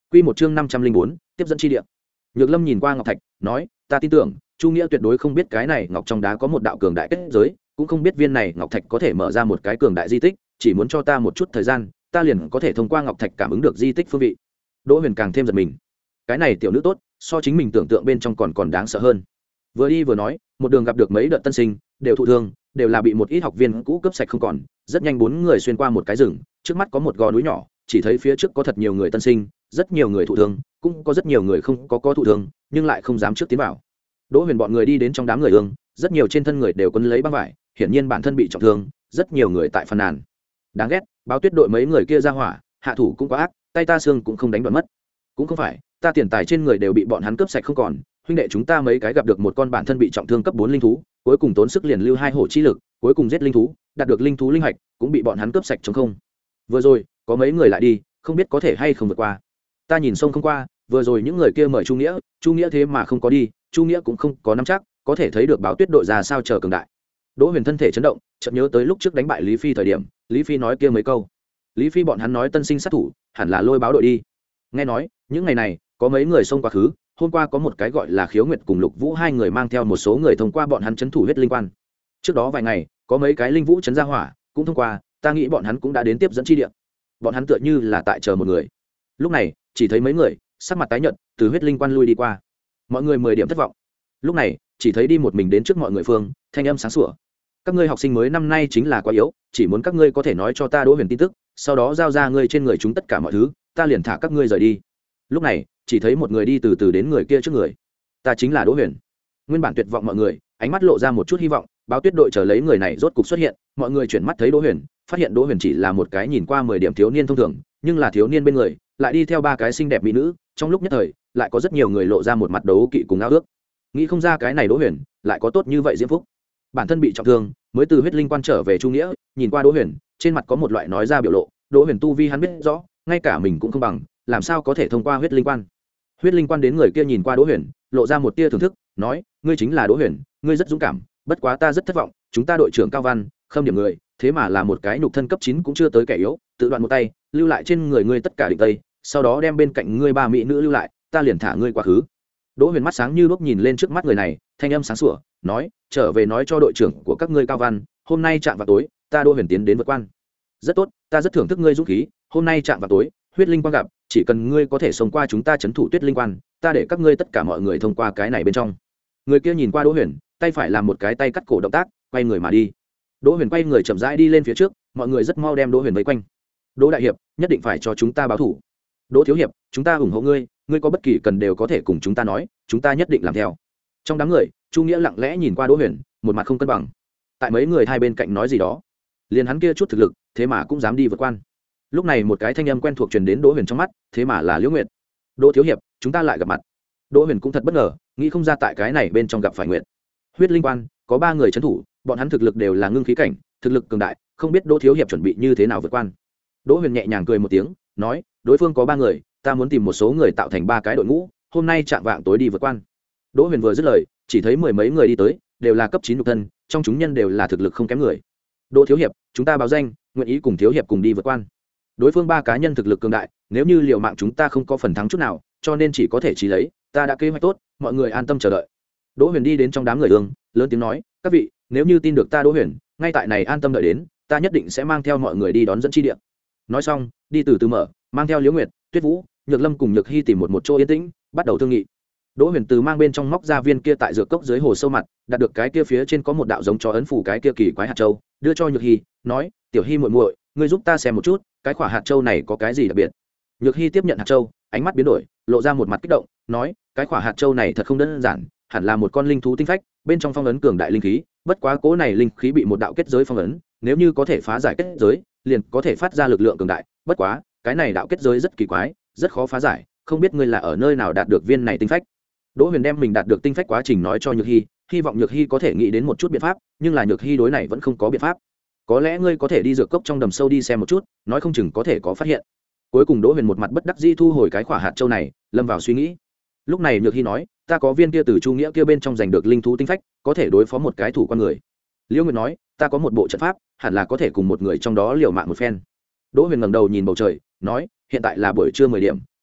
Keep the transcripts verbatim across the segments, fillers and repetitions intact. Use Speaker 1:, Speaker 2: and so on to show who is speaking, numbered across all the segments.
Speaker 1: Quy một chương năm trăm linh bốn, tiếp dẫn chi địa. Nhược Lâm nhìn qua ngọc thạch, nói, ta tin tưởng, Chu Nghĩa tuyệt đối không biết cái này ngọc trong đá có một đạo cường đại kết giới, cũng không biết viên này ngọc thạch có thể mở ra một cái cường đại di tích, chỉ muốn cho ta một chút thời gian, ta liền có thể thông qua ngọc thạch cảm ứng được di tích phương vị. Đỗ Huyền càng thêm giật mình. Cái này tiểu nữ tốt, so chính mình tưởng tượng bên trong còn còn đáng sợ hơn. Vừa đi vừa nói, một đường gặp được mấy đợt tân sinh, đều thụ thương, đều là bị một ít học viên cũ cướp sạch không còn, rất nhanh bốn người xuyên qua một cái rừng, trước mắt có một gò núi nhỏ, chỉ thấy phía trước có thật nhiều người tân sinh, rất nhiều người thụ thương, cũng có rất nhiều người không có có thụ thương, nhưng lại không dám trước tiến vào. Đỗ Huyền bọn người đi đến trong đám người ương, rất nhiều trên thân người đều quấn lấy băng vải, hiển nhiên bản thân bị trọng thương, rất nhiều người tại phàn nàn. Đáng ghét, Báo Tuyết đội mấy người kia ra hỏa, hạ thủ cũng quá ác, tay ta xương cũng không đánh đoạn mất. Cũng không phải, ta tiền tài trên người đều bị bọn hắn cướp sạch không còn, huynh đệ chúng ta mấy cái gặp được một con bản thân bị trọng thương cấp bốn linh thú, cuối cùng tốn sức liền lưu hai hổ chi lực, cuối cùng giết linh thú, đạt được linh thú linh hạch, cũng bị bọn hắn cướp sạch trống không. Vừa rồi, có mấy người lại đi, không biết có thể hay không vượt qua. Ta nhìn sông không qua, vừa rồi những người kia mời Chu Nghĩa, Chu Nghĩa thế mà không có đi, Chu Nghĩa cũng không có nắm chắc, có thể thấy được Báo Tuyết đội ra sao chờ cường đại. Đỗ Huyền thân thể chấn động, chợt nhớ tới lúc trước đánh bại Lý Phi thời điểm, Lý Phi nói kia mấy câu. Lý Phi bọn hắn nói tân sinh sát thủ, hẳn là Lôi Báo đội đi. Nghe nói, những ngày này, có mấy người xông quá khứ, hôm qua có một cái gọi là Khiếu Nguyệt cùng Lục Vũ hai người mang theo một số người thông qua bọn hắn trấn thủ huyết linh quan. Trước đó vài ngày, có mấy cái linh vũ trấn ra hỏa, cũng thông qua, ta nghĩ bọn hắn cũng đã đến tiếp dẫn chi địa. Bọn hắn tựa như là tại chờ một người. Lúc này, chỉ thấy mấy người, sắc mặt tái nhợt, từ huyết linh quan lui đi qua. Mọi người mười điểm thất vọng. Lúc này, chỉ thấy đi một mình đến trước mọi người phương, thanh âm sáng sủa. Các ngươi học sinh mới năm nay chính là quá yếu, chỉ muốn các ngươi có thể nói cho ta Đỗ Huyền tin tức, sau đó giao ra ngươi trên người chúng tất cả mọi thứ, ta liền thả các ngươi rời đi. Lúc này, chỉ thấy một người đi từ từ đến người kia trước người. Ta chính là Đỗ Huyền. Nguyên bản tuyệt vọng mọi người, ánh mắt lộ ra một chút hy vọng, Báo Tuyết đội chờ lấy người này rốt cục xuất hiện, mọi người chuyển mắt thấy Đỗ Huyền, phát hiện Đỗ Huyền chỉ là một cái nhìn qua mười điểm thiếu niên thông thường, nhưng là thiếu niên bên người, lại đi theo ba cái xinh đẹp mỹ nữ, trong lúc nhất thời, lại có rất nhiều người lộ ra một mặt đấu kỵ cùng ao ước. Nghĩ không ra cái này Đỗ Huyền, lại có tốt như vậy diễm phúc. Bản thân bị trọng thương, mới từ huyết linh quan trở về Chu Nghĩa, nhìn qua Đỗ Huyền, trên mặt có một loại nói ra biểu lộ, Đỗ Huyền tu vi hắn biết rõ, ngay cả mình cũng không bằng, làm sao có thể thông qua huyết linh quan. Huyết linh quan đến người kia nhìn qua Đỗ Huyền, lộ ra một tia thưởng thức, nói, ngươi chính là Đỗ Huyền, ngươi rất dũng cảm, bất quá ta rất thất vọng, chúng ta đội trưởng Cao Văn, Khâm Điểm người, thế mà là một cái nhục thân cấp chín cũng chưa tới kẻ yếu, tự đoạn một tay, lưu lại trên người ngươi tất cả định tây, sau đó đem bên cạnh ngươi ba mỹ nữ lưu lại, ta liền thả ngươi qua khứ. Đỗ Huyền mắt sáng như đuốc nhìn lên trước mắt người này, thanh âm sáng sủa, nói, trở về nói cho đội trưởng của các ngươi Cao Văn, hôm nay chạm vào tối, ta Đỗ Huyền tiến đến vượt quan. Rất tốt, ta rất thưởng thức ngươi dũng khí, hôm nay chạm vào tối, huyết linh quan gặp, chỉ cần ngươi có thể sống qua chúng ta trấn thủ tuyết linh quan, ta để các ngươi tất cả mọi người thông qua cái này bên trong. Người kia nhìn qua Đỗ Huyền, tay phải làm một cái tay cắt cổ động tác, quay người mà đi. Đỗ Huyền quay người chậm rãi đi lên phía trước, mọi người rất mau đem Đỗ Huyền vây quanh. Đỗ đại hiệp, nhất định phải cho chúng ta báo thủ. Đỗ thiếu hiệp, chúng ta ủng hộ ngươi, ngươi có bất kỳ cần đều có thể cùng chúng ta nói, chúng ta nhất định làm theo. Trong đám người, Chu Nghĩa lặng lẽ nhìn qua Đỗ Huyền, một mặt không cân bằng. Tại mấy người hai bên cạnh nói gì đó, liền hắn kia chút thực lực, thế mà cũng dám đi vượt quan. Lúc này một cái thanh âm quen thuộc truyền đến Đỗ Huyền trong mắt, thế mà là Liễu Nguyệt. Đỗ thiếu hiệp, chúng ta lại gặp mặt. Đỗ Huyền cũng thật bất ngờ, nghĩ không ra tại cái này bên trong gặp phải Nguyệt. Huyết linh quan có ba người trấn thủ, bọn hắn thực lực đều là ngưng khí cảnh, thực lực cường đại, không biết Đỗ thiếu hiệp chuẩn bị như thế nào vượt quan. Đỗ Huyền nhẹ nhàng cười một tiếng, nói, đối phương có ba người, ta muốn tìm một số người tạo thành ba cái đội ngũ, hôm nay chạm vạng tối đi vượt quan. Đỗ Huyền vừa dứt lời, chỉ thấy mười mấy người đi tới, đều là cấp chín nhục thân, trong chúng nhân đều là thực lực không kém người. Đỗ thiếu hiệp, chúng ta báo danh, nguyện ý cùng thiếu hiệp cùng đi vượt quan. Đối phương ba cá nhân thực lực cường đại, nếu như liều mạng chúng ta không có phần thắng chút nào, cho nên chỉ có thể chỉ lấy, ta đã kế hoạch tốt, mọi người an tâm chờ đợi. Đỗ Huyền đi đến trong đám người ương, lớn tiếng nói, các vị, nếu như tin được ta Đỗ Huyền, ngay tại này an tâm đợi đến, ta nhất định sẽ mang theo mọi người đi đón dẫn chi địa. Nói xong, đi từ từ mở, mang theo Liễu Nguyệt, Tuyết Vũ, Nhược Lâm cùng Nhược Hi tìm một một chỗ yên tĩnh, bắt đầu thương nghị. Đỗ Huyền từ mang bên trong móc ra viên kia tại dược cốc dưới hồ sâu mặt, đạt được cái kia phía trên có một đạo giống chó ấn phủ cái kia kỳ quái hạt châu, đưa cho Nhược Hi, nói, tiểu Hi muội muội, ngươi giúp ta xem một chút, cái quả hạt châu này có cái gì đặc biệt. Nhược Hi tiếp nhận hạt châu, ánh mắt biến đổi, lộ ra một mặt kích động, nói, cái quả hạt châu này thật không đơn giản, hẳn là một con linh thú tinh phách, bên trong phong ấn cường đại linh khí, bất quá cố này linh khí bị một đạo kết giới phong ấn, nếu như có thể phá giải kết giới, liền có thể phát ra lực lượng cường đại, bất quá, cái này đạo kết giới rất kỳ quái, rất khó phá giải, không biết ngươi là ở nơi nào đạt được viên này tinh phách. Đỗ Huyền đem mình đạt được tinh phách quá trình nói cho Nhược Hi, hy vọng Nhược Hi có thể nghĩ đến một chút biện pháp, nhưng là Nhược Hi đối này vẫn không có biện pháp. Có lẽ ngươi có thể đi dược cốc trong đầm sâu đi xem một chút, nói không chừng có thể có phát hiện. Cuối cùng Đỗ Huyền một mặt bất đắc dĩ thu hồi cái quả hạt châu này, lâm vào suy nghĩ. Lúc này Nhược Hi nói, ta có viên kia từ Chu Nghĩa kia bên trong giành được linh thú tinh phách, có thể đối phó một cái thủ quan người. Liễu Nguyệt nói, ta có một bộ trận pháp, hẳn là có thể cùng một người trong đó liều mạng một phen. Đỗ Huyền ngẩng đầu nhìn bầu trời, nói, hiện tại là buổi trưa mười điểm,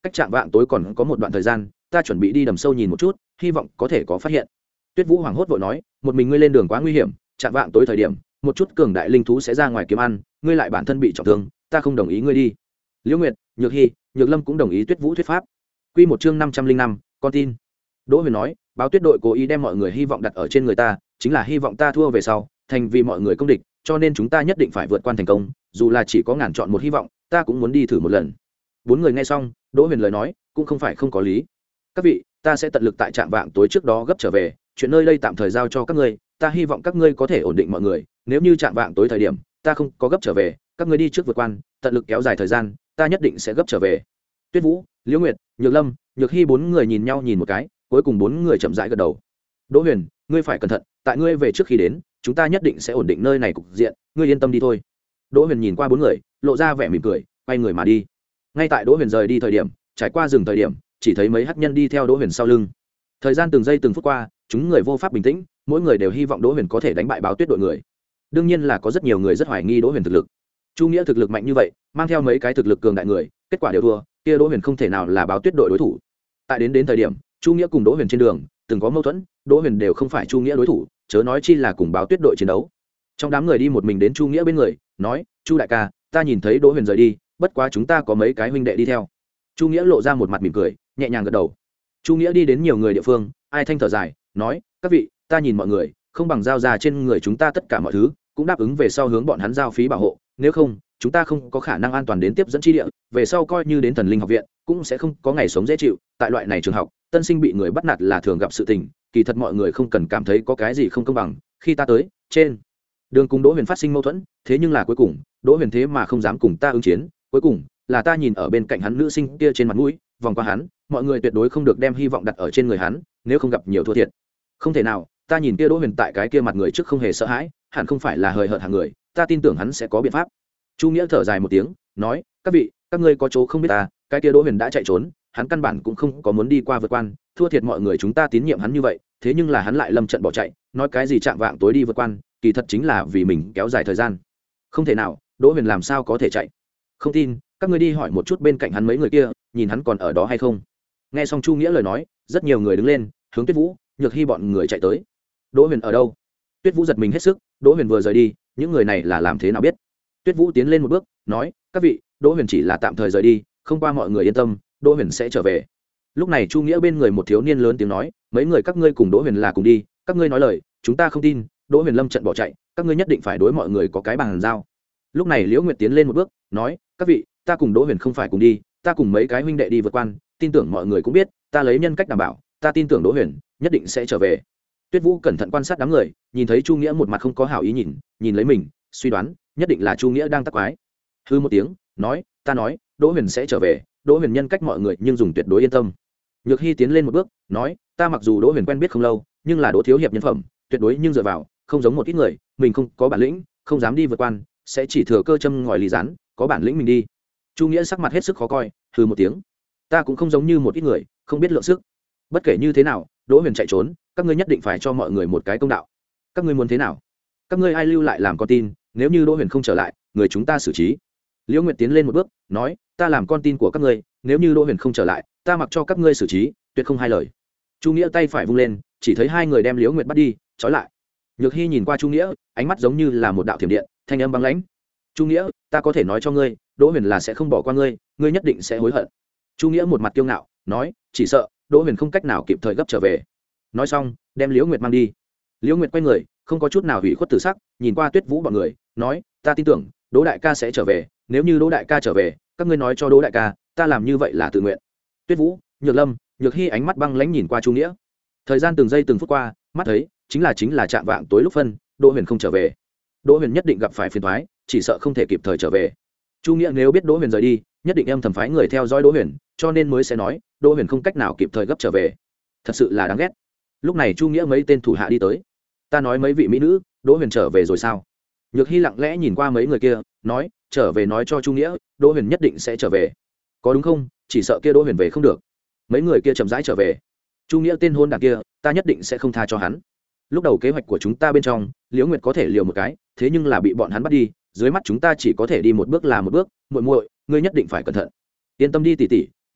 Speaker 1: cách chạm vạng tối còn có một đoạn thời gian, ta chuẩn bị đi đầm sâu nhìn một chút, hy vọng có thể có phát hiện. Tuyết Vũ hoảng hốt vội nói, một mình ngươi lên đường quá nguy hiểm, chạm vạng tối thời điểm một chút cường đại linh thú sẽ ra ngoài kiếm ăn, ngươi lại bản thân bị trọng thương, ta không đồng ý ngươi đi. Liễu Nguyệt, Nhược Hi, Nhược Lâm cũng đồng ý Tuyết Vũ thuyết pháp. Quy một chương năm trăm linh năm, con tin. Đỗ Huyền nói, báo tuyết đội cố ý đem mọi người hy vọng đặt ở trên người ta, chính là hy vọng ta thua về sau, thành vì mọi người công địch, cho nên chúng ta nhất định phải vượt qua thành công, dù là chỉ có ngàn chọn một hy vọng, ta cũng muốn đi thử một lần. Bốn người nghe xong, Đỗ Huyền lời nói, cũng không phải không có lý. Các vị, ta sẽ tận lực tại trạm vạng tối trước đó gấp trở về, chuyện nơi đây tạm thời giao cho các ngươi, ta hy vọng các ngươi có thể ổn định mọi người, nếu như trạm vạng tối thời điểm, ta không có gấp trở về, các ngươi đi trước vượt quan, tận lực kéo dài thời gian, ta nhất định sẽ gấp trở về. Tuyết Vũ, Liễu Nguyệt, Nhược Lâm, Nhược Hi bốn người nhìn nhau nhìn một cái, cuối cùng bốn người chậm rãi gật đầu. Đỗ Huyền, ngươi phải cẩn thận, tại ngươi về trước khi đến, chúng ta nhất định sẽ ổn định nơi này cục diện, ngươi yên tâm đi thôi. Đỗ Huyền nhìn qua bốn người, lộ ra vẻ mỉm cười, quay người mà đi. Ngay tại Đỗ Huyền rời đi thời điểm, trải qua rừng thời điểm, chỉ thấy mấy hắc nhân đi theo Đỗ Huyền sau lưng. Thời gian từng giây từng phút qua, chúng người vô pháp bình tĩnh, mỗi người đều hy vọng Đỗ Huyền có thể đánh bại Báo Tuyết đội người. Đương nhiên là có rất nhiều người rất hoài nghi Đỗ Huyền thực lực. Chu Nghĩa thực lực mạnh như vậy, mang theo mấy cái thực lực cường đại người, kết quả đều thua, kia Đỗ Huyền không thể nào là Báo Tuyết đội đối thủ. Tại đến đến thời điểm, Chu Nghĩa cùng Đỗ Huyền trên đường từng có mâu thuẫn, Đỗ Huyền đều không phải Chu Nghĩa đối thủ, chớ nói chi là cùng Báo Tuyết đội chiến đấu. Trong đám người đi một mình đến Chu Nghĩa bên người, nói: "Chu đại ca, ta nhìn thấy Đỗ Huyền rời đi, bất quá chúng ta có mấy cái huynh đệ đi theo." Chu Nghĩa lộ ra một mặt mỉm cười, nhẹ nhàng gật đầu. Chu Nghĩa đi đến nhiều người địa phương, ai thanh thở dài, nói: "Các vị, ta nhìn mọi người, không bằng giao ra trên người chúng ta tất cả mọi thứ, cũng đáp ứng về sau hướng bọn hắn giao phí bảo hộ, nếu không, chúng ta không có khả năng an toàn đến tiếp dẫn chi địa, về sau coi như đến Thần Linh học viện, cũng sẽ không có ngày sống dễ chịu, tại loại này trường học, tân sinh bị người bắt nạt là thường gặp sự tình, kỳ thật mọi người không cần cảm thấy có cái gì không công bằng, khi ta tới, trên đường cùng Đỗ Huyền phát sinh mâu thuẫn, thế nhưng là cuối cùng, Đỗ Huyền thế mà không dám cùng ta ứng chiến, cuối cùng là ta nhìn ở bên cạnh hắn nữ sinh kia trên mặt mũi, vòng qua hắn, mọi người tuyệt đối không được đem hy vọng đặt ở trên người hắn, nếu không gặp nhiều thua thiệt. Không thể nào, ta nhìn kia Đỗ Huyền tại cái kia mặt người trước không hề sợ hãi, hẳn không phải là hời hợt hàng người, ta tin tưởng hắn sẽ có biện pháp." Chu Nghĩa thở dài một tiếng, nói: "Các vị, các ngươi có chỗ không biết ta, cái kia Đỗ Huyền đã chạy trốn, hắn căn bản cũng không có muốn đi qua vượt quan, thua thiệt mọi người chúng ta tín nhiệm hắn như vậy, thế nhưng là hắn lại lâm trận bỏ chạy, nói cái gì chạm vạng tối đi vượt quan, kỳ thật chính là vì mình kéo dài thời gian. Không thể nào, Đỗ Huyền làm sao có thể chạy? Không tin, các ngươi đi hỏi một chút bên cạnh hắn mấy người kia, nhìn hắn còn ở đó hay không." Nghe xong Chu Nghĩa lời nói, rất nhiều người đứng lên, hướng Tuyết Vũ, Nhược Hi bọn người chạy tới. Đỗ Huyền ở đâu? Tuyết Vũ giật mình hết sức, Đỗ Huyền vừa rời đi, những người này là làm thế nào biết? Tuyết Vũ tiến lên một bước, nói: "Các vị, Đỗ Huyền chỉ là tạm thời rời đi, không qua mọi người yên tâm, Đỗ Huyền sẽ trở về." Lúc này Chu Nghĩa bên người một thiếu niên lớn tiếng nói: "Mấy người các ngươi cùng Đỗ Huyền là cùng đi, các ngươi nói lời, chúng ta không tin, Đỗ Huyền lâm trận bỏ chạy, các ngươi nhất định phải đối mọi người có cái bàn giao." Lúc này Liễu Nguyệt tiến lên một bước, nói: "Các vị, ta cùng Đỗ Huyền không phải cùng đi, ta cùng mấy cái huynh đệ đi vượt quan, tin tưởng mọi người cũng biết, ta lấy nhân cách đảm bảo, ta tin tưởng Đỗ Huyền nhất định sẽ trở về." Tuyết Vũ cẩn thận quan sát đám người, nhìn thấy Chu Nghĩa một mặt không có hảo ý nhìn, nhìn lấy mình, suy đoán, nhất định là Chu Nghĩa đang tác quái. Hư một tiếng, nói: "Ta nói, Đỗ Huyền sẽ trở về, Đỗ Huyền nhân cách mọi người nhưng dùng tuyệt đối yên tâm." Nhược Hi tiến lên một bước, nói: "Ta mặc dù Đỗ Huyền quen biết không lâu, nhưng là Đỗ thiếu hiệp nhân phẩm, tuyệt đối nhưng dựa vào, không giống một ít người, mình không có bản lĩnh, không dám đi vượt quan, sẽ chỉ thừa cơ châm ngòi lì rán, có bản lĩnh mình đi." Chu Nghĩa sắc mặt hết sức khó coi, hừ một tiếng: "Ta cũng không giống như một ít người, không biết lượng sức. Bất kể như thế nào, Đỗ Huyền chạy trốn, các ngươi nhất định phải cho mọi người một cái công đạo. Các ngươi muốn thế nào? Các ngươi ai lưu lại làm con tin, nếu như Đỗ Huyền không trở lại, người chúng ta xử trí." Liễu Nguyệt tiến lên một bước, nói: "Ta làm con tin của các ngươi, nếu như Đỗ Huyền không trở lại, ta mặc cho các ngươi xử trí, tuyệt không hai lời." Chu Nghĩa tay phải vung lên, chỉ thấy hai người đem Liễu Nguyệt bắt đi, trói lại. Nhược Hi nhìn qua Chu Nghĩa, ánh mắt giống như là một đạo thiểm điện, thanh âm băng lãnh. "Chu Nghĩa, ta có thể nói cho ngươi, Đỗ Huyền là sẽ không bỏ qua ngươi, ngươi nhất định sẽ hối hận." Chu Nghĩa một mặt kiêu ngạo, nói: "Chỉ sợ Đỗ Huyền không cách nào kịp thời gấp trở về." Nói xong, đem Liễu Nguyệt mang đi. Liễu Nguyệt quay người, không có chút nào hủy khuất tử sắc, nhìn qua Tuyết Vũ bọn người, nói: "Ta tin tưởng Đỗ đại ca sẽ trở về, nếu như Đỗ đại ca trở về, các ngươi nói cho Đỗ đại ca, ta làm như vậy là tự nguyện." Tuyết Vũ, Nhược Lâm, Nhược Hi ánh mắt băng lãnh nhìn qua Chu Nghĩa. Thời gian từng giây từng phút qua, mắt thấy chính là chính là chạm vạng tối lúc phân, Đỗ Huyền không trở về. Đỗ Huyền nhất định gặp phải phiền toái, chỉ sợ không thể kịp thời trở về. Chu Nghĩa nếu biết Đỗ Huyền rời đi, nhất định em thầm phái người theo dõi Đỗ Huyền, cho nên mới sẽ nói Đỗ Huyền không cách nào kịp thời gấp trở về. Thật sự là đáng ghét. Lúc này Chu Nghĩa mấy tên thủ hạ đi tới. "Ta nói mấy vị mỹ nữ, Đỗ Huyền trở về rồi sao?" Nhược Hi lặng lẽ nhìn qua mấy người kia, nói: "Trở về nói cho Chu Nghĩa, Đỗ Huyền nhất định sẽ trở về. Có đúng không? Chỉ sợ kia Đỗ Huyền về không được." Mấy người kia chậm rãi trở về. "Chu Nghĩa tên hôn đản kia, ta nhất định sẽ không tha cho hắn. Lúc đầu kế hoạch của chúng ta bên trong, Liễu Nguyệt có thể liều một cái, thế nhưng là bị bọn hắn bắt đi, dưới mắt chúng ta chỉ có thể đi một bước là một bước, muội muội, ngươi nhất định phải cẩn thận." "Yên tâm đi tỷ tỷ,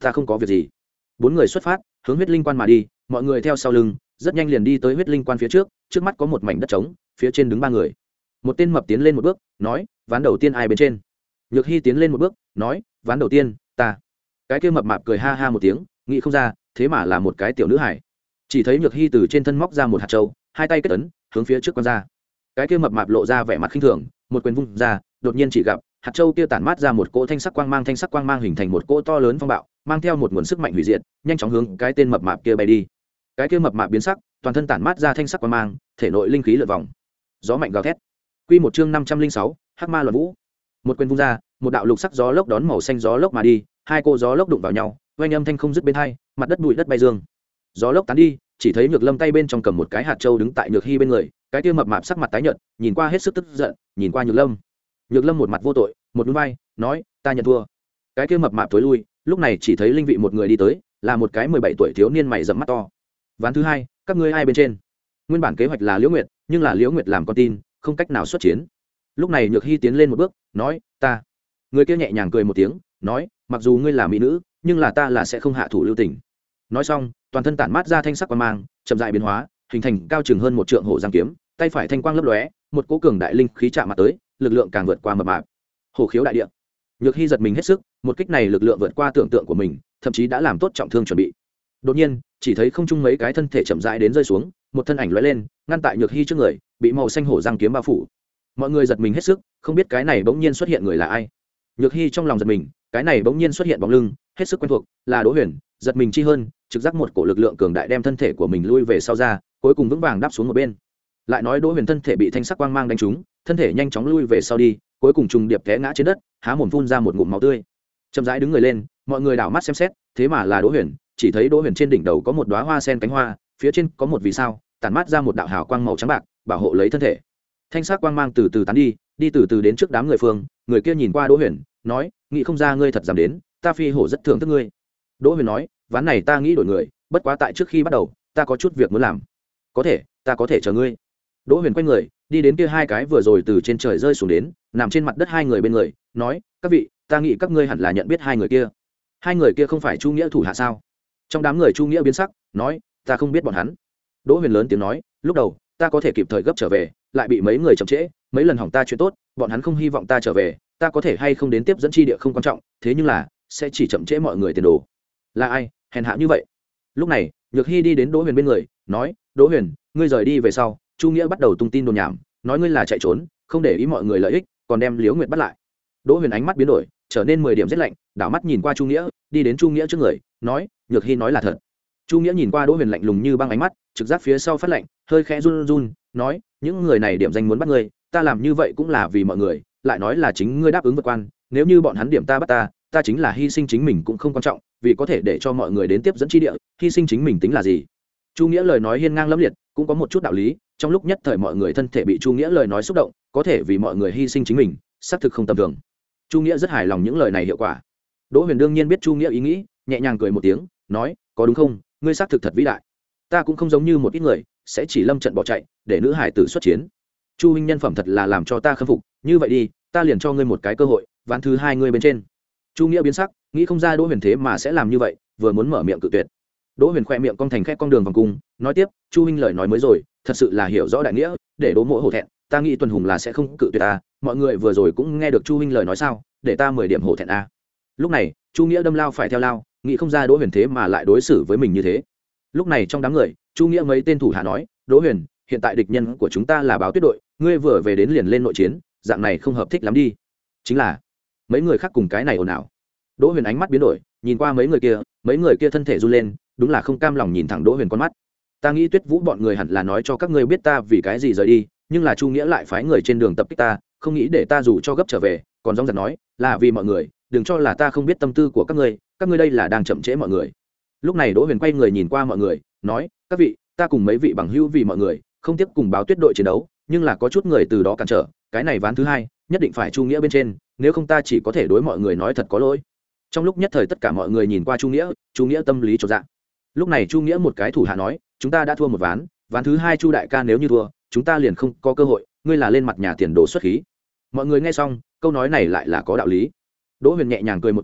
Speaker 1: ta không có việc gì. Bốn người xuất phát hướng huyết linh quan mà đi, mọi người theo sau lưng, rất nhanh liền đi tới huyết linh quan phía trước. Trước mắt có một mảnh đất trống, phía trên đứng ba người. Một tên mập tiến lên một bước nói, ván đầu tiên ai bên trên? Nhược Hy tiến lên một bước nói, ván đầu tiên ta. Cái kia mập mạp cười ha ha một tiếng, nghĩ không ra thế mà là một cái tiểu nữ hải. Chỉ thấy Nhược Hy từ trên thân móc ra một hạt châu, hai tay kết ấn hướng phía trước quan ra. Cái kia mập mạp lộ ra vẻ mặt khinh thường, một quyền vung ra, đột nhiên chỉ gặp hạt châu kia tản mát ra một cỗ thanh sắc quang mang, thanh sắc quang mang hình thành một cỗ to lớn phong bạo, mang theo một nguồn sức mạnh hủy diệt, nhanh chóng hướng cái tên mập mạp kia bay đi. Cái kia mập mạp biến sắc, toàn thân tản mát ra thanh sắc quang mang, thể nội linh khí lượn vòng. Gió mạnh gào thét. Quy một chương năm trăm linh sáu, Hắc Ma Loạn Vũ. Một quyền vung ra, một đạo lục sắc gió lốc đón màu xanh gió lốc mà đi, hai cô gió lốc đụng vào nhau, oanh âm thanh không dứt bên hai, mặt đất bụi đất bay dương. Gió lốc tán đi, chỉ thấy Nhược Lâm tay bên trong cầm một cái hạt châu đứng tại Nhược Hy bên người, cái kia mập mạp sắc mặt tái nhợt, nhìn qua hết sức tức giận, nhìn qua Nhược Lâm. Nhược Lâm một mặt vô tội, một nhún vai, nói, ta nhận thua. Cái kia mập mạp tối lui, lúc này chỉ thấy linh vị một người đi tới, là một cái mười bảy tuổi thiếu niên mày rậm mắt to. Ván thứ hai, các ngươi ai bên trên? Nguyên bản kế hoạch là Liễu Nguyệt, nhưng là Liễu Nguyệt làm con tin, không cách nào xuất chiến. Lúc này Nhược Hy tiến lên một bước, nói, ta. Người kia nhẹ nhàng cười một tiếng, nói, mặc dù ngươi là mỹ nữ, nhưng là ta là sẽ không hạ thủ lưu tình. Nói xong, toàn thân tản mát ra thanh sắc quang mang, chậm rãi biến hóa, hình thành cao chừng hơn một trượng hổ giang kiếm, tay phải thanh quang lấp lóe, một cỗ cường đại linh khí chạm mặt tới, lực lượng càng vượt qua mập mạp. Hổ khiếu đại địa. Nhược Hy giật mình hết sức, một kích này lực lượng vượt qua tưởng tượng của mình, thậm chí đã làm tốt trọng thương chuẩn bị. Đột nhiên, chỉ thấy không trung mấy cái thân thể chậm rãi đến rơi xuống, một thân ảnh lóe lên, ngăn tại Nhược Hy trước người, bị màu xanh hổ giang kiếm bao phủ. Mọi người giật mình hết sức, không biết cái này bỗng nhiên xuất hiện người là ai. Nhược Hy trong lòng giật mình, cái này bỗng nhiên xuất hiện bóng lưng, hết sức quen thuộc, là Đỗ Huyền. Giật mình chi hơn, trực giác một cổ lực lượng cường đại đem thân thể của mình lui về sau ra, cuối cùng vững vàng đáp xuống một bên. Lại nói Đỗ Huyền thân thể bị thanh sắc quang mang đánh trúng, thân thể nhanh chóng lui về sau đi, cuối cùng trùng điệp té ngã trên đất, há mồm phun ra một ngụm máu tươi. Chậm rãi đứng người lên, mọi người đảo mắt xem xét, thế mà là Đỗ Huyền, chỉ thấy Đỗ Huyền trên đỉnh đầu có một đóa hoa sen cánh hoa, phía trên có một vì sao, tản mát ra một đạo hào quang màu trắng bạc, bảo hộ lấy thân thể. Thanh sắc quang mang từ từ tán đi, đi từ từ đến trước đám người phương, người kia nhìn qua Đỗ Huyền, nói, nghĩ không ra ngươi thật dám đến, ta phi hổ rất thưởng thức ngươi. Đỗ Huyền nói, ván này ta nghĩ đổi người, bất quá tại trước khi bắt đầu, ta có chút việc muốn làm. Có thể, ta có thể chờ ngươi. Đỗ Huyền quay người, đi đến kia hai cái vừa rồi từ trên trời rơi xuống đến, nằm trên mặt đất hai người bên người, nói, các vị, ta nghĩ các ngươi hẳn là nhận biết hai người kia. Hai người kia không phải Chu Nghĩa thủ hạ sao? Trong đám người Chu Nghĩa biến sắc, nói, ta không biết bọn hắn. Đỗ Huyền lớn tiếng nói, lúc đầu ta có thể kịp thời gấp trở về, lại bị mấy người chậm trễ, mấy lần hỏng ta chuyện tốt, bọn hắn không hy vọng ta trở về, ta có thể hay không đến tiếp dẫn chi địa không quan trọng, thế nhưng là sẽ chỉ chậm trễ mọi người tiền đồ. Là ai hèn hạ như vậy? Lúc này Nhược Hy đi đến Đỗ Huyền bên người, nói, Đỗ Huyền, ngươi rời đi về sau, Chu Nghĩa bắt đầu tung tin đồn nhảm, nói ngươi là chạy trốn, không để ý mọi người lợi ích, còn đem Liễu Nguyệt bắt lại. Đỗ Huyền ánh mắt biến đổi, trở nên mười điểm rét lạnh, đảo mắt nhìn qua Chu Nghĩa, đi đến Chu Nghĩa trước người, nói, Nhược Hy nói là thật. Chu Nghĩa nhìn qua Đỗ Huyền lạnh lùng như băng ánh mắt, trực giác phía sau phát lạnh, hơi khẽ run run, nói, những người này điểm danh muốn bắt ngươi, ta làm như vậy cũng là vì mọi người, lại nói là chính ngươi đáp ứng vượt quan, nếu như bọn hắn điểm ta bắt ta, ta chính là hy sinh chính mình cũng không quan trọng, vì có thể để cho mọi người đến tiếp dẫn chi địa, hy sinh chính mình tính là gì? Chu Nghĩa lời nói hiên ngang lẫm liệt, cũng có một chút đạo lý, trong lúc nhất thời mọi người thân thể bị Chu Nghĩa lời nói xúc động, có thể vì mọi người hy sinh chính mình, xác thực không tầm thường. Chu Nghĩa rất hài lòng những lời này hiệu quả. Đỗ Huyền đương nhiên biết Chu Nghĩa ý nghĩ, nhẹ nhàng cười một tiếng, nói, có đúng không, ngươi xác thực thật vĩ đại. Ta cũng không giống như một ít người sẽ chỉ lâm trận bỏ chạy để nữ hải tử xuất chiến. Chu huynh nhân phẩm thật là làm cho ta khâm phục, như vậy đi, ta liền cho ngươi một cái cơ hội, ván thứ hai ngươi bên trên. Chu Nghĩa biến sắc, nghĩ không ra Đỗ Huyền thế mà sẽ làm như vậy, vừa muốn mở miệng cự tuyệt. Đỗ Huyền khoe miệng cong thành khẽ cong đường vòng cung, nói tiếp, Chu huynh lời nói mới rồi, thật sự là hiểu rõ đại nghĩa, để Đỗ mỗ hổ thẹn, ta nghĩ Tuần Hùng là sẽ không cự tuyệt ta, mọi người vừa rồi cũng nghe được Chu huynh lời nói sao, để ta mười điểm hổ thẹn a. Lúc này, Chu Nghĩa đâm lao phải theo lao, nghĩ không ra Đỗ Huyền thế mà lại đối xử với mình như thế. Lúc này trong đám người, Chu Nghĩa mấy tên thủ hạ nói, Đỗ Huyền, hiện tại địch nhân của chúng ta là Báo Tuyết đội, ngươi vừa về đến liền lên nội chiến, dạng này không hợp thích lắm đi. Chính là mấy người khác cùng cái này ồn ào. Đỗ Huyền ánh mắt biến đổi, nhìn qua mấy người kia, mấy người kia thân thể run lên, đúng là không cam lòng nhìn thẳng Đỗ Huyền con mắt. Ta nghĩ Tuyết Vũ bọn người hẳn là nói cho các ngươi biết ta vì cái gì rời đi, nhưng là Chu Nghĩa lại phái người trên đường tập kích ta, không nghĩ để ta dù cho gấp trở về, còn rong rạc nói là vì mọi người, đừng cho là ta không biết tâm tư của các ngươi, các ngươi đây là đang chậm trễ mọi người. Lúc này Đỗ Huyền quay người nhìn qua mọi người, nói, các vị, ta cùng mấy vị bằng hữu vì mọi người, không tiếc cùng Báo Tuyết đội chiến đấu, nhưng là có chút người từ đó cản trở, cái này ván thứ hai, nhất định phải Chu Nghĩa bên trên, nếu không ta chỉ có thể đối mọi người nói thật có lỗi. Trong lúc nhất thời tất cả mọi người nhìn qua Chu Nghĩa, Chu Nghĩa tâm lý chột dạ. Lúc này Chu Nghĩa một cái thủ hạ nói, chúng ta đã thua một ván, ván thứ hai Chu đại ca nếu như thua, chúng ta liền không có cơ hội, ngươi là lên mặt nhà tiền đồ xuất khí. Mọi người nghe xong, câu nói này lại là có đạo lý. Đỗ Huyền nhẹ nhàng cười một tiếng,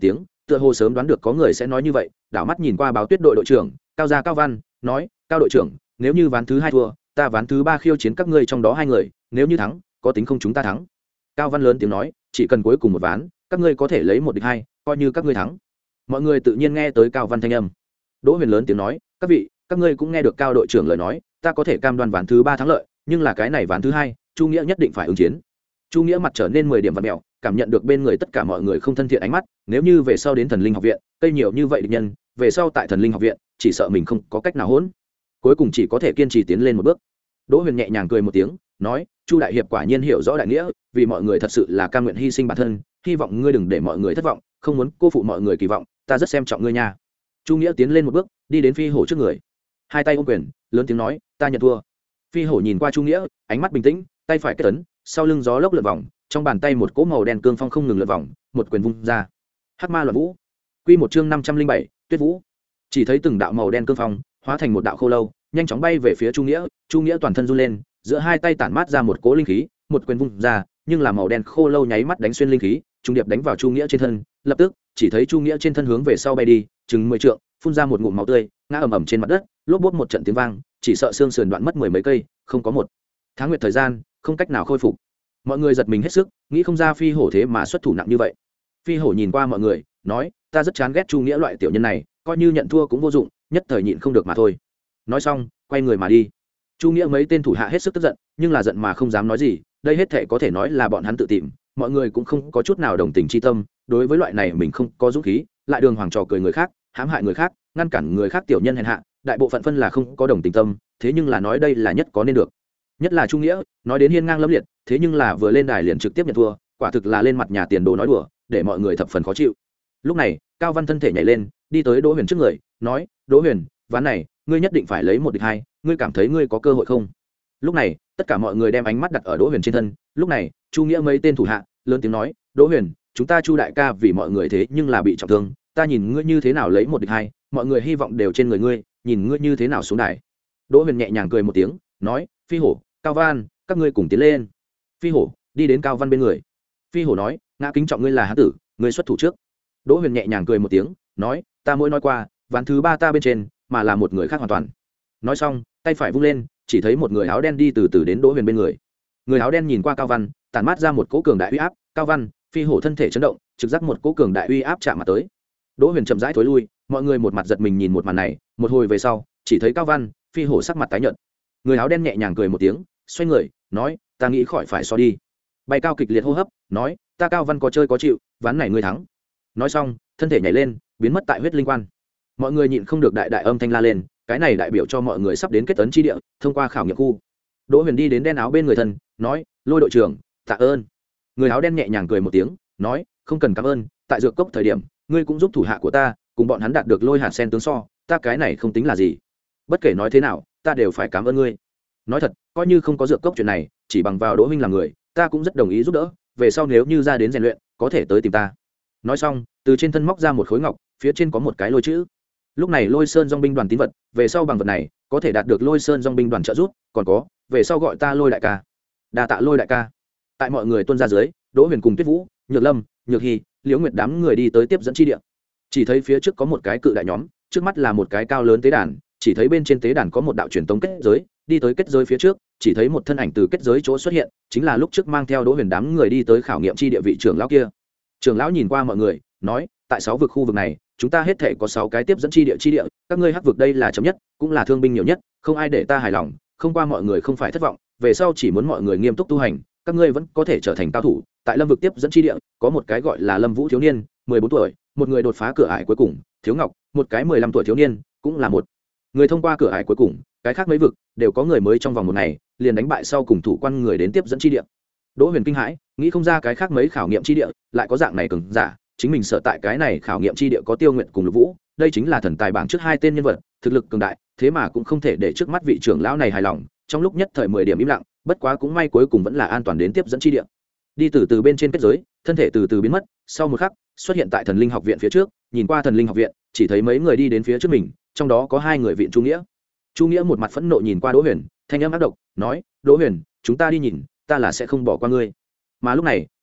Speaker 1: tựa hồ sớm đoán được có người sẽ nói như vậy, đảo mắt nhìn qua báo tuyết đội đội trưởng cao gia cao văn, nói: cao đội trưởng, nếu như ván thứ hai thua, ta ván thứ ba khiêu chiến các ngươi trong đó hai người, nếu như thắng, có tính không chúng ta thắng? Cao văn lớn tiếng nói: chỉ cần cuối cùng một ván các ngươi có thể lấy một địch hai, coi như các ngươi thắng. Mọi người tự nhiên nghe tới cao văn thanh âm. Đỗ Huyền lớn tiếng nói: các vị, các ngươi cũng nghe được cao đội trưởng lời nói, ta có thể cam đoan ván thứ ba thắng lợi, nhưng là cái này ván thứ hai, Chu Nghĩa nhất định phải ứng chiến. Chu Nghĩa mặt trở nên mười điểm vặn mèo, cảm nhận được bên người tất cả mọi người không thân thiện ánh mắt, nếu như về sau đến Thần Linh học viện, cây nhiều như vậy địch nhân, về sau tại Thần Linh học viện, chỉ sợ mình không có cách nào hỗn. Cuối cùng chỉ có thể kiên trì tiến lên một bước. Đỗ Huyền nhẹ nhàng cười một tiếng, nói: Chu đại hiệp quả nhiên hiểu rõ đại nghĩa, vì mọi người thật sự là cam nguyện hy sinh bản thân, hy vọng ngươi đừng để mọi người thất vọng, không muốn cô phụ mọi người kỳ vọng, ta rất xem trọng ngươi nha. Chu Nghĩa tiến lên một bước, đi đến Phi Hổ trước người, hai tay ôm quyền, lớn tiếng nói: ta nhận thua. Phi Hổ nhìn qua Chu Nghĩa, ánh mắt bình tĩnh, tay phải kết ấn, sau lưng gió lốc lượn vòng, trong bàn tay một cỗ màu đen cương phong không ngừng lượn vòng, một quyền vung ra. Hắc ma loạn vũ. Quy một chương năm trăm linh bảy, Tuyết Vũ. Chỉ thấy từng đạo màu đen cương phong hóa thành một đạo khô lâu, nhanh chóng bay về phía Chu Nghĩa. Chu Nghĩa toàn thân run lên, giữa hai tay tản mát ra một cỗ linh khí, một quyền vung ra, nhưng là màu đen khô lâu nháy mắt đánh xuyên linh khí, trung điệp đánh vào Chu Nghĩa trên thân. Lập tức, chỉ thấy Chu Nghĩa trên thân hướng về sau bay đi, chừng mười trượng, phun ra một ngụm máu tươi, ngã ầm ầm trên mặt đất, lốp bốp một trận tiếng vang, chỉ sợ xương sườn đoạn mất mười mấy cây, không có một tháng nguyệt thời gian, không cách nào khôi phục. Mọi người giật mình hết sức, nghĩ không ra Phi Hổ thế mà xuất thủ nặng như vậy. Phi Hổ nhìn qua mọi người, nói: ta rất chán ghét Chu Nghĩa loại tiểu nhân này, coi như nhận thua cũng vô dụng, nhất thời nhịn không được mà thôi. Nói xong, quay người mà đi. Chu Nghĩa mấy tên thủ hạ hết sức tức giận, nhưng là giận mà không dám nói gì, đây hết thảy có thể nói là bọn hắn tự tìm, mọi người cũng không có chút nào đồng tình chi tâm, đối với loại này mình không có dũng khí, lại đường hoàng trò cười người khác, hãm hại người khác, ngăn cản người khác tiểu nhân hèn hạ, đại bộ phận phân là không có đồng tình tâm, thế nhưng là nói đây là nhất có nên được. Nhất là Chu Nghĩa, nói đến hiên ngang lẫm liệt, thế nhưng là vừa lên đài liền trực tiếp nhận thua, quả thực là lên mặt nhà tiền đồ nói đùa, để mọi người thập phần khó chịu. Lúc này, Cao Văn thân thể nhảy lên, đi tới Đỗ Huyền trước người, nói: Đỗ Huyền, ván này, ngươi nhất định phải lấy một địch hai, ngươi cảm thấy ngươi có cơ hội không? Lúc này, tất cả mọi người đem ánh mắt đặt ở Đỗ Huyền trên thân. Lúc này, Chu Nghĩa mấy tên thủ hạ lớn tiếng nói: Đỗ Huyền, chúng ta Chu đại ca vì mọi người thế nhưng là bị trọng thương, ta nhìn ngươi như thế nào lấy một địch hai, mọi người hy vọng đều trên người ngươi, nhìn ngươi như thế nào xuống đài. Đỗ Huyền nhẹ nhàng cười một tiếng, nói: Phi Hổ, Cao Văn, các ngươi cùng tiến lên. Phi Hổ đi đến Cao Văn bên người. Phi Hổ nói: ngã kính trọng ngươi là hán tử, ngươi xuất thủ trước. Đỗ Huyền nhẹ nhàng cười một tiếng, nói: ta mỗi nói qua, ván thứ ba ta bên trên, mà là một người khác hoàn toàn. Nói xong, tay phải vung lên, chỉ thấy một người áo đen đi từ từ đến Đỗ Huyền bên người. Người áo đen nhìn qua Cao Văn, tản mát ra một cỗ cường đại uy áp. Cao Văn, Phi Hổ thân thể chấn động, trực giác một cỗ cường đại uy áp chạm mặt tới. Đỗ Huyền chậm rãi thối lui, mọi người một mặt giật mình nhìn một màn này, một hồi về sau, chỉ thấy Cao Văn, Phi Hổ sắc mặt tái nhợt. Người áo đen nhẹ nhàng cười một tiếng, xoay người, nói: ta nghĩ khỏi phải so đi. Bay cao kịch liệt hô hấp, nói: ta Cao Văn có chơi có chịu, ván này ngươi thắng. Nói xong, thân thể nhảy lên, biến mất tại huyết linh quan. Mọi người nhịn không được đại đại âm thanh la lên, cái này đại biểu cho mọi người sắp đến kết tấn chi địa, thông qua khảo nghiệm khu. Đỗ Huyền đi đến đen áo bên người thân, nói: Lôi đội trưởng, tạ ơn. Người áo đen nhẹ nhàng cười một tiếng, nói: không cần cảm ơn, tại dược cốc thời điểm, ngươi cũng giúp thủ hạ của ta, cùng bọn hắn đạt được lôi hạt sen tướng so, ta cái này không tính là gì. Bất kể nói thế nào, ta đều phải cảm ơn ngươi. Nói thật, coi như không có dược cốc chuyện này, chỉ bằng vào Đỗ huynh làm người, ta cũng rất đồng ý giúp đỡ, về sau nếu như ra đến rèn luyện, có thể tới tìm ta. Nói xong, từ trên thân móc ra một khối ngọc, phía trên có một cái lôi chữ. Lúc này Lôi Sơn Dòng binh đoàn tín vật, về sau bằng vật này, có thể đạt được Lôi Sơn Dòng binh đoàn trợ giúp, còn có, về sau gọi ta Lôi đại ca. Đa tạ Lôi đại ca. Tại mọi người tuôn ra dưới, Đỗ Huyền cùng Tuyết Vũ, Nhược Lâm, Nhược Hi, Liễu Nguyệt đám người đi tới tiếp dẫn chi địa. Chỉ thấy phía trước có một cái cự đại nhóm, trước mắt là một cái cao lớn tế đàn, chỉ thấy bên trên tế đàn có một đạo truyền tống kết giới, đi tới kết giới phía trước, chỉ thấy một thân ảnh từ kết giới chỗ xuất hiện, chính là lúc trước mang theo Đỗ Huyền đám người đi tới khảo nghiệm chi địa vị trưởng lão kia. Trưởng lão nhìn qua mọi người, nói: tại sáu vực khu vực này, chúng ta hết thể có sáu cái tiếp dẫn chi địa chi địa, các ngươi hắc vực đây là chấm nhất, cũng là thương binh nhiều nhất, không ai để ta hài lòng, không qua mọi người không phải thất vọng, về sau chỉ muốn mọi người nghiêm túc tu hành, các ngươi vẫn có thể trở thành cao thủ. Tại Lâm vực tiếp dẫn chi địa, có một cái gọi là Lâm Vũ thiếu niên, mười bốn tuổi, một người đột phá cửa ải cuối cùng, Thiếu Ngọc, một cái mười lăm tuổi thiếu niên, cũng là một người thông qua cửa ải cuối cùng, cái khác mấy vực đều có người mới trong vòng một ngày liền đánh bại sau cùng thủ quan người đến tiếp dẫn chi địa. Đỗ Huyền kinh hãi, nghĩ không ra cái khác mấy khảo nghiệm chi địa lại có dạng này cường giả, chính mình sợ tại cái này khảo nghiệm chi địa có Tiêu Nguyện cùng Lục Vũ, đây chính là thần tài bảng trước hai tên nhân vật, thực lực cường đại, thế mà cũng không thể để trước mắt vị trưởng lão này hài lòng, trong lúc nhất thời mười điểm im lặng, bất quá cũng may cuối cùng vẫn là an toàn đến tiếp dẫn chi địa. Đi từ từ bên trên kết giới, thân thể từ từ biến mất, sau một khắc, xuất hiện tại Thần Linh học viện phía trước, nhìn qua Thần Linh học viện, chỉ thấy mấy người đi đến phía trước mình, trong đó có hai người viện Chu Nghĩa. Chu Nghĩa một mặt phẫn nộ nhìn qua Đỗ Huyền, thanh âm ác độc, nói: "Đỗ Huyền, chúng ta đi nhìn, ta là sẽ không bỏ qua ngươi." Mà lúc này,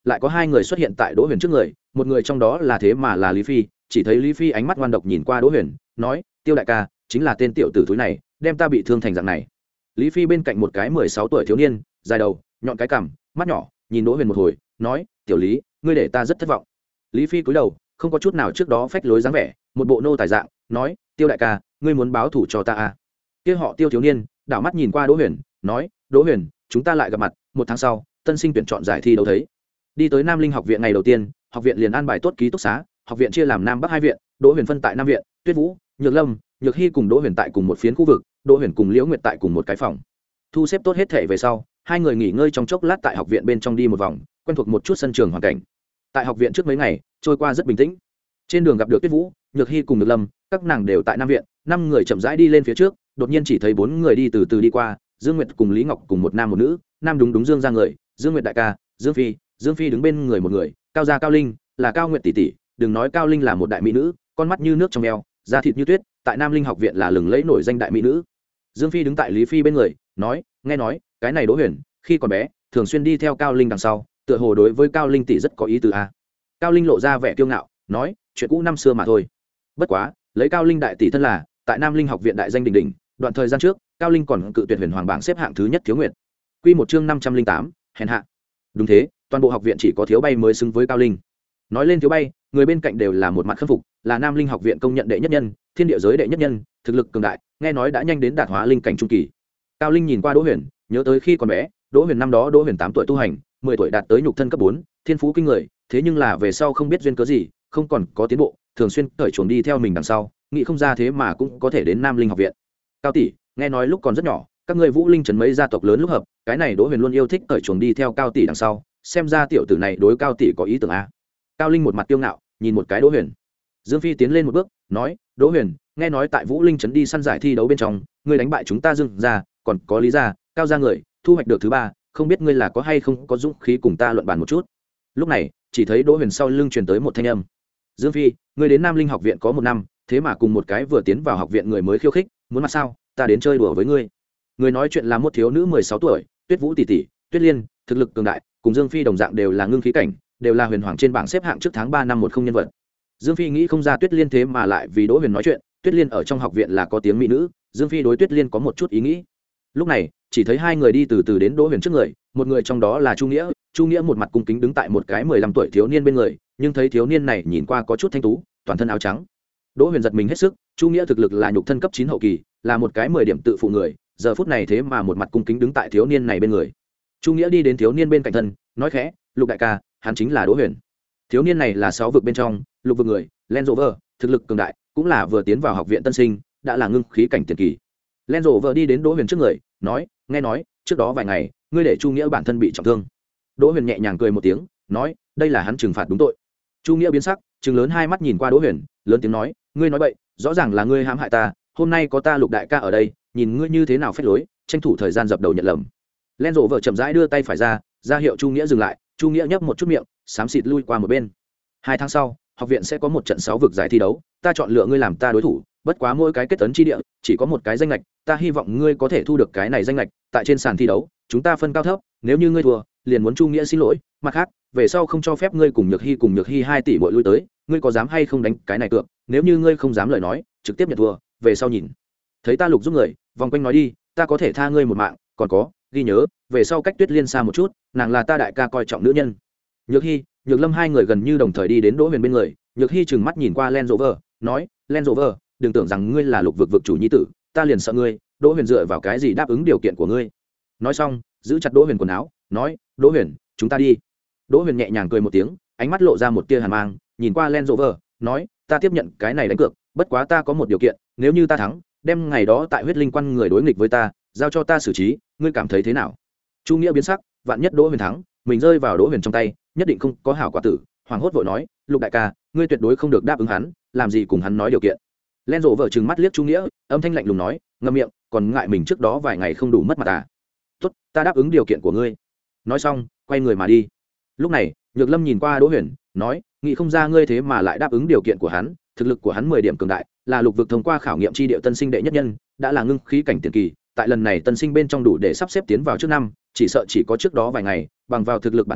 Speaker 1: lại có hai người xuất hiện tại đỗ huyền trước người, một người trong đó là thế mà là lý phi. Chỉ thấy lý phi ánh mắt ngoan độc nhìn qua đỗ huyền, nói: Tiêu đại ca, chính là tên tiểu tử thúi này đem ta bị thương thành dạng này. Lý phi bên cạnh một cái mười sáu tuổi thiếu niên, dài đầu, nhọn cái cằm, mắt nhỏ, nhìn đỗ huyền một hồi, nói: Tiểu lý, ngươi để ta rất thất vọng. Lý phi cúi đầu, không có chút nào trước đó phách lối dáng vẻ, một bộ nô tài dạng, nói: Tiêu đại ca, ngươi muốn báo thù cho ta à? Kia họ Tiêu thiếu niên đảo mắt nhìn qua đỗ huyền, nói: Đỗ huyền, chúng ta lại gặp mặt, một tháng sau tân sinh tuyển chọn giải thi đấu thấy. Đi tới Nam Linh học viện ngày đầu tiên, học viện liền an bài tốt ký túc xá. Học viện chia làm Nam Bắc hai viện, Đỗ Huyền phân tại Nam viện, Tuyết Vũ, Nhược Lâm, Nhược Hy cùng Đỗ Huyền tại cùng một phiến khu vực, Đỗ Huyền cùng Liễu Nguyệt tại cùng một cái phòng. Thu xếp tốt hết thể về sau, hai người nghỉ ngơi trong chốc lát tại học viện bên trong đi một vòng, quen thuộc một chút sân trường hoàn cảnh. Tại học viện trước mấy ngày trôi qua rất bình tĩnh. Trên đường gặp được Tuyết Vũ, Nhược Hy cùng Nhược Lâm, các nàng đều tại Nam viện, năm người chậm rãi đi lên phía trước, đột nhiên chỉ thấy bốn người đi từ từ đi qua, Dương Nguyệt cùng Lý Ngọc cùng một nam một nữ, nam đúng đúng Dương ra người, Dương Nguyệt đại ca, Dương Phi, Dương Phi đứng bên người một người, Cao Gia Cao Linh, là Cao Nguyệt tỷ tỷ, đừng nói Cao Linh là một đại mỹ nữ, con mắt như nước trong veo, da thịt như tuyết, tại Nam Linh học viện là lừng lẫy nổi danh đại mỹ nữ. Dương Phi đứng tại Lý Phi bên người, nói: Nghe nói cái này Đỗ Huyền khi còn bé thường xuyên đi theo Cao Linh đằng sau, tựa hồ đối với Cao Linh tỷ rất có ý tứ a. Cao Linh lộ ra vẻ kiêu ngạo, nói: Chuyện cũ năm xưa mà thôi. Bất quá lấy Cao Linh đại tỷ thân là tại Nam Linh học viện đại danh đỉnh đỉnh, đoạn thời gian trước Cao Linh còn cự tuyệt huyền hoàng bảng xếp hạng thứ nhất thiếu nguyệt. Quy một chương năm trăm linh tám, hèn hạ. Đúng thế, toàn bộ học viện chỉ có Thiếu Bay mới xứng với Cao Linh. Nói lên Thiếu Bay, người bên cạnh đều là một mặt khâm phục, là Nam Linh học viện công nhận đệ nhất nhân, thiên địa giới đệ nhất nhân, thực lực cường đại, nghe nói đã nhanh đến đạt hóa linh cảnh trung kỳ. Cao Linh nhìn qua Đỗ Huyền, nhớ tới khi còn bé, Đỗ Huyền năm đó Đỗ Huyền tám tuổi tu hành, mười tuổi đạt tới nhục thân cấp bốn, thiên phú kinh người, thế nhưng là về sau không biết duyên cớ gì, không còn có tiến bộ, thường xuyên cởi chuồng đi theo mình đằng sau, nghĩ không ra thế mà cũng có thể đến Nam Linh học viện. Cao tỷ, nghe nói lúc còn rất nhỏ, các ngươi Vũ Linh trấn mấy gia tộc lớn lúc hợp, cái này Đỗ Huyền luôn yêu thích cởi chuồng đi theo Cao tỷ đằng sau, xem ra tiểu tử này đối Cao tỷ có ý tưởng a. Cao Linh một mặt kiêu ngạo, nhìn một cái Đỗ Huyền. Dương Phi tiến lên một bước, nói: Đỗ Huyền, nghe nói tại Vũ Linh trấn đi săn giải thi đấu bên trong, ngươi đánh bại chúng ta Dương gia, còn có Lý gia, Cao gia người, thu hoạch được thứ ba, không biết ngươi là có hay không có dũng khí cùng ta luận bàn một chút. Lúc này, chỉ thấy Đỗ Huyền sau lưng truyền tới một thanh âm: Dương Phi, ngươi đến Nam Linh học viện có một năm, thế mà cùng một cái vừa tiến vào học viện người mới khiêu khích, muốn mặt sao? Ta đến chơi đùa với ngươi. Người nói chuyện là một thiếu nữ mười sáu tuổi, Tuyết Vũ tỷ tỷ, Tuyết Liên, thực lực cường đại, cùng Dương Phi đồng dạng đều là ngưng khí cảnh, đều là huyền hoàng trên bảng xếp hạng trước tháng ba năm một không nhân vật. Dương Phi nghĩ không ra Tuyết Liên thế mà lại vì Đỗ Huyền nói chuyện, Tuyết Liên ở trong học viện là có tiếng mỹ nữ, Dương Phi đối Tuyết Liên có một chút ý nghĩ. Lúc này, chỉ thấy hai người đi từ từ đến Đỗ Huyền trước người, một người trong đó là Chu Nghĩa, Chu Nghĩa một mặt cung kính đứng tại một cái mười lăm tuổi thiếu niên bên người, nhưng thấy thiếu niên này nhìn qua có chút thanh tú, toàn thân áo trắng. Đỗ Huyền giật mình hết sức, Chu Nghĩa thực lực là nhục thân cấp chín hậu kỳ, là một cái mười điểm tự phụ người, giờ phút này thế mà một mặt cung kính đứng tại thiếu niên này bên người. Chu Nghĩa đi đến thiếu niên bên cạnh thân, nói khẽ: Lục đại ca, hắn chính là Đỗ Huyền. Thiếu niên này là sáu vực bên trong, lục vực người, Land Rover, thực lực cường đại, cũng là vừa tiến vào học viện tân sinh, đã là ngưng khí cảnh tiền kỳ. Land Rover đi đến Đỗ Huyền trước người, nói: Nghe nói, trước đó vài ngày, ngươi để Chu Nghĩa bản thân bị trọng thương. Đỗ Huyền nhẹ nhàng cười một tiếng, nói: Đây là hắn trừng phạt đúng tội. Chu Nghĩa biến sắc, trừng lớn hai mắt nhìn qua Đỗ Huyền, lớn tiếng nói: Ngươi nói bậy, rõ ràng là ngươi hãm hại ta, hôm nay có ta Lục đại ca ở đây, nhìn ngươi như thế nào phách lối, tranh thủ thời gian dập đầu nhận lầm. Land Rover chậm rãi đưa tay phải ra, ra hiệu Chu Nghĩa dừng lại. Chu Nghĩa nhấp một chút miệng, xám xịt lui qua một bên. Hai tháng sau, học viện sẽ có một trận sáu vực giải thi đấu, ta chọn lựa ngươi làm ta đối thủ, bất quá mỗi cái kết tấn chi địa chỉ có một cái danh lệch, ta hy vọng ngươi có thể thu được cái này danh lệch, tại trên sàn thi đấu, chúng ta phân cao thấp, nếu như ngươi thua, liền muốn Chu Nghĩa xin lỗi, mặt khác, về sau không cho phép ngươi cùng Nhược Hy cùng Nhược Hy hai tỷ muội lui tới, ngươi có dám hay không đánh cái này cược, nếu như ngươi không dám lời nói, trực tiếp nhận thua, về sau nhìn. Thấy ta Lục giúp người, vòng quanh nói đi, ta có thể tha ngươi một mạng, còn có, ghi nhớ, về sau cách Tuyết Liên xa một chút, nàng là ta đại ca coi trọng nữ nhân. Nhược Hy, Nhược Lâm hai người gần như đồng thời đi đến Đỗ Huyền bên người, Nhược Hy trừng mắt nhìn qua Land Rover, nói: Land Rover, đừng tưởng rằng ngươi là Lục vực vực chủ nhi tử, ta liền sợ ngươi. Đỗ Huyền dựa vào cái gì đáp ứng điều kiện của ngươi? Nói xong, giữ chặt Đỗ Huyền quần áo, nói: Đỗ Huyền, chúng ta đi. Đỗ Huyền nhẹ nhàng cười một tiếng, ánh mắt lộ ra một tia hàn mang, nhìn qua Land Rover, nói: Ta tiếp nhận cái này đánh cược, bất quá ta có một điều kiện, nếu như ta thắng, đem ngày đó tại huyết linh quan người đối nghịch với ta, giao cho ta xử trí, ngươi cảm thấy thế nào? Chu Nghĩa biến sắc, vạn nhất Đỗ Huyền thắng, mình rơi vào Đỗ Huyền trong tay, nhất định không có hảo quả tử, hoảng hốt vội nói: Lục đại ca, ngươi tuyệt đối không được đáp ứng hắn, làm gì cùng hắn nói điều kiện. Len rộ vợ trừng mắt liếc Chu Nghĩa, âm thanh lạnh lùng nói: ngậm miệng, còn ngại mình trước đó vài ngày không đủ mất mặt à? Tốt, ta đáp ứng điều kiện của ngươi. Nói xong, quay người mà đi. Lúc này, Nhược Lâm nhìn qua Đỗ Huyền, nói: nghĩ không ra ngươi thế mà lại đáp ứng điều kiện của hắn, thực lực của hắn mười điểm cường đại, là lục vực thông qua khảo nghiệm chi địa tân sinh đệ nhất nhân, đã là ngưng khí cảnh tiền kỳ, tại lần này tân sinh bên trong đủ để sắp xếp tiến vào trước năm, chỉ sợ chỉ có trước đó vài ngày, bằng vào thực lực bản thân,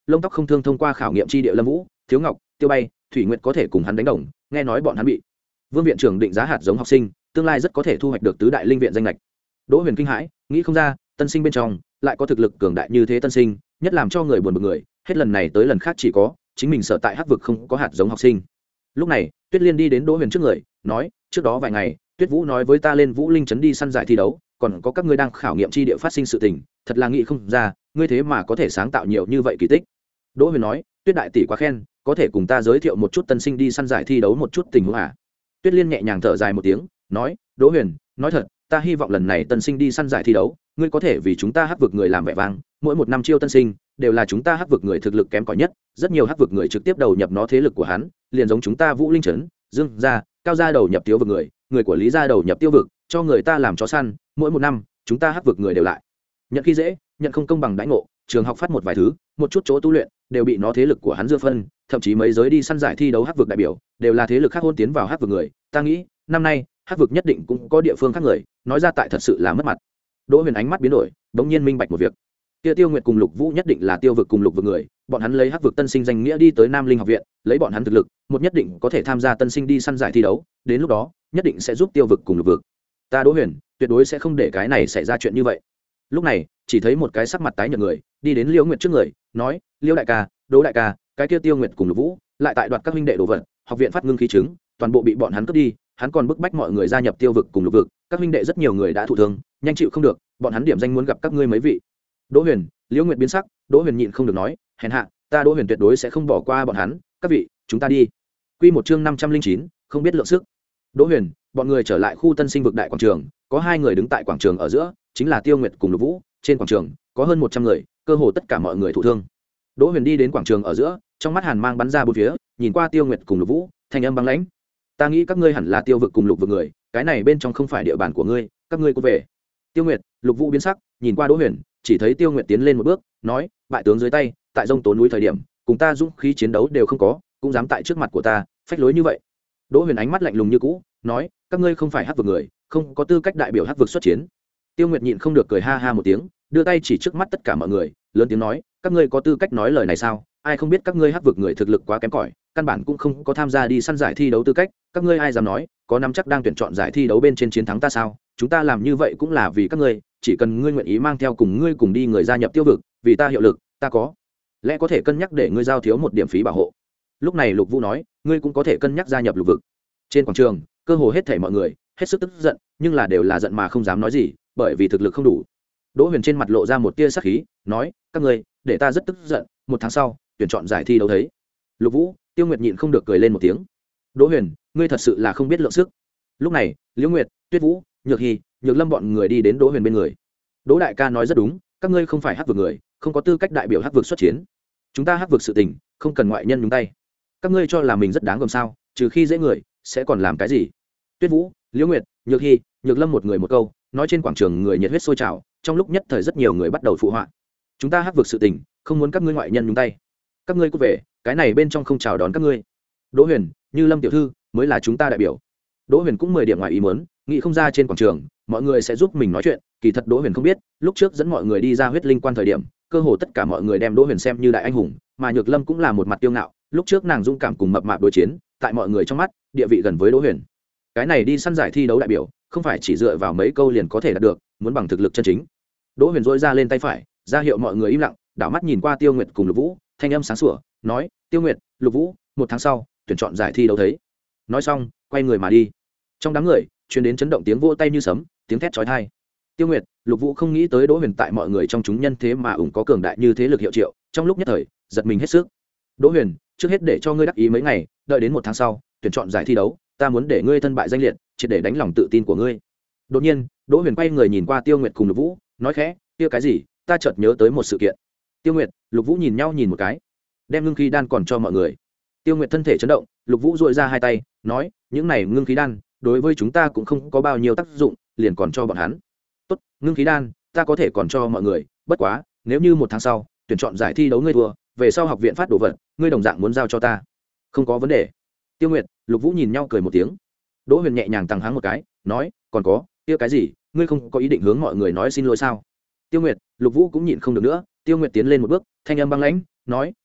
Speaker 1: lông tóc không thương thông qua khảo nghiệm tri địa lâm vũ, thiếu ngọc, tiêu bay, thủy nguyệt có thể cùng hắn đánh đồng, nghe nói bọn hắn bị vương viện trưởng định giá hạt giống học sinh, tương lai rất có thể thu hoạch được tứ đại linh viện danh lệch. Đỗ Huyền kinh hãi, nghĩ không ra tân sinh bên trong lại có thực lực cường đại như thế tân sinh, nhất làm cho người buồn bực người, hết lần này tới lần khác chỉ có chính mình sợ tại hắc vực không có hạt giống học sinh. Lúc này Tuyết Liên đi đến Đỗ Huyền trước người, nói, trước đó vài ngày Tuyết Vũ nói với ta lên Vũ Linh trấn đi săn giải thi đấu, còn có các ngươi đang khảo nghiệm chi địa phát sinh sự tình, thật là nghĩ không ra ngươi thế mà có thể sáng tạo nhiều như vậy kỳ tích. Đỗ Huyền nói, Tuyết đại tỷ quá khen, có thể cùng ta giới thiệu một chút tân sinh đi săn giải thi đấu một chút tình huống à? Tuyết Liên nhẹ nhàng thở dài một tiếng, nói, Đỗ Huyền, nói thật, ta hy vọng lần này tân sinh đi săn giải thi đấu, ngươi có thể vì chúng ta hắc vực người làm vẻ vang, mỗi một năm chiêu tân sinh đều là chúng ta hắc vực người thực lực kém cỏi nhất, rất nhiều hắc vực người trực tiếp đầu nhập nó thế lực của hắn, liền giống chúng ta Vũ Linh trấn, Dương gia, Cao gia đầu nhập tiêu vực người, người của Lý gia đầu nhập tiêu vực, cho người ta làm chó săn, mỗi một năm chúng ta hắc vực người đều lại nhận khi dễ, nhận không công bằng đãi ngộ, trường học phát một vài thứ, một chút chỗ tu luyện đều bị nó thế lực của hắn dưa phân, thậm chí mấy giới đi săn giải thi đấu hắc vực đại biểu đều là thế lực khác hôn tiến vào hắc vực người, ta nghĩ năm nay hắc vực nhất định cũng có địa phương khác người, nói ra tại thật sự là mất mặt. Đỗ Huyền ánh mắt biến đổi, bỗng nhiên minh bạch một việc. Kia Tiêu Nguyệt cùng Lục Vũ nhất định là tiêu vực cùng lục vực người, bọn hắn lấy hắc vực tân sinh danh nghĩa đi tới Nam Linh học viện, lấy bọn hắn thực lực, một nhất định có thể tham gia tân sinh đi săn giải thi đấu, đến lúc đó, nhất định sẽ giúp tiêu vực cùng lục vực. Ta Đỗ Huyền, tuyệt đối sẽ không để cái này xảy ra chuyện như vậy. Lúc này, chỉ thấy một cái sắc mặt tái nhợt người, đi đến Liễu Nguyệt trước người, nói, Liễu đại ca, Đỗ đại ca, cái kia Tiêu Nguyệt cùng Lục Vũ, lại tại đoạt các huynh đệ đồ vật, học viện phát ngưng khí chứng, toàn bộ bị bọn hắn cướp đi, hắn còn bức bách mọi người gia nhập tiêu vực cùng lục vực, các huynh đệ rất nhiều người đã thụ thương, nhanh chịu không được, bọn hắn điểm danh muốn gặp các ngươi mấy vị. Đỗ Huyền, Liễu Nguyệt biến sắc, Đỗ Huyền nhịn không được nói, hèn hạ, ta Đỗ Huyền tuyệt đối sẽ không bỏ qua bọn hắn, các vị, chúng ta đi. Quy một chương năm trăm linh chín, không biết lượng sức. Đỗ Huyền, bọn người trở lại khu tân sinh vực đại quảng trường, có hai người đứng tại quảng trường ở giữa, chính là Tiêu Nguyệt cùng Lục Vũ, trên quảng trường có hơn một trăm người, cơ hồ tất cả mọi người thụ thương. Đỗ Huyền đi đến quảng trường ở giữa, trong mắt hàn mang bắn ra bốn phía, nhìn qua Tiêu Nguyệt cùng Lục Vũ, thanh âm băng lãnh, ta nghĩ các ngươi hẳn là tiêu vực cùng lục vực người, cái này bên trong không phải địa bàn của ngươi, các ngươi có về. Tiêu Nguyệt, Lục Vũ biến sắc, nhìn qua Đỗ Huyền, chỉ thấy Tiêu Nguyệt tiến lên một bước, nói, bại tướng dưới tay, tại rông tố núi thời điểm, cùng ta dũng khí chiến đấu đều không có, cũng dám tại trước mặt của ta phách lối như vậy. Đỗ Huyền ánh mắt lạnh lùng như cũ, nói, các ngươi không phải hắc vực người, không có tư cách đại biểu hắc vực xuất chiến. Tiêu Nguyệt nhịn không được cười ha ha một tiếng, đưa tay chỉ trước mắt tất cả mọi người, lớn tiếng nói, các ngươi có tư cách nói lời này sao? Ai không biết các ngươi hắc vực người thực lực quá kém cỏi, căn bản cũng không có tham gia đi săn giải thi đấu tư cách, các ngươi ai dám nói có nắm chắc đang tuyển chọn giải thi đấu bên trên chiến thắng ta sao? Chúng ta làm như vậy cũng là vì các ngươi, chỉ cần ngươi nguyện ý mang theo cùng ngươi cùng đi người gia nhập tiêu vực, vì ta hiệu lực, ta có lẽ có thể cân nhắc để ngươi giao thiếu một điểm phí bảo hộ. Lúc này Lục Vũ nói, ngươi cũng có thể cân nhắc gia nhập lục vực. Trên quảng trường, cơ hồ hết thảy mọi người hết sức tức giận, nhưng là đều là giận mà không dám nói gì, bởi vì thực lực không đủ. Đỗ Huyền trên mặt lộ ra một tia sắc khí, nói, các ngươi để ta rất tức giận, một tháng sau tuyển chọn giải thi đấu thấy. Lục Vũ, Tiêu Nguyệt nhịn không được cười lên một tiếng. Đỗ Huyền, ngươi thật sự là không biết lượng sức. Lúc này, Liễu Nguyệt, Tuyết Vũ, Nhược Hi, Nhược Lâm bọn người đi đến Đỗ Huyền bên người. Đỗ đại ca nói rất đúng, các ngươi không phải hắc vực người, không có tư cách đại biểu hắc vực xuất chiến. Chúng ta hắc vực sự tình, không cần ngoại nhân nhúng tay. Các ngươi cho là mình rất đáng gờm sao? Trừ khi dễ người, sẽ còn làm cái gì? Tuyết Vũ, Liễu Nguyệt, Nhược Hi, Nhược Lâm một người một câu, nói trên quảng trường người nhiệt huyết sôi trào, trong lúc nhất thời rất nhiều người bắt đầu phụ họa. Chúng ta hắc vực sự tình, không muốn các ngươi ngoại nhân nhúng tay. Các ngươi cút về, cái này bên trong không chào đón các ngươi. Đỗ Huyền, Như Lâm tiểu thư mới là chúng ta đại biểu. Đỗ Huyền cũng mười điểm ngoài ý muốn, nghĩ không ra trên quảng trường mọi người sẽ giúp mình nói chuyện, kỳ thật Đỗ Huyền không biết, lúc trước dẫn mọi người đi ra huyết linh quan thời điểm, cơ hồ tất cả mọi người đem Đỗ Huyền xem như đại anh hùng, mà Nhược Lâm cũng là một mặt kiêu ngạo, lúc trước nàng dũng cảm cùng mập mạp đối chiến, tại mọi người trong mắt, địa vị gần với Đỗ Huyền. Cái này đi săn giải thi đấu đại biểu, không phải chỉ dựa vào mấy câu liền có thể đạt được, muốn bằng thực lực chân chính. Đỗ Huyền rỗi ra lên tay phải, ra hiệu mọi người im lặng, đảo mắt nhìn qua Tiêu Nguyệt cùng Lục Vũ, thanh âm sáng sủa, nói, Tiêu Nguyệt, Lục Vũ, một tháng sau tuyển chọn giải thi đấu thấy. Nói xong, quay người mà đi. Trong đám người truyền đến chấn động tiếng vỗ tay như sấm, tiếng thét chói tai. Tiêu Nguyệt, Lục Vũ không nghĩ tới Đỗ Huyền tại mọi người trong chúng nhân thế mà ủng có cường đại như thế lực hiệu triệu, trong lúc nhất thời giật mình hết sức. Đỗ Huyền, trước hết để cho ngươi đắc ý mấy ngày, đợi đến một tháng sau tuyển chọn giải thi đấu, ta muốn để ngươi thân bại danh liệt, triệt để đánh lòng tự tin của ngươi. Đột nhiên, Đỗ Huyền quay người nhìn qua Tiêu Nguyệt cùng Lục Vũ, nói khẽ, kia cái gì? Ta chợt nhớ tới một sự kiện. Tiêu Nguyệt, Lục Vũ nhìn nhau nhìn một cái, đem ngưng khí đan còn cho mọi người. Tiêu Nguyệt thân thể chấn động, Lục Vũ duỗi ra hai tay, nói, những này ngưng khí đan đối với chúng ta cũng không có bao nhiêu tác dụng, liền còn cho bọn hắn. Tốt, ngưng khí đan ta có thể còn cho mọi người, bất quá nếu như một tháng sau tuyển chọn giải thi đấu ngươi thua, về sau học viện phát đồ vật, ngươi đồng dạng muốn giao cho ta. Không có vấn đề. Tiêu Nguyệt, Lục Vũ nhìn nhau cười một tiếng. Đỗ Huyền nhẹ nhàng tăng háng một cái, nói, còn có, kia cái gì, ngươi không có ý định hướng mọi người nói xin lỗi sao? Tiêu Nguyệt, Lục Vũ cũng nhịn không được nữa, Tiêu Nguyệt tiến lên một bước, thanh âm băng lãnh, nói,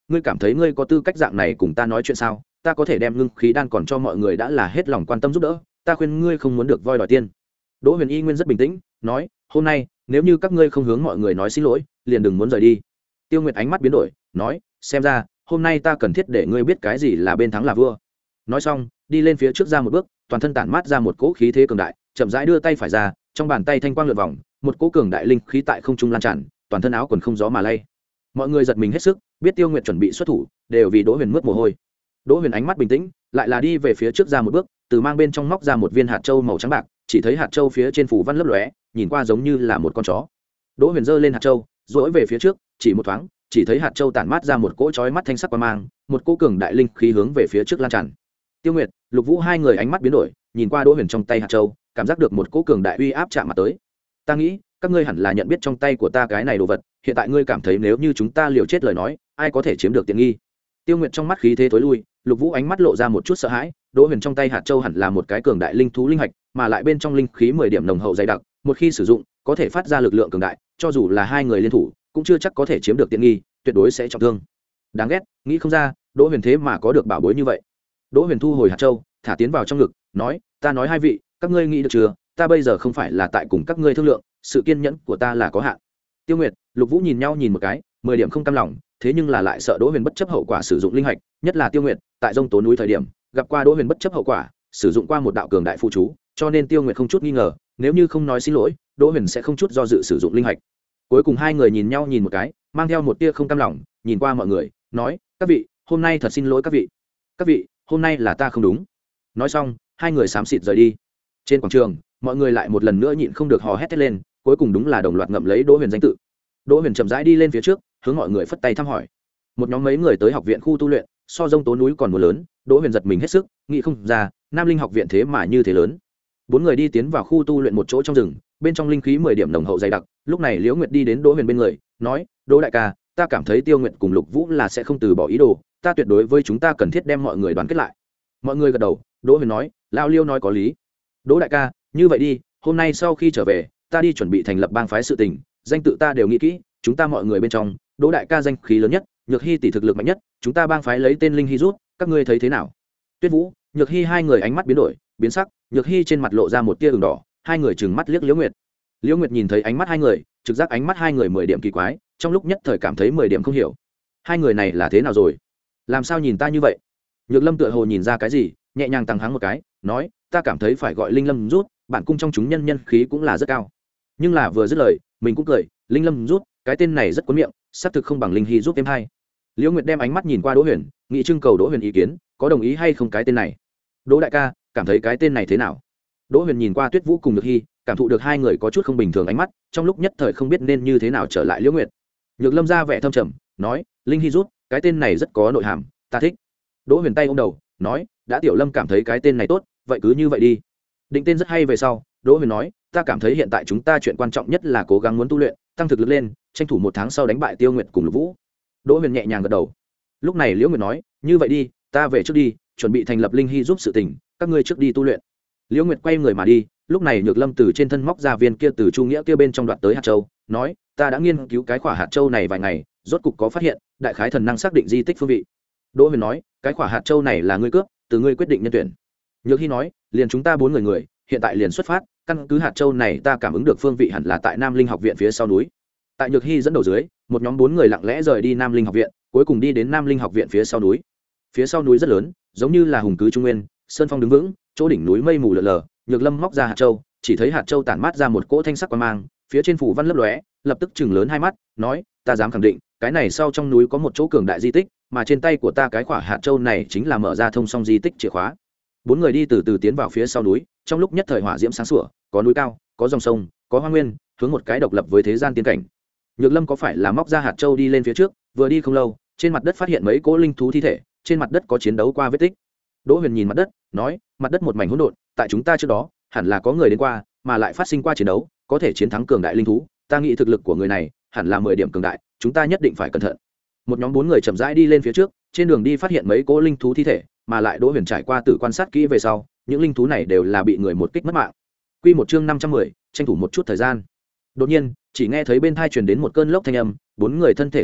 Speaker 1: ngươi cảm thấy ngươi có tư cách dạng này cùng ta nói chuyện sao? Ta có thể đem ngưng khí đan còn cho mọi người đã là hết lòng quan tâm giúp đỡ, ta khuyên ngươi không muốn được voi đòi tiên. Đỗ Huyền y nguyên rất bình tĩnh nói, hôm nay nếu như các ngươi không hướng mọi người nói xin lỗi, liền đừng muốn rời đi. Tiêu Nguyệt ánh mắt biến đổi nói, xem ra hôm nay ta cần thiết để ngươi biết cái gì là bên thắng là vua. Nói xong đi lên phía trước ra một bước, toàn thân tản mát ra một cỗ khí thế cường đại, chậm rãi đưa tay phải ra, trong bàn tay thanh quang lượn vòng, một cỗ cường đại linh khí tại không trung lan tràn, toàn thân áo quần không gió mà lay. Mọi người giật mình hết sức, biết Tiêu Nguyệt chuẩn bị xuất thủ, đều vì Đỗ Huyền mướt mồ hôi. Đỗ Huyền ánh mắt bình tĩnh, lại là đi về phía trước ra một bước, từ mang bên trong móc ra một viên hạt châu màu trắng bạc, chỉ thấy hạt châu phía trên phủ văn lấp lóe, nhìn qua giống như là một con chó. Đỗ Huyền giơ lên hạt châu, duỗi về phía trước, chỉ một thoáng, chỉ thấy hạt châu tản mát ra một cỗ chói mắt thanh sắc quang mang, một cỗ cường đại linh khí hướng về phía trước lan tràn. Tiêu Nguyệt, Lục Vũ hai người ánh mắt biến đổi, nhìn qua Đỗ Huyền trong tay hạt châu, cảm giác được một cỗ cường đại uy áp chạm mặt tới. Ta nghĩ, các ngươi hẳn là nhận biết trong tay của ta cái này đồ vật, hiện tại ngươi cảm thấy nếu như chúng ta liều chết lời nói, ai có thể chiếm được tiện nghi? Tiêu Nguyệt trong mắt khí thế tối lui, Lục Vũ ánh mắt lộ ra một chút sợ hãi, Đỗ Huyền trong tay hạt châu hẳn là một cái cường đại linh thú linh hạch, mà lại bên trong linh khí mười điểm nồng hậu dày đặc, một khi sử dụng, có thể phát ra lực lượng cường đại, cho dù là hai người liên thủ, cũng chưa chắc có thể chiếm được tiện nghi, tuyệt đối sẽ trọng thương. Đáng ghét, nghĩ không ra, Đỗ Huyền thế mà có được bảo bối như vậy. Đỗ Huyền thu hồi hạt châu, thả tiến vào trong ngực, nói, ta nói hai vị, các ngươi nghĩ được chưa, ta bây giờ không phải là tại cùng các ngươi thương lượng, sự kiên nhẫn của ta là có hạn. Tiêu Nguyệt, Lục Vũ nhìn nhau nhìn một cái, mười điểm không cam lòng, thế nhưng là lại sợ Đỗ Huyền bất chấp hậu quả sử dụng linh hạch, nhất là Tiêu Nguyệt, tại Dông Tố núi thời điểm, gặp qua Đỗ Huyền bất chấp hậu quả, sử dụng qua một đạo cường đại phụ chú, cho nên Tiêu Nguyệt không chút nghi ngờ, nếu như không nói xin lỗi, Đỗ Huyền sẽ không chút do dự sử dụng linh hạch. Cuối cùng hai người nhìn nhau nhìn một cái, mang theo một tia không cam lòng, nhìn qua mọi người, nói, các vị, hôm nay thật xin lỗi các vị. Các vị, hôm nay là ta không đúng. Nói xong, hai người xám xịt rời đi. Trên quảng trường, mọi người lại một lần nữa nhịn không được hò hét lên, cuối cùng đúng là đồng loạt ngậm lấy Đỗ Huyền danh tự. Đỗ Huyền chậm rãi đi lên phía trước, hướng mọi người phất tay thăm hỏi. Một nhóm mấy người tới học viện khu tu luyện, so Dông Tố núi còn mưa lớn, Đỗ Huyền giật mình hết sức, nghĩ không ra, Nam Linh học viện thế mà như thế lớn. Bốn người đi tiến vào khu tu luyện một chỗ trong rừng, bên trong linh khí mười điểm nồng hậu dày đặc, lúc này Liễu Nguyệt đi đến Đỗ Huyền bên người, nói, Đỗ đại ca, ta cảm thấy Tiêu Nguyệt cùng Lục Vũ là sẽ không từ bỏ ý đồ, ta tuyệt đối với chúng ta cần thiết đem mọi người đoàn kết lại. Mọi người gật đầu, Đỗ Huyền nói, lão Liêu nói có lý. Đỗ đại ca, như vậy đi, hôm nay sau khi trở về, ta đi chuẩn bị thành lập bang phái sự tình, danh tự ta đều nghĩ kỹ, chúng ta mọi người bên trong, Đỗ đại ca danh khí lớn nhất, Nhược Hi tỷ thực lực mạnh nhất, chúng ta bang phái lấy tên Linh Hi rút, các ngươi thấy thế nào? Tuyết Vũ, Nhược Hi hai người ánh mắt biến đổi, biến sắc, Nhược Hi trên mặt lộ ra một tia ửng đỏ, hai người trừng mắt liếc Liễu Nguyệt. Liễu Nguyệt nhìn thấy ánh mắt hai người, trực giác ánh mắt hai người mười điểm kỳ quái, trong lúc nhất thời cảm thấy mười điểm không hiểu. Hai người này là thế nào rồi? Làm sao nhìn ta như vậy? Nhược Lâm tựa hồ nhìn ra cái gì, nhẹ nhàng tăng hắng một cái, nói, ta cảm thấy phải gọi Linh Lâm rút, bản cung trong chúng nhân nhân khí cũng là rất cao. Nhưng là vừa dứt lời, mình cũng cười, Linh Lâm rút, cái tên này rất cuốn miệng, xác thực không bằng Linh Hi giúp em hay. Liễu Nguyệt đem ánh mắt nhìn qua Đỗ Huyền, nghĩ trưng cầu Đỗ Huyền ý kiến, có đồng ý hay không cái tên này. Đỗ đại ca, cảm thấy cái tên này thế nào? Đỗ Huyền nhìn qua Tuyết Vũ cùng Nhược Hi, cảm thụ được hai người có chút không bình thường ánh mắt, trong lúc nhất thời không biết nên như thế nào trở lại Liễu Nguyệt. Nhược Lâm ra vẻ thâm trầm, nói, Linh Hi rút, cái tên này rất có nội hàm, ta thích. Đỗ Huyền tay ôm đầu, nói, đã Tiểu Lâm cảm thấy cái tên này tốt, vậy cứ như vậy đi. Định tên rất hay về sau, Đỗ Huyền nói, ta cảm thấy hiện tại chúng ta chuyện quan trọng nhất là cố gắng muốn tu luyện, tăng thực lực lên, tranh thủ một tháng sau đánh bại Tiêu Nguyệt cùng Lục Vũ. Đỗ Huyền nhẹ nhàng gật đầu. Lúc này Liễu Nguyệt nói, như vậy đi, ta về trước đi, chuẩn bị thành lập Linh Hi giúp sự tình, các ngươi trước đi tu luyện. Liễu Nguyệt quay người mà đi, lúc này Nhược Lâm từ trên thân móc ra viên kia từ Chu Nghĩa kia bên trong đoạt tới hạt châu, nói, ta đã nghiên cứu cái quả hạt châu này vài ngày, rốt cục có phát hiện, đại khái thần năng xác định di tích phương vị. Đỗ Huyền nói, cái quả hạt châu này là ngươi cướp, từ ngươi quyết định nhân tuyển. Nhược Hi nói, liền chúng ta bốn người người, hiện tại liền xuất phát, căn cứ hạt châu này ta cảm ứng được phương vị hẳn là tại Nam Linh học viện phía sau núi. Tại Nhược Hi dẫn đầu dưới, một nhóm bốn người lặng lẽ rời đi Nam Linh học viện, cuối cùng đi đến Nam Linh học viện phía sau núi. Phía sau núi rất lớn, giống như là hùng cứ trung nguyên, sơn phong đứng vững, chỗ đỉnh núi mây mù lờ lờ. Nhược Lâm móc ra hạt châu, chỉ thấy hạt châu tản mát ra một cỗ thanh sắc quang mang, phía trên phủ văn lấp lóe, lập tức chừng lớn hai mắt, nói, ta dám khẳng định, cái này sau trong núi có một chỗ cường đại di tích, mà trên tay của ta cái quả hạt châu này chính là mở ra thông song di tích chìa khóa. Bốn người đi từ từ tiến vào phía sau núi, trong lúc nhất thời hỏa diễm sáng sủa, có núi cao, có dòng sông, có hoa nguyên, hướng một cái độc lập với thế gian tiên cảnh. Nhược Lâm có phải là móc ra hạt châu đi lên phía trước, vừa đi không lâu, trên mặt đất phát hiện mấy cỗ linh thú thi thể, trên mặt đất có chiến đấu qua vết tích. Đỗ Huyền nhìn mặt đất, nói, mặt đất một mảnh hỗn độn, tại chúng ta trước đó, hẳn là có người đến qua, mà lại phát sinh qua chiến đấu, có thể chiến thắng cường đại linh thú, ta nghĩ thực lực của người này hẳn là mười điểm cường đại, chúng ta nhất định phải cẩn thận. Một nhóm bốn người chậm rãi đi lên phía trước, trên đường đi phát hiện mấy cỗ linh thú thi thể, mà lại Đỗ Huyền trải qua tự quan sát kỹ về sau, những linh thú này đều là bị người một kích mất mạng. Quy một chương năm trăm mười, tranh thủ một chút thời gian. Đột nhiên, chỉ nghe thấy bên tai truyền đến một cơn lốc thanh âm, bốn người thân thể giật mình,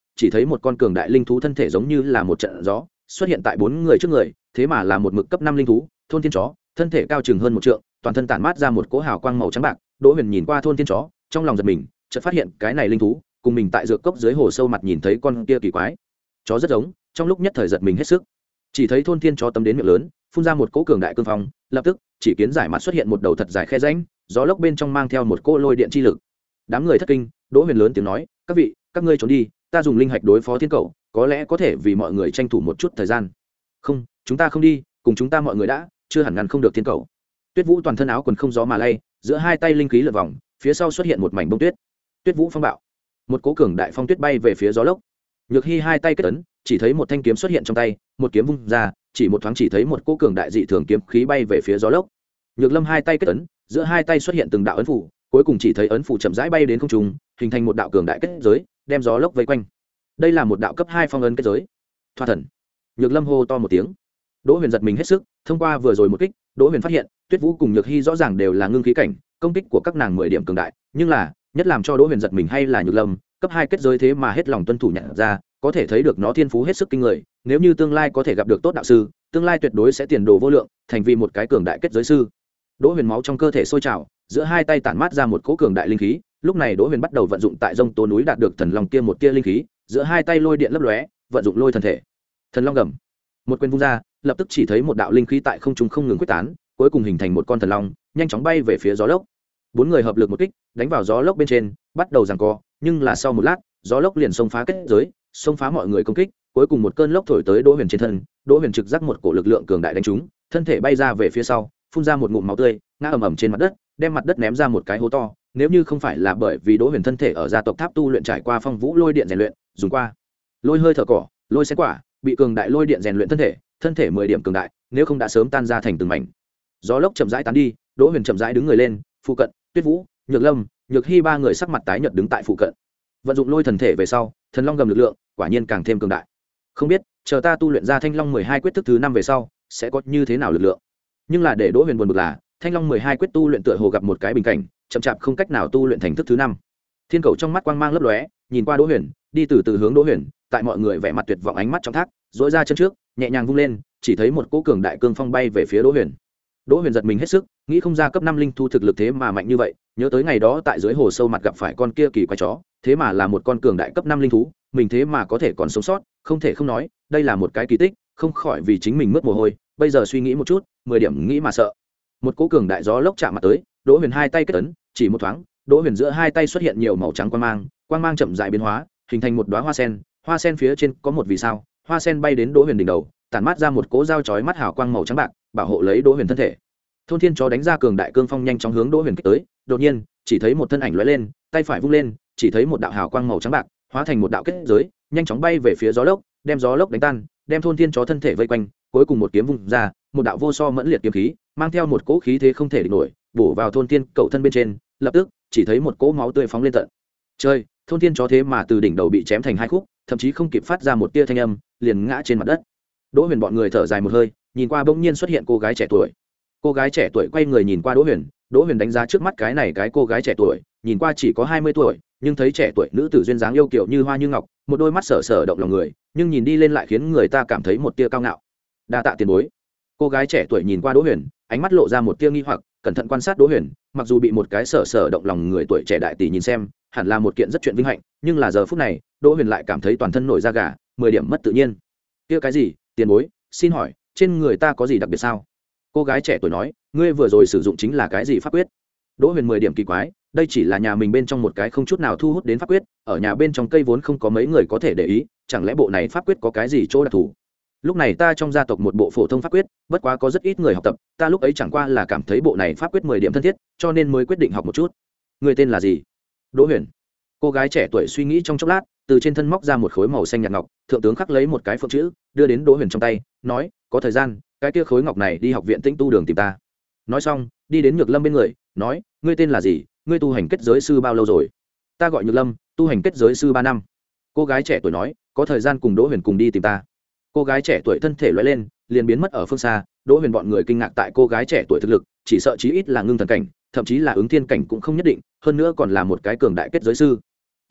Speaker 1: chỉ thấy một con cường đại linh thú thân thể giống như là một trận gió xuất hiện tại bốn người trước người, thế mà là một mực cấp năm linh thú thôn thiên chó, thân thể cao chừng hơn một trượng, toàn thân tản mát ra một cỗ hào quang màu trắng bạc. Đỗ Huyền nhìn qua thôn thiên chó, trong lòng giật mình, chợt phát hiện cái này linh thú cùng mình tại dược cốc dưới hồ sâu mặt nhìn thấy con kia kỳ quái chó rất giống, trong lúc nhất thời giật mình hết sức. Chỉ thấy thôn thiên chó tấm đến miệng lớn, phun ra một cỗ cường đại cương phong, lập tức chỉ kiến giải mặt xuất hiện một đầu thật dài khe rãnh, gió lốc bên trong mang theo một cỗ lôi điện chi lực. Đám người thất kinh, Đỗ Huyền lớn tiếng nói, các vị, các ngươi trốn đi, ta dùng linh hạch đối phó thiên cầu, có lẽ có thể vì mọi người tranh thủ một chút thời gian. Không, chúng ta không đi, cùng chúng ta mọi người đã chưa hẳn ngăn không được thiên cầu. Tuyết Vũ toàn thân áo quần không gió mà lay, giữa hai tay linh khí lượn vòng, phía sau xuất hiện một mảnh bông tuyết. Tuyết Vũ phong bạo, một cỗ cường đại phong tuyết bay về phía gió lốc. Nhược Hi hai tay kết ấn, chỉ thấy một thanh kiếm xuất hiện trong tay, một kiếm vung ra, chỉ một thoáng chỉ thấy một cỗ cường đại dị thường kiếm khí bay về phía gió lốc. Nhược Lâm hai tay kết ấn, giữa hai tay xuất hiện từng đạo ấn phù, cuối cùng chỉ thấy ấn phù chậm rãi bay đến không trung, hình thành một đạo cường đại kết giới, đem gió lốc vây quanh. Đây là một đạo cấp hai phong ấn kết giới. Thoa thần. Nhược Lâm hô to một tiếng. Đỗ Huyền giật mình hết sức, thông qua vừa rồi một kích, Đỗ Huyền phát hiện, Tuyết Vũ cùng Nhược Hi rõ ràng đều là ngưng khí cảnh, công kích của các nàng mười điểm cường đại, nhưng là, nhất làm cho Đỗ Huyền giật mình hay là Nhược Lâm, cấp hai kết giới thế mà hết lòng tuân thủ nhận ra, có thể thấy được nó thiên phú hết sức kinh người, nếu như tương lai có thể gặp được tốt đạo sư, tương lai tuyệt đối sẽ tiền đồ vô lượng, thành vì một cái cường đại kết giới sư. Đỗ Huyền máu trong cơ thể sôi trào, giữa hai tay tản mát ra một cỗ cường đại linh khí, lúc này Đỗ Huyền bắt đầu vận dụng tại Rông Tố núi đạt được thần long kia một tia linh khí, giữa hai tay lôi điện lấp lóe, vận dụng lôi thần thể. Thần long gầm. Một quyền vung ra, lập tức chỉ thấy một đạo linh khí tại không trung không ngừng quyết tán, cuối cùng hình thành một con thần long, nhanh chóng bay về phía gió lốc. Bốn người hợp lực một kích, đánh vào gió lốc bên trên, bắt đầu giằng co, nhưng là sau một lát, gió lốc liền xông phá kết giới, xông phá mọi người công kích, cuối cùng một cơn lốc thổi tới Đỗ Huyền trên thân, Đỗ Huyền trực giác một cổ lực lượng cường đại đánh trúng, thân thể bay ra về phía sau, phun ra một ngụm máu tươi, ngã ầm ầm trên mặt đất, đem mặt đất ném ra một cái hố to. Nếu như không phải là bởi vì Đỗ Huyền thân thể ở gia tộc tháp tu luyện trải qua phong vũ lôi điện rèn luyện, dùng qua lôi hơi thở cỏ, lôi xé quả, bị cường đại lôi điện rèn luyện thân thể, thân thể mười điểm cường đại, nếu không đã sớm tan ra thành từng mảnh. Gió lốc chậm rãi tán đi, Đỗ Huyền chậm rãi đứng người lên, phụ cận, Tuyết Vũ, Nhược Lâm, Nhược Hi ba người sắc mặt tái nhợt đứng tại phụ cận. Vận dụng lôi thần thể về sau, thần long gầm lực lượng, quả nhiên càng thêm cường đại. Không biết, chờ ta tu luyện ra Thanh Long mười hai quyết thức thứ năm về sau, sẽ có như thế nào lực lượng. Nhưng là để Đỗ Huyền buồn bực là, Thanh Long mười hai quyết tu luyện tựa hồ gặp một cái bình cảnh, chậm chạp không cách nào tu luyện thành thức thứ năm. Thiên Cầu trong mắt quang mang lấp lóe, nhìn qua Đỗ Huyền, đi từ từ hướng Đỗ Huyền, tại mọi người vẻ mặt tuyệt vọng ánh mắt trong thác, duỗi ra chân trước, nhẹ nhàng vung lên, chỉ thấy một cỗ cường đại cương phong bay về phía Đỗ Huyền. Đỗ Huyền giật mình hết sức, nghĩ không ra cấp năm linh thu thực lực thế mà mạnh như vậy, nhớ tới ngày đó tại dưới hồ sâu mặt gặp phải con kia kỳ quái chó, thế mà là một con cường đại cấp năm linh thú, mình thế mà có thể còn sống sót, không thể không nói, đây là một cái kỳ tích, không khỏi vì chính mình mướt mồ hôi, bây giờ suy nghĩ một chút, mười điểm nghĩ mà sợ. Một cỗ cường đại gió lốc chạm mặt tới, Đỗ Huyền hai tay kết ấn, chỉ một thoáng, Đỗ Huyền giữa hai tay xuất hiện nhiều màu trắng quang mang, quang mang chậm rãi biến hóa, hình thành một đóa hoa sen, hoa sen phía trên có một vì sao, hoa sen bay đến Đỗ Huyền đỉnh đầu, tản mát ra một cỗ dao chói mắt hào quang màu trắng bạc, bảo hộ lấy Đỗ Huyền thân thể. Thôn Thiên chó đánh ra cường đại cương phong nhanh chóng hướng Đỗ Huyền kích tới, đột nhiên, chỉ thấy một thân ảnh lóe lên, tay phải vung lên, chỉ thấy một đạo hào quang màu trắng bạc, hóa thành một đạo kết giới, nhanh chóng bay về phía gió lốc, đem gió lốc đánh tan, đem Thôn Thiên chó thân thể vây quanh, cuối cùng một kiếm vung ra, một đạo vô so mẫn liệt kiếm khí, mang theo một cỗ khí thế không thể địch nổi, bổ vào Thôn Thiên cậu thân bên trên, lập tức, chỉ thấy một cỗ máu tươi phóng lên tận trời. Thôn Thiên chó thế mà từ đỉnh đầu bị chém thành hai khúc, thậm chí không kịp phát ra một tia thanh âm, liền ngã trên mặt đất. Đỗ Huyền bọn người thở dài một hơi, nhìn qua bỗng nhiên xuất hiện cô gái trẻ tuổi. Cô gái trẻ tuổi quay người nhìn qua Đỗ Huyền, Đỗ Huyền đánh giá trước mắt cái này cái cô gái trẻ tuổi, nhìn qua chỉ có hai mươi tuổi, nhưng thấy trẻ tuổi nữ tử duyên dáng yêu kiều như hoa như ngọc, một đôi mắt sở sở động lòng người, nhưng nhìn đi lên lại khiến người ta cảm thấy một tia cao ngạo. Đa tạ tiền bối. Cô gái trẻ tuổi nhìn qua Đỗ Huyền, ánh mắt lộ ra một tia nghi hoặc, cẩn thận quan sát Đỗ Huyền, mặc dù bị một cái sở sở động lòng người tuổi trẻ đại tỷ nhìn xem, hẳn là một kiện rất chuyện vinh hạnh, nhưng là giờ phút này, Đỗ Huyền lại cảm thấy toàn thân nổi da gà, mười điểm mất tự nhiên. Kia cái gì, tiền bối, xin hỏi, trên người ta có gì đặc biệt sao? Cô gái trẻ tuổi nói, ngươi vừa rồi sử dụng chính là cái gì pháp quyết? Đỗ Huyền mười điểm kỳ quái, đây chỉ là nhà mình bên trong một cái không chút nào thu hút đến pháp quyết, ở nhà bên trong cây vốn không có mấy người có thể để ý, chẳng lẽ bộ này pháp quyết có cái gì chỗ đặc thù? Lúc này ta trong gia tộc một bộ phổ thông pháp quyết, bất quá có rất ít người học tập, ta lúc ấy chẳng qua là cảm thấy bộ này pháp quyết mười điểm thân thiết, cho nên mới quyết định học một chút. Người tên là gì? Đỗ Huyền. Cô gái trẻ tuổi suy nghĩ trong chốc lát, từ trên thân móc ra một khối màu xanh nhạt ngọc, thượng tướng khắc lấy một cái phượng chữ, đưa đến Đỗ Huyền trong tay, nói, có thời gian, cái kia khối ngọc này đi học viện Tĩnh tu đường tìm ta. Nói xong, đi đến Nhược Lâm bên người, nói, ngươi tên là gì, ngươi tu hành kết giới sư bao lâu rồi? Ta gọi Nhược Lâm, tu hành kết giới sư ba năm. Cô gái trẻ tuổi nói, có thời gian cùng Đỗ Huyền cùng đi tìm ta. Cô gái trẻ tuổi thân thể lóe lên, liền biến mất ở phương xa. Đỗ Huyền bọn người kinh ngạc tại cô gái trẻ tuổi thực lực, chỉ sợ chí ít là ngưng thần cảnh, thậm chí là ứng thiên cảnh cũng không nhất định, hơn nữa còn là một cái cường đại kết giới sư. Tuyết Vũ,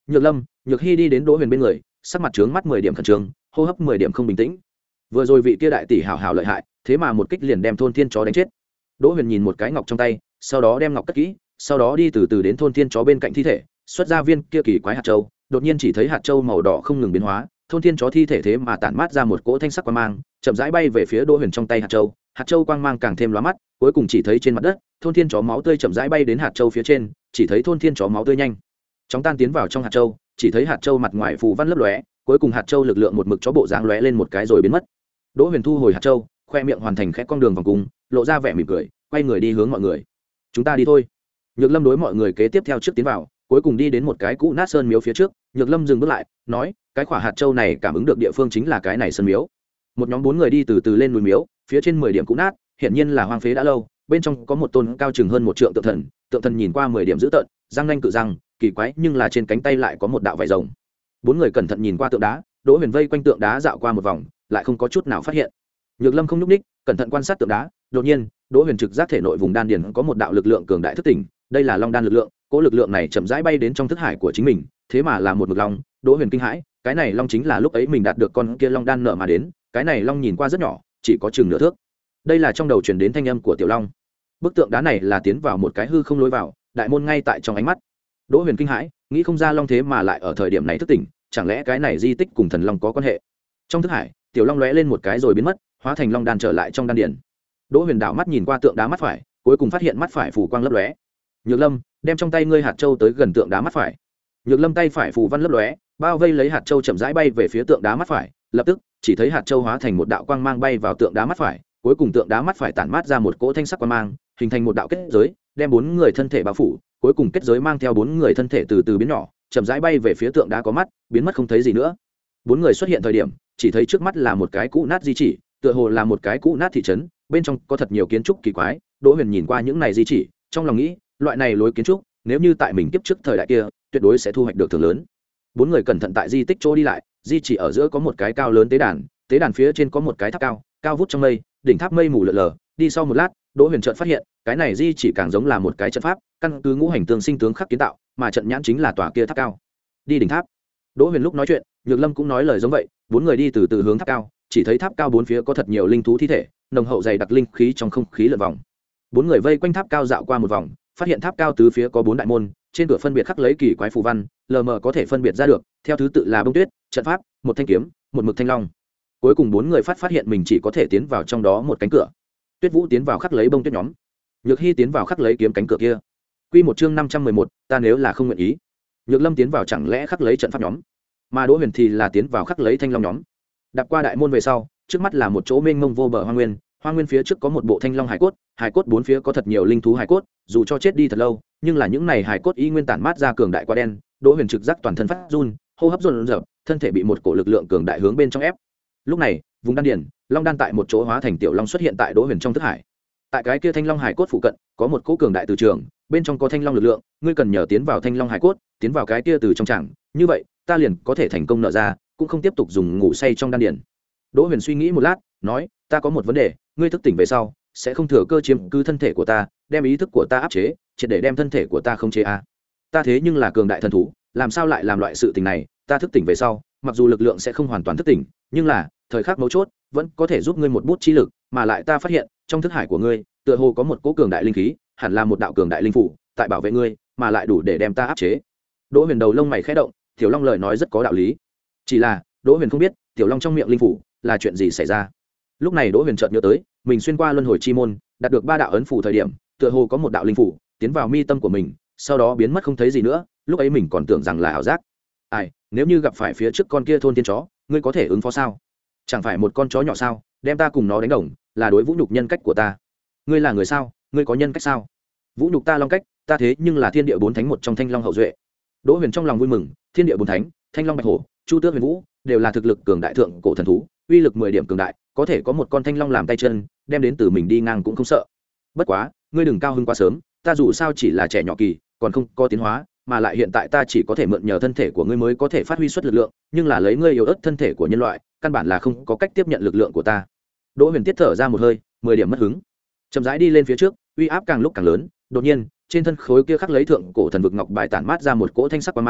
Speaker 1: Nhược Lâm, Nhược Hy đi đến Đỗ Huyền bên người, sắc mặt trướng mắt mười điểm khẩn trương, hô hấp mười điểm không bình tĩnh. Vừa rồi vị kia đại tỷ hảo hảo lợi hại, thế mà một kích liền đem thôn thiên chó đánh chết. Đỗ Huyền nhìn một cái ngọc trong tay, sau đó đem ngọc cất kỹ, sau đó đi từ từ đến thôn thiên chó bên cạnh thi thể, xuất ra viên kia kỳ quái hạt châu, đột nhiên chỉ thấy hạt châu màu đỏ không ngừng biến hóa, thôn thiên chó thi thể thế mà tản mát ra một cỗ thanh sắc quang mang, chậm rãi bay về phía Đỗ Huyền trong tay hạt châu, hạt châu quang mang càng thêm lóa mắt, cuối cùng chỉ thấy trên mặt đất, thôn thiên chó máu tươi chậm rãi bay đến hạt châu phía trên, chỉ thấy thôn thiên chó máu tươi nhanh chóng tan tiến vào trong hạt châu, chỉ thấy hạt châu mặt ngoài phù văn lấp lóe, cuối cùng hạt châu lực lượng một mực chó bộ dáng lóe lên một cái rồi biến mất. Đỗ Huyền thu hồi hạt châu, khoe miệng hoàn thành khẽ cong đường vòng cung, lộ ra vẻ mỉm cười, quay người đi hướng mọi người. Chúng ta đi thôi. Nhược Lâm đối mọi người kế tiếp theo trước tiến vào, cuối cùng đi đến một cái cũ nát sơn miếu phía trước. Nhược Lâm dừng bước lại, nói, cái quả hạt châu này cảm ứng được địa phương chính là cái này sơn miếu. Một nhóm bốn người đi từ từ lên núi miếu, phía trên mười điểm cũ nát, hiển nhiên là hoang phế đã lâu. Bên trong có một tôn cao chừng hơn một trượng tượng thần, tượng thần nhìn qua mười điểm dữ tợn, răng nanh cự răng, kỳ quái, nhưng là trên cánh tay lại có một đạo vảy rồng. Bốn người cẩn thận nhìn qua tượng đá, Đỗ Huyền vây quanh tượng đá dạo qua một vòng, lại không có chút nào phát hiện. Nhược Lâm không nhúc ních, cẩn thận quan sát tượng đá, đột nhiên, Đỗ Huyền trực giác thể nội vùng đan điền có một đạo lực lượng cường đại thức tỉnh, đây là long đan lực lượng, cỗ lực lượng này chậm rãi bay đến trong thức hải của chính mình, thế mà là một mực long. Đỗ Huyền kinh hãi, cái này long chính là lúc ấy mình đạt được con kia long đan nợ mà đến, cái này long nhìn qua rất nhỏ, chỉ có chừng nửa thước. Đây là trong đầu truyền đến thanh âm của tiểu long. Bức tượng đá này là tiến vào một cái hư không lối vào, đại môn ngay tại trong ánh mắt. Đỗ Huyền kinh hãi, nghĩ không ra long thế mà lại ở thời điểm này thức tỉnh, chẳng lẽ cái này di tích cùng thần long có quan hệ? Trong thức hải, tiểu long lóe lên một cái rồi biến mất, hóa thành long đan trở lại trong đan điền. Đỗ Huyền đảo mắt nhìn qua tượng đá mắt phải, cuối cùng phát hiện mắt phải phù quang lấp lóe. Nhược Lâm, đem trong tay ngươi hạt châu tới gần tượng đá mắt phải. Nhược Lâm tay phải phù văn lấp lóe, bao vây lấy hạt châu chậm rãi bay về phía tượng đá mắt phải, lập tức, chỉ thấy hạt châu hóa thành một đạo quang mang bay vào tượng đá mắt phải, cuối cùng tượng đá mắt phải tản mát ra một cỗ thanh sắc quang mang, hình thành một đạo kết giới, đem bốn người thân thể bao phủ, cuối cùng kết giới mang theo bốn người thân thể từ từ biến nhỏ, chậm rãi bay về phía tượng đá có mắt, biến mất không thấy gì nữa. Bốn người xuất hiện thời điểm, chỉ thấy trước mắt là một cái cũ nát di chỉ, tựa hồ là một cái cũ nát thị trấn, bên trong có thật nhiều kiến trúc kỳ quái. Đỗ Huyền nhìn qua những này di chỉ, trong lòng nghĩ, loại này lối kiến trúc, nếu như tại mình kiếp trước thời đại kia, tuyệt đối sẽ thu hoạch được thưởng lớn. Bốn người cẩn thận tại di tích chỗ đi lại, di chỉ ở giữa có một cái cao lớn tế đàn, tế đàn phía trên có một cái tháp cao, cao vút trong mây, đỉnh tháp mây mù lờ lờ. Đi sau một lát, Đỗ Huyền chợt phát hiện, cái này di chỉ càng giống là một cái trận pháp, căn cứ ngũ hành tương sinh tướng khắc kiến tạo, mà trận nhãn chính là tòa kia tháp cao. Đi đỉnh tháp. Đỗ Huyền lúc nói chuyện, Nhược Lâm cũng nói lời giống vậy, bốn người đi từ từ hướng tháp cao, chỉ thấy tháp cao bốn phía có thật nhiều linh thú thi thể, nồng hậu dày đặc linh khí trong không khí lượn vòng. Bốn người vây quanh tháp cao dạo qua một vòng, phát hiện tháp cao tứ phía có bốn đại môn, trên cửa phân biệt khắc lấy kỳ quái phù văn, lờ mờ có thể phân biệt ra được, theo thứ tự là bông tuyết, trận pháp, một thanh kiếm, một mực thanh long. Cuối cùng bốn người phát phát hiện mình chỉ có thể tiến vào trong đó một cánh cửa. Tuyết Vũ tiến vào khắc lấy bông tuyết nhóm, Nhược Hy tiến vào khắc lấy kiếm cánh cửa kia. Quy một chương năm trăm mười một, ta nếu là không nguyện ý. Nhược Lâm tiến vào chẳng lẽ khắc lấy trận pháp nhóm, mà Đỗ Huyền thì là tiến vào khắc lấy thanh long nhóm. Đạp qua đại môn về sau, trước mắt là một chỗ mênh mông vô bờ hoang nguyên, hoang nguyên phía trước có một bộ thanh long hải cốt, hải cốt bốn phía có thật nhiều linh thú hải cốt, dù cho chết đi thật lâu, nhưng là những này hải cốt y nguyên tản mát ra cường đại quá đen. Đỗ Huyền trực giác toàn thân phát run, hô hấp run rẩy, thân thể bị một cổ lực lượng cường đại hướng bên trong ép. Lúc này, vùng đan điền, long đan tại một chỗ hóa thành tiểu long xuất hiện tại Đỗ Huyền trong thức hải. Tại cái kia thanh long hải cốt phụ cận, có một cỗ cường đại từ trường, bên trong có thanh long lực lượng, ngươi cần nhờ tiến vào thanh long hải cốt, tiến vào cái kia từ trong chẳng, như vậy, ta liền có thể thành công nở ra, cũng không tiếp tục dùng ngủ say trong đan điền. Đỗ Huyền suy nghĩ một lát, nói, ta có một vấn đề, ngươi thức tỉnh về sau, sẽ không thừa cơ chiếm cứ thân thể của ta, đem ý thức của ta áp chế, triệt để đem thân thể của ta không chế a. À. Ta thế nhưng là cường đại thần thú, làm sao lại làm loại sự tình này, ta thức tỉnh về sau, mặc dù lực lượng sẽ không hoàn toàn thức tỉnh, nhưng là, thời khắc mấu chốt, vẫn có thể giúp ngươi một bút chi lực, mà lại ta phát hiện, trong thức hải của ngươi, tựa hồ có một cỗ cường đại linh khí, hẳn là một đạo cường đại linh phủ, tại bảo vệ ngươi, mà lại đủ để đem ta áp chế. Đỗ Huyền đầu lông mày khẽ động, Tiểu Long lời nói rất có đạo lý. Chỉ là, Đỗ Huyền không biết, Tiểu Long trong miệng linh phủ là chuyện gì xảy ra. Lúc này Đỗ Huyền chợt nhớ tới, mình xuyên qua luân hồi chi môn, đạt được ba đạo ấn phủ thời điểm, tựa hồ có một đạo linh phủ tiến vào mi tâm của mình, sau đó biến mất không thấy gì nữa, lúc ấy mình còn tưởng rằng là ảo giác. Ai, nếu như gặp phải phía trước con kia thôn tiên chó, ngươi có thể ứng phó sao? Chẳng phải một con chó nhỏ sao, đem ta cùng nó đánh đồng, là đối vũ nhục nhân cách của ta. Ngươi là người sao, ngươi có nhân cách sao? Vũ nhục ta long cách, ta thế nhưng là thiên địa bốn thánh một trong thanh long hậu duệ. Đỗ Huyền trong lòng vui mừng, thiên địa bốn thánh, thanh long bạch hổ, chu tước huyền vũ, đều là thực lực cường đại thượng cổ thần thú, uy lực mười điểm cường đại, có thể có một con thanh long làm tay chân, đem đến từ mình đi ngang cũng không sợ. Bất quá, ngươi đừng cao hứng quá sớm, ta dù sao chỉ là trẻ nhỏ kỳ, còn không có tiến hóa, mà lại hiện tại ta chỉ có thể mượn nhờ thân thể của ngươi mới có thể phát huy xuất lực lượng, nhưng là lấy ngươi yếu ớt thân thể của nhân loại, căn bản là không có cách tiếp nhận lực lượng của ta. Đỗ Huyền tiết thở ra một hơi, mười điểm mất hứng, chậm rãi đi lên phía trước, uy áp càng lúc càng lớn. Đột nhiên, trên thân khối kia khắc lấy thượng cổ thần vực ngọc bài tản mát ra một cỗ thanh sắc quang mang,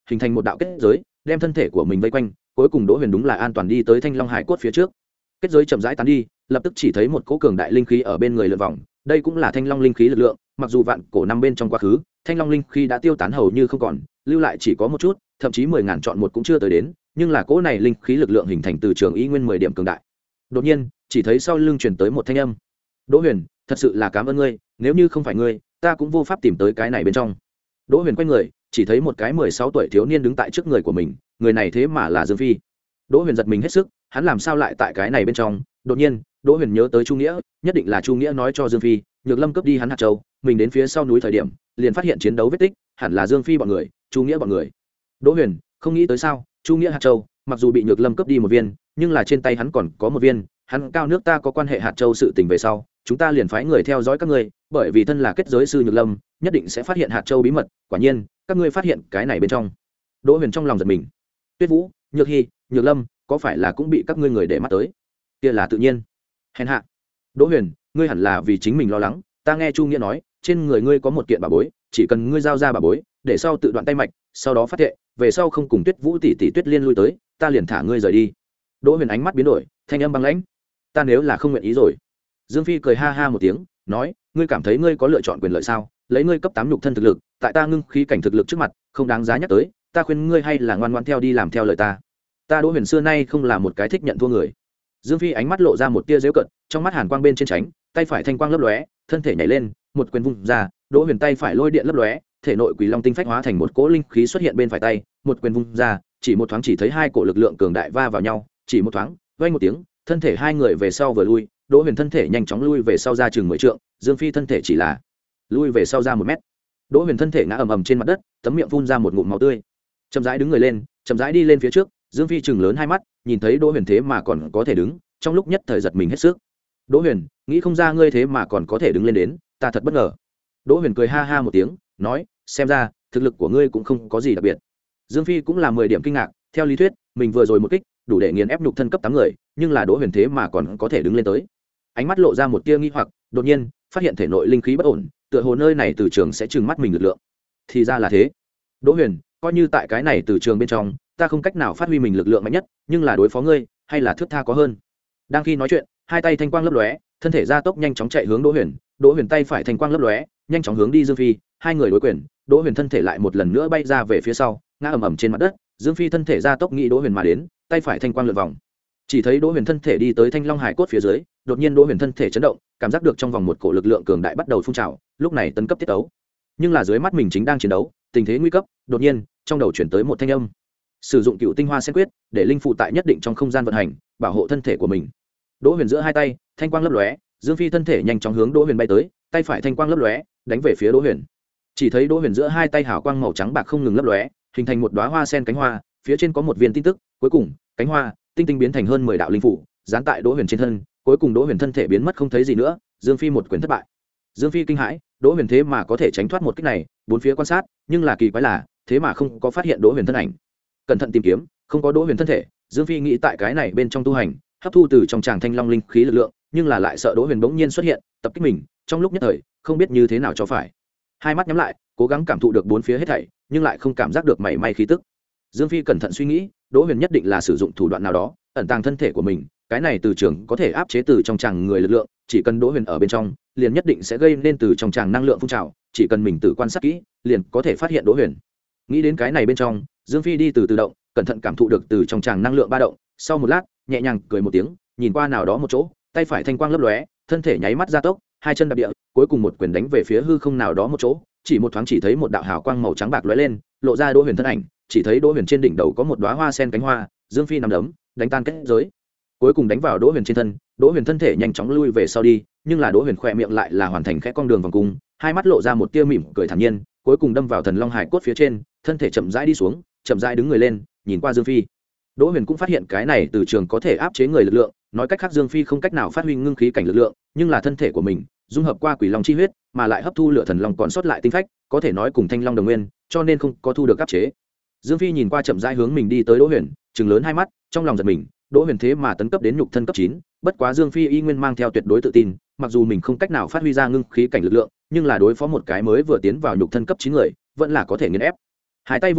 Speaker 1: hình thành một đạo kết giới đem thân thể của mình vây quanh. Cuối cùng Đỗ Huyền đúng là an toàn đi tới Thanh Long Hải cốt phía trước. Kết giới chậm rãi tán đi, lập tức chỉ thấy một cỗ cường đại linh khí ở bên người lượn vòng. Đây cũng là Thanh Long linh khí lực lượng, mặc dù vạn cổ năm bên trong quá khứ, Thanh Long linh khí đã tiêu tán hầu như không còn, lưu lại chỉ có một chút, thậm chí mười ngàn chọn một cũng chưa tới đến, nhưng là cỗ này linh khí lực lượng hình thành từ trường y nguyên mười điểm cường đại. Đột nhiên, chỉ thấy sau lưng truyền tới một thanh âm. Đỗ Huyền, thật sự là cảm ơn ngươi, nếu như không phải ngươi, ta cũng vô pháp tìm tới cái này bên trong. Đỗ Huyền quay người, chỉ thấy một cái mười sáu tuổi thiếu niên đứng tại trước người của mình, người này thế mà là Dương Phi. Đỗ Huyền giật mình hết sức, hắn làm sao lại tại cái này bên trong? Đột nhiên, Đỗ Huyền nhớ tới Chu Nghĩa, nhất định là Chu Nghĩa nói cho Dương Phi, Nhược Lâm cướp đi hắn hạt châu, mình đến phía sau núi thời điểm, liền phát hiện chiến đấu vết tích, hẳn là Dương Phi bọn người, Chu Nghĩa bọn người. Đỗ Huyền không nghĩ tới sao, Chu Nghĩa hạt châu, mặc dù bị Nhược Lâm cướp đi một viên, nhưng là trên tay hắn còn có một viên, hắn cao nước ta có quan hệ hạt châu sự tình về sau, chúng ta liền phái người theo dõi các ngươi, bởi vì thân là kết giới sư Nhược Lâm, nhất định sẽ phát hiện hạt châu bí mật, quả nhiên, các ngươi phát hiện cái này bên trong. Đỗ Huyền trong lòng giật mình. Tuyết Vũ, Nhược Hi, Nhược Lâm, có phải là cũng bị các ngươi người để mắt tới? Kia là tự nhiên. Hèn hạ. Đỗ Huyền, ngươi hẳn là vì chính mình lo lắng, ta nghe Chu Nghĩa nói, trên người ngươi có một kiện bảo bối, chỉ cần ngươi giao ra bảo bối, để sau tự đoạn tay mạch, sau đó phát thệ, về sau không cùng Tuyết Vũ tỷ tỷ Tuyết Liên lui tới, ta liền thả ngươi rời đi. Đỗ Huyền ánh mắt biến đổi, thanh âm băng lãnh. Ta nếu là không nguyện ý rồi. Dương Phi cười ha ha một tiếng, nói, ngươi cảm thấy ngươi có lựa chọn quyền lợi sao? Lấy ngươi cấp tám nhục thân thực lực, tại ta ngưng khí cảnh thực lực trước mặt, không đáng giá nhắc tới, ta khuyên ngươi hay là ngoan ngoãn theo đi làm theo lời ta. Ta Đỗ Huyền xưa nay không là một cái thích nhận thua người. Dương Phi ánh mắt lộ ra một tia giễu cận, trong mắt hàn quang bên trên tránh, tay phải thanh quang lấp lóe, thân thể nhảy lên, một quyền vung ra, Đỗ Huyền tay phải lôi điện lấp lóe, thể nội Quỷ Long tinh phách hóa thành một cỗ linh khí xuất hiện bên phải tay, một quyền vung ra, chỉ một thoáng chỉ thấy hai cổ lực lượng cường đại va vào nhau, chỉ một thoáng, vang một tiếng, thân thể hai người về sau vừa lui, Đỗ Huyền thân thể nhanh chóng lui về sau ra chừng mười trượng, Dương Phi thân thể chỉ là lui về sau ra một mét. Đỗ Huyền thân thể ngã ầm ầm trên mặt đất, tấm miệng phun ra một ngụm máu tươi. Chậm rãi đứng người lên, chậm rãi đi lên phía trước, Dương Phi chừng lớn hai mắt, nhìn thấy Đỗ Huyền thế mà còn có thể đứng, trong lúc nhất thời giật mình hết sức. Đỗ Huyền, nghĩ không ra ngươi thế mà còn có thể đứng lên đến, ta thật bất ngờ. Đỗ Huyền cười ha ha một tiếng, nói, xem ra thực lực của ngươi cũng không có gì đặc biệt. Dương Phi cũng là mười điểm kinh ngạc, theo lý thuyết, mình vừa rồi một kích, đủ để nghiền ép nhục thân cấp tám người, nhưng là Đỗ Huyền thế mà còn có thể đứng lên tới. Ánh mắt lộ ra một tia nghi hoặc, đột nhiên, phát hiện thể nội linh khí bất ổn, tựa hồ nơi này từ trường sẽ trừng mắt mình lực lượng. Thì ra là thế. Đỗ Huyền, coi như tại cái này từ trường bên trong, ta không cách nào phát huy mình lực lượng mạnh nhất, nhưng là đối phó ngươi, hay là thước tha có hơn. Đang khi nói chuyện, hai tay thanh quang lấp lóe, thân thể gia tốc nhanh chóng chạy hướng Đỗ Huyền, Đỗ Huyền tay phải thanh quang lấp lóe, nhanh chóng hướng đi Dương Phi, hai người đối quyền, Đỗ Huyền thân thể lại một lần nữa bay ra về phía sau, ngã ầm ầm trên mặt đất, Dương Phi thân thể gia tốc nghĩ Đỗ Huyền mà đến, tay phải thanh quang lượn vòng. Chỉ thấy Đỗ Huyền thân thể đi tới Thanh Long Hải cốt phía dưới, đột nhiên Đỗ Huyền thân thể chấn động, cảm giác được trong vòng một cổ lực lượng cường đại bắt đầu phun trào, lúc này tấn cấp tiết đấu. Nhưng là dưới mắt mình chính đang chiến đấu, tình thế nguy cấp, đột nhiên, trong đầu chuyển tới một thanh âm. Sử dụng Cựu Tinh Hoa Sen Quyết, để linh phụ tại nhất định trong không gian vận hành, bảo hộ thân thể của mình. Đỗ Huyền giữa hai tay, thanh quang lấp lóe, Dương Phi thân thể nhanh chóng hướng Đỗ Huyền bay tới, tay phải thanh quang lấp lóe, đánh về phía Đỗ Huyền. Chỉ thấy Đỗ Huyền giữa hai tay hào quang màu trắng bạc không ngừng lấp lóe, hình thành một đóa hoa sen cánh hoa, phía trên có một viên tin tức, cuối cùng, cánh hoa tinh tinh biến thành hơn mười đạo linh phủ, dán tại Đỗ Huyền trên thân, cuối cùng Đỗ Huyền thân thể biến mất không thấy gì nữa, Dương Phi một quyền thất bại. Dương Phi kinh hãi, Đỗ Huyền thế mà có thể tránh thoát một kích này, bốn phía quan sát, nhưng là kỳ quái là, thế mà không có phát hiện Đỗ Huyền thân ảnh. Cẩn thận tìm kiếm, không có Đỗ Huyền thân thể, Dương Phi nghĩ tại cái này bên trong tu hành, hấp thu từ trong tràng thanh long linh khí lực lượng, nhưng là lại sợ Đỗ Huyền bỗng nhiên xuất hiện, tập kích mình, trong lúc nhất thời, không biết như thế nào cho phải. Hai mắt nhắm lại, cố gắng cảm thụ được bốn phía hết thảy, nhưng lại không cảm giác được mảy may khí tức. Dương Phi cẩn thận suy nghĩ, Đỗ Huyền nhất định là sử dụng thủ đoạn nào đó, ẩn tàng thân thể của mình, cái này từ trường có thể áp chế từ trong tràng người lực lượng, chỉ cần Đỗ Huyền ở bên trong, liền nhất định sẽ gây nên từ trong tràng năng lượng phun trào, chỉ cần mình tự quan sát kỹ, liền có thể phát hiện Đỗ Huyền. Nghĩ đến cái này bên trong, Dương Phi đi từ từ động, cẩn thận cảm thụ được từ trong tràng năng lượng ba động, sau một lát, nhẹ nhàng cười một tiếng, nhìn qua nào đó một chỗ, tay phải thanh quang lấp lóe, thân thể nháy mắt gia tốc, hai chân đạp địa, cuối cùng một quyền đánh về phía hư không nào đó một chỗ, chỉ một thoáng chỉ thấy một đạo hào quang màu trắng bạc lóe lên, lộ ra Đỗ Huyền thân ảnh, chỉ thấy Đỗ Huyền trên đỉnh đầu có một đóa hoa sen cánh hoa, Dương Phi nắm đấm, đánh tan kết giới, cuối cùng đánh vào Đỗ Huyền trên thân, Đỗ Huyền thân thể nhanh chóng lui về sau đi, nhưng là Đỗ Huyền khỏe miệng lại là hoàn thành khẽ con đường vòng cung, hai mắt lộ ra một tia mỉm cười thản nhiên, cuối cùng đâm vào Thần Long Hải cốt phía trên, thân thể chậm rãi đi xuống, chậm rãi đứng người lên, nhìn qua Dương Phi. Đỗ Huyền cũng phát hiện cái này từ trường có thể áp chế người lực lượng, nói cách khác Dương Phi không cách nào phát huy ngưng khí cảnh lực lượng, nhưng là thân thể của mình dung hợp qua Quỷ Long chi huyết, mà lại hấp thu lửa thần long còn sót lại tinh phách, có thể nói cùng Thanh Long đồng nguyên, cho nên không có thu được áp chế. Dương Phi nhìn qua chậm rãi hướng mình đi tới Đỗ Huyền, trừng lớn hai mắt, trong lòng giật mình, Đỗ Huyền thế mà tấn cấp đến nhục thân cấp chín, bất quá Dương Phi y nguyên mang theo tuyệt đối tự tin, mặc dù mình không cách nào phát huy ra ngưng khí cảnh lực lượng, nhưng là đối phó một cái mới vừa tiến vào nhục thân cấp chín người, vẫn là có thể nghiền ép. Hai tay vung dậy,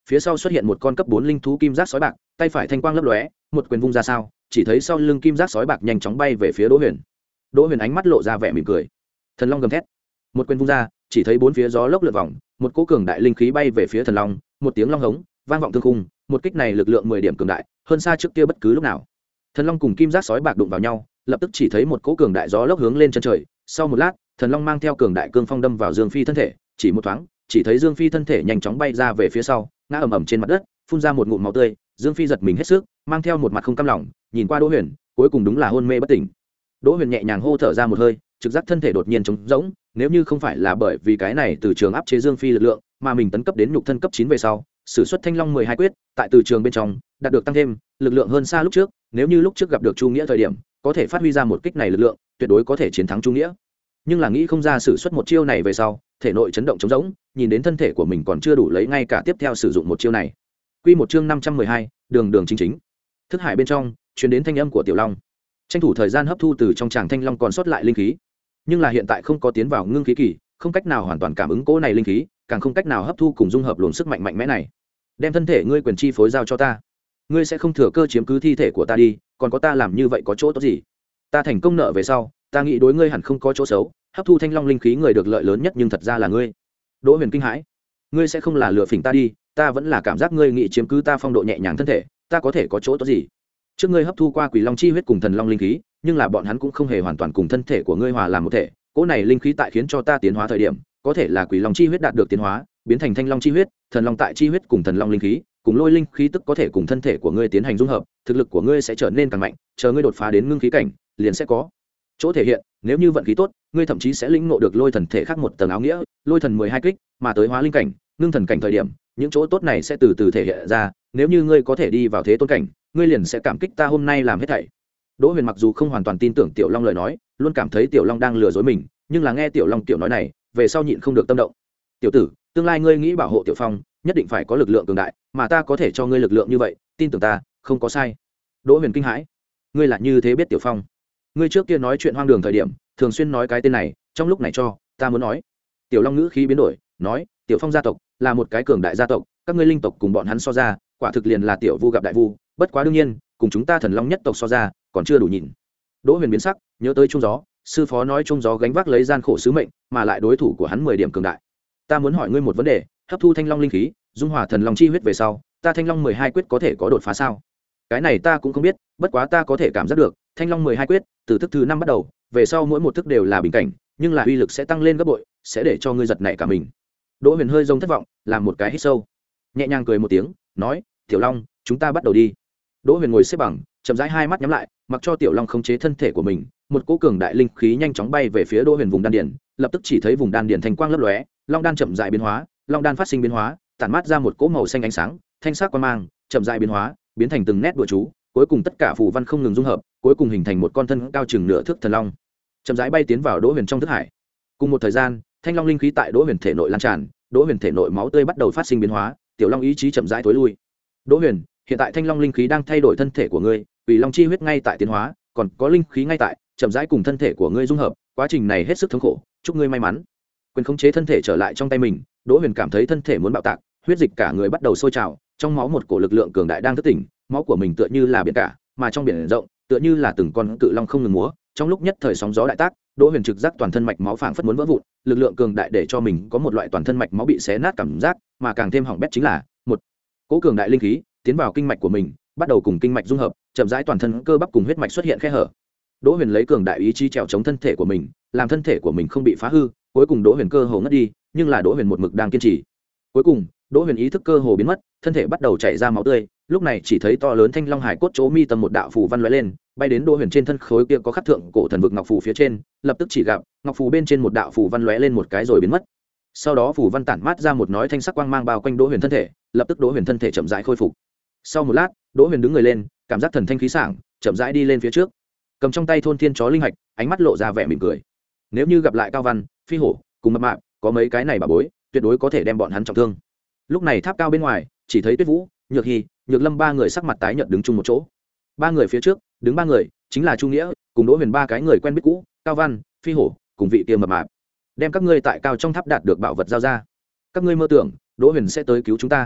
Speaker 1: phía sau xuất hiện một con cấp bốn linh thú kim giác sói bạc, tay phải thanh quang lấp lóe, một quyền vung ra sao, chỉ thấy sau lưng kim giác sói bạc nhanh chóng bay về phía Đỗ Huyền. Đỗ Huyền ánh mắt lộ ra vẻ mỉm cười. Thần long gầm thét, một quyền vung ra, chỉ thấy bốn phía gió lốc lượn vòng, một cỗ cường đại linh khí bay về phía thần long, một tiếng long hống vang vọng thương khung, một kích này lực lượng mười điểm cường đại, hơn xa trước kia bất cứ lúc nào. Thần long cùng kim giác sói bạc đụng vào nhau, lập tức chỉ thấy một cỗ cường đại gió lốc hướng lên chân trời. Sau một lát, thần long mang theo cường đại cương phong đâm vào Dương Phi thân thể, chỉ một thoáng, chỉ thấy Dương Phi thân thể nhanh chóng bay ra về phía sau, ngã ầm ầm trên mặt đất, phun ra một ngụm máu tươi. Dương Phi giật mình hết sức, mang theo một mặt không cam lòng, nhìn qua Đỗ Huyền, cuối cùng đúng là hôn mê bất tỉnh. Đỗ Huyền nhẹ nhàng hô thở ra một hơi, trực giác thân thể đột nhiên trống rỗng, nếu như không phải là bởi vì cái này từ trường áp chế Dương Phi lực lượng, mà mình tấn cấp đến nhục thân cấp chín về sau, sử xuất Thanh Long mười hai quyết, tại từ trường bên trong đạt được tăng thêm lực lượng hơn xa lúc trước, nếu như lúc trước gặp được Chu Nghĩa thời điểm, có thể phát huy ra một kích này lực lượng, tuyệt đối có thể chiến thắng Chu Nghĩa. Nhưng là nghĩ không ra sử xuất một chiêu này về sau, thể nội chấn động trống rỗng, nhìn đến thân thể của mình còn chưa đủ lấy ngay cả tiếp theo sử dụng một chiêu này. Quy một chương năm trăm mười hai, đường đường chính chính. Thức hải bên trong truyền đến thanh âm của Tiểu Long, tranh thủ thời gian hấp thu từ trong tràng Thanh Long còn sót lại linh khí, nhưng là hiện tại không có tiến vào ngưng khí kỳ, không cách nào hoàn toàn cảm ứng cỗ này linh khí, càng không cách nào hấp thu cùng dung hợp luồng sức mạnh mạnh mẽ này. Đem thân thể ngươi quyền chi phối giao cho ta, ngươi sẽ không thừa cơ chiếm cứ thi thể của ta đi, còn có ta làm như vậy có chỗ tốt gì? Ta thành công nợ về sau, ta nghĩ đối ngươi hẳn không có chỗ xấu, hấp thu Thanh Long linh khí người được lợi lớn nhất nhưng thật ra là ngươi. Đỗ Huyền kinh hãi, ngươi sẽ không là lừa phỉnh ta đi, ta vẫn là cảm giác ngươi nghĩ chiếm cứ ta phong độ nhẹ nhàng thân thể, ta có thể có chỗ tốt gì? Trước ngươi hấp thu qua Quỷ Long chi huyết cùng Thần Long linh khí, nhưng là bọn hắn cũng không hề hoàn toàn cùng thân thể của ngươi hòa làm một thể, cỗ này linh khí tại khiến cho ta tiến hóa thời điểm, có thể là Quỷ Long chi huyết đạt được tiến hóa, biến thành Thanh Long chi huyết, Thần Long tại chi huyết cùng Thần Long linh khí, cùng lôi linh khí tức có thể cùng thân thể của ngươi tiến hành dung hợp, thực lực của ngươi sẽ trở nên càng mạnh, chờ ngươi đột phá đến ngưng khí cảnh, liền sẽ có chỗ thể hiện, nếu như vận khí tốt, ngươi thậm chí sẽ lĩnh ngộ được lôi thần thể khác một tầng áo nghĩa, lôi thần mười hai kích, mà tới hóa linh cảnh, ngưng thần cảnh thời điểm, những chỗ tốt này sẽ từ từ thể hiện ra, nếu như ngươi có thể đi vào thế tôn cảnh, ngươi liền sẽ cảm kích ta hôm nay làm hết thảy. Đỗ Huyền mặc dù không hoàn toàn tin tưởng Tiểu Long lời nói, luôn cảm thấy Tiểu Long đang lừa dối mình, nhưng là nghe Tiểu Long tiểu nói này, về sau nhịn không được tâm động. Tiểu tử, tương lai ngươi nghĩ bảo hộ Tiểu Phong, nhất định phải có lực lượng cường đại, mà ta có thể cho ngươi lực lượng như vậy, tin tưởng ta, không có sai. Đỗ Huyền kinh hãi, ngươi là như thế biết Tiểu Phong? Ngươi trước kia nói chuyện hoang đường thời điểm, thường xuyên nói cái tên này, trong lúc này cho, ta muốn nói. Tiểu Long ngữ khí biến đổi, nói, Tiểu Phong gia tộc là một cái cường đại gia tộc, các ngươi linh tộc cùng bọn hắn so ra, quả thực liền là tiểu vu gặp đại vu, bất quá đương nhiên, cùng chúng ta Thần Long nhất tộc so ra, còn chưa đủ nhìn. Đỗ Huyền biến sắc, nhớ tới Trung Gió, sư phó nói Trung Gió gánh vác lấy gian khổ sứ mệnh, mà lại đối thủ của hắn mười điểm cường đại. Ta muốn hỏi ngươi một vấn đề, hấp thu Thanh Long linh khí, dung hòa Thần Long chi huyết về sau, ta Thanh Long mười hai quyết có thể có đột phá sao? Cái này ta cũng không biết, bất quá ta có thể cảm giác được, Thanh Long mười hai quyết, từ thức thứ năm bắt đầu, về sau mỗi một thức đều là bình cảnh, nhưng là uy lực sẽ tăng lên gấp bội, sẽ để cho ngươi giật nảy cả mình. Đỗ Huyền hơi rông thất vọng, làm một cái hít sâu, nhẹ nhàng cười một tiếng, nói, Tiểu Long, chúng ta bắt đầu đi. Đỗ Huyền ngồi xếp bằng, chậm rãi hai mắt nhắm lại, mặc cho Tiểu Long khống chế thân thể của mình, một cỗ cường đại linh khí nhanh chóng bay về phía Đỗ Huyền vùng đan điền, lập tức chỉ thấy vùng đan điền thành quang lấp lóe, long đan chậm rãi biến hóa, long đan phát sinh biến hóa, tản mát ra một cỗ màu xanh ánh sáng, thanh sắc quang mang, chậm rãi biến hóa, biến thành từng nét đùa chú, cuối cùng tất cả phù văn không ngừng dung hợp, cuối cùng hình thành một con thân cao chừng nửa thước thần long, chậm rãi bay tiến vào Đỗ Huyền trong thức hải. Cùng một thời gian, Thanh Long linh khí tại Đỗ Huyền thể nội lan tràn, Đỗ Huyền thể nội máu tươi bắt đầu phát sinh biến hóa, Tiểu Long ý chí chậm rãi tối lui. Đỗ Huyền, hiện tại Thanh Long linh khí đang thay đổi thân thể của ngươi, Quỷ Long chi huyết ngay tại tiến hóa, còn có linh khí ngay tại chậm rãi cùng thân thể của ngươi dung hợp, quá trình này hết sức thống khổ, chúc ngươi may mắn. Quyền khống chế thân thể trở lại trong tay mình, Đỗ Huyền cảm thấy thân thể muốn bạo tạc, huyết dịch cả người bắt đầu sôi trào, trong máu một cổ lực lượng cường đại đang thức tỉnh, máu của mình tựa như là biển cả, mà trong biển rộng, tựa như là từng con cự long không ngừng múa, trong lúc nhất thời sóng gió đại tác, Đỗ Huyền trực giác toàn thân mạch máu phảng phất muốn vỡ vụn, lực lượng cường đại để cho mình có một loại toàn thân mạch máu bị xé nát cảm giác, mà càng thêm hỏng bét chính là, một cỗ cường đại linh khí tiến vào kinh mạch của mình, bắt đầu cùng kinh mạch dung hợp, chậm rãi toàn thân cơ bắp cùng huyết mạch xuất hiện khe hở. Đỗ Huyền lấy cường đại ý chí trèo chống thân thể của mình, làm thân thể của mình không bị phá hư, cuối cùng Đỗ Huyền cơ hồ ngất đi, nhưng là Đỗ Huyền một mực đang kiên trì. Cuối cùng, Đỗ Huyền ý thức cơ hồ biến mất, thân thể bắt đầu chảy ra máu tươi, lúc này chỉ thấy to lớn Thanh Long hải cốt chỗ mi tâm một đạo phù văn lóe lên, bay đến Đỗ Huyền trên thân khối kia có khắc thượng cổ thần vực ngọc phù phía trên, lập tức chỉ gặp ngọc phù bên trên một đạo phù văn lóe lên một cái rồi biến mất. Sau đó phù văn tản mát ra một nói thanh sắc quang mang bao quanh Đỗ Huyền thân thể, lập tức Đỗ Huyền thân thể chậm rãi khôi phục. Sau một lát, Đỗ Huyền đứng người lên, cảm giác thần thanh khí sảng, chậm rãi đi lên phía trước, cầm trong tay thôn thiên chó linh hạch, ánh mắt lộ ra vẻ mỉm cười. Nếu như gặp lại Cao Văn, Phi Hổ cùng Mập Mạp, có mấy cái này bà bối, tuyệt đối có thể đem bọn hắn trọng thương. Lúc này tháp cao bên ngoài, chỉ thấy Tuyết Vũ, Nhược Hi, Nhược Lâm ba người sắc mặt tái nhợt đứng chung một chỗ. Ba người phía trước, đứng ba người, chính là Chu Nghĩa, cùng Đỗ Huyền ba cái người quen biết cũ, Cao Văn, Phi Hổ, cùng vị kia Mập Mạp. Đem các ngươi tại cao trong tháp đạt được bảo vật giao ra. Các ngươi mơ tưởng, Đỗ Huyền sẽ tới cứu chúng ta.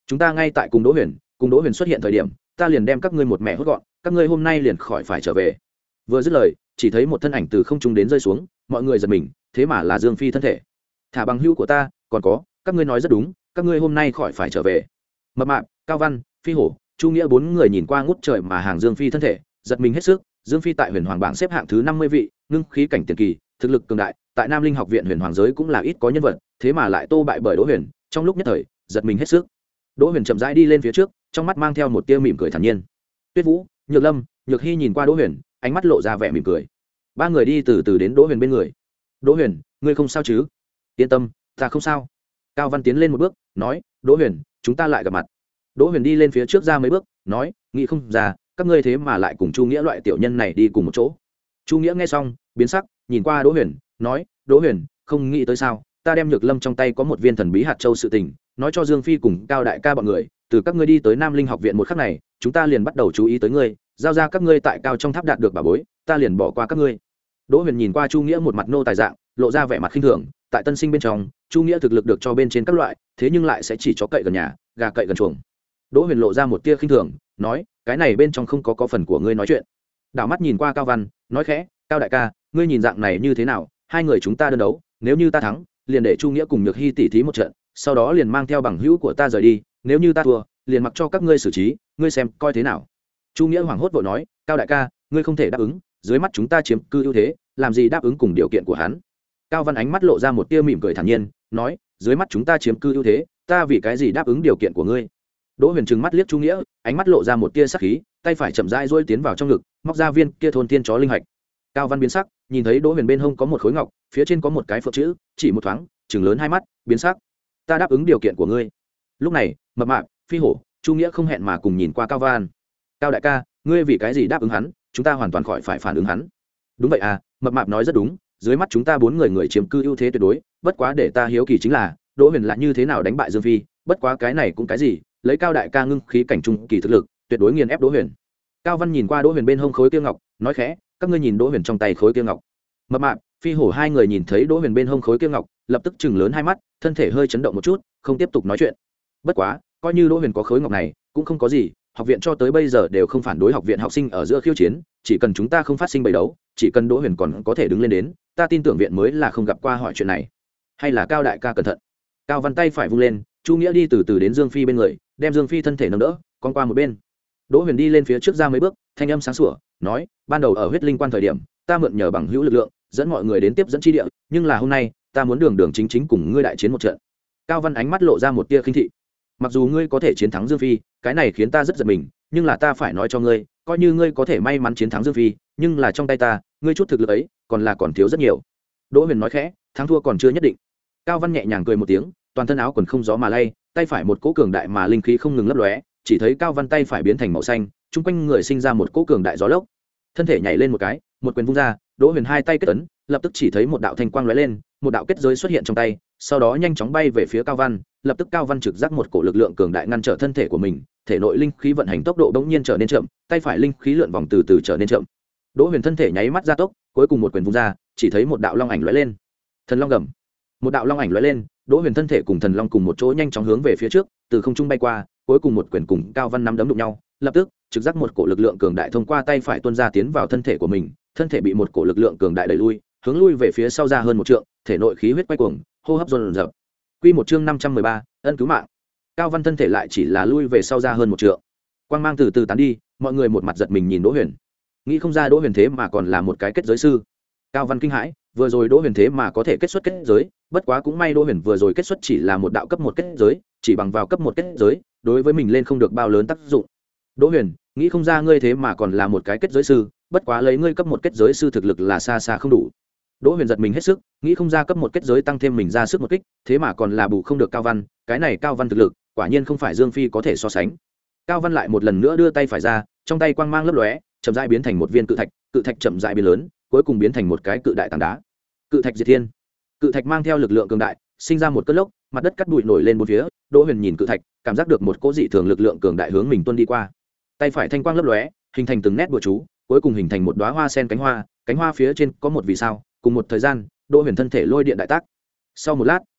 Speaker 1: chúng ta ngay tại cùng đỗ huyền cùng đỗ huyền xuất hiện thời điểm ta liền đem các ngươi một mẹ hốt gọn, các ngươi hôm nay liền khỏi phải trở về. Vừa dứt lời chỉ thấy một thân ảnh từ không trung đến rơi xuống, mọi người giật mình, thế mà là Dương Phi thân thể. Thả bằng hữu của ta, còn có các ngươi nói rất đúng, các ngươi hôm nay khỏi phải trở về. Mập mạp, Cao Văn, Phi Hổ, Chu Nghĩa bốn người nhìn qua ngút trời mà hàng Dương Phi thân thể, giật mình hết sức. Dương Phi tại Huyền Hoàng bảng xếp hạng thứ năm mươi vị, ngưng khí cảnh tiền kỳ, thực lực cường đại, tại Nam Linh học viện Huyền Hoàng giới cũng là ít có nhân vật, thế mà lại tô bại bởi Đỗ Huyền, trong lúc nhất thời, giật mình hết sức. Đỗ Huyền chậm rãi đi lên phía trước, trong mắt mang theo một tia mỉm cười thản nhiên. Tuyết Vũ, Nhược Lâm, Nhược Hy nhìn qua Đỗ Huyền, ánh mắt lộ ra vẻ mỉm cười. Ba người đi từ từ đến Đỗ Huyền bên người. Đỗ Huyền, ngươi không sao chứ? Yên tâm, ta không sao. Cao Văn tiến lên một bước, nói, Đỗ Huyền, chúng ta lại gặp mặt. Đỗ Huyền đi lên phía trước ra mấy bước, nói, nghĩ không ra, các ngươi thế mà lại cùng Chu Nghĩa loại tiểu nhân này đi cùng một chỗ. Chu Nghĩa nghe xong, biến sắc, nhìn qua Đỗ Huyền, nói, Đỗ Huyền, không nghĩ tới sao? Ta đem Nhược Lâm trong tay có một viên thần bí hạt châu sự tình, nói cho Dương Phi cùng Cao đại ca bọn người, từ các ngươi đi tới Nam Linh học viện một khắc này, chúng ta liền bắt đầu chú ý tới ngươi, giao ra các ngươi tại cao trong tháp đạt được bảo bối, ta liền bỏ qua các ngươi. Đỗ Huyền nhìn qua Chu Nghĩa một mặt nô tài dạng, lộ ra vẻ mặt khinh thường, tại tân sinh bên trong, Chu Nghĩa thực lực được cho bên trên các loại, thế nhưng lại sẽ chỉ chó cậy gần nhà, gà cậy gần chuồng. Đỗ Huyền lộ ra một tia khinh thường, nói, cái này bên trong không có có phần của ngươi nói chuyện. Đảo mắt nhìn qua Cao Văn, nói khẽ, Cao đại ca, ngươi nhìn dạng này như thế nào, hai người chúng ta đơn đấu, nếu như ta thắng, liền để Chu Nghĩa cùng Nhược Hy tỉ thí một trận, sau đó liền mang theo bằng hữu của ta rời đi, nếu như ta thua, liền mặc cho các ngươi xử trí, ngươi xem coi thế nào. Chu Nghĩa hoảng hốt vội nói, Cao đại ca, ngươi không thể đáp ứng, dưới mắt chúng ta chiếm cư ưu thế, làm gì đáp ứng cùng điều kiện của hắn. Cao Văn ánh mắt lộ ra một tia mỉm cười thản nhiên, nói, dưới mắt chúng ta chiếm cư ưu thế, ta vì cái gì đáp ứng điều kiện của ngươi. Đỗ Huyền trừng mắt liếc Chu Nghĩa, ánh mắt lộ ra một tia sắc khí, tay phải chậm rãi duỗi tiến vào trong ngực, móc ra viên kia thôn tiên chó linh hạch. Cao Văn biến sắc, nhìn thấy Đỗ Huyền bên hông có một khối ngọc, phía trên có một cái phượng chữ, chỉ một thoáng, trừng lớn hai mắt, biến sắc. Ta đáp ứng điều kiện của ngươi. Lúc này, Mập Mạp, Phi Hổ, Chu Nghĩa không hẹn mà cùng nhìn qua Cao Văn. Cao đại ca, ngươi vì cái gì đáp ứng hắn, chúng ta hoàn toàn khỏi phải phản ứng hắn. Đúng vậy à, Mập Mạp nói rất đúng, dưới mắt chúng ta bốn người người chiếm cư ưu thế tuyệt đối, bất quá để ta hiếu kỳ chính là, Đỗ Huyền là như thế nào đánh bại Dương Phi, bất quá cái này cũng cái gì, lấy Cao đại ca ngưng khí cảnh trung kỳ thực lực, tuyệt đối nghiền ép Đỗ Huyền. Cao Văn nhìn qua Đỗ Huyền bên hông khối kia ngọc, nói khẽ, các ngươi nhìn Đỗ Huyền trong tay khối kia ngọc. Mập Mạp, Phi Hổ hai người nhìn thấy Đỗ Huyền bên hông khối kia ngọc, lập tức chừng lớn hai mắt, thân thể hơi chấn động một chút, không tiếp tục nói chuyện. Bất quá, coi như Đỗ Huyền có khối ngọc này, cũng không có gì, học viện cho tới bây giờ đều không phản đối học viện học sinh ở giữa khiêu chiến, chỉ cần chúng ta không phát sinh bày đấu, chỉ cần Đỗ Huyền còn có thể đứng lên đến, ta tin tưởng viện mới là không gặp qua hỏi chuyện này. Hay là Cao đại ca cẩn thận. Cao Văn tay phải vung lên, Chu Nghĩa đi từ từ đến Dương Phi bên người, đem Dương Phi thân thể nâng đỡ, con qua một bên. Đỗ Huyền đi lên phía trước ra mấy bước, thanh âm sáng sủa, nói, ban đầu ở huyết linh quan thời điểm, ta mượn nhờ bằng hữu lực lượng, dẫn mọi người đến tiếp dẫn chi địa, nhưng là hôm nay, ta muốn đường đường chính chính cùng ngươi đại chiến một trận. Cao Văn ánh mắt lộ ra một tia khinh thị. Mặc dù ngươi có thể chiến thắng Dương Phi, cái này khiến ta rất giật mình, nhưng là ta phải nói cho ngươi, coi như ngươi có thể may mắn chiến thắng Dương Phi, nhưng là trong tay ta, ngươi chút thực lực ấy, còn là còn thiếu rất nhiều. Đỗ Huyền nói khẽ, thắng thua còn chưa nhất định. Cao Văn nhẹ nhàng cười một tiếng, toàn thân áo quần không gió mà lay, tay phải một cỗ cường đại mà linh khí không ngừng lấp lóe, chỉ thấy Cao Văn tay phải biến thành màu xanh, chung quanh người sinh ra một cỗ cường đại gió lốc. Thân thể nhảy lên một cái, một quyền vung ra, Đỗ Huyền hai tay kết ấn, lập tức chỉ thấy một đạo thanh quang lóe lên, một đạo kết giới xuất hiện trong tay, sau đó nhanh chóng bay về phía Cao Văn, lập tức Cao Văn trực giác một cổ lực lượng cường đại ngăn trở thân thể của mình, thể nội linh khí vận hành tốc độ bỗng nhiên trở nên chậm, tay phải linh khí lượn vòng từ từ trở nên chậm. Đỗ Huyền thân thể nháy mắt gia tốc, cuối cùng một quyền vung ra, chỉ thấy một đạo long ảnh lóe lên. Thần long gầm. Một đạo long ảnh lóe lên, Đỗ Huyền thân thể cùng thần long cùng một chỗ nhanh chóng hướng về phía trước, từ không trung bay qua, cuối cùng một quyền cùng Cao Văn nắm đấm đụng nhau, lập tức, trực giác một cổ lực lượng cường đại thông qua tay phải tuôn ra tiến vào thân thể của mình, thân thể bị một cổ lực lượng cường đại đẩy lui, hướng lui về phía sau ra hơn một trượng, thể nội khí huyết quay cuồng, hô hấp dồn dập. Quy một chương năm trăm mười ba, ân cứu mạng. Cao Văn thân thể lại chỉ là lui về sau ra hơn một trượng. Quang mang từ từ tán đi, mọi người một mặt giật mình nhìn Đỗ Huyền. Nghĩ không ra Đỗ Huyền thế mà còn là một cái kết giới sư. Cao Văn kinh hãi, vừa rồi Đỗ Huyền thế mà có thể kết xuất kết giới, bất quá cũng may Đỗ Huyền vừa rồi kết xuất chỉ là một đạo cấp một kết giới, chỉ bằng vào cấp một kết giới, đối với mình lên không được bao lớn tác dụng. Đỗ Huyền, nghĩ không ra ngươi thế mà còn là một cái kết giới sư, bất quá lấy ngươi cấp một kết giới sư thực lực là xa xa không đủ. Đỗ Huyền giật mình hết sức, nghĩ không ra cấp một kết giới tăng thêm mình ra sức một kích, thế mà còn là bù không được Cao Văn, cái này Cao Văn thực lực, quả nhiên không phải Dương Phi có thể so sánh. Cao Văn lại một lần nữa đưa tay phải ra, trong tay quang mang lấp lóe, chậm rãi biến thành một viên cự thạch, cự thạch chậm rãi biến lớn, cuối cùng biến thành một cái cự đại tảng đá. Cự thạch diệt thiên. Cự thạch mang theo lực lượng cường đại, sinh ra một cơn lốc, mặt đất cắt bụi nổi lên bốn phía. Đỗ Huyền nhìn cự thạch, cảm giác được một cỗ dị thường lực lượng cường đại hướng mình tuôn đi qua. Tay phải thanh quang lấp lóe, hình thành từng nét bùa chú, cuối cùng hình thành một đóa hoa sen cánh hoa, cánh hoa phía trên có một vì sao. Cùng một thời gian, Đỗ Huyền thân thể lôi điện đại tác. Sau một lát,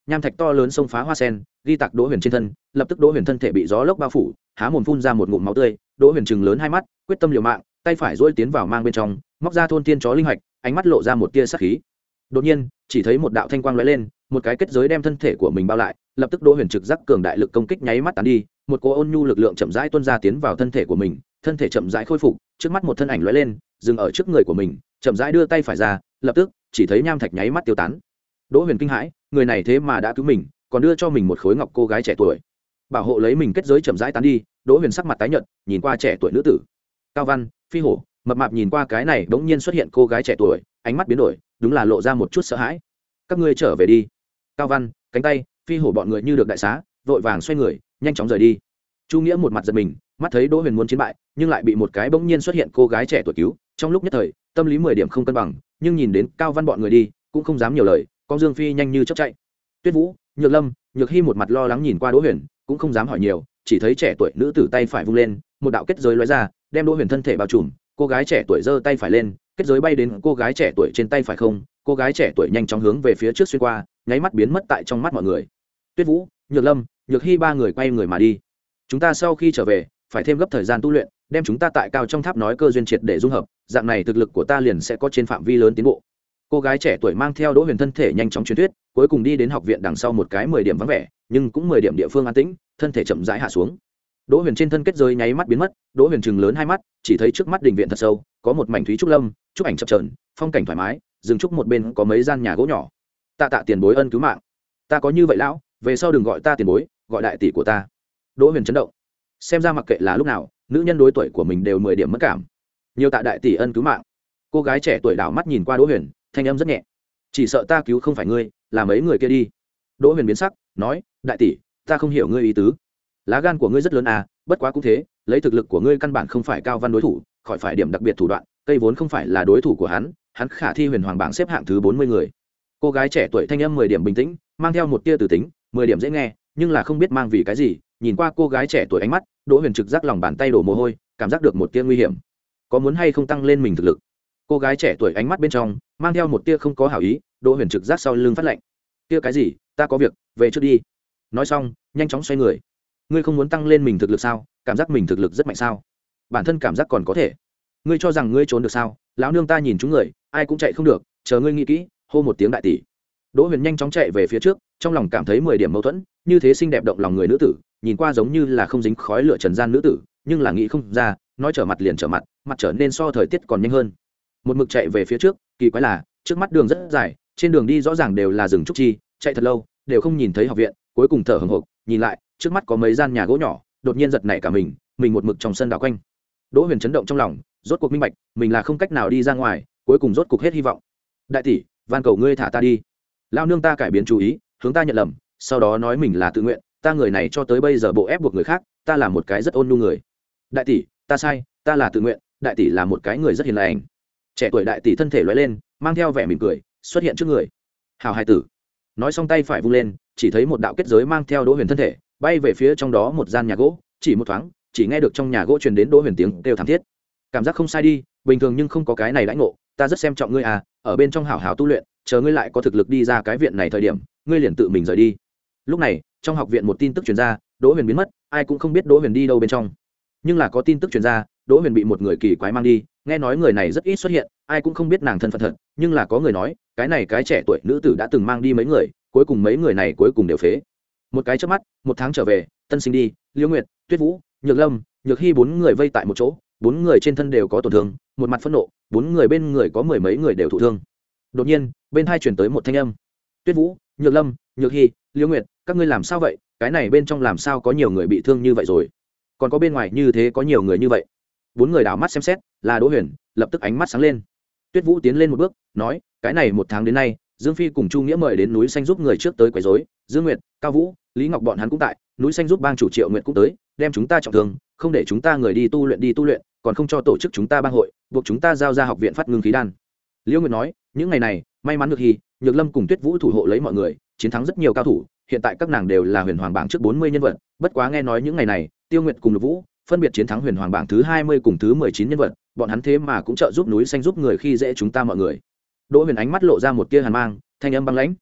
Speaker 1: nham thạch to lớn xông phá hoa sen ghi tặc đỗ huyền trên thân, lập tức đỗ huyền thân thể bị gió lốc bao phủ, há mồm phun ra một ngụm máu tươi. Đỗ huyền chừng lớn hai mắt, quyết tâm liều mạng, tay phải duỗi tiến vào mang bên trong, móc ra thôn tiên chó linh hạch, ánh mắt lộ ra một tia sát khí. Đột nhiên chỉ thấy một đạo thanh quang lóe lên, một cái kết giới đem thân thể của mình bao lại, lập tức đỗ huyền trực giác cường đại lực công kích nháy mắt tán đi, một cỗ ôn nhu lực lượng chậm rãi tuôn ra tiến vào thân thể của mình, thân thể chậm rãi khôi phục, trước mắt một thân ảnh lóe lên, dừng ở trước người của mình, chậm rãi đưa tay phải ra, lập tức chỉ thấy nham thạch nháy mắt tiêu tán. Đỗ huyền kinh hãi, người này thế mà đã cứu mình, còn đưa cho mình một khối ngọc cô gái trẻ tuổi, bảo hộ lấy mình. Kết giới chậm rãi tán đi, Đỗ huyền sắc mặt tái nhợt, nhìn qua trẻ tuổi nữ tử. Cao Văn, Phi Hổ, Mập Mạp nhìn qua cái này bỗng nhiên xuất hiện cô gái trẻ tuổi, ánh mắt biến đổi, đúng là lộ ra một chút sợ hãi. Các ngươi trở về đi. Cao Văn, Cánh Tay, Phi Hổ bọn người như được đại xá, vội vàng xoay người, nhanh chóng rời đi. Chu Nghĩa một mặt giật mình, mắt thấy Đỗ huyền muốn chiến bại, nhưng lại bị một cái bỗng nhiên xuất hiện cô gái trẻ tuổi cứu, trong lúc nhất thời tâm lý mười điểm không cân bằng, nhưng nhìn đến Cao Văn bọn người đi, cũng không dám nhiều lời, con Dương Phi nhanh như chớp chạy. Tuyết Vũ, Nhược Lâm, Nhược Hi một mặt lo lắng nhìn qua Đỗ huyền, cũng không dám hỏi nhiều, chỉ thấy trẻ tuổi nữ tử tay phải vung lên, một đạo kết giới lóe ra, đem Đỗ huyền thân thể bao trùm. Cô gái trẻ tuổi giơ tay phải lên, kết giới bay đến cô gái trẻ tuổi trên tay phải không, cô gái trẻ tuổi nhanh chóng hướng về phía trước xuyên qua, nháy mắt biến mất tại trong mắt mọi người. Tuyết Vũ, Nhược Lâm, Nhược Hi ba người quay người mà đi. Chúng ta sau khi trở về phải thêm gấp thời gian tu luyện, đem chúng ta tại cao trong tháp nói cơ duyên triệt để dung hợp, dạng này thực lực của ta liền sẽ có trên phạm vi lớn tiến bộ. Cô gái trẻ tuổi mang theo Đỗ huyền thân thể nhanh chóng truyền thuyết, cuối cùng đi đến học viện đằng sau một cái mười điểm vắng vẻ, nhưng cũng mười điểm địa phương an tĩnh, thân thể chậm rãi hạ xuống. Đỗ huyền trên thân kết giới nháy mắt biến mất, Đỗ huyền chừng lớn hai mắt, chỉ thấy trước mắt đình viện thật sâu, có một mảnh thúy trúc lâm, trúc ảnh chập chờn, phong cảnh thoải mái, rừng trúc một bên có mấy gian nhà gỗ nhỏ. Tạ tạ tiền bối ân cứu mạng, ta có như vậy lão, về sau đừng gọi ta tiền bối, gọi đại tỷ của ta. Đỗ huyền chấn động, xem ra mặc kệ là lúc nào, nữ nhân đối tuổi của mình đều mười điểm mất cảm. Nhiều tạ đại tỷ ân cứu mạng. Cô gái trẻ tuổi đảo mắt nhìn qua Đỗ huyền, thanh âm rất nhẹ, chỉ sợ ta cứu không phải ngươi, là mấy người kia đi. Đỗ huyền biến sắc, nói, đại tỷ, ta không hiểu ngươi ý tứ. Lá gan của ngươi rất lớn à, bất quá cũng thế, lấy thực lực của ngươi căn bản không phải Cao Văn đối thủ, khỏi phải điểm đặc biệt thủ đoạn, cây vốn không phải là đối thủ của hắn, hắn khả thi huyền hoàng bảng xếp hạng thứ bốn mươi người. Cô gái trẻ tuổi thanh âm mười điểm bình tĩnh, mang theo một tia từ tính, mười điểm dễ nghe, nhưng là không biết mang vì cái gì, nhìn qua cô gái trẻ tuổi ánh mắt, Đỗ huyền trực giác lòng bàn tay đổ mồ hôi, cảm giác được một tia nguy hiểm. Có muốn hay không tăng lên mình thực lực? Cô gái trẻ tuổi ánh mắt bên trong mang theo một tia không có hảo ý, Đỗ huyền trực giác sau lưng phát lạnh. Tia cái gì, ta có việc, về trước đi. Nói xong, nhanh chóng xoay người. Ngươi không muốn tăng lên mình thực lực sao? Cảm giác mình thực lực rất mạnh sao? Bản thân cảm giác còn có thể. Ngươi cho rằng ngươi trốn được sao? Lão nương ta nhìn chúng người, ai cũng chạy không được, chờ ngươi nghĩ kỹ, hô một tiếng đại tỷ. Đỗ huyền nhanh chóng chạy về phía trước, trong lòng cảm thấy mười điểm mâu thuẫn, như thế xinh đẹp động lòng người nữ tử, nhìn qua giống như là không dính khói lửa trần gian nữ tử, nhưng là nghĩ không ra, nói trở mặt liền trở mặt, mặt trở nên so thời tiết còn nhanh hơn. Một mực chạy về phía trước, kỳ quái là, trước mắt đường rất dài, trên đường đi rõ ràng đều là rừng trúc chi, chạy thật lâu, đều không nhìn thấy học viện, cuối cùng thở hổn hộc, nhìn lại, trước mắt có mấy gian nhà gỗ nhỏ, đột nhiên giật nảy cả mình, mình một mực trong sân đảo quanh. Đỗ huyền chấn động trong lòng, rốt cuộc minh bạch, mình là không cách nào đi ra ngoài, cuối cùng rốt cuộc hết hy vọng. Đại tỷ, van cầu ngươi thả ta đi. Lão nương ta cải biến chú ý, hướng ta nhận lầm, sau đó nói mình là tự nguyện, ta người này cho tới bây giờ bộ ép buộc người khác, ta là một cái rất ôn nhu người. Đại tỷ, ta sai, ta là tự nguyện, đại tỷ là một cái người rất hiền lành. Trẻ tuổi đại tỷ thân thể lóe lên, mang theo vẻ mỉm cười, xuất hiện trước người. Hào hai tử. Nói xong tay phải vung lên, chỉ thấy một đạo kết giới mang theo Đỗ huyền thân thể, bay về phía trong đó một gian nhà gỗ, chỉ một thoáng, chỉ nghe được trong nhà gỗ truyền đến Đỗ huyền tiếng kêu thảm thiết. Cảm giác không sai đi, bình thường nhưng không có cái này lãnh ngộ, ta rất xem trọng ngươi à, ở bên trong hảo hảo tu luyện, chờ ngươi lại có thực lực đi ra cái viện này thời điểm, ngươi liền tự mình rời đi. Lúc này, trong học viện một tin tức truyền ra, Đỗ huyền biến mất, ai cũng không biết Đỗ huyền đi đâu bên trong. Nhưng là có tin tức truyền ra, Đỗ huyền bị một người kỳ quái mang đi, nghe nói người này rất ít xuất hiện, ai cũng không biết nàng thân phận thật, nhưng là có người nói, cái này cái trẻ tuổi nữ tử đã từng mang đi mấy người, cuối cùng mấy người này cuối cùng đều phế. Một cái chớp mắt, một tháng trở về, tân sinh đi, Liễu Nguyệt, Tuyết Vũ, Nhược Lâm, Nhược Hi bốn người vây tại một chỗ, bốn người trên thân đều có tổn thương, một mặt phẫn nộ, bốn người bên người có mười mấy người đều thụ thương. Đột nhiên, bên tai truyền tới một thanh âm. Tuyết Vũ, Nhược Lâm, Nhược Hi, Liễu Nguyệt, các ngươi làm sao vậy? Cái này bên trong làm sao có nhiều người bị thương như vậy rồi? Còn có bên ngoài như thế có nhiều người như vậy? Bốn người đảo mắt xem xét, là Đỗ huyền, lập tức ánh mắt sáng lên. Tuyết Vũ tiến lên một bước, nói, cái này một tháng đến nay, Dương Phi cùng Chu Nghĩa mời đến núi xanh giúp người trước tới quấy rối, Dương Nguyệt, Cao Vũ, Lý Ngọc bọn hắn cũng tại, núi xanh giúp bang chủ Triệu Nguyệt cũng tới, đem chúng ta trọng thương, không để chúng ta người đi tu luyện đi tu luyện, còn không cho tổ chức chúng ta bang hội, buộc chúng ta giao ra học viện phát ngưng khí đan. Liễu Nguyệt nói, những ngày này, may mắn được Hi, Nhược Lâm cùng Tuyết Vũ thủ hộ lấy mọi người, chiến thắng rất nhiều cao thủ, hiện tại các nàng đều là huyền hoàng bảng trước bốn mươi nhân vật, bất quá nghe nói những ngày này, Tiêu Nguyệt cùng Lục Vũ phân biệt chiến thắng huyền hoàng bảng thứ hai mươi cùng thứ mười chín nhân vật, bọn hắn thế mà cũng trợ giúp núi xanh giúp người khi dễ chúng ta mọi người. Đỗ huyền ánh mắt lộ ra một tia hàn mang, thanh âm băng lãnh.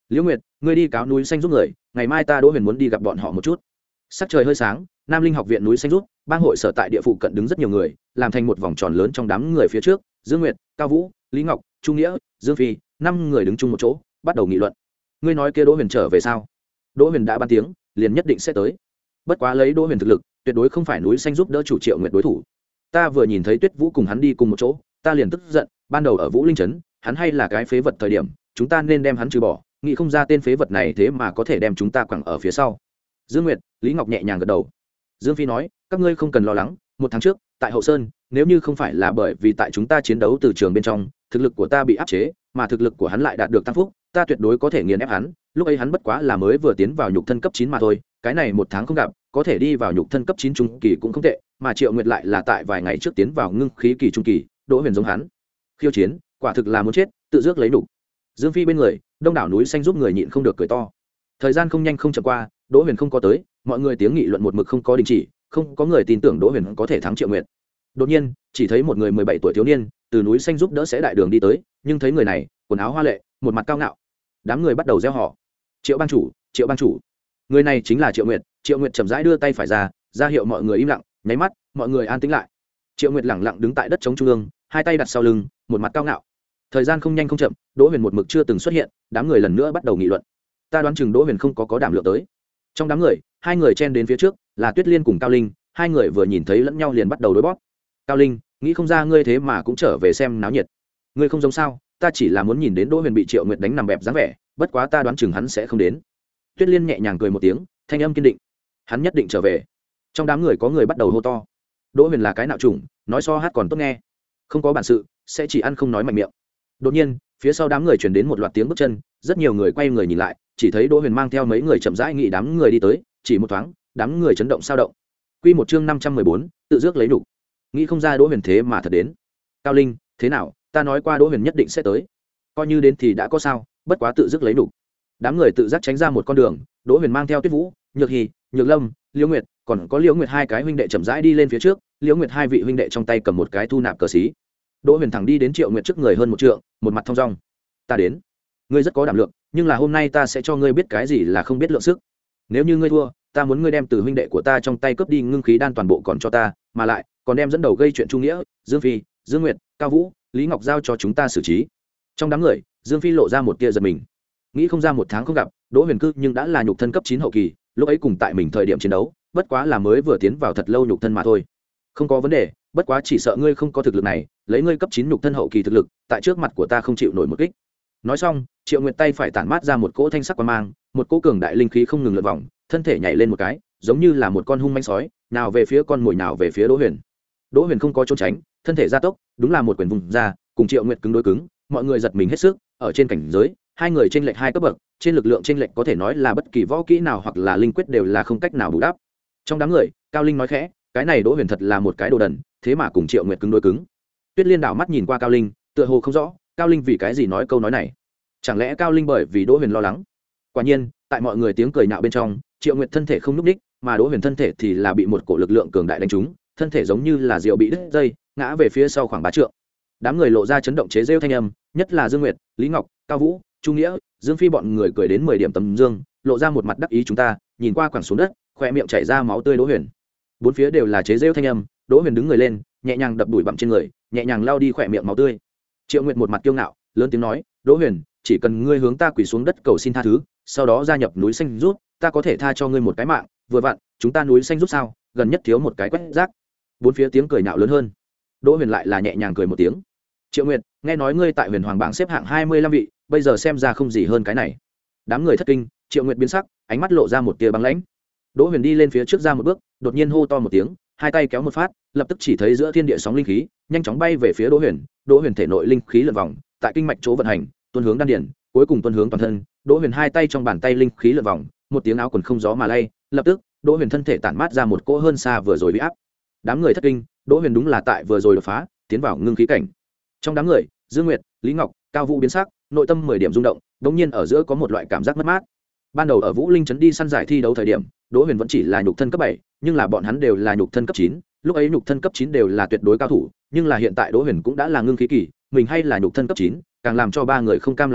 Speaker 1: Liễu Nguyệt, ngươi đi cáo núi xanh giúp người, ngày mai ta Đỗ Huyền muốn đi gặp bọn họ một chút. Sắc trời hơi sáng, Nam Linh học viện núi xanh giúp bang hội sở tại địa phụ cận đứng rất nhiều người, làm thành một vòng tròn lớn trong đám người phía trước. Dương Nguyệt, Cao Vũ, Lý Ngọc, Chu Nghĩa, Dương Phi, năm người đứng chung một chỗ, bắt đầu nghị luận. Ngươi nói kia Đỗ Huyền trở về sao? Đỗ Huyền đã ban tiếng, liền nhất định sẽ tới. Bất quá lấy Đỗ Huyền thực lực, tuyệt đối không phải núi xanh giúp đỡ chủ Triệu Nguyệt đối thủ. Ta vừa nhìn thấy Tuyết Vũ cùng hắn đi cùng một chỗ, ta liền tức giận, ban đầu ở Vũ Linh trấn, hắn hay là cái phế vật thời điểm, chúng ta nên đem hắn trừ bỏ, nghĩ không ra tên phế vật này thế mà có thể đem chúng ta quẳng ở phía sau. Dương Nguyệt, Lý Ngọc nhẹ nhàng gật đầu. Dương Phi nói, các ngươi không cần lo lắng, một tháng trước, tại Hậu Sơn, nếu như không phải là bởi vì tại chúng ta chiến đấu từ trường bên trong, thực lực của ta bị áp chế, mà thực lực của hắn lại đạt được tăng phúc, ta tuyệt đối có thể nghiền ép hắn. Lúc ấy hắn bất quá là mới vừa tiến vào nhục thân cấp chín mà thôi, cái này một tháng không gặp, có thể đi vào nhục thân cấp chín trung kỳ cũng không tệ, mà Triệu Nguyệt lại là tại vài ngày trước tiến vào ngưng khí kỳ trung kỳ, Đỗ Huyền giống hắn. Khiêu chiến, quả thực là muốn chết, tự dước lấy đủ. Dương Phi bên người, đông đảo núi xanh giúp người nhịn không được cười to. Thời gian không nhanh không chậm qua, Đỗ Huyền không có tới, mọi người tiếng nghị luận một mực không có đình chỉ, không có người tin tưởng Đỗ Huyền có thể thắng Triệu Nguyệt. Đột nhiên, chỉ thấy một người mười bảy tuổi thiếu niên từ núi xanh giúp đỡ sẽ đại đường đi tới, nhưng thấy người này, quần áo hoa lệ, một mặt cao ngạo. Đám người bắt đầu reo hò. Triệu ban chủ, Triệu ban chủ. Người này chính là Triệu Nguyệt. Triệu Nguyệt chậm rãi đưa tay phải ra, ra hiệu mọi người im lặng, nháy mắt, mọi người an tĩnh lại. Triệu Nguyệt lẳng lặng đứng tại đất trống trung ương, hai tay đặt sau lưng, một mặt cao ngạo. Thời gian không nhanh không chậm, Đỗ Huyền một mực chưa từng xuất hiện, đám người lần nữa bắt đầu nghị luận. Ta đoán chừng Đỗ Huyền không có có đảm lượng tới. Trong đám người, hai người chen đến phía trước, là Tuyết Liên cùng Cao Linh, hai người vừa nhìn thấy lẫn nhau liền bắt đầu đối bóp. Cao Linh, nghĩ không ra ngươi thế mà cũng trở về xem náo nhiệt. Ngươi không giống sao, ta chỉ là muốn nhìn đến Đỗ Huyền bị Triệu Nguyệt đánh nằm bẹp dáng vẻ, bất quá ta đoán chừng hắn sẽ không đến. Tuyết Liên nhẹ nhàng cười một tiếng, thanh âm kiên định. Hắn nhất định trở về. Trong đám người có người bắt đầu hô to. Đỗ Huyền là cái nạo trùng, nói so hát còn tốt nghe. Không có bản sự, sẽ chỉ ăn không nói mạnh miệng. Đột nhiên, phía sau đám người truyền đến một loạt tiếng bước chân, rất nhiều người quay người nhìn lại, chỉ thấy Đỗ Huyền mang theo mấy người chậm rãi nghị đám người đi tới, chỉ một thoáng, đám người chấn động sao động. Quy một chương năm trăm mười bốn, tự dước lấy đủ. Nghĩ không ra Đỗ Huyền thế mà thật đến. Cao Linh, thế nào, ta nói qua Đỗ Huyền nhất định sẽ tới. Coi như đến thì đã có sao, bất quá tự dước lấy đủ. Đám người tự giác tránh ra một con đường, Đỗ Huyền mang theo Tuyết Vũ, Nhược Hỉ, Nhược Lâm, Liễu Nguyệt, còn có Liễu Nguyệt hai cái huynh đệ chậm rãi đi lên phía trước, Liễu Nguyệt hai vị huynh đệ trong tay cầm một cái thu nạp cờ xí. Đỗ Huyền thẳng đi đến Triệu Nguyệt trước người hơn một trượng, một mặt thong dong. Ta đến. Ngươi rất có đảm lượng, nhưng là hôm nay ta sẽ cho ngươi biết cái gì là không biết lượng sức. Nếu như ngươi thua, ta muốn ngươi đem từ huynh đệ của ta trong tay cướp đi ngưng khí đan toàn bộ còn cho ta, mà lại còn đem dẫn đầu gây chuyện Trung Nghĩa, Dương Phi, Dương Nguyệt, Cao Vũ, Lý Ngọc giao cho chúng ta xử trí. Trong đám người, Dương Phi lộ ra một tia giật mình. Nghĩ không ra một tháng không gặp, Đỗ Huyền cư nhưng đã là nhục thân cấp chín hậu kỳ, lúc ấy cùng tại mình thời điểm chiến đấu, bất quá là mới vừa tiến vào thật lâu nhục thân mà thôi. Không có vấn đề, bất quá chỉ sợ ngươi không có thực lực này, lấy ngươi cấp chín nhục thân hậu kỳ thực lực, tại trước mặt của ta không chịu nổi một kích. Nói xong, Triệu Nguyệt tay phải tản mát ra một cỗ thanh sắc quang mang, một cỗ cường đại linh khí không ngừng lượn vòng, thân thể nhảy lên một cái, giống như là một con hung manh sói, nào về phía con mồi nào về phía Đỗ Huyền. Đỗ Huyền không có trốn tránh, thân thể gia tốc, đúng là một quyền vùng ra, cùng Triệu Nguyệt cứng đối cứng, mọi người giật mình hết sức, ở trên cảnh giới, hai người chênh lệch hai cấp bậc, trên lực lượng chênh lệch có thể nói là bất kỳ võ kỹ nào hoặc là linh quyết đều là không cách nào bù đắp. Trong đám người, Cao Linh nói khẽ, cái này Đỗ Huyền thật là một cái đồ đần, thế mà cùng Triệu Nguyệt cứng đối cứng. Tuyết Liên đảo mắt nhìn qua Cao Linh, tựa hồ không rõ, Cao Linh vì cái gì nói câu nói này? Chẳng lẽ Cao Linh bởi vì Đỗ Huyền lo lắng? Quả nhiên, tại mọi người tiếng cười nhạo bên trong, Triệu Nguyệt thân thể không nhúc nhích, mà Đỗ Huyền thân thể thì là bị một cổ lực lượng cường đại đánh trúng, thân thể giống như là diều bị đứt dây, ngã về phía sau khoảng ba trượng. Đám người lộ ra chấn động chế rêu thanh âm, nhất là Dương Nguyệt, Lý Ngọc, Cao Vũ, Chu Nghĩa, Dương Phi bọn người cười đến mười điểm tấm dương, lộ ra một mặt đắc ý chúng ta, nhìn qua quẳng xuống đất, khóe miệng chảy ra máu tươi Đỗ Huyền. Bốn phía đều là chế rêu thanh âm, Đỗ Huyền đứng người lên, nhẹ nhàng đập đùi bặm trên người, nhẹ nhàng lao đi khóe miệng máu tươi. Triệu Nguyệt một mặt kiêu ngạo, lớn tiếng nói, Đỗ Huyền, chỉ cần ngươi hướng ta quỳ xuống đất cầu xin tha thứ, sau đó gia nhập núi xanh rút, ta có thể tha cho ngươi một cái mạng, vừa vặn, chúng ta núi xanh rút sao, gần nhất thiếu một cái quét rác. Bốn phía tiếng cười nhạo lớn hơn. Đỗ Huyền lại là nhẹ nhàng cười một tiếng. Triệu Nguyệt, nghe nói ngươi tại Huyền Hoàng bảng xếp hạng hai mươi lăm vị, bây giờ xem ra không gì hơn cái này. Đám người thất kinh, Triệu Nguyệt biến sắc, ánh mắt lộ ra một tia băng lãnh. Đỗ Huyền đi lên phía trước ra một bước, đột nhiên hô to một tiếng, hai tay kéo một phát, lập tức chỉ thấy giữa thiên địa sóng linh khí, nhanh chóng bay về phía Đỗ Huyền. Đỗ Huyền thể nội linh khí lượn vòng, tại kinh mạch chỗ vận hành, tuôn hướng đan điền, cuối cùng tuôn hướng toàn thân. Đỗ Huyền hai tay trong bàn tay linh khí lượn vòng, một tiếng áo quần không gió mà lay, lập tức, Đỗ Huyền thân thể tản mát ra một cỗ hơn xa vừa rồi bị áp. Đám người thất kinh, Đỗ Huyền đúng là tại vừa rồi đột phá, tiến vào ngưng khí cảnh. Trong đám người, Dương Nguyệt, Lý Ngọc, Cao Vũ biến sắc, nội tâm mười điểm rung động, đột nhiên ở giữa có một loại cảm giác mất mát. Ban đầu ở Vũ Linh trấn đi săn giải thi đấu thời điểm, Đỗ Huyền vẫn chỉ là nhục thân cấp bảy, nhưng là bọn hắn đều là nhục thân cấp chín, lúc ấy nhục thân cấp chín đều là tuyệt đối cao thủ, nhưng là hiện tại Đỗ Huyền cũng đã là ngưng khí kỳ, mình hay là nhục thân cấp chín, càng làm cho ba người không cam lòng là,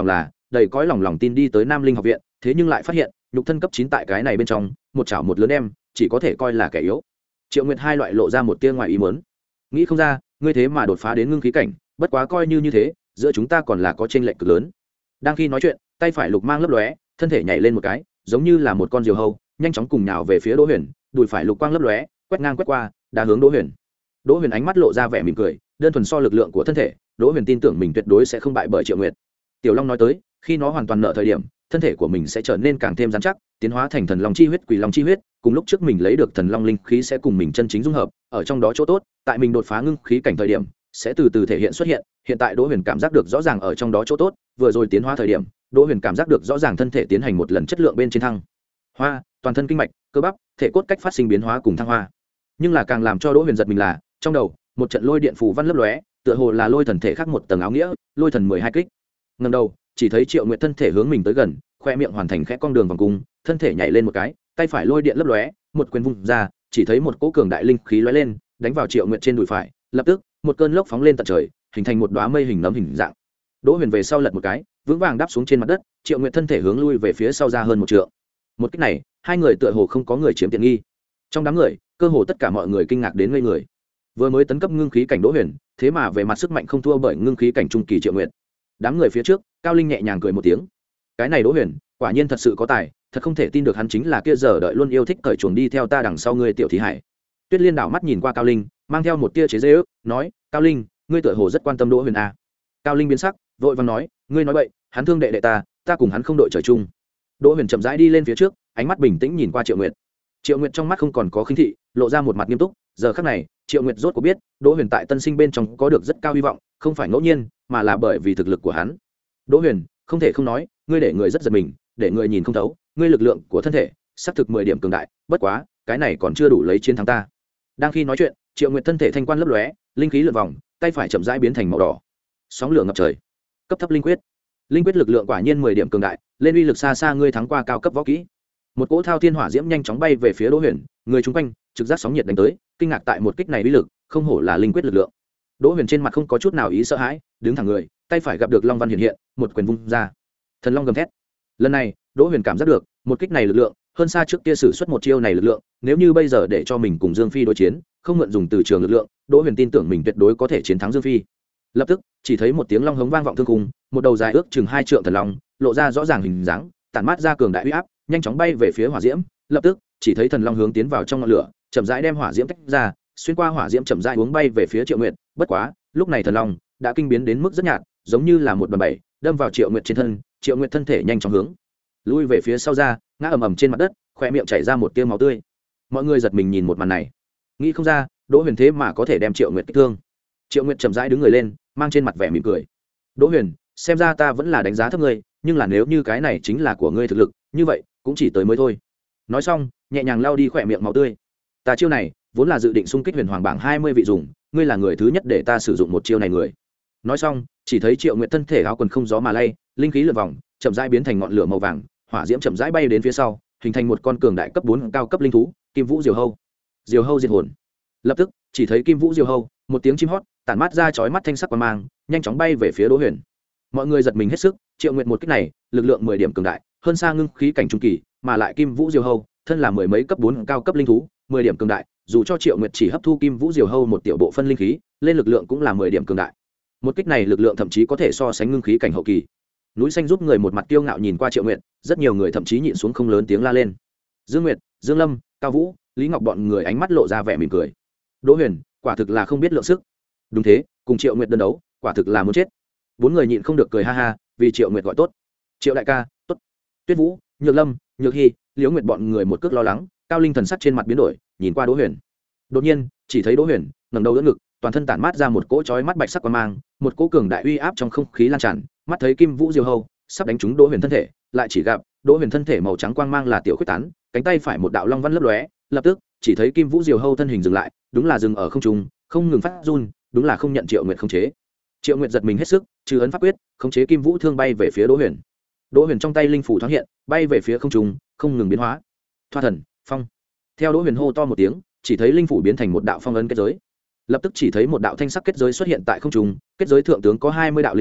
Speaker 1: đầy cõi lòng lòng tin đi tới Nam Linh học viện, thế nhưng lại phát hiện nhục thân cấp chín tại cái này bên trong một chảo một lớn em chỉ có thể coi là kẻ yếu. Triệu Nguyệt hai loại lộ ra một tia ngoài ý muốn, nghĩ không ra ngươi thế mà đột phá đến ngưng khí cảnh, bất quá coi như như thế giữa chúng ta còn là có chênh lệch cực lớn. Đang khi nói chuyện, tay phải lục mang lấp lóe, thân thể nhảy lên một cái giống như là một con diều hâu, nhanh chóng cùng nhào về phía Đỗ Huyền, đùi phải lục quang lấp lóe, quét ngang quét qua, đã hướng Đỗ Huyền. Đỗ Huyền ánh mắt lộ ra vẻ mỉm cười, đơn thuần so lực lượng của thân thể, Đỗ Huyền tin tưởng mình tuyệt đối sẽ không bại bởi Triệu Nguyệt. Tiểu Long nói tới, khi nó hoàn toàn nợ thời điểm, thân thể của mình sẽ trở nên càng thêm rắn chắc, tiến hóa thành thần long chi huyết, quỷ long chi huyết, cùng lúc trước mình lấy được thần long linh khí sẽ cùng mình chân chính dung hợp, ở trong đó chỗ tốt, tại mình đột phá ngưng khí cảnh thời điểm, sẽ từ từ thể hiện xuất hiện. Hiện tại Đỗ Huyền cảm giác được rõ ràng ở trong đó chỗ tốt, vừa rồi tiến hóa thời điểm, Đỗ Huyền cảm giác được rõ ràng thân thể tiến hành một lần chất lượng bên trên thăng hoa, toàn thân kinh mạch, cơ bắp, thể cốt cách phát sinh biến hóa cùng thăng hoa. Nhưng là càng làm cho Đỗ Huyền giật mình là, trong đầu, một trận lôi điện phù văn lấp lóe, tựa hồ là lôi thần thể khác một tầng áo nghĩa, lôi thần mười hai kích. Ngẩng đầu, chỉ thấy Triệu Nguyệt thân thể hướng mình tới gần, khoe miệng hoàn thành khẽ cong đường vòng cung, thân thể nhảy lên một cái, tay phải lôi điện lấp lóe, một quyền vung ra, chỉ thấy một cỗ cường đại linh khí lóe lên, đánh vào Triệu Nguyệt trên đùi phải, lập tức, một cơn lốc phóng lên tận trời, hình thành một đóa mây hình nấm hình dạng. Đỗ Huyền về sau lật một cái, vững vàng đáp xuống trên mặt đất, Triệu Nguyệt thân thể hướng lui về phía sau ra hơn một trượng. Một cách này, hai người tựa hồ không có người chiếm tiện nghi. Trong đám người, cơ hồ tất cả mọi người kinh ngạc đến ngây người. Vừa mới tấn cấp ngưng khí cảnh Đỗ Huyền, thế mà về mặt sức mạnh không thua bởi ngưng khí cảnh trung kỳ Triệu Nguyệt. Đám người phía trước, Cao Linh nhẹ nhàng cười một tiếng. Cái này Đỗ Huyền, quả nhiên thật sự có tài, thật không thể tin được hắn chính là kia giờ đợi luôn yêu thích cởi chuồng đi theo ta đằng sau ngươi tiểu thí hải. Tuyết Liên đảo mắt nhìn qua Cao Linh, mang theo một tia chế giễu, nói: "Cao Linh, ngươi tựa hồ rất quan tâm Đỗ Huyền à?" Cao Linh biến sắc, vội vàng nói: "Ngươi nói bậy, hắn thương đệ đệ ta, ta cùng hắn không đội trời chung." Đỗ Huyền chậm rãi đi lên phía trước, ánh mắt bình tĩnh nhìn qua Triệu Nguyệt. Triệu Nguyệt trong mắt không còn có khinh thị, lộ ra một mặt nghiêm túc. Giờ khắc này, Triệu Nguyệt rốt cuộc biết, Đỗ Huyền tại Tân Sinh bên trong có được rất cao hy vọng, không phải ngẫu nhiên, mà là bởi vì thực lực của hắn. Đỗ Huyền, không thể không nói, ngươi để người rất giật mình, để người nhìn không thấu, ngươi lực lượng của thân thể, sắp thực mười điểm cường đại, bất quá, cái này còn chưa đủ lấy chiến thắng ta. Đang khi nói chuyện, Triệu Nguyệt thân thể thanh quan lấp lóe, linh khí lượn vòng, tay phải chậm rãi biến thành màu đỏ. Sóng lửa ngập trời. Cấp thấp linh quyết. Linh quyết lực lượng quả nhiên mười điểm cường đại, lên uy lực xa xa ngươi thắng qua cao cấp võ kỹ. Một cỗ thao thiên hỏa diễm nhanh chóng bay về phía Đỗ Huyền, người chung quanh trực giác sóng nhiệt đánh tới, kinh ngạc tại một kích này uy lực, không hổ là linh quyết lực lượng. Đỗ Huyền trên mặt không có chút nào ý sợ hãi, đứng thẳng người, tay phải gặp được long văn hiện hiện, một quyền vung ra. Thần long gầm thét. Lần này, Đỗ Huyền cảm giác được, một kích này lực lượng hơn xa trước kia sử xuất một chiêu này lực lượng, nếu như bây giờ để cho mình cùng Dương Phi đối chiến, không mượn dùng từ trường lực lượng, Đỗ Huyền tin tưởng mình tuyệt đối có thể chiến thắng Dương Phi. Lập tức, chỉ thấy một tiếng long hống vang vọng thương cung, một đầu dài ước chừng hai trượng thần long, lộ ra rõ ràng hình dáng, tản mát ra cường đại uy áp, nhanh chóng bay về phía hỏa diễm. Lập tức, chỉ thấy thần long hướng tiến vào trong ngọn lửa, chậm rãi đem hỏa diễm tách ra, xuyên qua hỏa diễm chậm rãi hướng bay về phía Triệu Nguyệt. Bất quá, lúc này thần long đã kinh biến đến mức rất nhạt, giống như là một đòn bẩy, đâm vào Triệu Nguyệt trên thân. Triệu Nguyệt thân thể nhanh chóng hướng lui về phía sau ra, ngã ầm ầm trên mặt đất, khoe miệng chảy ra một tia máu tươi. Mọi người giật mình nhìn một màn này, nghĩ không ra, Đỗ Huyền thế mà có thể đem Triệu Nguyệt kích thương. Triệu Nguyệt chậm rãi đứng người lên, mang trên mặt vẻ mỉm cười. Đỗ Huyền, xem ra ta vẫn là đánh giá thấp ngươi, nhưng là nếu như cái này chính là của ngươi thực lực, như vậy cũng chỉ tới mới thôi. Nói xong, nhẹ nhàng lau đi khỏe miệng máu tươi. Ta chiêu này vốn là dự định xung kích huyền hoàng bảng hai mươi vị dùng, ngươi là người thứ nhất để ta sử dụng một chiêu này người. Nói xong, chỉ thấy Triệu Nguyệt thân thể áo quần không gió mà lay, linh khí lượn vòng, chậm rãi biến thành ngọn lửa màu vàng, hỏa diễm chậm rãi bay đến phía sau, hình thành một con cường đại cấp bốn cao cấp linh thú, Kim Vũ Diều Hâu. Diều Hâu diệt hồn. Lập tức, chỉ thấy Kim Vũ Diều Hâu, một tiếng chim hót, tản mát ra chói mắt thanh sắc quang mang, nhanh chóng bay về phía Đỗ Huyền. Mọi người giật mình hết sức, Triệu Nguyệt một kích này, lực lượng mười điểm cường đại, hơn xa ngưng khí cảnh trung kỳ, mà lại Kim Vũ Diều Hâu, thân là mười mấy cấp bốn cao cấp linh thú, mười điểm cường đại, dù cho Triệu Nguyệt chỉ hấp thu Kim Vũ Diều Hâu một tiểu bộ phân linh khí, lên lực lượng cũng là mười điểm cường đại. Một kích này lực lượng thậm chí có thể so sánh ngưng khí cảnh hậu kỳ. Núi Xanh giúp người một mặt kiêu ngạo nhìn qua Triệu Nguyệt, rất nhiều người thậm chí nhịn xuống không lớn tiếng la lên. Dương Nguyệt, Dương Lâm, Cao Vũ, Lý Ngọc bọn người ánh mắt lộ ra vẻ mỉm cười. Đỗ Huyền, quả thực là không biết lượng sức. Đúng thế, cùng Triệu Nguyệt đơn đấu, quả thực là muốn chết. Bốn người nhịn không được cười ha ha, vì Triệu Nguyệt gọi tốt. Triệu đại ca, tốt. Tuyết Vũ, Nhược Lâm, Nhược Hi, Liễu Nguyệt bọn người một cước lo lắng, Cao Linh thần sắc trên mặt biến đổi, nhìn qua Đỗ Huyền. Đột nhiên, chỉ thấy Đỗ Huyền ngẩng đầu đỡ ngực, toàn thân tản mát ra một cỗ chói mắt bạch sắc quang mang, một cỗ cường đại uy áp trong không khí lan tràn, mắt thấy Kim Vũ Diều Hâu sắp đánh trúng Đỗ Huyền thân thể, lại chỉ gặp Đỗ Huyền thân thể màu trắng quang mang là tiểu khuyết tán, cánh tay phải một đạo long văn lấp lóe, lập tức chỉ thấy Kim Vũ Diều Hâu thân hình dừng lại, đúng là dừng ở không trung, không ngừng phát run, đúng là không nhận Triệu Nguyệt khống chế. Triệu Nguyệt giật mình hết sức, trừ ấn pháp quyết, khống chế Kim Vũ thương bay về phía Đỗ Huyền. Đỗ Huyền trong tay linh phủ thoáng hiện, bay về phía không trung, không ngừng biến hóa. Thoa thần, phong. Theo Đỗ Huyền hô to một tiếng, chỉ thấy linh phủ biến thành một đạo phong ấn kết giới. Lập tức chỉ thấy một đạo thanh sắc kết giới xuất hiện tại không trung, kết giới thượng tướng có hai mươi đạo linh phủ,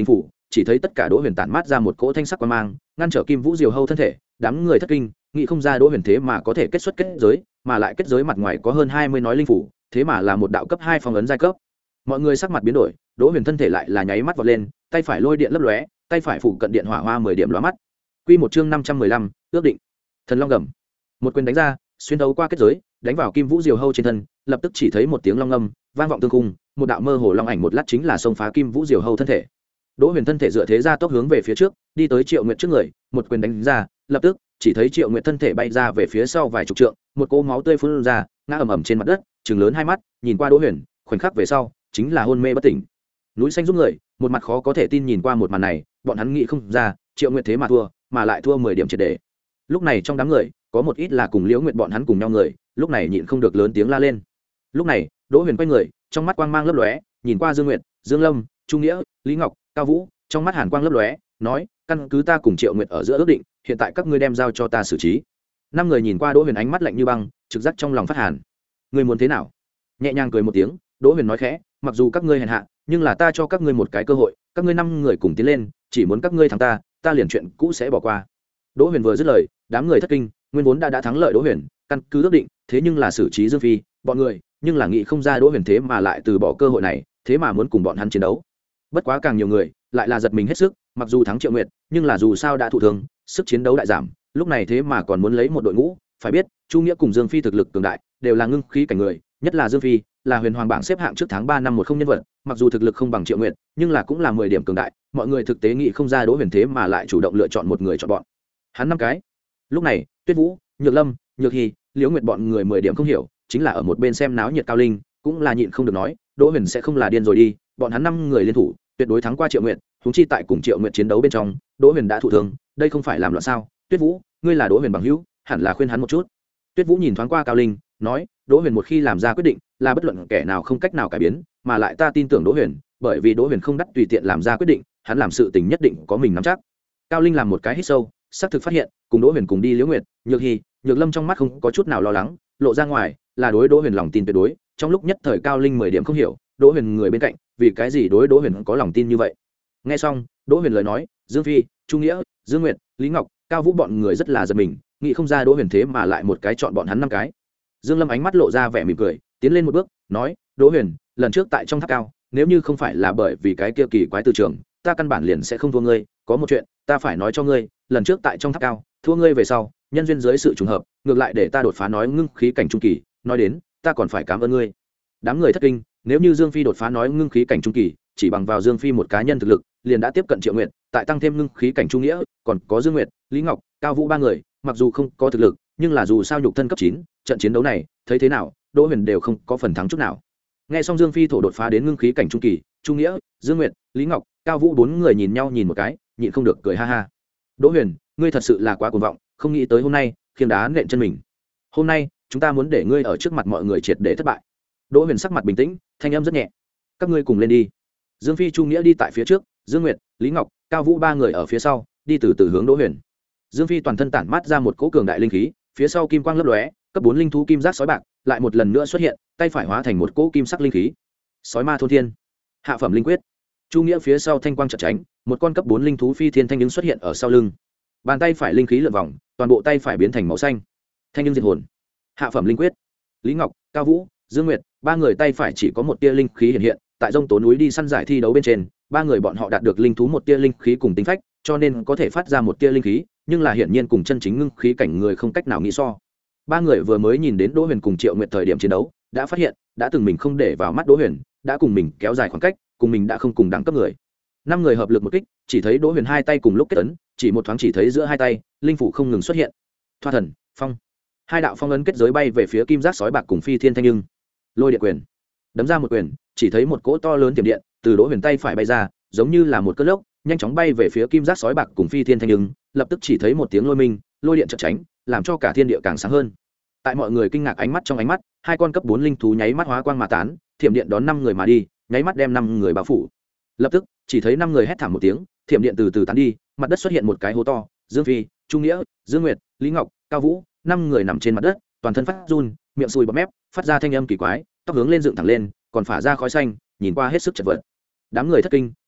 Speaker 1: chỉ thấy tất cả Đỗ Huyền tản mát ra một cỗ thanh sắc quang mang, ngăn trở Kim Vũ Diều Hâu thân thể, đám người thất kinh, nghĩ không ra Đỗ Huyền thế mà có thể kết xuất kết giới, mà lại kết giới mặt ngoài có hơn hai mươi nói linh phủ, thế mà là một đạo cấp hai phong ấn giai cấp. Mọi người sắc mặt biến đổi, Đỗ Huyền thân thể lại là nháy mắt vọt lên, tay phải lôi điện lấp lóe, tay phải phụ cận điện hỏa hoa mười điểm lóa mắt. Quy một chương năm trăm mười lăm, ước định. Thần Long gầm. Một quyền đánh ra, xuyên thấu qua kết giới, đánh vào Kim Vũ Diều Hâu trên thân, lập tức chỉ thấy một tiếng long ngâm vang vọng tương cung, một đạo mơ hồ long ảnh một lát chính là xông phá Kim Vũ Diều Hâu thân thể. Đỗ Huyền thân thể dựa thế ra tốc hướng về phía trước, đi tới Triệu Nguyệt trước người, một quyền đánh ra, lập tức chỉ thấy Triệu Nguyệt thân thể bay ra về phía sau vài chục trượng, một cỗ máu tươi phun ra, ngã ầm ầm trên mặt đất, trừng lớn hai mắt, nhìn qua Đỗ Huyền, khoảnh khắc về sau, chính là hôn mê bất tỉnh. Núi xanh giúp người, một mặt khó có thể tin nhìn qua một màn này, bọn hắn nghĩ không ra, Triệu Nguyệt thế mà thua, mà lại thua mười điểm triệt để. Lúc này trong đám người, có một ít là cùng Liễu Nguyệt bọn hắn cùng nhau người, lúc này nhịn không được lớn tiếng la lên. Lúc này, Đỗ Huyền quay người, trong mắt quang mang lấp lóe, nhìn qua Dương Nguyệt, Dương Lâm, Chu Nghĩa, Lý Ngọc, Cao Vũ, trong mắt hàn quang lấp lóe, nói: "Căn cứ ta cùng Triệu Nguyệt ở giữa ước định, hiện tại các ngươi đem giao cho ta xử trí." Năm người nhìn qua Đỗ Huyền ánh mắt lạnh như băng, trực giác trong lòng phát hàn. "Ngươi muốn thế nào?" Nhẹ nhàng cười một tiếng, Đỗ Huyền nói khẽ: "Mặc dù các ngươi hèn hạ, nhưng là ta cho các ngươi một cái cơ hội, các ngươi năm người cùng tiến lên, chỉ muốn các ngươi thắng ta, ta liền chuyện cũ sẽ bỏ qua." Đỗ Huyền vừa dứt lời, đám người thất kinh, nguyên vốn đã đã thắng lợi Đỗ Huyền, căn cứ ước định, thế nhưng là xử trí Dương Phi, bọn người, nhưng là nghĩ không ra Đỗ Huyền thế mà lại từ bỏ cơ hội này, thế mà muốn cùng bọn hắn chiến đấu. Bất quá càng nhiều người, lại là giật mình hết sức, mặc dù thắng Triệu Nguyệt, nhưng là dù sao đã thụ thương, sức chiến đấu đại giảm, lúc này thế mà còn muốn lấy một đội ngũ, phải biết, Chu Nghĩa cùng Dương Phi thực lực cường đại, đều là ngưng khí cảnh người, nhất là Dương Phi, là huyền hoàng bảng xếp hạng trước tháng ba năm một không nhân vật, mặc dù thực lực không bằng Triệu Nguyệt, nhưng là cũng là mười điểm cường đại, mọi người thực tế nghĩ không ra Đỗ Huyền thế mà lại chủ động lựa chọn một người chọn bọn. Hắn năm cái. Lúc này, Tuyết Vũ, Nhược Lâm, Nhược Hi, Liễu Nguyệt bọn người mười điểm không hiểu, chính là ở một bên xem náo nhiệt Cao Linh, cũng là nhịn không được nói, Đỗ Huyền sẽ không là điên rồi đi, bọn hắn năm người liên thủ, tuyệt đối thắng qua Triệu Nguyệt, huống chi tại cùng Triệu Nguyệt chiến đấu bên trong, Đỗ Huyền đã thụ thương, đây không phải làm loạn sao? Tuyết Vũ, ngươi là Đỗ Huyền bằng hữu, hẳn là khuyên hắn một chút. Tuyết Vũ nhìn thoáng qua Cao Linh, nói, Đỗ Huyền một khi làm ra quyết định, là bất luận kẻ nào không cách nào cải biến, mà lại ta tin tưởng Đỗ Huyền, bởi vì Đỗ Huyền không đắc tùy tiện làm ra quyết định, hắn làm sự tình nhất định có mình nắm chắc. Cao Linh làm một cái hít sâu, xác thực phát hiện, cùng Đỗ Huyền cùng đi Liễu Nguyệt, Nhược Hi, Nhược Lâm trong mắt không có chút nào lo lắng, lộ ra ngoài là đối Đỗ Huyền lòng tin tuyệt đối. Trong lúc nhất thời Cao Linh mười điểm không hiểu, Đỗ Huyền người bên cạnh, vì cái gì đối Đỗ Huyền có lòng tin như vậy. Nghe xong, Đỗ Huyền lời nói, Dương Phi, Chu Nghĩa, Dương Nguyệt, Lý Ngọc, Cao Vũ bọn người rất là giật mình, nghĩ không ra Đỗ Huyền thế mà lại một cái chọn bọn hắn năm cái. Dương Lâm ánh mắt lộ ra vẻ mỉm cười, tiến lên một bước, nói, Đỗ Huyền, lần trước tại trong tháp cao, nếu như không phải là bởi vì cái kia kỳ quái từ trường, ta căn bản liền sẽ không thua ngươi, có một chuyện, ta phải nói cho ngươi, lần trước tại trong tháp cao, thua ngươi về sau, nhân duyên dưới sự trùng hợp, ngược lại để ta đột phá nói ngưng khí cảnh trung kỳ, nói đến, ta còn phải cảm ơn ngươi. Đám người thất kinh, nếu như Dương Phi đột phá nói ngưng khí cảnh trung kỳ, chỉ bằng vào Dương Phi một cá nhân thực lực, liền đã tiếp cận Triệu Nguyệt, tại tăng thêm ngưng khí cảnh trung nghĩa, còn có Dương Nguyệt, Lý Ngọc, Cao Vũ ba người, mặc dù không có thực lực, nhưng là dù sao nhục thân cấp chín, trận chiến đấu này, thấy thế nào, Đỗ Huyền đều không có phần thắng chút nào. Nghe xong Dương Phi thổ đột phá đến ngưng khí cảnh trung kỳ, Trung Nghĩa, Dương Nguyệt, Lý Ngọc, Cao Vũ bốn người nhìn nhau nhìn một cái, nhịn không được cười ha ha. Đỗ Huyền, ngươi thật sự là quá cuồng vọng, không nghĩ tới hôm nay, khiêng đá nện chân mình. Hôm nay, chúng ta muốn để ngươi ở trước mặt mọi người triệt để thất bại. Đỗ Huyền sắc mặt bình tĩnh, thanh âm rất nhẹ. Các ngươi cùng lên đi. Dương Phi, Trung Nghĩa đi tại phía trước, Dương Nguyệt, Lý Ngọc, Cao Vũ ba người ở phía sau, đi từ từ hướng Đỗ Huyền. Dương Phi toàn thân tản mát ra một cỗ cường đại linh khí, phía sau kim quang lấp lóe, cấp bốn linh thú kim giác sói bạc lại một lần nữa xuất hiện, tay phải hóa thành một cỗ kim sắc linh khí. Sói ma thôn thiên, hạ phẩm linh quyết. Chu Nghĩa phía sau thanh quang chợt tránh, một con cấp bốn linh thú phi thiên thanh nhưng xuất hiện ở sau lưng. Bàn tay phải linh khí lượn vòng, toàn bộ tay phải biến thành màu xanh. Thanh nhưng diệt hồn, hạ phẩm linh quyết. Lý Ngọc, Cao Vũ, Dương Nguyệt, ba người tay phải chỉ có một tia linh khí hiện hiện, tại Dông Tố núi đi săn giải thi đấu bên trên, ba người bọn họ đạt được linh thú một tia linh khí cùng tính phách, cho nên có thể phát ra một tia linh khí, nhưng là hiển nhiên cùng chân chính ngưng khí cảnh người không cách nào nghĩ so. Ba người vừa mới nhìn đến Đỗ Huyền cùng Triệu Nguyệt thời điểm chiến đấu, đã phát hiện, đã từng mình không để vào mắt Đỗ Huyền, đã cùng mình kéo dài khoảng cách, cùng mình đã không cùng đẳng cấp người. Năm người hợp lực một kích, chỉ thấy Đỗ Huyền hai tay cùng lúc kết ấn, chỉ một thoáng chỉ thấy giữa hai tay, linh phủ không ngừng xuất hiện. Thoa thần, phong. Hai đạo phong ấn kết giới bay về phía kim giác sói bạc cùng phi thiên thanh nhưng. Lôi điện quyền. Đấm ra một quyền, chỉ thấy một cỗ to lớn tiềm điện từ Đỗ Huyền tay phải bay ra, giống như là một cơn lốc, nhanh chóng bay về phía kim giác sói bạc cùng phi thiên thanh nhưng, lập tức chỉ thấy một tiếng lôi minh, lôi điện chợt tránh, làm cho cả thiên địa càng sáng hơn. Tại mọi người kinh ngạc ánh mắt trong ánh mắt, hai con cấp bốn linh thú nháy mắt hóa quang mà tán, thiểm điện đón năm người mà đi, nháy mắt đem năm người bao phủ. Lập tức, chỉ thấy năm người hét thảm một tiếng, thiểm điện từ từ tán đi, mặt đất xuất hiện một cái hố to, Dương Phi, Trung Nghĩa, Dương Nguyệt, Lý Ngọc, Cao Vũ, năm người nằm trên mặt đất, toàn thân phát run, miệng sùi bọt mép, phát ra thanh âm kỳ quái, tóc hướng lên dựng thẳng lên, còn phả ra khói xanh, nhìn qua hết sức chật vật. Đám người thất kinh,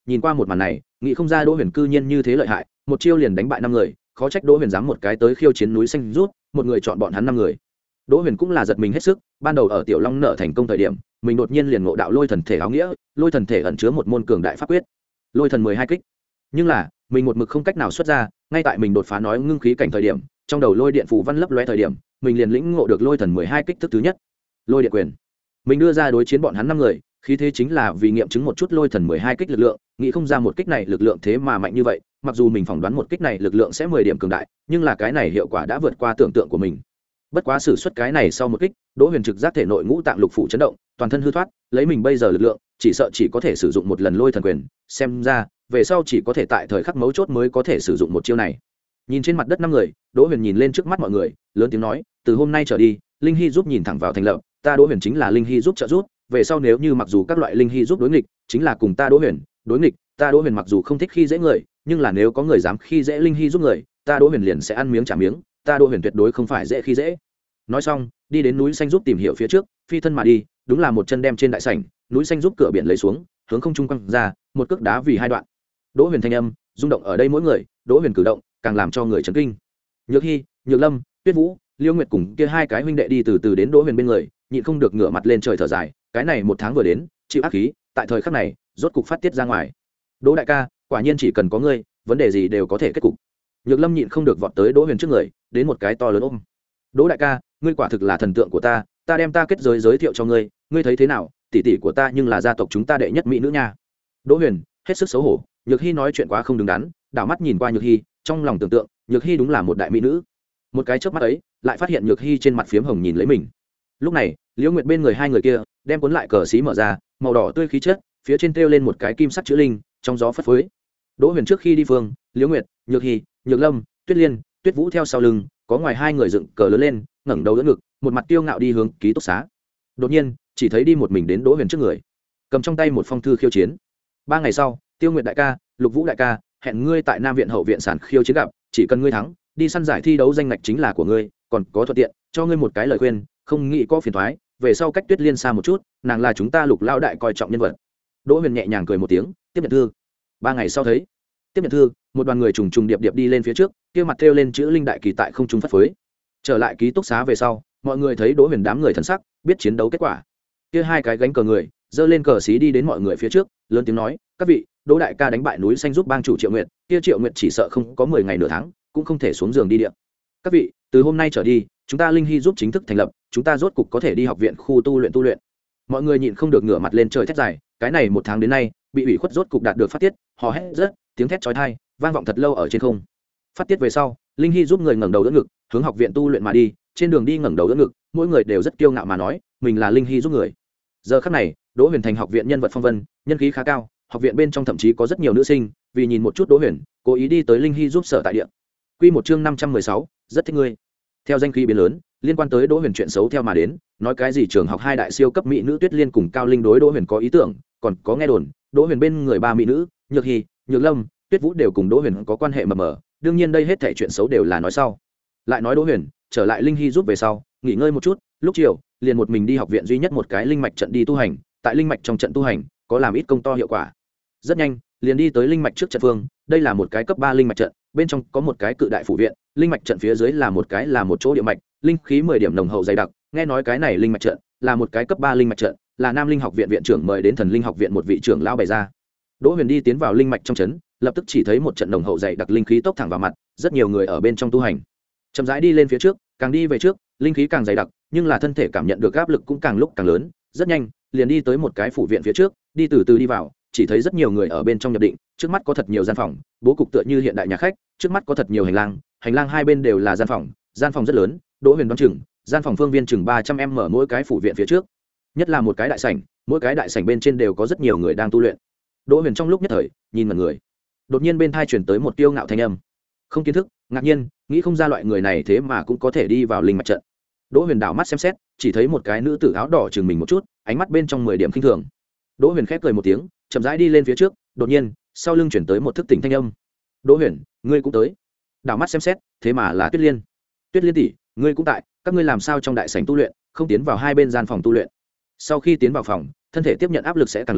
Speaker 1: nhìn qua một màn này nghĩ không ra đỗ huyền cư nhiên như thế lợi hại, một chiêu liền đánh bại năm người, khó trách đỗ huyền dám một cái tới khiêu chiến núi xanh rút, một người chọn bọn hắn năm người. Đỗ huyền cũng là giật mình hết sức, ban đầu ở tiểu long nợ thành công thời điểm mình đột nhiên liền ngộ đạo lôi thần thể áo nghĩa, lôi thần thể ẩn chứa một môn cường đại pháp quyết lôi thần mười hai kích, nhưng là mình một mực không cách nào xuất ra. Ngay tại mình đột phá nói ngưng khí cảnh thời điểm, trong đầu lôi điện phù văn lấp loe thời điểm, mình liền lĩnh ngộ được lôi thần mười hai kích thức thứ nhất, lôi điện quyền. Mình đưa ra đối chiến bọn hắn năm người, khí thế chính là vì nghiệm chứng một chút lôi thần mười hai kích lực lượng, nghĩ không ra một kích này lực lượng thế mà mạnh như vậy. Mặc dù mình phỏng đoán một kích này lực lượng sẽ mười điểm cường đại, nhưng là cái này hiệu quả đã vượt qua tưởng tượng của mình. Bất quá sử xuất cái này sau một kích, Đỗ Huyền trực giác thể nội ngũ tạng lục phủ chấn động, toàn thân hư thoát, lấy mình bây giờ lực lượng, chỉ sợ chỉ có thể sử dụng một lần lôi thần quyền, xem ra về sau chỉ có thể tại thời khắc mấu chốt mới có thể sử dụng một chiêu này. Nhìn trên mặt đất năm người, Đỗ Huyền nhìn lên trước mắt mọi người, lớn tiếng nói, từ hôm nay trở đi, Linh Hy giúp nhìn thẳng vào thành lập, ta Đỗ Huyền chính là Linh Hy giúp trợ giúp, về sau nếu như mặc dù các loại Linh Hy giúp đối nghịch, chính là cùng ta Đỗ Huyền đối nghịch, ta Đỗ Huyền mặc dù không thích khi dễ người, nhưng là nếu có người dám khi dễ Linh Hy giúp người, ta Đỗ Huyền liền sẽ ăn miếng trả miếng, ta Đỗ Huyền tuyệt đối không phải dễ khi dễ. Nói xong, đi đến núi xanh giúp tìm hiểu phía trước, phi thân mà đi, đúng là một chân đem trên đại sảnh, núi xanh giúp cửa biển lấy xuống, hướng không trung quăng ra, một cước đá vì hai đoạn. Đỗ Huyền thanh âm rung động ở đây mỗi người, Đỗ Huyền cử động càng làm cho người chấn kinh. Nhược Hy, Nhược Lâm, Tuyết Vũ, Liêu Nguyệt cùng kia hai cái huynh đệ đi từ từ đến Đỗ Huyền bên người, nhịn không được ngửa mặt lên trời thở dài, cái này một tháng vừa đến, chịu ác khí, tại thời khắc này, rốt cục phát tiết ra ngoài. Đỗ đại ca, quả nhiên chỉ cần có ngươi, vấn đề gì đều có thể kết cục. Nhược Lâm nhịn không được vọt tới Đỗ Huyền trước người, đến một cái to lớn ôm. Đỗ đại ca, ngươi quả thực là thần tượng của ta, ta đem ta kết giới giới thiệu cho ngươi, ngươi thấy thế nào? Tỷ tỷ của ta nhưng là gia tộc chúng ta đệ nhất mỹ nữ nha. Đỗ Huyền hết sức xấu hổ, Nhược Hy nói chuyện quá không đứng đắn, đảo mắt nhìn qua Nhược Hy, trong lòng tưởng tượng, Nhược Hy đúng là một đại mỹ nữ. Một cái chớp mắt ấy, lại phát hiện Nhược Hy trên mặt phiếm hồng nhìn lấy mình. Lúc này, Liễu Nguyệt bên người hai người kia, đem cuốn lại cờ xí mở ra, màu đỏ tươi khí chất, phía trên treo lên một cái kim sắc chữ linh, trong gió phất phới. Đỗ Huyền trước khi đi phương, Liễu Nguyệt, Nhược Hy, Nhược Lâm, Tuyết Liên, Tuyết Vũ theo sau lưng, có ngoài hai người dựng cờ lớn lên, ngẩng đầu đỡ ngực, một mặt tiêu ngạo đi hướng ký túc xá. Đột nhiên, chỉ thấy đi một mình đến Đỗ Huyền trước người, cầm trong tay một phong thư khiêu chiến. Ba ngày sau, Tiêu Nguyệt đại ca, Lục Vũ đại ca, hẹn ngươi tại Nam viện hậu viện sản khiêu chiến gặp, chỉ cần ngươi thắng, đi săn giải thi đấu danh ngạch chính là của ngươi, còn có thuận tiện, cho ngươi một cái lời khuyên, không nghĩ có phiền toái, về sau cách Tuyết Liên xa một chút, nàng là chúng ta Lục lão đại coi trọng nhân vật. Đỗ Huyền nhẹ nhàng cười một tiếng, tiếp nhận thư. Ba ngày sau thấy, tiếp nhận thư, một đoàn người trùng trùng điệp điệp đi lên phía trước, kia mặt thêu lên chữ linh đại kỳ tại không trung phất phới. Trở lại ký túc xá về sau, mọi người thấy Đỗ Huyền đám người thần sắc, biết chiến đấu kết quả. Kia hai cái gánh cờ người, giơ lên cờ xí đi đến mọi người phía trước, lớn tiếng nói, các vị, Đỗ đại ca đánh bại núi xanh giúp bang chủ Triệu Nguyệt, kia Triệu Nguyệt chỉ sợ không có mười ngày nửa tháng, cũng không thể xuống giường đi điện. Các vị, từ hôm nay trở đi, chúng ta Linh Hy giúp chính thức thành lập, chúng ta rốt cục có thể đi học viện khu tu luyện tu luyện. Mọi người nhịn không được ngửa mặt lên trời thét dài, cái này một tháng đến nay, bị ủy khuất rốt cục đạt được phát tiết, hò hét rất, tiếng thét chói tai, vang vọng thật lâu ở trên không. Phát tiết về sau, Linh Hy giúp người ngẩng đầu đỡ ngực, hướng học viện tu luyện mà đi, trên đường đi ngẩng đầu đỡ ngực, mỗi người đều rất kiêu ngạo mà nói, mình là Linh Hy giúp người. Giờ khắc này, Đỗ Huyền thành học viện nhân vật phong vân, nhân khí khá cao, học viện bên trong thậm chí có rất nhiều nữ sinh, vì nhìn một chút Đỗ Huyền, cố ý đi tới Linh Hy giúp sở tại địa. Quy một chương năm trăm mười sáu, rất thích ngươi. Theo danh khí biến lớn, liên quan tới Đỗ Huyền chuyện xấu theo mà đến, nói cái gì trường học hai đại siêu cấp mỹ nữ Tuyết Liên cùng Cao Linh đối Đỗ Huyền có ý tưởng, còn có nghe đồn, Đỗ Huyền bên người ba mỹ nữ, Nhược Hy, Nhược Lâm, Tuyết Vũ đều cùng Đỗ Huyền có quan hệ mờ mờ, đương nhiên đây hết thảy chuyện xấu đều là nói sau. Lại nói Đỗ Huyền, trở lại Linh Hy giúp về sau, nghỉ ngơi một chút, lúc chiều, liền một mình đi học viện duy nhất một cái linh mạch trận đi tu hành, tại linh mạch trong trận tu hành, có làm ít công to hiệu quả. Rất nhanh, liền đi tới linh mạch trước trận phương, đây là một cái cấp ba linh mạch trận, bên trong có một cái cự đại phủ viện, linh mạch trận phía dưới là một cái là một chỗ địa mạch, linh khí mười điểm nồng hậu dày đặc, nghe nói cái này linh mạch trận là một cái cấp ba linh mạch trận, là Nam Linh học viện viện trưởng mời đến Thần Linh học viện một vị trưởng lão bày ra. Đỗ Huyền đi tiến vào linh mạch trong trấn, lập tức chỉ thấy một trận nồng hậu dày đặc linh khí tốc thẳng vào mặt, rất nhiều người ở bên trong tu hành. Chậm rãi đi lên phía trước, càng đi về trước, linh khí càng dày đặc, nhưng là thân thể cảm nhận được áp lực cũng càng lúc càng lớn, rất nhanh, liền đi tới một cái phủ viện phía trước, đi từ từ đi vào, chỉ thấy rất nhiều người ở bên trong nhập định, trước mắt có thật nhiều gian phòng, bố cục tựa như hiện đại nhà khách, trước mắt có thật nhiều hành lang, hành lang hai bên đều là gian phòng, gian phòng rất lớn, Đỗ Huyền đoán chừng, gian phòng phương viên chừng ba trăm mét mỗi cái phủ viện phía trước. Nhất là một cái đại sảnh, mỗi cái đại sảnh bên trên đều có rất nhiều người đang tu luyện. Đỗ Huyền trong lúc nhất thời, nhìn mọi người. Đột nhiên bên tai truyền tới một tiêu ngạo thanh âm. Không kiến thức, ngạc nhiên, nghĩ không ra loại người này thế mà cũng có thể đi vào linh mạch trận. Đỗ Huyền đảo mắt xem xét, chỉ thấy một cái nữ tử áo đỏ chừng mình một chút, ánh mắt bên trong mười điểm khinh thường. Đỗ Huyền khép cười một tiếng, chậm rãi đi lên phía trước, đột nhiên, sau lưng chuyển tới một thức tỉnh thanh âm. "Đỗ Huyền, ngươi cũng tới?" Đảo mắt xem xét, thế mà là Tuyết Liên. "Tuyết Liên tỷ, ngươi cũng tại, các ngươi làm sao trong đại sảnh tu luyện, không tiến vào hai bên gian phòng tu luyện?" Sau khi tiến vào phòng, thân thể tiếp nhận áp lực sẽ càng lớn,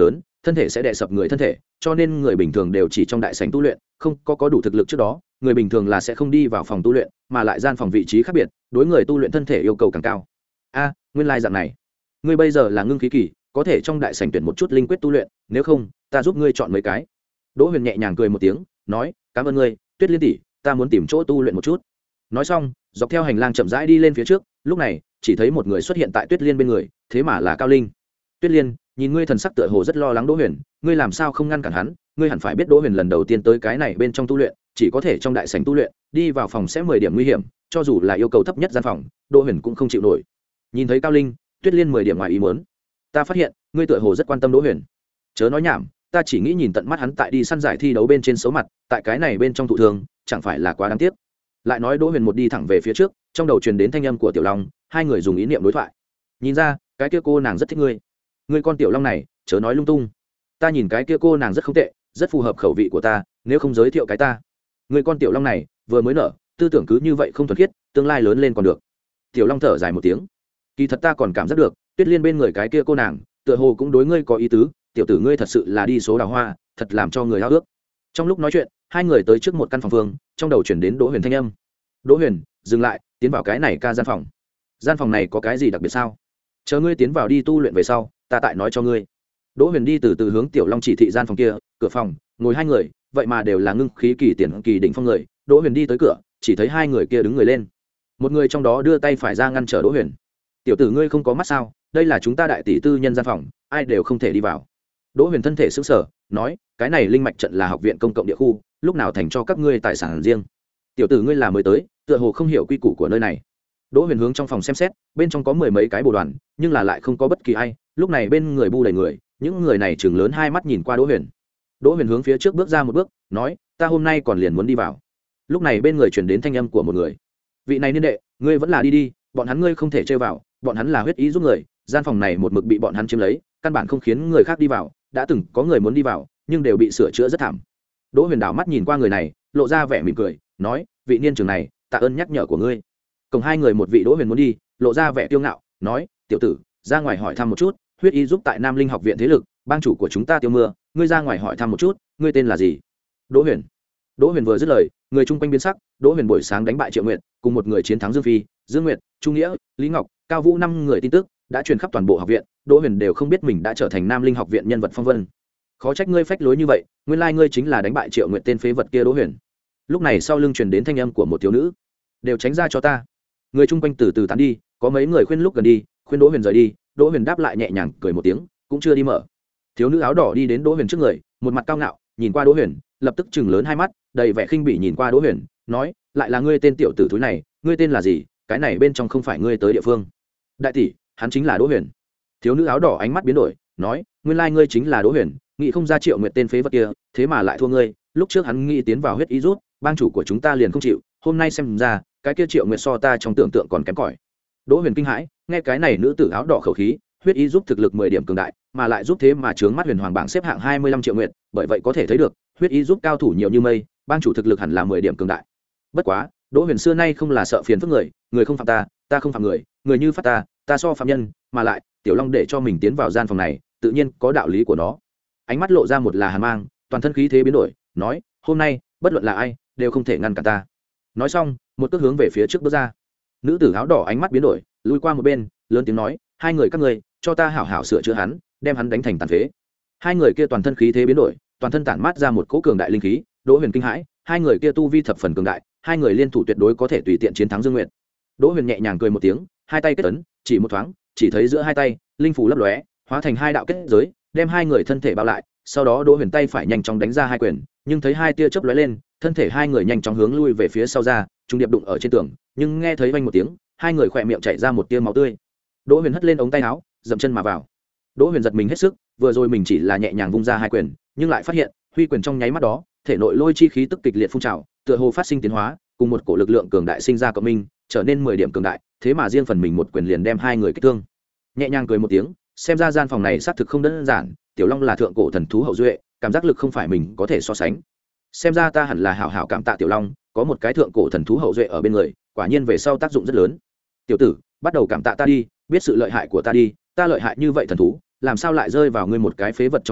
Speaker 1: thân thể sẽ đè sập người thân thể, cho nên người bình thường đều chỉ trong đại sảnh tu luyện, không có có đủ thực lực trước đó, người bình thường là sẽ không đi vào phòng tu luyện, mà lại gian phòng vị trí khác biệt, đối người tu luyện thân thể yêu cầu càng cao. A, nguyên lai dạng này. Ngươi bây giờ là ngưng khí kỳ, có thể trong đại sảnh tuyển một chút linh quyết tu luyện, nếu không, ta giúp ngươi chọn mấy cái. Đỗ Huyền nhẹ nhàng cười một tiếng, nói, cảm ơn ngươi, Tuyết Liên tỷ, ta muốn tìm chỗ tu luyện một chút. Nói xong, dọc theo hành lang chậm rãi đi lên phía trước, lúc này, chỉ thấy một người xuất hiện tại Tuyết Liên bên người, thế mà là Cao Linh. Tuyết Liên, nhìn ngươi thần sắc tựa hồ rất lo lắng Đỗ Huyền, ngươi làm sao không ngăn cản hắn? Ngươi hẳn phải biết Đỗ Huyền lần đầu tiên tới cái này bên trong tu luyện, chỉ có thể trong đại sảnh tu luyện, đi vào phòng sẽ mười điểm nguy hiểm, cho dù là yêu cầu thấp nhất gian phòng, Đỗ Huyền cũng không chịu nổi. Nhìn thấy Cao Linh, Tuyết Liên mười điểm ngoài ý muốn. Ta phát hiện, ngươi tựa hồ rất quan tâm Đỗ Huyền. Chớ nói nhảm, ta chỉ nghĩ nhìn tận mắt hắn tại đi săn giải thi đấu bên trên số mặt, tại cái này bên trong thụ thường, chẳng phải là quá đáng tiếc. Lại nói Đỗ Huyền một đi thẳng về phía trước, trong đầu truyền đến thanh âm của Tiểu Long, hai người dùng ý niệm đối thoại. Nhìn ra, cái kia cô nàng rất thích ngươi. Ngươi con Tiểu Long này, chớ nói lung tung. Ta nhìn cái kia cô nàng rất không tệ, rất phù hợp khẩu vị của ta, nếu không giới thiệu cái ta. Ngươi con Tiểu Long này, vừa mới nở, tư tưởng cứ như vậy không thuần khiết, tương lai lớn lên còn được. Tiểu Long thở dài một tiếng. Kỳ thật ta còn cảm giác được, Tuyết Liên bên người cái kia cô nàng, tựa hồ cũng đối ngươi có ý tứ, tiểu tử ngươi thật sự là đi số đào hoa, thật làm cho người háo ước. Trong lúc nói chuyện, hai người tới trước một căn phòng vương, trong đầu chuyển đến Đỗ Huyền thanh âm. Đỗ Huyền, dừng lại, tiến vào cái này ca gian phòng. Gian phòng này có cái gì đặc biệt sao? Chờ ngươi tiến vào đi tu luyện về sau, ta tại nói cho ngươi. Đỗ Huyền đi từ từ hướng Tiểu Long chỉ thị gian phòng kia, cửa phòng, ngồi hai người, vậy mà đều là ngưng khí kỳ tiền kỳ đỉnh phong người. Đỗ Huyền đi tới cửa, chỉ thấy hai người kia đứng người lên. Một người trong đó đưa tay phải ra ngăn trở Đỗ Huyền. Tiểu tử ngươi không có mắt sao? Đây là chúng ta đại tỷ tư nhân gian phòng, ai đều không thể đi vào. Đỗ Huyền thân thể sững sờ, nói, cái này linh mạch trận là học viện công cộng địa khu, lúc nào thành cho các ngươi tài sản riêng. Tiểu tử ngươi là mới tới, tựa hồ không hiểu quy củ của nơi này. Đỗ Huyền hướng trong phòng xem xét, bên trong có mười mấy cái bồ đoàn, nhưng là lại không có bất kỳ ai. Lúc này bên người bu đầy người, những người này chừng lớn hai mắt nhìn qua Đỗ Huyền. Đỗ Huyền hướng phía trước bước ra một bước, nói, ta hôm nay còn liền muốn đi vào. Lúc này bên người truyền đến thanh âm của một người. Vị này niên đệ, ngươi vẫn là đi đi, bọn hắn ngươi không thể chơi vào, bọn hắn là huyết ý giúp người, gian phòng này một mực bị bọn hắn chiếm lấy, căn bản không khiến người khác đi vào, đã từng có người muốn đi vào, nhưng đều bị sửa chữa rất thảm. Đỗ Huyền đảo mắt nhìn qua người này, lộ ra vẻ mỉm cười, nói, vị niên trưởng này, tạ ơn nhắc nhở của ngươi. Cùng hai người một vị Đỗ Huyền muốn đi, lộ ra vẻ kiêu ngạo, nói, tiểu tử, ra ngoài hỏi thăm một chút, huyết y giúp tại Nam Linh học viện thế lực, bang chủ của chúng ta Tiêu Mưa, ngươi ra ngoài hỏi thăm một chút, ngươi tên là gì? Đỗ Huyền. Đỗ Huyền vừa dứt lời, người chung quanh biến sắc. Đỗ Huyền buổi sáng đánh bại Triệu Nguyệt, cùng một người chiến thắng Dương Phi, Dương Nguyệt, Chu Nghĩa, Lý Ngọc, Cao Vũ năm người tin tức đã truyền khắp toàn bộ học viện. Đỗ Huyền đều không biết mình đã trở thành Nam Linh học viện nhân vật phong vân. Khó trách ngươi phách lối như vậy, nguyên lai ngươi chính là đánh bại Triệu Nguyệt tên phế vật kia Đỗ Huyền. Lúc này sau lưng truyền đến thanh âm của một thiếu nữ, đều tránh ra cho ta. Người chung quanh từ từ tán đi, có mấy người khuyên lúc gần đi, khuyên Đỗ Huyền rời đi. Đỗ Huyền đáp lại nhẹ nhàng cười một tiếng, cũng chưa đi mở. Thiếu nữ áo đỏ đi đến Đỗ Huyền trước người, một mặt cao ngạo, nhìn qua Đỗ Huyền, lập tức chừng lớn hai mắt, đầy vẻ khinh bỉ nhìn qua Đỗ Huyền, nói, lại là ngươi tên tiểu tử thúi này, ngươi tên là gì? Cái này bên trong không phải ngươi tới địa phương. Đại tỷ, hắn chính là Đỗ Huyền. Thiếu nữ áo đỏ ánh mắt biến đổi, nói, nguyên lai ngươi chính là Đỗ Huyền, nghĩ không ra Triệu Nguyệt tên phế vật kia, thế mà lại thua ngươi. Lúc trước hắn nghĩ tiến vào huyết ý rút, bang chủ của chúng ta liền không chịu, hôm nay xem ra, cái kia Triệu Nguyệt so ta trong tưởng tượng còn kém cỏi. Đỗ Huyền kinh hãi, nghe cái này nữ tử áo đỏ khẩu khí, huyết ý giúp thực lực mười điểm cường đại, mà lại giúp thế mà trướng mắt Huyền Hoàng bảng xếp hạng hai mươi lăm Triệu Nguyệt, bởi vậy có thể thấy được, huyết ý giúp cao thủ nhiều như mây, bang chủ thực lực hẳn là mười điểm cường đại. Bất quá, Đỗ Huyền xưa nay không là sợ phiền phức người, người không phạm ta, ta không phạm người, người như phát ta, ta so phạm nhân, mà lại, Tiểu Long để cho mình tiến vào gian phòng này, tự nhiên có đạo lý của nó. Ánh mắt lộ ra một là hàn mang, toàn thân khí thế biến đổi, nói, hôm nay, bất luận là ai, đều không thể ngăn cản ta. Nói xong, một cước hướng về phía trước bước ra. Nữ tử áo đỏ ánh mắt biến đổi, lùi qua một bên, lớn tiếng nói, hai người các ngươi, cho ta hảo hảo sửa chữa hắn, đem hắn đánh thành tàn phế. Hai người kia toàn thân khí thế biến đổi, toàn thân tản mát ra một cỗ cường đại linh khí. Đỗ Huyền kinh hãi, hai người kia tu vi thập phần cường đại, hai người liên thủ tuyệt đối có thể tùy tiện chiến thắng Dương Nguyệt. Đỗ Huyền nhẹ nhàng cười một tiếng, hai tay kết ấn, chỉ một thoáng, chỉ thấy giữa hai tay, linh phù lấp lóe, hóa thành hai đạo kết giới, đem hai người thân thể bao lại. Sau đó Đỗ Huyền tay phải nhanh chóng đánh ra hai quyền, nhưng thấy hai tia chớp lóe lên, thân thể hai người nhanh chóng hướng lui về phía sau ra, trung điệp đụng ở trên tường, nhưng nghe thấy vang một tiếng, hai người khỏe miệng chảy ra một tia máu tươi. Đỗ Huyền hất lên ống tay áo, dậm chân mà vào. Đỗ Huyền giật mình hết sức, vừa rồi mình chỉ là nhẹ nhàng vung ra hai quyền, nhưng lại phát hiện, huy quyền trong nháy mắt đó, thể nội lôi chi khí tức kịch liệt phun trào, tựa hồ phát sinh tiến hóa, cùng một cổ lực lượng cường đại sinh ra cộng minh, trở nên mười điểm cường đại, thế mà riêng phần mình một quyền liền đem hai người kích thương. Nhẹ nhàng cười một tiếng, xem ra gian phòng này xác thực không đơn giản, Tiểu Long là thượng cổ thần thú hậu duệ, cảm giác lực không phải mình có thể so sánh. Xem ra ta hẳn là hảo hảo cảm tạ Tiểu Long, có một cái thượng cổ thần thú hậu duệ ở bên người, quả nhiên về sau tác dụng rất lớn. Tiểu tử, bắt đầu cảm tạ ta đi, biết sự lợi hại của ta đi, ta lợi hại như vậy thần thú, làm sao lại rơi vào ngươi một cái phế vật trong tay,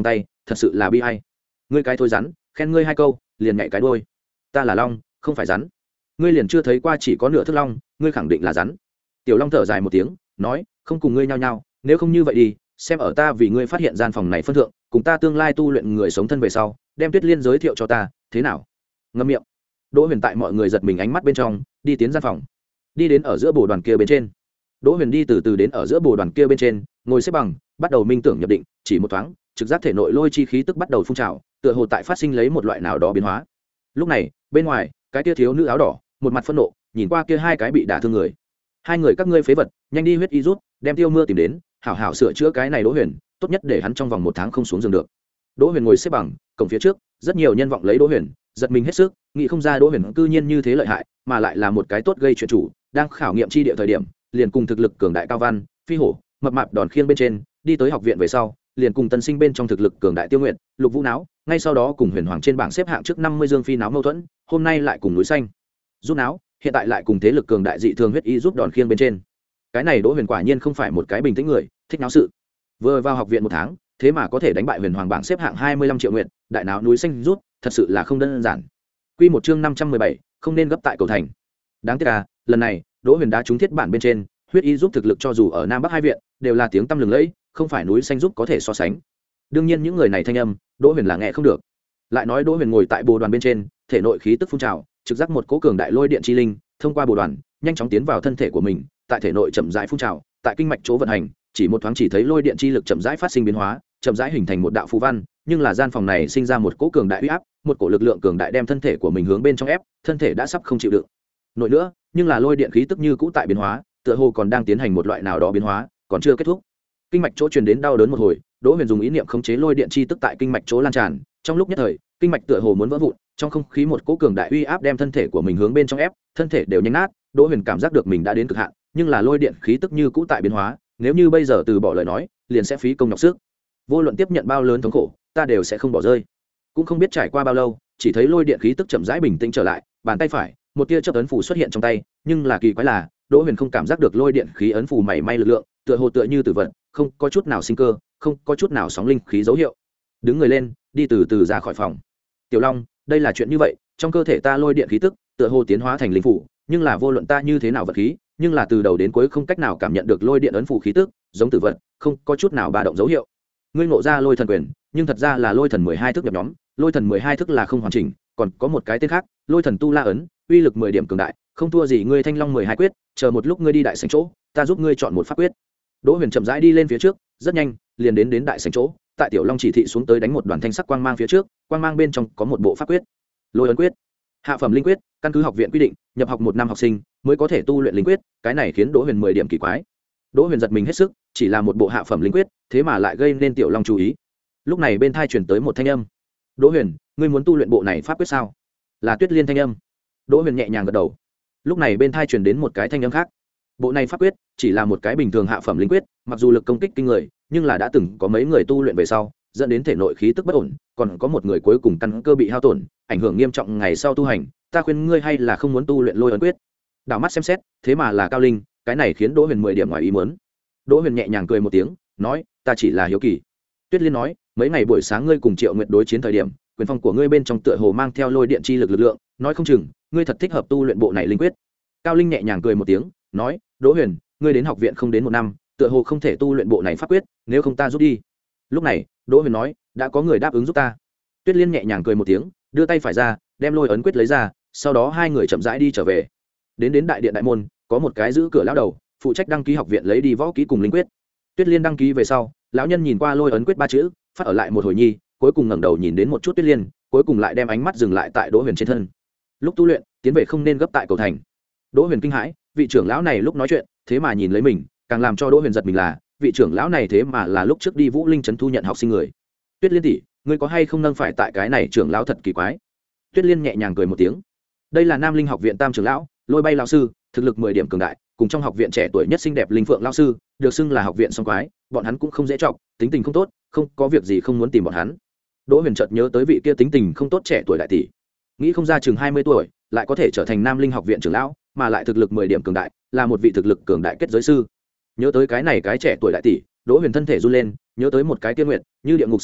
Speaker 1: thật sự là bi hay. Ngươi cái thôi rắn, khen ngươi hai câu liền nhảy cái đuôi. Ta là long không phải rắn. Ngươi liền chưa thấy qua chỉ có nửa thước long, ngươi khẳng định là rắn. Tiểu long thở dài một tiếng nói, không cùng ngươi nhao nhao, nếu không như vậy đi, xem ở ta vì ngươi phát hiện gian phòng này phân thượng, cùng ta tương lai tu luyện người sống thân về sau, đem Tuyết Liên giới thiệu cho ta, thế nào? Ngậm miệng. Đỗ Huyền tại mọi người giật mình ánh mắt bên trong đi tiến gian phòng, đi đến ở giữa bồ đoàn kia bên trên. Đỗ Huyền đi từ từ đến ở giữa bồ đoàn kia bên trên, ngồi xếp bằng, bắt đầu minh tưởng nhập định, chỉ một thoáng, trực giác thể nội lôi chi khí tức bắt đầu phun trào, tựa hồ tại phát sinh lấy một loại nào đó biến hóa. Lúc này, bên ngoài, cái kia thiếu nữ áo đỏ, một mặt phẫn nộ, nhìn qua kia hai cái bị đả thương người. Hai người các ngươi phế vật, nhanh đi huyết y rút, đem Tiêu Mưa tìm đến, hảo hảo sửa chữa cái này Đỗ Huyền, tốt nhất để hắn trong vòng một tháng không xuống giường được. Đỗ Huyền ngồi xếp bằng, cổng phía trước, rất nhiều nhân vọng lấy Đỗ Huyền, giật mình hết sức, nghĩ không ra Đỗ Huyền cư nhiên như thế lợi hại, mà lại là một cái tốt gây chuyện chủ, đang khảo nghiệm chi địa thời điểm, liền cùng thực lực cường đại Cao Văn, Phi Hổ, mập mạp đòn khiêng bên trên, đi tới học viện về sau, liền cùng tân sinh bên trong thực lực cường đại Tiêu Nguyệt, Lục Vũ Náo, ngay sau đó cùng Huyền Hoàng trên bảng xếp hạng trước năm mươi Dương Phi Náo mâu thuẫn, hôm nay lại cùng núi xanh giúp Náo, hiện tại lại cùng thế lực cường đại dị thường huyết y giúp đòn khiêng bên trên. Cái này Đỗ Huyền quả nhiên không phải một cái bình tĩnh người, thích náo sự. Vừa vào học viện một tháng, thế mà có thể đánh bại Huyền Hoàng bảng xếp hạng hai mươi lăm triệu nguyện, đại náo núi xanh rút, thật sự là không đơn giản. Quy một chương năm trăm mười bảy, không nên gấp tại cầu thành. Đáng tiếc là, lần này, Đỗ Huyền đá trúng thiết bản bên trên, huyết y giúp thực lực cho dù ở Nam Bắc hai viện, đều là tiếng tăm lừng lẫy, không phải núi xanh giúp có thể so sánh. Đương nhiên những người này thanh âm, Đỗ Huyền là nghe không được. Lại nói Đỗ Huyền ngồi tại bồ đoàn bên trên, thể nội khí tức phun trào, trực giác một cỗ cường đại lôi điện chi linh, thông qua bồ đoàn, nhanh chóng tiến vào thân thể của mình, tại thể nội chậm rãi phun trào, tại kinh mạch chỗ vận hành, chỉ một thoáng chỉ thấy lôi điện chi lực chậm rãi phát sinh biến hóa, chậm rãi hình thành một đạo phù văn, nhưng là gian phòng này sinh ra một cỗ cường đại uy áp, một cỗ lực lượng cường đại đem thân thể của mình hướng bên trong ép, thân thể đã sắp không chịu đựng nổi nữa, nhưng là lôi điện khí tức như cũ tại biến hóa, tựa hồ còn đang tiến hành một loại nào đó biến hóa, còn chưa kết thúc. Kinh mạch chỗ truyền đến đau đớn một hồi, Đỗ Huyền dùng ý niệm khống chế lôi điện chi tức tại kinh mạch chỗ lan tràn, trong lúc nhất thời, kinh mạch tựa hồ muốn vỡ vụn, trong không khí một cỗ cường đại uy áp đem thân thể của mình hướng bên trong ép, thân thể đều nhanh nát. Đỗ Huyền cảm giác được mình đã đến cực hạn, nhưng là lôi điện khí tức như cũ tại biến hóa, nếu như bây giờ từ bỏ lời nói, liền sẽ phí công nhọc sức. Vô luận tiếp nhận bao lớn thống khổ, ta đều sẽ không bỏ rơi. Cũng không biết trải qua bao lâu, chỉ thấy lôi điện khí tức chậm rãi bình tĩnh trở lại, bàn tay phải, một tia chớp ấn phù xuất hiện trong tay, nhưng là kỳ quái là, Đỗ Huyền không cảm giác được lôi điện khí ấn phù mảy may lực lượng, tựa hồ tựa như tử vận, không có chút nào sinh cơ, không có chút nào sóng linh khí dấu hiệu. Đứng người lên, đi từ từ ra khỏi phòng. Tiểu Long, đây là chuyện như vậy, trong cơ thể ta lôi điện khí tức, tựa hồ tiến hóa thành linh phủ, nhưng là vô luận ta như thế nào vật khí, nhưng là từ đầu đến cuối không cách nào cảm nhận được lôi điện ấn phù khí tức, giống tử vận, không có chút nào ba động dấu hiệu. Ngươi ngộ ra lôi thần quyền, nhưng thật ra là lôi thần mười hai thức nhập nhóm, lôi thần mười hai thức là không hoàn chỉnh, còn có một cái tên khác, lôi thần tu la ấn, uy lực mười điểm cường đại, không thua gì ngươi thanh long mười hai quyết, chờ một lúc ngươi đi đại sảnh chỗ, ta giúp ngươi chọn một pháp quyết. Đỗ Huyền chậm rãi đi lên phía trước, rất nhanh, liền đến đến đại sảnh chỗ, tại Tiểu Long chỉ thị xuống tới đánh một đoàn thanh sắc quang mang phía trước, quang mang bên trong có một bộ pháp quyết. Lôi ấn quyết, hạ phẩm linh quyết, căn cứ học viện quy định, nhập học một năm học sinh mới có thể tu luyện linh quyết, cái này khiến Đỗ Huyền mười điểm kỳ quái. Đỗ Huyền giật mình hết sức, chỉ là một bộ hạ phẩm linh quyết, thế mà lại gây nên Tiểu Long chú ý. Lúc này bên tai truyền tới một thanh âm. "Đỗ Huyền, ngươi muốn tu luyện bộ này pháp quyết sao?" Là Tuyết Liên thanh âm. Đỗ Huyền nhẹ nhàng gật đầu. Lúc này bên tai truyền đến một cái thanh âm khác. Bộ này pháp quyết chỉ là một cái bình thường hạ phẩm linh quyết, mặc dù lực công kích kinh người, nhưng là đã từng có mấy người tu luyện về sau, dẫn đến thể nội khí tức bất ổn, còn có một người cuối cùng căn cơ bị hao tổn, ảnh hưởng nghiêm trọng ngày sau tu hành, ta khuyên ngươi hay là không muốn tu luyện lôi ấn quyết. Đảo mắt xem xét, thế mà là Cao Linh, cái này khiến Đỗ Huyền mười điểm ngoài ý muốn. Đỗ Huyền nhẹ nhàng cười một tiếng, nói, ta chỉ là hiếu kỳ. Tuyết Liên nói, mấy ngày buổi sáng ngươi cùng Triệu Nguyệt đối chiến thời điểm, quyền phong của ngươi bên trong tựa hồ mang theo lôi điện chi lực lực lượng, nói không chừng ngươi thật thích hợp tu luyện bộ này linh quyết. Cao Linh nhẹ nhàng cười một tiếng, nói, Đỗ Huyền, ngươi đến học viện không đến một năm, tựa hồ không thể tu luyện bộ này pháp quyết, nếu không ta giúp đi. Lúc này, Đỗ Huyền nói, đã có người đáp ứng giúp ta. Tuyết Liên nhẹ nhàng cười một tiếng, đưa tay phải ra, đem lôi ấn quyết lấy ra, sau đó hai người chậm rãi đi trở về. Đến đến đại điện đại môn, có một cái giữ cửa lão đầu, phụ trách đăng ký học viện lấy đi võ kỹ cùng linh quyết. Tuyết Liên đăng ký về sau, lão nhân nhìn qua lôi ấn quyết ba chữ, phát ở lại một hồi nhi, cuối cùng ngẩng đầu nhìn đến một chút Tuyết Liên, cuối cùng lại đem ánh mắt dừng lại tại Đỗ Huyền trên thân. Lúc tu luyện, tiến về không nên gấp tại cầu thành. Đỗ Huyền kinh hãi, vị trưởng lão này lúc nói chuyện, thế mà nhìn lấy mình, càng làm cho Đỗ Huyền giật mình là, vị trưởng lão này thế mà là lúc trước đi Vũ Linh trấn thu nhận học sinh người. Tuyết Liên tỷ, ngươi có hay không nâng phải tại cái này trưởng lão thật kỳ quái. Tuyết Liên nhẹ nhàng cười một tiếng. Đây là Nam Linh học viện tam trưởng lão, Lôi Bay lão sư, thực lực mười điểm cường đại, cùng trong học viện trẻ tuổi nhất xinh đẹp Linh Phượng lão sư, được xưng là học viện song quái, bọn hắn cũng không dễ trọng, tính tình không tốt, không có việc gì không muốn tìm bọn hắn. Đỗ Huyền chợt nhớ tới vị kia tính tình không tốt trẻ tuổi đại tỷ, nghĩ không ra chừng hai mươi tuổi, lại có thể trở thành Nam Linh học viện trưởng lão, mà lại thực lực mười điểm cường đại, là một vị thực lực cường đại kết giới sư. Nhớ tới cái này cái trẻ tuổi đại tỷ, Đỗ Huyền thân thể run lên, nhớ tới một cái tiên nguyện, như địa ngục sinh hoạt,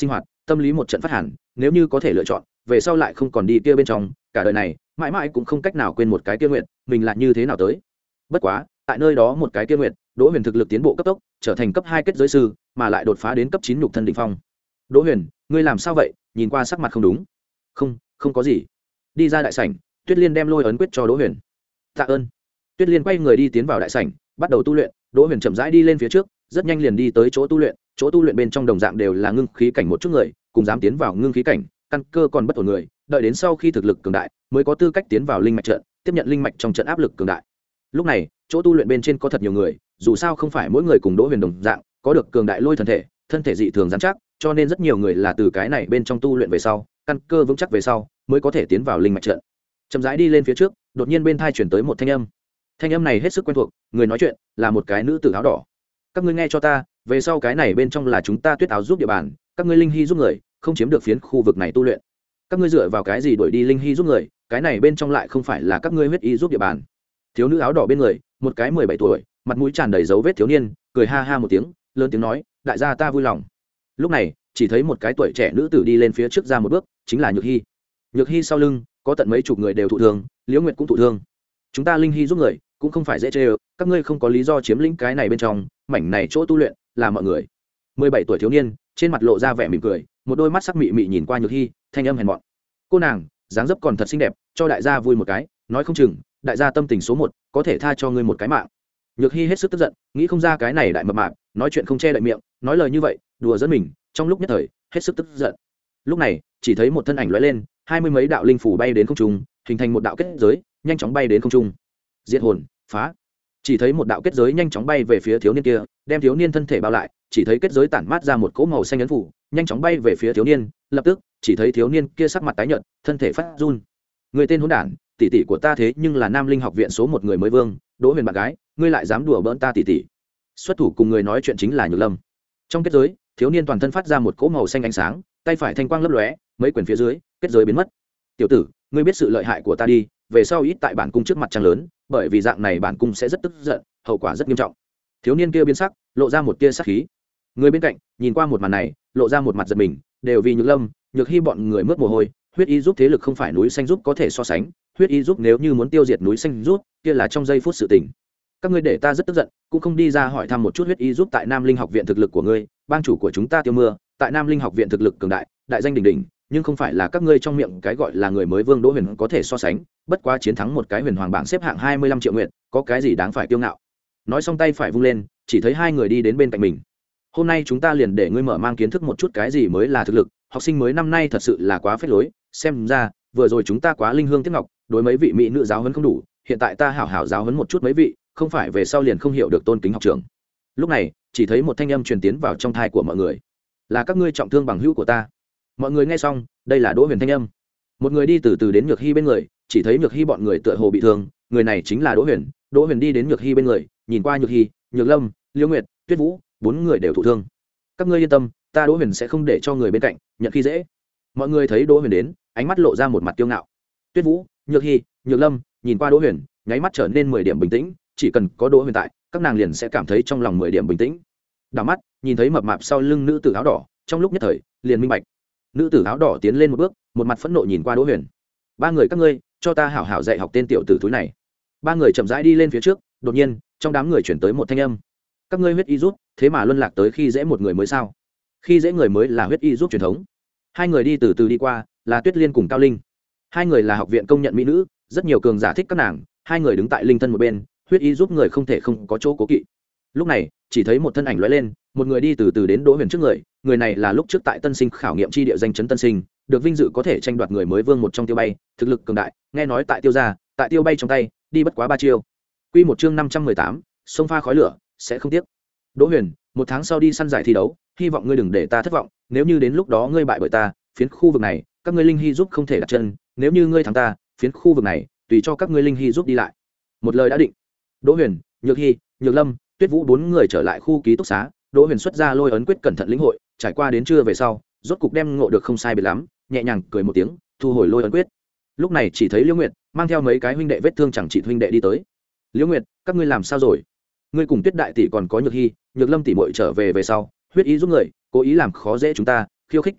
Speaker 1: tâm lý một trận phát hẳn, nếu như có thể lựa chọn về sau lại không còn đi kia bên trong, cả đời này mãi mãi cũng không cách nào quên một cái kia nguyện mình là như thế nào tới. Bất quá tại nơi đó một cái kia nguyện, Đỗ Huyền thực lực tiến bộ cấp tốc, trở thành cấp hai kết giới sư, mà lại đột phá đến cấp chín nhục thân đỉnh phong. Đỗ Huyền, ngươi làm sao vậy? Nhìn qua sắc mặt không đúng. Không, không có gì. Đi ra đại sảnh, Tuyết Liên đem lôi ấn quyết cho Đỗ Huyền. Tạ ơn. Tuyết Liên quay người đi tiến vào đại sảnh, bắt đầu tu luyện. Đỗ Huyền chậm rãi đi lên phía trước, rất nhanh liền đi tới chỗ tu luyện. Chỗ tu luyện bên trong đồng dạng đều là ngưng khí cảnh một chút người, cùng dám tiến vào ngưng khí cảnh, căn cơ còn bất ổn người, đợi đến sau khi thực lực cường đại, mới có tư cách tiến vào linh mạch trận, tiếp nhận linh mạch trong trận áp lực cường đại. Lúc này, chỗ tu luyện bên trên có thật nhiều người, dù sao không phải mỗi người cùng Đỗ Huyền đồng dạng, có được cường đại lôi thần thể, thân thể dị thường rắn chắc, cho nên rất nhiều người là từ cái này bên trong tu luyện về sau, căn cơ vững chắc về sau, mới có thể tiến vào linh mạch trận. Chậm rãi đi lên phía trước, đột nhiên bên tai truyền tới một thanh âm. Thanh âm này hết sức quen thuộc, người nói chuyện là một cái nữ tử áo đỏ. Các ngươi nghe cho ta, về sau cái này bên trong là chúng ta Tuyết Áo giúp địa bàn, các ngươi linh hy giúp người, không chiếm được phiến khu vực này tu luyện. Các ngươi dựa vào cái gì đuổi đi linh hy giúp người, cái này bên trong lại không phải là các ngươi huyết y giúp địa bàn. Thiếu nữ áo đỏ bên người, một cái mười bảy tuổi, mặt mũi tràn đầy dấu vết thiếu niên, cười ha ha một tiếng, lớn tiếng nói, đại gia ta vui lòng. Lúc này, chỉ thấy một cái tuổi trẻ nữ tử đi lên phía trước ra một bước, chính là Nhược Hy. Nhược Hy sau lưng có tận mấy chục người đều thụ thương, Liễu Nguyệt cũng thụ thương. Chúng ta linh hy giúp người, cũng không phải dễ chơi, các ngươi không có lý do chiếm lĩnh cái này bên trong, mảnh này chỗ tu luyện là mọi người. mười bảy tuổi thiếu niên, trên mặt lộ ra vẻ mỉm cười, một đôi mắt sắc mị mị nhìn qua Nhược Hy, thanh âm hèn mọn. Cô nàng, dáng dấp còn thật xinh đẹp, cho đại gia vui một cái, nói không chừng, đại gia tâm tình số một, có thể tha cho ngươi một cái mạng. Nhược Hy hết sức tức giận, nghĩ không ra cái này đại mập mạp, nói chuyện không che đậy miệng, nói lời như vậy, đùa dẫn mình, trong lúc nhất thời, hết sức tức giận. Lúc này, chỉ thấy một thân ảnh lóe lên, hai mươi mấy đạo linh phủ bay đến không trung, hình thành một đạo kết giới, nhanh chóng bay đến không trung. Diệt hồn, phá. Chỉ thấy một đạo kết giới nhanh chóng bay về phía thiếu niên kia, đem thiếu niên thân thể bao lại, chỉ thấy kết giới tản mát ra một cỗ màu xanh ấn phủ, nhanh chóng bay về phía thiếu niên, lập tức, chỉ thấy thiếu niên kia sắc mặt tái nhợt, thân thể phát run. Người tên hỗn đản, tỷ tỷ của ta thế nhưng là Nam Linh học viện số một người mới vương, Đỗ Huyền bạn gái, ngươi lại dám đùa bỡn ta tỷ tỷ. Xuất thủ cùng người nói chuyện chính là Nhược Lâm. Trong kết giới, thiếu niên toàn thân phát ra một cỗ màu xanh ánh sáng, tay phải thanh quang lấp lóe, mấy quyển phía dưới, kết giới biến mất. Tiểu tử, ngươi biết sự lợi hại của ta đi, về sau ít tại bản cung trước mặt trang lớn, bởi vì dạng này bản cung sẽ rất tức giận, hậu quả rất nghiêm trọng. Thiếu niên kia biến sắc, lộ ra một tia sát khí. Người bên cạnh nhìn qua một màn này, lộ ra một mặt giật mình, đều vì Nhược Lâm, Nhược Hy bọn người mướt mồ hôi. Huyết y giúp thế lực không phải núi xanh giúp có thể so sánh, huyết y giúp nếu như muốn tiêu diệt núi xanh giúp, kia là trong giây phút sự tình. Các ngươi để ta rất tức giận, cũng không đi ra hỏi thăm một chút huyết y giúp tại Nam Linh học viện thực lực của ngươi, bang chủ của chúng ta Tiêu Mưa, tại Nam Linh học viện thực lực cường đại, đại danh đỉnh đỉnh, nhưng không phải là các ngươi trong miệng cái gọi là người mới vương Đỗ Huyền có thể so sánh, bất quá chiến thắng một cái huyền hoàng bảng xếp hạng hai mươi lăm triệu nguyện, có cái gì đáng phải kiêu ngạo. Nói xong tay phải vung lên, chỉ thấy hai người đi đến bên cạnh mình. Hôm nay chúng ta liền để ngươi mở mang kiến thức một chút cái gì mới là thực lực, học sinh mới năm nay thật sự là quá phết lối, xem ra vừa rồi chúng ta quá linh hương tiếc ngọc, đối mấy vị mỹ nữ giáo huấn không đủ, hiện tại ta hảo hảo giáo huấn một chút mấy vị, không phải về sau liền không hiểu được tôn kính học trưởng. Lúc này, chỉ thấy một thanh âm truyền tiến vào trong thai của mọi người, là các ngươi trọng thương bằng hữu của ta. Mọi người nghe xong, đây là Đỗ Huyền thanh âm. Một người đi từ từ đến Nhược Hy bên người, chỉ thấy Nhược Hy bọn người tựa hồ bị thương, người này chính là Đỗ Huyền. Đỗ Huyền đi đến Nhược Hy bên người, nhìn qua Nhược Hy, Nhược Lâm, Liễu Nguyệt, Tuyết Vũ, bốn người đều thụ thương. Các ngươi yên tâm, ta Đỗ Huyền sẽ không để cho người bên cạnh nhận khi dễ. Mọi người thấy Đỗ Huyền đến, ánh mắt lộ ra một mặt kiêu ngạo. Tuyết Vũ, Nhược Hy, Nhược Lâm nhìn qua Đỗ Huyền, nháy mắt trở nên mười điểm bình tĩnh, chỉ cần có Đỗ Huyền tại, các nàng liền sẽ cảm thấy trong lòng mười điểm bình tĩnh. Đảo mắt, nhìn thấy mập mạp sau lưng nữ tử áo đỏ, trong lúc nhất thời, liền minh bạch. Nữ tử áo đỏ tiến lên một bước, một mặt phẫn nộ nhìn qua Đỗ Huyền. Ba người các ngươi, cho ta hảo hảo dạy học tên tiểu tử thúi này. Ba người chậm rãi đi lên phía trước, đột nhiên, trong đám người chuyển tới một thanh âm. Các ngươi huyết y rút, thế mà luân lạc tới khi dễ một người mới sao? Khi dễ người mới là huyết y giúp truyền thống. Hai người đi từ từ đi qua, là Tuyết Liên cùng Cao Linh. Hai người là học viện công nhận mỹ nữ, rất nhiều cường giả thích các nàng. Hai người đứng tại linh thân một bên, huyết y giúp người không thể không có chỗ cố kỵ. Lúc này, chỉ thấy một thân ảnh lóe lên, một người đi từ từ đến Đỗ Huyền trước người. Người này là lúc trước tại Tân Sinh khảo nghiệm chi địa danh chấn Tân Sinh, được vinh dự có thể tranh đoạt người mới vương một trong Tiêu Bay, thực lực cường đại. Nghe nói tại Tiêu gia, tại Tiêu Bay trong tay, đi bất quá ba chiêu. Quy một chương năm trăm mười tám, sông pha khói lửa, sẽ không tiếc. Đỗ Huyền, một tháng sau đi săn giải thi đấu, hy vọng ngươi đừng để ta thất vọng, nếu như đến lúc đó ngươi bại bởi ta, phiến khu vực này, các ngươi linh hy giúp không thể đặt chân, nếu như ngươi thắng ta, phiến khu vực này, tùy cho các ngươi linh hy giúp đi lại. Một lời đã định. Đỗ Huyền, Nhược Hy, Nhược Lâm, Tuyết Vũ bốn người trở lại khu ký túc xá, Đỗ Huyền xuất ra lôi ấn quyết cẩn thận lĩnh hội, trải qua đến trưa về sau, rốt cục đem ngộ được không sai biệt lắm, nhẹ nhàng cười một tiếng, thu hồi lôi ấn quyết. Lúc này chỉ thấy Liễu Nguyệt mang theo mấy cái huynh đệ vết thương chẳng trị huynh đệ đi tới. Liễu Nguyệt, các ngươi làm sao rồi? Ngươi cùng Tuyết đại tỷ còn có Nhược Hy, Nhược Lâm tỷ muội trở về về sau, huyết ý giúp người, cố ý làm khó dễ chúng ta, khiêu khích chúng ta,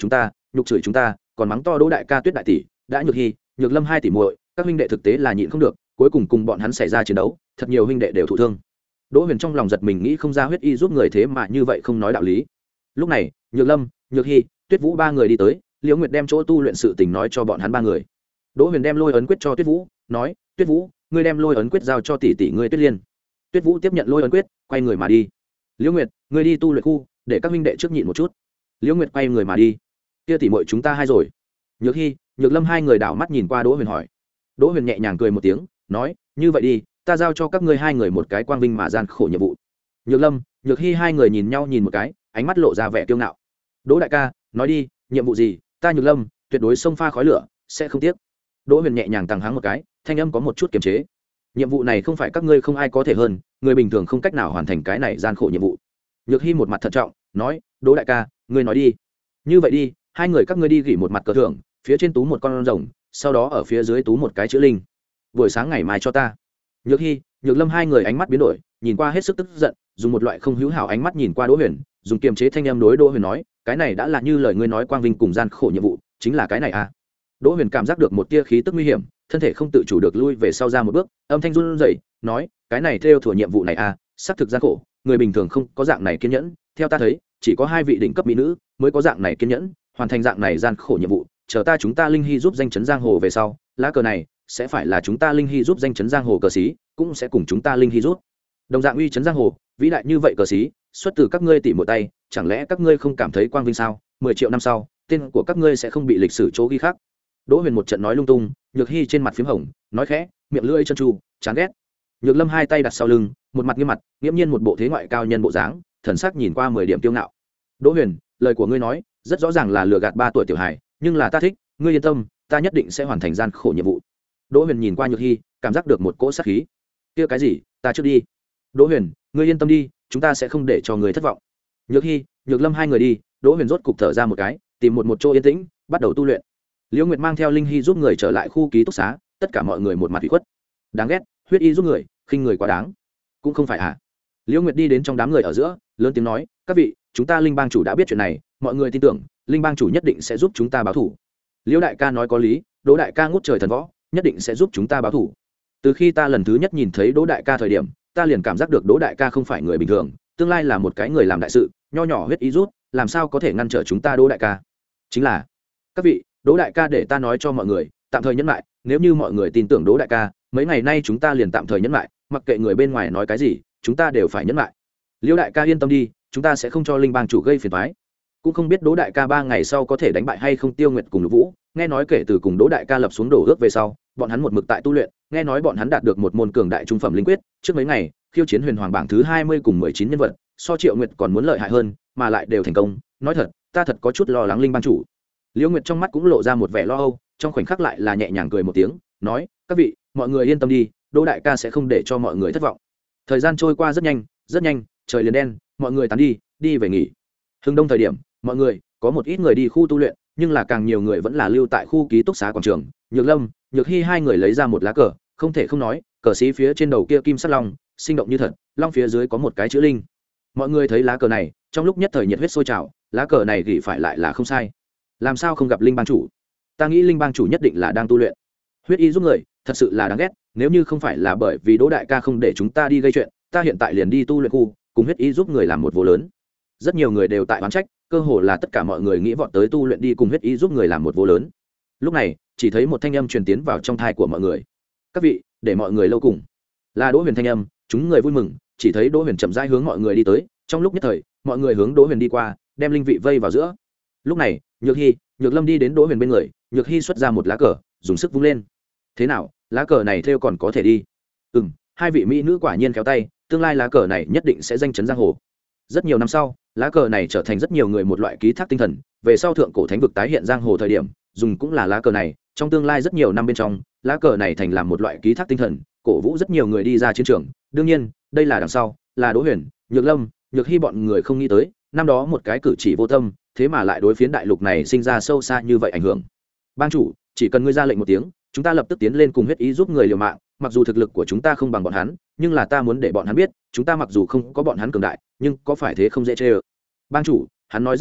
Speaker 1: nhục chửi chúng ta còn mắng to Đỗ đại ca Tuyết đại tỷ đã Nhược Hy Nhược Lâm hai tỷ muội các huynh đệ thực tế là nhịn không được cuối cùng cùng bọn hắn xảy ra chiến đấu thật nhiều huynh đệ đều thụ thương. Đỗ Huyền trong lòng giật mình nghĩ không ra huyết y giúp người thế mà như vậy không nói đạo lý. Lúc này Nhược Lâm Nhược Hy Tuyết Vũ ba người đi tới, Liễu Nguyệt đem chỗ tu luyện sự tình nói cho bọn hắn ba người. Đỗ Huyền đem lôi ấn quyết cho Tuyết Vũ, nói: Tuyết Vũ, ngươi đem lôi ấn quyết giao cho tỷ tỷ ngươi Tuyết Liên. Tuyết Vũ tiếp nhận lôi ấn quyết, quay người mà đi. Liễu Nguyệt, ngươi đi tu luyện khu, để các huynh đệ trước nhịn một chút. Liễu Nguyệt quay người mà đi. Kia tỷ muội chúng ta hai rồi. Nhược Hy, Nhược Lâm hai người đảo mắt nhìn qua Đỗ Huyền hỏi. Đỗ Huyền nhẹ nhàng cười một tiếng, nói: như vậy đi, ta giao cho các ngươi hai người một cái quang vinh mà gian khổ nhiệm vụ. Nhược Lâm, Nhược Hy hai người nhìn nhau nhìn một cái, ánh mắt lộ ra vẻ kiêu ngạo. Đỗ đại ca, nói đi, nhiệm vụ gì? Ta Nhược Lâm tuyệt đối xông pha khói lửa, sẽ không tiếc. Đỗ Huyền nhẹ nhàng tăng háng một cái, thanh âm có một chút kiềm chế. Nhiệm vụ này không phải các ngươi không ai có thể hơn, người bình thường không cách nào hoàn thành cái này gian khổ nhiệm vụ. Nhược Hy một mặt thận trọng, nói: Đỗ đại ca, ngươi nói đi. Như vậy đi, hai người các ngươi đi gỉ một mặt cờ thưởng, phía trên tú một con rồng, sau đó ở phía dưới tú một cái chữ linh. Buổi sáng ngày mai cho ta. Nhược Hy, Nhược Lâm hai người ánh mắt biến đổi, nhìn qua hết sức tức giận, dùng một loại không hữu hảo ánh mắt nhìn qua Đỗ Huyền, dùng kiềm chế thanh âm đối Đỗ Huyền nói: cái này đã là như lời ngươi nói quang vinh cùng gian khổ nhiệm vụ, chính là cái này à? Đỗ Huyền cảm giác được một tia khí tức nguy hiểm, thân thể không tự chủ được lui về sau ra một bước, âm thanh run rẩy, nói: cái này theo thừa nhiệm vụ này à, xác thực gian khổ, người bình thường không có dạng này kiên nhẫn, theo ta thấy, chỉ có hai vị đỉnh cấp mỹ nữ mới có dạng này kiên nhẫn, hoàn thành dạng này gian khổ nhiệm vụ, chờ ta chúng ta Linh Hy giúp danh chấn giang hồ về sau, lá cờ này sẽ phải là chúng ta Linh Hy giúp danh chấn giang hồ cờ sĩ, cũng sẽ cùng chúng ta Linh Hy giúp đồng dạng uy chấn giang hồ, vĩ đại như vậy cờ sĩ, xuất từ các ngươi tỉ một tay, chẳng lẽ các ngươi không cảm thấy quang vinh sao? Mười triệu năm sau, tên của các ngươi sẽ không bị lịch sử chỗ ghi khắc. Đỗ Huyền một trận nói lung tung, Nhược Hy trên mặt phím hồng, nói khẽ, miệng lưỡi chân tru, chán ghét. Nhược Lâm hai tay đặt sau lưng, một mặt nghiêm mặt, nghiêm nhiên một bộ thế ngoại cao nhân bộ dáng, thần sắc nhìn qua mười điểm kiêu ngạo. Đỗ Huyền, lời của ngươi nói, rất rõ ràng là lừa gạt ba tuổi tiểu hài, nhưng là ta thích, ngươi yên tâm, ta nhất định sẽ hoàn thành gian khổ nhiệm vụ. Đỗ Huyền nhìn qua Nhược Hy, cảm giác được một cỗ sát khí. Kia cái gì, ta trước đi. Đỗ Huyền, ngươi yên tâm đi, chúng ta sẽ không để cho người thất vọng. Nhược Hy, Nhược Lâm hai người đi, Đỗ Huyền rốt cục thở ra một cái, tìm một một chỗ yên tĩnh, bắt đầu tu luyện. Liễu Nguyệt mang theo Linh Hy giúp người trở lại khu ký túc xá, tất cả mọi người một mặt ủy khuất. Đáng ghét, huyết y giúp người, khinh người quá đáng. Cũng không phải à? Liễu Nguyệt đi đến trong đám người ở giữa, lớn tiếng nói, các vị, chúng ta Linh bang chủ đã biết chuyện này, mọi người tin tưởng, Linh bang chủ nhất định sẽ giúp chúng ta báo thù. Liễu đại ca nói có lý, Đỗ đại ca ngút trời thần võ, nhất định sẽ giúp chúng ta báo thù. Từ khi ta lần thứ nhất nhìn thấy Đỗ đại ca thời điểm, ta liền cảm giác được Đỗ đại ca không phải người bình thường, tương lai là một cái người làm đại sự, nho nhỏ huyết y rút, làm sao có thể ngăn trở chúng ta Đỗ đại ca? Chính là, các vị, Đỗ đại ca để ta nói cho mọi người, tạm thời nhẫn lại, nếu như mọi người tin tưởng Đỗ đại ca, mấy ngày nay chúng ta liền tạm thời nhẫn lại, mặc kệ người bên ngoài nói cái gì, chúng ta đều phải nhẫn lại. Liễu đại ca yên tâm đi, chúng ta sẽ không cho Linh bang chủ gây phiền toái. Cũng không biết Đỗ đại ca ba ngày sau có thể đánh bại hay không Tiêu Nguyệt cùng Lục Vũ, nghe nói kể từ cùng Đỗ đại ca lập xuống đổ ước về sau, bọn hắn một mực tại tu luyện, nghe nói bọn hắn đạt được một môn cường đại trung phẩm linh quyết, trước mấy ngày, khiêu chiến huyền hoàng bảng thứ hai mươi cùng mười chín nhân vật, so Triệu Nguyệt còn muốn lợi hại hơn, mà lại đều thành công, nói thật, ta thật có chút lo lắng Linh bang chủ. Liễu Nguyệt trong mắt cũng lộ ra một vẻ lo âu, trong khoảnh khắc lại là nhẹ nhàng cười một tiếng, nói, các vị, mọi người yên tâm đi, Đỗ đại ca sẽ không để cho mọi người thất vọng. Thời gian trôi qua rất nhanh, rất nhanh, trời liền đen, mọi người tán đi, đi về nghỉ. Hưng đông thời điểm, mọi người, có một ít người đi khu tu luyện, nhưng là càng nhiều người vẫn là lưu tại khu ký túc xá quảng trường. Nhược Lâm, Nhược Hy hai người lấy ra một lá cờ, không thể không nói, cờ sĩ phía trên đầu kia kim sắt long, sinh động như thật, long phía dưới có một cái chữ linh. Mọi người thấy lá cờ này, trong lúc nhất thời nhiệt huyết sôi trào, lá cờ này gỉ phải lại là không sai. Làm sao không gặp Linh bang chủ? Ta nghĩ Linh bang chủ nhất định là đang tu luyện. Huyết y giúp người, thật sự là đáng ghét, nếu như không phải là bởi vì Đỗ đại ca không để chúng ta đi gây chuyện, ta hiện tại liền đi tu luyện khu, cùng huyết y giúp người làm một vô lớn. Rất nhiều người đều tại oán trách, cơ hồ là tất cả mọi người nghĩ vọt tới tu luyện đi cùng huyết y giúp người làm một vô lớn. Lúc này, chỉ thấy một thanh âm truyền tiến vào trong thai của mọi người. Các vị, để mọi người lâu cùng. Là Đỗ Huyền thanh âm, chúng người vui mừng, chỉ thấy Đỗ Huyền chậm rãi hướng mọi người đi tới, trong lúc nhất thời, mọi người hướng Đỗ Huyền đi qua, đem linh vị vây vào giữa. Lúc này, Nhược Hy, Nhược Lâm đi đến Đỗ Huyền bên người, Nhược Hy xuất ra một lá cờ, dùng sức vung lên. Thế nào, lá cờ này theo còn có thể đi? Ừm, hai vị mỹ nữ quả nhiên khéo tay, tương lai lá cờ này nhất định sẽ danh chấn giang hồ. Rất nhiều năm sau, lá cờ này trở thành rất nhiều người một loại ký thác tinh thần, về sau thượng cổ thánh vực tái hiện giang hồ thời điểm, dùng cũng là lá cờ này, trong tương lai rất nhiều năm bên trong, lá cờ này thành làm một loại ký thác tinh thần, cổ vũ rất nhiều người đi ra chiến trường. Đương nhiên, đây là đằng sau, là Đỗ Huyền, Nhược Lâm, Nhược Hy bọn người không nghĩ tới, năm đó một cái cử chỉ vô tâm, thế mà lại đối phiến đại lục này sinh ra sâu xa như vậy ảnh hưởng. Bang chủ, chỉ cần ngươi ra lệnh một tiếng, chúng ta lập tức tiến lên cùng huyết ý giúp người liều mạng, mặc dù thực lực của chúng ta không bằng bọn hắn, nhưng là ta muốn để bọn hắn biết, chúng ta mặc dù không có bọn hắn cường đại, nhưng có phải thế không dễ chê ơ. Bang chủ, hắn nói rất đúng,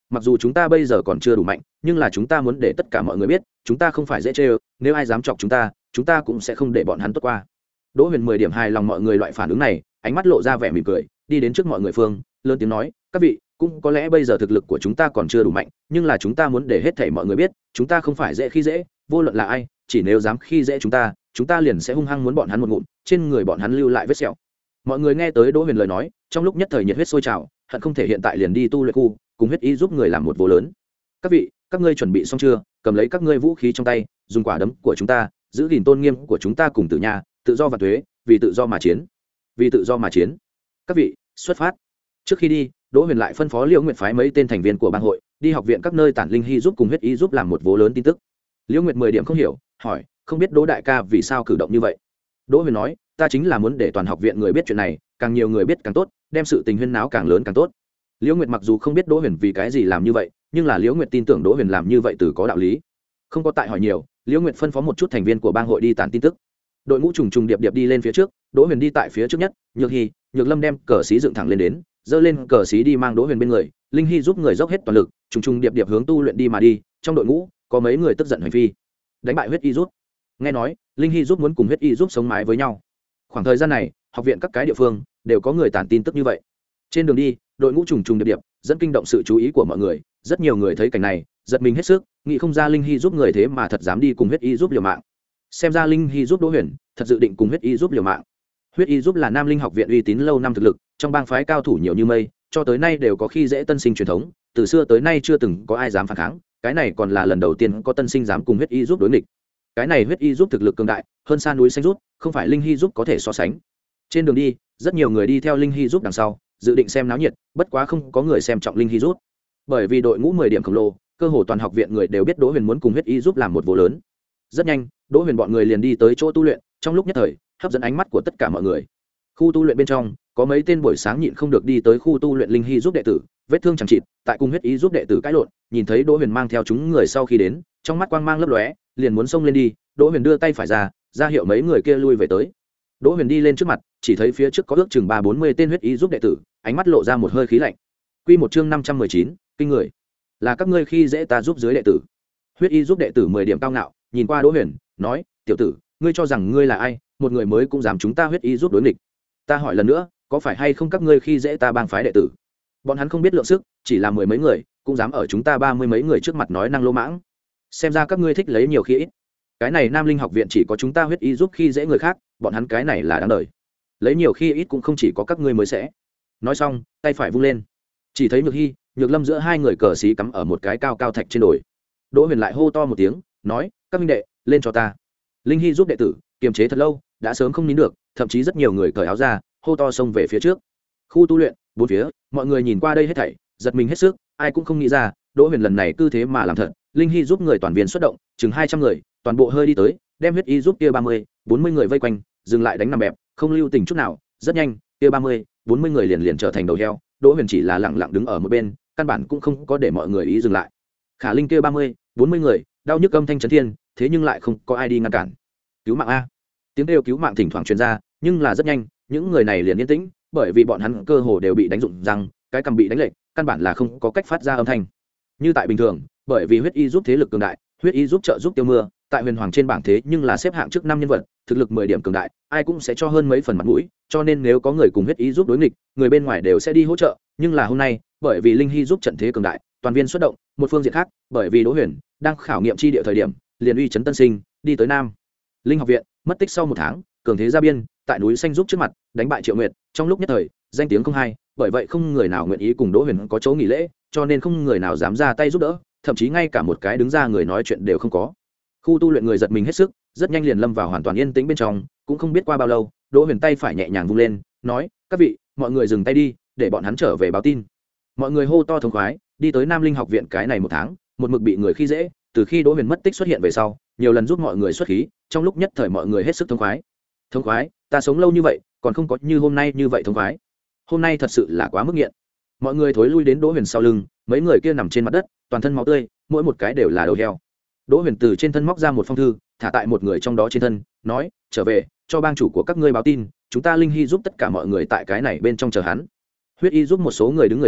Speaker 1: mặc dù chúng ta bây giờ còn chưa đủ mạnh nhưng là chúng ta muốn để tất cả mọi người biết chúng ta không phải dễ chê ơ, nếu ai dám chọc chúng ta chúng ta cũng sẽ không để bọn hắn tốt qua. Đỗ Huyền mười điểm hài lòng mọi người loại phản ứng này, ánh mắt lộ ra vẻ mỉm cười, đi đến trước mọi người phương lớn tiếng nói, các vị, cũng có lẽ bây giờ thực lực của chúng ta còn chưa đủ mạnh nhưng là chúng ta muốn để hết thảy mọi người biết chúng ta không phải dễ khi dễ, vô luận là ai chỉ nếu dám khi dễ chúng ta chúng ta liền sẽ hung hăng muốn bọn hắn một ngụm trên người bọn hắn lưu lại vết sẹo. Mọi người nghe tới Đỗ Huyền lời nói trong lúc nhất thời nhiệt huyết sôi trào, hận không thể hiện tại liền đi tu luyện khu cùng huyết y giúp người làm một vô lớn. Các vị, các ngươi chuẩn bị xong chưa? Cầm lấy các ngươi vũ khí trong tay, dùng quả đấm của chúng ta giữ gìn tôn nghiêm của chúng ta cùng tử nhà, tự do và thuế, vì tự do mà chiến, vì tự do mà chiến. Các vị, xuất phát. Trước khi đi, Đỗ Huyền lại phân phó Liễu Nguyệt phái mấy tên thành viên của bang hội đi học viện các nơi tản linh hy giúp cùng huyết y giúp làm một vố lớn tin tức. Liễu Nguyệt mười điểm không hiểu, hỏi, không biết Đỗ đại ca vì sao cử động như vậy. Đỗ Huyền nói, ta chính là muốn để toàn học viện người biết chuyện này, càng nhiều người biết càng tốt, đem sự tình huyên náo càng lớn càng tốt. Liễu Nguyệt mặc dù không biết Đỗ Huyền vì cái gì làm như vậy, nhưng là Liễu Nguyệt tin tưởng Đỗ Huyền làm như vậy từ có đạo lý. Không có tại hỏi nhiều, Liễu Nguyệt phân phó một chút thành viên của bang hội đi tản tin tức. Đội ngũ trùng trùng điệp điệp đi lên phía trước, Đỗ Huyền đi tại phía trước nhất, Nhược Hi, Nhược Lâm đem cờ xí dựng thẳng lên đến, giơ lên cờ xí đi mang Đỗ Huyền bên người, Linh Hi giúp người dốc hết toàn lực, trùng trùng điệp điệp hướng tu luyện đi mà đi. Trong đội ngũ có mấy người tức giận hành phi, đánh bại huyết y giúp. Nghe nói Linh Hi giúp muốn cùng huyết y giúp sống mái với nhau. Khoảng thời gian này, học viện các cái địa phương đều có người tản tin tức như vậy. Trên đường đi, đội ngũ trùng trùng điệp điệp dẫn kinh động sự chú ý của mọi người, rất nhiều người thấy cảnh này giật mình hết sức, nghĩ không ra Linh Hi giúp người thế mà thật dám đi cùng huyết y giúp liều mạng. Xem ra Linh Hi giúp Đỗ Huyền thật dự định cùng huyết y giúp liều mạng. Huyết y giúp là Nam Linh học viện uy tín lâu năm thực lực, trong bang phái cao thủ nhiều như mây, cho tới nay đều có khi dễ tân sinh truyền thống, từ xưa tới nay chưa từng có ai dám phản kháng, cái này còn là lần đầu tiên có tân sinh dám cùng huyết y giúp đối nghịch. Cái này huyết y giúp thực lực cường đại hơn xa núi xanh rút, không phải Linh Hi giúp có thể so sánh. Trên đường đi, rất nhiều người đi theo Linh Hi giúp đằng sau, dự định xem náo nhiệt, bất quá không có người xem trọng Linh Hi giúp. Bởi vì đội ngũ mười điểm khổng lồ, cơ hồ toàn học viện người đều biết Đỗ Huyền muốn cùng huyết y giúp làm một vụ lớn. Rất nhanh, Đỗ Huyền bọn người liền đi tới chỗ tu luyện, trong lúc nhất thời, hấp dẫn ánh mắt của tất cả mọi người. Khu tu luyện bên trong, có mấy tên buổi sáng nhịn không được đi tới khu tu luyện Linh Hi giúp đệ tử, vết thương chẳng chịt, tại cung huyết y giúp đệ tử cãi lộn, nhìn thấy Đỗ Huyền mang theo chúng người sau khi đến, trong mắt quang mang lấp lóe, liền muốn xông lên đi. Đỗ Huyền đưa tay phải ra, ra hiệu mấy người kia lui về tới. Đỗ Huyền đi lên trước mặt, chỉ thấy phía trước có ước chừng ba bốn mươi tên huyết y giúp đệ tử, ánh mắt lộ ra một hơi khí lạnh. Quy một chương năm trăm mười chín, kinh người. Là các ngươi khi dễ ta giúp dưới đệ tử. Huyết y giúp đệ tử mười điểm cao ngạo, nhìn qua Đỗ Huyền, nói, tiểu tử, ngươi cho rằng ngươi là ai, một người mới cũng dám chúng ta huyết y giúp đối nghịch. Ta hỏi lần nữa, có phải hay không các ngươi khi dễ ta bang phái đệ tử? Bọn hắn không biết lượng sức, chỉ là mười mấy người, cũng dám ở chúng ta ba mươi mấy người trước mặt nói năng lô mãng. Xem ra các ngươi thích lấy nhiều khi ít. Cái này Nam Linh học viện chỉ có chúng ta huyết y giúp khi dễ người khác, bọn hắn cái này là đáng đời. Lấy nhiều khi ít cũng không chỉ có các ngươi mới sẽ. Nói xong, tay phải vung lên, chỉ thấy Nhược Hi, Nhược Lâm giữa hai người cờ xí cắm ở một cái cao cao thạch trên đồi. Đỗ Huyền lại hô to một tiếng, nói, các minh đệ, lên cho ta. Linh Hi giúp đệ tử kiềm chế thật lâu, đã sớm không nín được, thậm chí rất nhiều người cởi áo ra, hô to xông về phía trước. Khu tu luyện, bốn phía, mọi người nhìn qua đây hết thảy, giật mình hết sức, ai cũng không nghĩ ra, Đỗ Huyền lần này cứ thế mà làm thật. Linh Hi giúp người toàn viên xuất động, chừng hai trăm người, toàn bộ hơi đi tới, đem huyết y giúp kia ba mươi, bốn mươi người vây quanh, dừng lại đánh nằm bẹp, không lưu tình chút nào. Rất nhanh, kia ba mươi, bốn mươi người liền liền trở thành đầu heo. Đỗ Huyền chỉ là lặng lặng đứng ở một bên, căn bản cũng không có để mọi người ý dừng lại. Khả Linh kia ba mươi, bốn mươi người, đau nhức âm thanh chấn thiên, thế nhưng lại không có ai đi ngăn cản. Cứu mạng a! Tiếng kêu cứu mạng thỉnh thoảng truyền ra, nhưng là rất nhanh, những người này liền yên tĩnh, bởi vì bọn hắn cơ hồ đều bị đánh rụng răng, cái cằm bị đánh lệch, căn bản là không có cách phát ra âm thanh. Như tại bình thường, bởi vì huyết y giúp thế lực cường đại, huyết y giúp trợ giúp tiêu mưa, tại huyền hoàng trên bảng thế nhưng là xếp hạng trước năm nhân vật, thực lực mười điểm cường đại, ai cũng sẽ cho hơn mấy phần mặt mũi, cho nên nếu có người cùng huyết y giúp đối nghịch, người bên ngoài đều sẽ đi hỗ trợ. Nhưng là hôm nay, bởi vì Linh Hi giúp trận thế cường đại, toàn viên xuất động, một phương diện khác, bởi vì Đỗ Huyền đang khảo nghiệm chi địa thời điểm, liền uy chấn tân sinh, đi tới Nam Linh học viện, mất tích sau một tháng, cường thế ra biên, tại núi xanh giúp trước mặt, đánh bại Triệu Nguyệt, trong lúc nhất thời, danh tiếng không hay, bởi vậy không người nào nguyện ý cùng Đỗ Huyền có chỗ nghỉ lễ, cho nên không người nào dám ra tay giúp đỡ, thậm chí ngay cả một cái đứng ra người nói chuyện đều không có. Khu tu luyện người giật mình hết sức, rất nhanh liền lâm vào hoàn toàn yên tĩnh bên trong, cũng không biết qua bao lâu, Đỗ Huyền tay phải nhẹ nhàng vung lên, nói, các vị, mọi người dừng tay đi, để bọn hắn trở về báo tin. Mọi người hô to thống khoái, đi tới Nam Linh học viện cái này một tháng, một mực bị người khi dễ, từ khi Đỗ Huyền mất tích xuất hiện về sau, nhiều lần giúp mọi người xuất khí, trong lúc nhất thời mọi người hết sức thống khoái. Thống khoái, ta sống lâu như vậy, còn không có như hôm nay như vậy thống khoái. Hôm nay thật sự là quá mức nghiện. Mọi người thối lui đến Đỗ Huyền sau lưng, mấy người kia nằm trên mặt đất, toàn thân máu tươi, mỗi một cái đều là đầu heo. Đỗ Huyền từ trên thân móc ra một phong thư, thả tại một người trong đó trên thân, nói, trở về, cho bang chủ của các ngươi báo tin, chúng ta Linh Hi giúp tất cả mọi người tại cái này bên trong chờ hắn. Huyết y giúp một số người đứng người lên,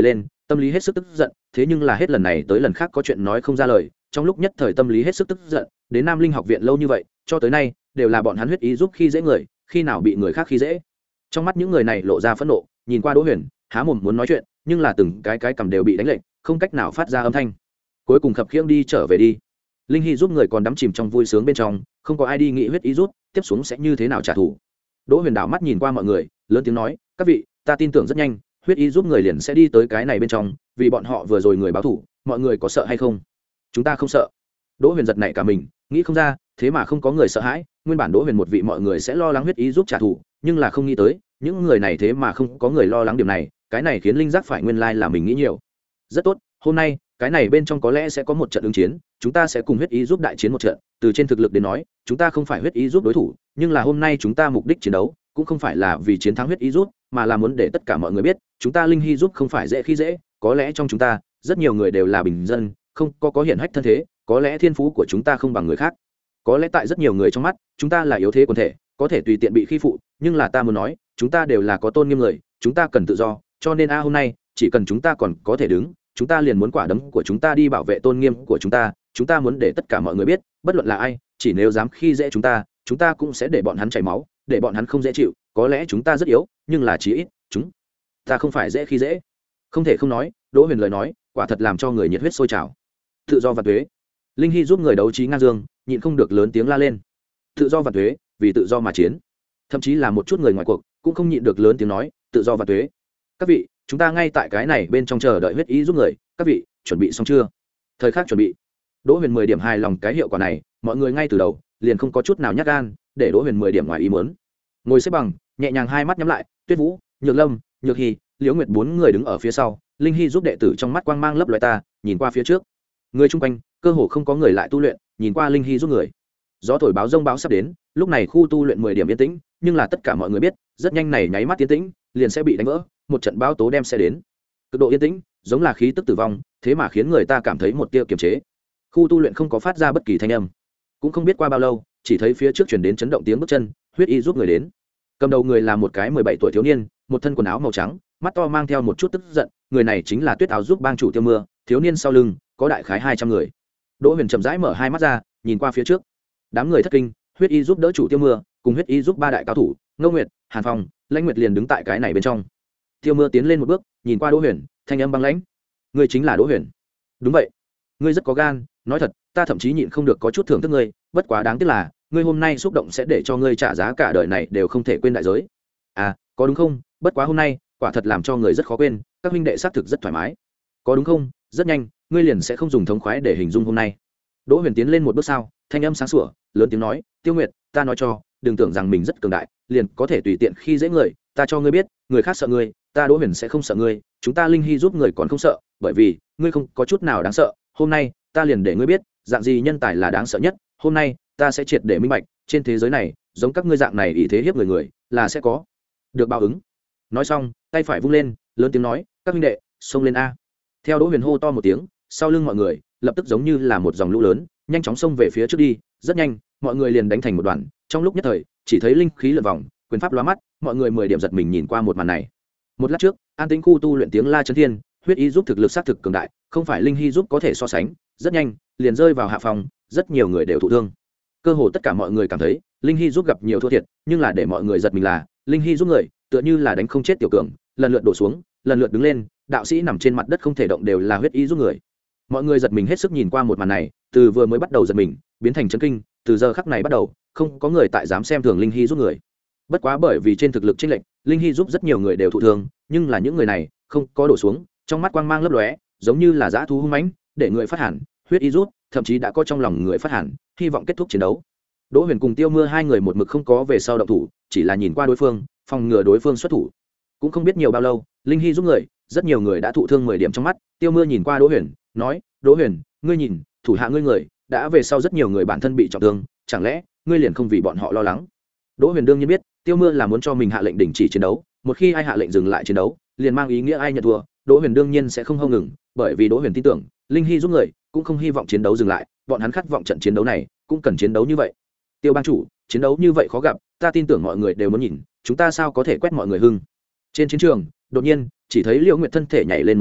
Speaker 1: tâm lý hết sức tức giận, thế nhưng là hết lần này tới lần khác có chuyện nói không ra lời, trong lúc nhất thời tâm lý hết sức tức giận, đến Nam Linh học viện lâu như vậy, cho tới nay đều là bọn hắn huyết ý giúp khi dễ người, khi nào bị người khác khi dễ. Trong mắt những người này lộ ra phẫn nộ, nhìn qua Đỗ Huyền, há mồm muốn nói chuyện, nhưng là từng cái cái cầm đều bị đánh lệnh, không cách nào phát ra âm thanh. Cuối cùng khập khiễng đi trở về đi. Linh Hy giúp người còn đắm chìm trong vui sướng bên trong, không có ai đi nghĩ huyết ý rút, tiếp xuống sẽ như thế nào trả thù. Đỗ Huyền đảo mắt nhìn qua mọi người, lớn tiếng nói, các vị, ta tin tưởng rất nhanh, huyết ý giúp người liền sẽ đi tới cái này bên trong, vì bọn họ vừa rồi người báo thủ, mọi người có sợ hay không? Chúng ta không sợ. Đỗ Huyền giật nảy cả mình, nghĩ không ra, thế mà không có người sợ hãi, nguyên bản Đỗ Huyền một vị mọi người sẽ lo lắng huyết ý giúp trả thù, nhưng là không nghĩ tới, những người này thế mà không có người lo lắng điểm này, cái này khiến linh giác phải nguyên lai là mình nghĩ nhiều. Rất tốt, hôm nay, cái này bên trong có lẽ sẽ có một trận ứng chiến, chúng ta sẽ cùng huyết ý giúp đại chiến một trận, từ trên thực lực đến nói, chúng ta không phải huyết ý giúp đối thủ, nhưng là hôm nay chúng ta mục đích chiến đấu cũng không phải là vì chiến thắng huyết ý giúp, mà là muốn để tất cả mọi người biết, chúng ta Linh Hy giúp không phải dễ khi dễ, có lẽ trong chúng ta, rất nhiều người đều là bình dân, không có có hiển hách thân thế, có lẽ thiên phú của chúng ta không bằng người khác, có lẽ tại rất nhiều người trong mắt, chúng ta là yếu thế quần thể, có thể tùy tiện bị khi phụ, nhưng là ta muốn nói, chúng ta đều là có tôn nghiêm người, chúng ta cần tự do, cho nên a hôm nay, chỉ cần chúng ta còn có thể đứng, chúng ta liền muốn quả đấm của chúng ta đi bảo vệ tôn nghiêm của chúng ta, chúng ta muốn để tất cả mọi người biết, bất luận là ai, chỉ nếu dám khi dễ chúng ta, chúng ta cũng sẽ để bọn hắn chảy máu, để bọn hắn không dễ chịu, có lẽ chúng ta rất yếu, nhưng là chí ít, chúng ta không phải dễ khi dễ. Không thể không nói, Đỗ Huyền lời nói, quả thật làm cho người nhiệt huyết sôi trào. Tự do và thuế. Linh Hy giúp người đấu trí ngang dương, nhịn không được lớn tiếng la lên. Tự do và thuế, vì tự do mà chiến. Thậm chí là một chút người ngoài cuộc cũng không nhịn được lớn tiếng nói, tự do và thuế. Các vị, chúng ta ngay tại cái này bên trong chờ đợi huyết ý giúp người, các vị, chuẩn bị xong chưa? Thời khắc chuẩn bị. Đỗ Huyền mười điểm hài lòng cái hiệu quả này, mọi người ngay từ đầu liền không có chút nào nhát gan, để Đỗ Huyền mười điểm ngoài ý muốn. Ngồi xếp bằng, nhẹ nhàng hai mắt nhắm lại, Tuyết Vũ, Nhược Lâm, Nhược Hy, Liễu Nguyệt bốn người đứng ở phía sau, Linh Hy giúp đệ tử trong mắt quang mang lấp lóe ta, nhìn qua phía trước. Người chung quanh, cơ hồ không có người lại tu luyện, nhìn qua Linh Hy giúp người. Gió thổi báo rông báo sắp đến, lúc này khu tu luyện mười điểm yên tĩnh, nhưng là tất cả mọi người biết, rất nhanh này nháy mắt yên tĩnh, liền sẽ bị đánh vỡ, một trận bão tố đem sẽ đến. Cực độ yên tĩnh, giống là khí tức tử vong, thế mà khiến người ta cảm thấy một tia kiềm chế. Khu tu luyện không có phát ra bất kỳ thanh âm, cũng không biết qua bao lâu, chỉ thấy phía trước truyền đến chấn động tiếng bước chân, huyết y giúp người đến. Cầm đầu người là một cái mười bảy tuổi thiếu niên, một thân quần áo màu trắng, mắt to mang theo một chút tức giận, người này chính là Tuyết Áo giúp bang chủ Tiêu Mưa, thiếu niên sau lưng có đại khái hai trăm người. Đỗ Huyền chậm rãi mở hai mắt ra, nhìn qua phía trước. Đám người thất kinh, huyết y giúp đỡ chủ Tiêu Mưa, cùng huyết y giúp ba đại cao thủ, Ngô Nguyệt, Hàn Phong, Lãnh Nguyệt liền đứng tại cái này bên trong. Tiêu Mưa tiến lên một bước, nhìn qua Đỗ Huyền, thanh âm băng lãnh: "Ngươi chính là Đỗ Huyền?" "Đúng vậy." "Ngươi rất có gan, nói thật, ta thậm chí nhịn không được có chút thưởng thức ngươi, bất quá đáng tiếc là, ngươi hôm nay xúc động sẽ để cho ngươi trả giá cả đời này đều không thể quên đại giới." "À, có đúng không? Bất quá hôm nay, quả thật làm cho người rất khó quên, các huynh đệ xác thực rất thoải mái." "Có đúng không? Rất nhanh, ngươi liền sẽ không dùng thống khoái để hình dung hôm nay." Đỗ Huyền tiến lên một bước sau, thanh âm sáng sủa, lớn tiếng nói: "Tiêu Nguyệt, ta nói cho, đừng tưởng rằng mình rất cường đại, liền có thể tùy tiện khi dễ người, ta cho ngươi biết, người khác sợ ngươi, ta Đỗ Huyền sẽ không sợ ngươi, chúng ta Linh Hy giúp người còn không sợ, bởi vì, ngươi không có chút nào đáng sợ, hôm nay, ta liền để ngươi biết, dạng gì nhân tài là đáng sợ nhất, hôm nay, ta sẽ triệt để minh bạch, trên thế giới này, giống các ngươi dạng này ỷ thế hiếp người người, là sẽ có được báo ứng." Nói xong, tay phải vung lên, lớn tiếng nói: "Các huynh đệ, xông lên a!" Theo Đỗ Huyền hô to một tiếng, sau lưng mọi người lập tức giống như là một dòng lũ lớn, nhanh chóng xông về phía trước đi, rất nhanh, mọi người liền đánh thành một đoàn, trong lúc nhất thời, chỉ thấy linh khí lượn vòng, quyền pháp lóa mắt, mọi người mười điểm giật mình nhìn qua một màn này. Một lát trước, an tĩnh khu tu luyện tiếng la chấn thiên, huyết y giúp thực lực sát thực cường đại, không phải Linh Hy giúp có thể so sánh, rất nhanh, liền rơi vào hạ phòng, rất nhiều người đều thụ thương. Cơ hồ tất cả mọi người cảm thấy, Linh Hy giúp gặp nhiều thua thiệt, nhưng là để mọi người giật mình là, Linh Hy giúp người, tựa như là đánh không chết tiểu cường, lần lượt đổ xuống, lần lượt đứng lên, đạo sĩ nằm trên mặt đất không thể động đều là huyết y giúp người. Mọi người giật mình hết sức nhìn qua một màn này, từ vừa mới bắt đầu giật mình, biến thành chấn kinh, từ giờ khắc này bắt đầu, không có người tại dám xem thường Linh Hy giúp người. Bất quá bởi vì trên thực lực chênh lệch, Linh Hy giúp rất nhiều người đều thụ thương, nhưng là những người này không có đổ xuống, trong mắt quang mang lấp lóe, giống như là dã thú hung mãnh, để người phát hẳn, huyết y rút, thậm chí đã có trong lòng người phát hẳn, hy vọng kết thúc chiến đấu. Đỗ Huyền cùng Tiêu Mưa hai người một mực không có về sau động thủ, chỉ là nhìn qua đối phương, phòng ngừa đối phương xuất thủ. Cũng không biết nhiều bao lâu, Linh Hy giúp người, rất nhiều người đã thụ thương mười điểm trong mắt, Tiêu Mưa nhìn qua Đỗ Huyền, nói: "Đỗ Huyền, ngươi nhìn, thủ hạ ngươi người, đã về sau rất nhiều người bản thân bị trọng thương, chẳng lẽ ngươi liền không vì bọn họ lo lắng?" Đỗ Huyền đương nhiên biết, Tiêu Mưa là muốn cho mình hạ lệnh đình chỉ chiến đấu, một khi ai hạ lệnh dừng lại chiến đấu, liền mang ý nghĩa ai nhận thua, Đỗ Huyền đương nhiên sẽ không hâu ngừng, bởi vì Đỗ Huyền tin tưởng, Linh Hy giúp người cũng không hy vọng chiến đấu dừng lại, bọn hắn khát vọng trận chiến đấu này cũng cần chiến đấu như vậy. Tiêu bang chủ, chiến đấu như vậy khó gặp, ta tin tưởng mọi người đều muốn nhìn, chúng ta sao có thể quét mọi người hưng. Trên chiến trường, đột nhiên, chỉ thấy Liễu Nguyệt thân thể nhảy lên một cái,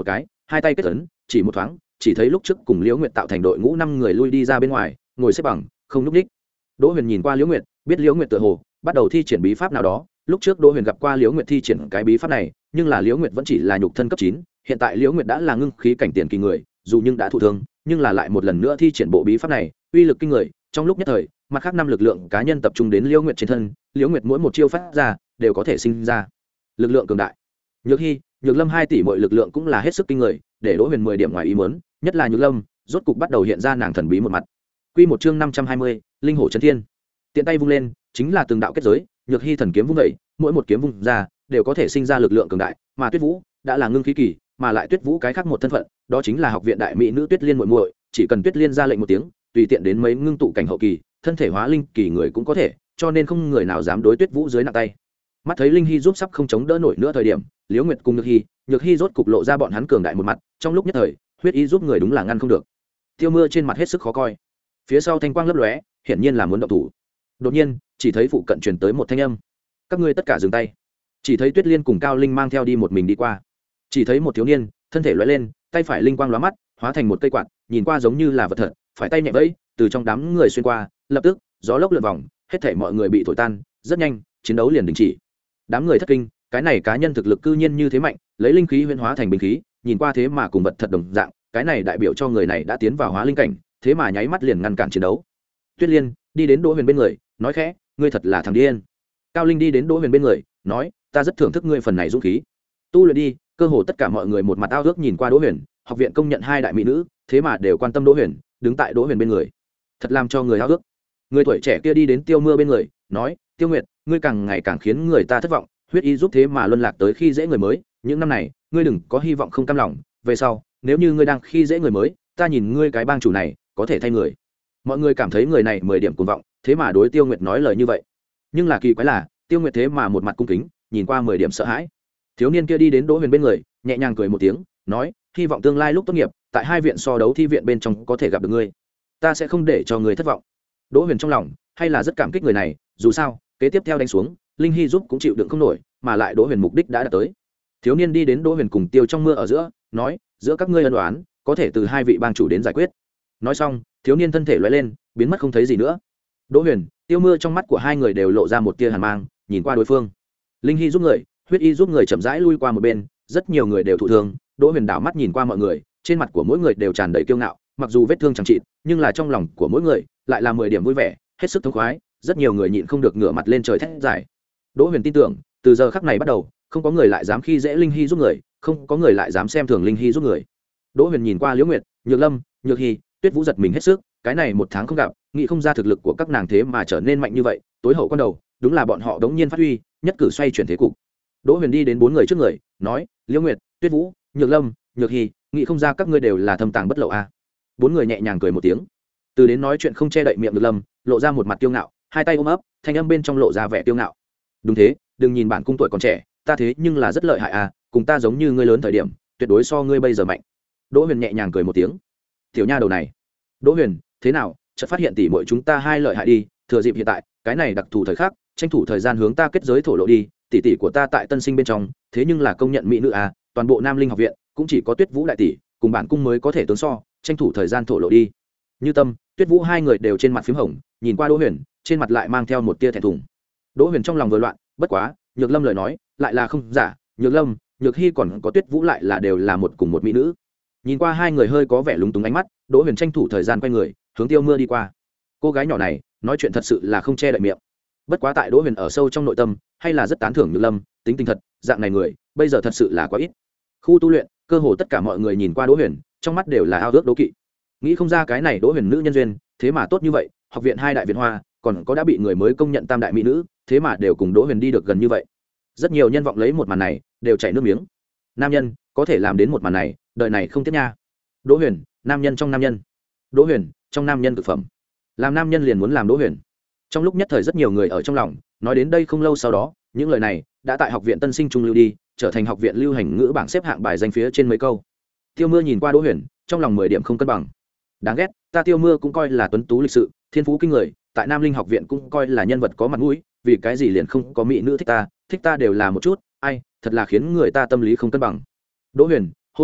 Speaker 1: hai tay kết ấn chỉ một thoáng chỉ thấy lúc trước cùng liễu nguyệt tạo thành đội ngũ năm người lui đi ra bên ngoài ngồi xếp bằng không nhúc ních. Đỗ Huyền nhìn qua liễu nguyệt biết liễu nguyệt tựa hồ bắt đầu thi triển bí pháp nào đó. Lúc trước Đỗ Huyền gặp qua liễu nguyệt thi triển cái bí pháp này, nhưng là liễu nguyệt vẫn chỉ là nhục thân cấp chín, hiện tại liễu nguyệt đã là ngưng khí cảnh tiền kỳ người, dù nhưng đã thụ thương nhưng là lại một lần nữa thi triển bộ bí pháp này, uy lực kinh người. Trong lúc nhất thời mặt khác năm lực lượng cá nhân tập trung đến liễu nguyệt trên thân, liễu nguyệt mỗi một chiêu phát ra đều có thể sinh ra lực lượng cường đại. Nhược Hy, Nhược Lâm hai tỷ mọi lực lượng cũng là hết sức kinh người, để Đỗ Huyền mười điểm ngoài ý muốn, nhất là Nhược Lâm rốt cục bắt đầu hiện ra nàng thần bí một mặt. Quy một chương năm trăm hai mươi, linh hổ chấn thiên. Tiện tay vung lên chính là từng đạo kết giới, Nhược Hy thần kiếm vung dậy, mỗi một kiếm vung ra đều có thể sinh ra lực lượng cường đại, mà Tuyết Vũ đã là ngưng khí kỳ, mà lại Tuyết Vũ cái khác một thân phận, đó chính là học viện đại mỹ nữ Tuyết Liên muội muội, chỉ cần Tuyết Liên ra lệnh một tiếng, tùy tiện đến mấy ngưng tụ cảnh hậu kỳ, thân thể hóa linh kỳ người cũng có thể, cho nên không người nào dám đối Tuyết Vũ dưới nặng tay. Mắt thấy Linh Hy giúp sắp không chống đỡ nổi nữa thời điểm, Liễu Nguyệt cùng Nhược Hy, Nhược Hy rốt cục lộ ra bọn hắn cường đại một mặt, trong lúc nhất thời, huyết ý giúp người đúng là ngăn không được. Tiêu Mưa trên mặt hết sức khó coi, phía sau thanh quang lấp lóe, hiển nhiên là muốn động thủ. Đột nhiên, chỉ thấy phụ cận truyền tới một thanh âm: "Các ngươi tất cả dừng tay." Chỉ thấy Tuyết Liên cùng Cao Linh mang theo đi một mình đi qua. Chỉ thấy một thiếu niên, thân thể lóe lên, tay phải linh quang lóa mắt, hóa thành một cây quạt, nhìn qua giống như là vật thật, phải tay nhẹ vẫy, từ trong đám người xuyên qua, lập tức, gió lốc lượn vòng, hết thảy mọi người bị thổi tan, rất nhanh, chiến đấu liền đình chỉ. Đám người thất kinh, cái này cá nhân thực lực cư nhiên như thế mạnh, lấy linh khí huyễn hóa thành binh khí, nhìn qua thế mà cùng vật thật đồng dạng, cái này đại biểu cho người này đã tiến vào hóa linh cảnh, thế mà nháy mắt liền ngăn cản chiến đấu. Tuyết Liên đi đến Đỗ Huyền bên người, nói khẽ: "Ngươi thật là thằng điên." Cao Linh đi đến Đỗ Huyền bên người, nói: "Ta rất thưởng thức ngươi phần này dũng khí. Tu luyện đi." Cơ hồ tất cả mọi người một mặt ao ước nhìn qua Đỗ Huyền, học viện công nhận hai đại mỹ nữ, thế mà đều quan tâm Đỗ Huyền, đứng tại Đỗ Huyền bên người, thật làm cho người ao ước. Người tuổi trẻ kia đi đến Tiêu Mưa bên người, nói: "Tiêu Nguyệt, ngươi càng ngày càng khiến người ta thất vọng, huyết y giúp thế mà luân lạc tới khi dễ người mới, những năm này, ngươi đừng có hy vọng không cam lòng, về sau, nếu như ngươi đang khi dễ người mới, ta nhìn ngươi cái bang chủ này, có thể thay người." Mọi người cảm thấy người này mười điểm cuồng vọng, thế mà đối Tiêu Nguyệt nói lời như vậy. Nhưng là kỳ quái là, Tiêu Nguyệt thế mà một mặt cung kính, nhìn qua mười điểm sợ hãi. Thiếu niên kia đi đến Đỗ Huyền bên người, nhẹ nhàng cười một tiếng, nói: "Hy vọng tương lai lúc tốt nghiệp, tại hai viện so đấu thi viện bên trong có thể gặp được ngươi. Ta sẽ không để cho ngươi thất vọng." Đỗ Huyền trong lòng hay là rất cảm kích người này, dù sao, kế tiếp theo đánh xuống, Linh Hy giúp cũng chịu đựng không nổi, mà lại Đỗ Huyền mục đích đã đạt tới. Thiếu niên đi đến Đỗ Huyền cùng Tiêu Trong Mưa ở giữa, nói: "Giữa các ngươi ân oán, có thể từ hai vị bang chủ đến giải quyết." Nói xong, thiếu niên thân thể lóe lên, biến mất không thấy gì nữa. Đỗ Huyền, Tiêu Mưa trong mắt của hai người đều lộ ra một tia hàn mang, nhìn qua đối phương. Linh Hy giúp người, huyết y giúp người chậm rãi lui qua một bên, rất nhiều người đều thụ thương. Đỗ Huyền đảo mắt nhìn qua mọi người, trên mặt của mỗi người đều tràn đầy kiêu ngạo, mặc dù vết thương chẳng trị, nhưng là trong lòng của mỗi người lại là mười điểm vui vẻ, hết sức thống khoái, rất nhiều người nhịn không được ngửa mặt lên trời thét giải. Đỗ Huyền tin tưởng, từ giờ khắc này bắt đầu, không có người lại dám khi dễ Linh Hy giúp người, không có người lại dám xem thường Linh Hy giúp người. Đỗ Huyền nhìn qua Liễu Nguyệt, Nhược Lâm, Nhược Hy, Tuyết Vũ giật mình hết sức, cái này một tháng không gặp, nghĩ không ra thực lực của các nàng thế mà trở nên mạnh như vậy, tối hậu quan đầu, đúng là bọn họ đống nhiên phát huy, nhất cử xoay chuyển thế cục. Đỗ Huyền đi đến bốn người trước người, nói: "Liễu Nguyệt, Tuyết Vũ, Nhược Lâm, Nhược Hy, nghĩ không ra các ngươi đều là thâm tàng bất lộ a." Bốn người nhẹ nhàng cười một tiếng. Từ đến nói chuyện không che đậy miệng Nhược Lâm, lộ ra một mặt kiêu ngạo, hai tay ôm ấp, thanh âm bên trong lộ ra vẻ kiêu ngạo. "Đúng thế, đừng nhìn bản cung tuổi còn trẻ, ta thế nhưng là rất lợi hại a, cùng ta giống như ngươi lớn thời điểm, tuyệt đối so ngươi bây giờ mạnh." Đỗ Huyền nhẹ nhàng cười một tiếng. "Tiểu nha đầu này." "Đỗ Huyền, thế nào, chợt phát hiện tỷ muội chúng ta hai lợi hại đi, thừa dịp hiện tại, cái này đặc thù thời khắc, tranh thủ thời gian hướng ta kết giới thổ lộ đi, tỷ tỷ của ta tại Tân Sinh bên trong, thế nhưng là công nhận mỹ nữ a, toàn bộ Nam Linh học viện cũng chỉ có Tuyết Vũ đại tỷ cùng bản cung mới có thể tướng so, tranh thủ thời gian thổ lộ đi." Như Tâm, Tuyết Vũ hai người đều trên mặt phím hồng, nhìn qua Đỗ Huyền, trên mặt lại mang theo một tia thẹn thùng. Đỗ Huyền trong lòng vừa loạn, bất quá, Nhược Lâm lời nói lại là không giả, Nhược Lâm, Nhược Hy còn có Tuyết Vũ lại là đều là một cùng một mỹ nữ. Nhìn qua hai người hơi có vẻ lúng túng ánh mắt, Đỗ Huyền tranh thủ thời gian quay người, hướng Tiêu Mưa đi qua. Cô gái nhỏ này, nói chuyện thật sự là không che đậy miệng. Bất quá tại Đỗ Huyền ở sâu trong nội tâm, hay là rất tán thưởng Nhược Lâm, tính tình thật, dạng này người, bây giờ thật sự là quá ít. Khu tu luyện, cơ hồ tất cả mọi người nhìn qua Đỗ Huyền, trong mắt đều là ao ước đố kỵ. Nghĩ không ra cái này Đỗ Huyền nữ nhân duyên, thế mà tốt như vậy, học viện hai đại viện hoa, còn có đã bị người mới công nhận tam đại mỹ nữ, thế mà đều cùng Đỗ Huyền đi được gần như vậy. Rất nhiều nhân vọng lấy một màn này, đều chảy nước miếng. Nam nhân, có thể làm đến một màn này, đời này không tiếc nha. Đỗ Huyền, nam nhân trong nam nhân. Đỗ Huyền, trong nam nhân cực phẩm. Làm nam nhân liền muốn làm Đỗ Huyền. Trong lúc nhất thời rất nhiều người ở trong lòng, nói đến đây không lâu sau đó, những lời này đã tại học viện Tân Sinh trung lưu đi, trở thành học viện lưu hành ngữ bảng xếp hạng bài danh phía trên mấy câu. Tiêu Mưa nhìn qua Đỗ Huyền, trong lòng mười điểm không cân bằng. Đáng ghét, ta Tiêu Mưa cũng coi là tuấn tú lịch sự, thiên phú kinh người, tại Nam Linh học viện cũng coi là nhân vật có mặt mũi, vì cái gì liền không có mỹ nữ thích ta, thích ta đều là một chút, ai, thật là khiến người ta tâm lý không cân bằng. Đỗ Huyền, hôm nay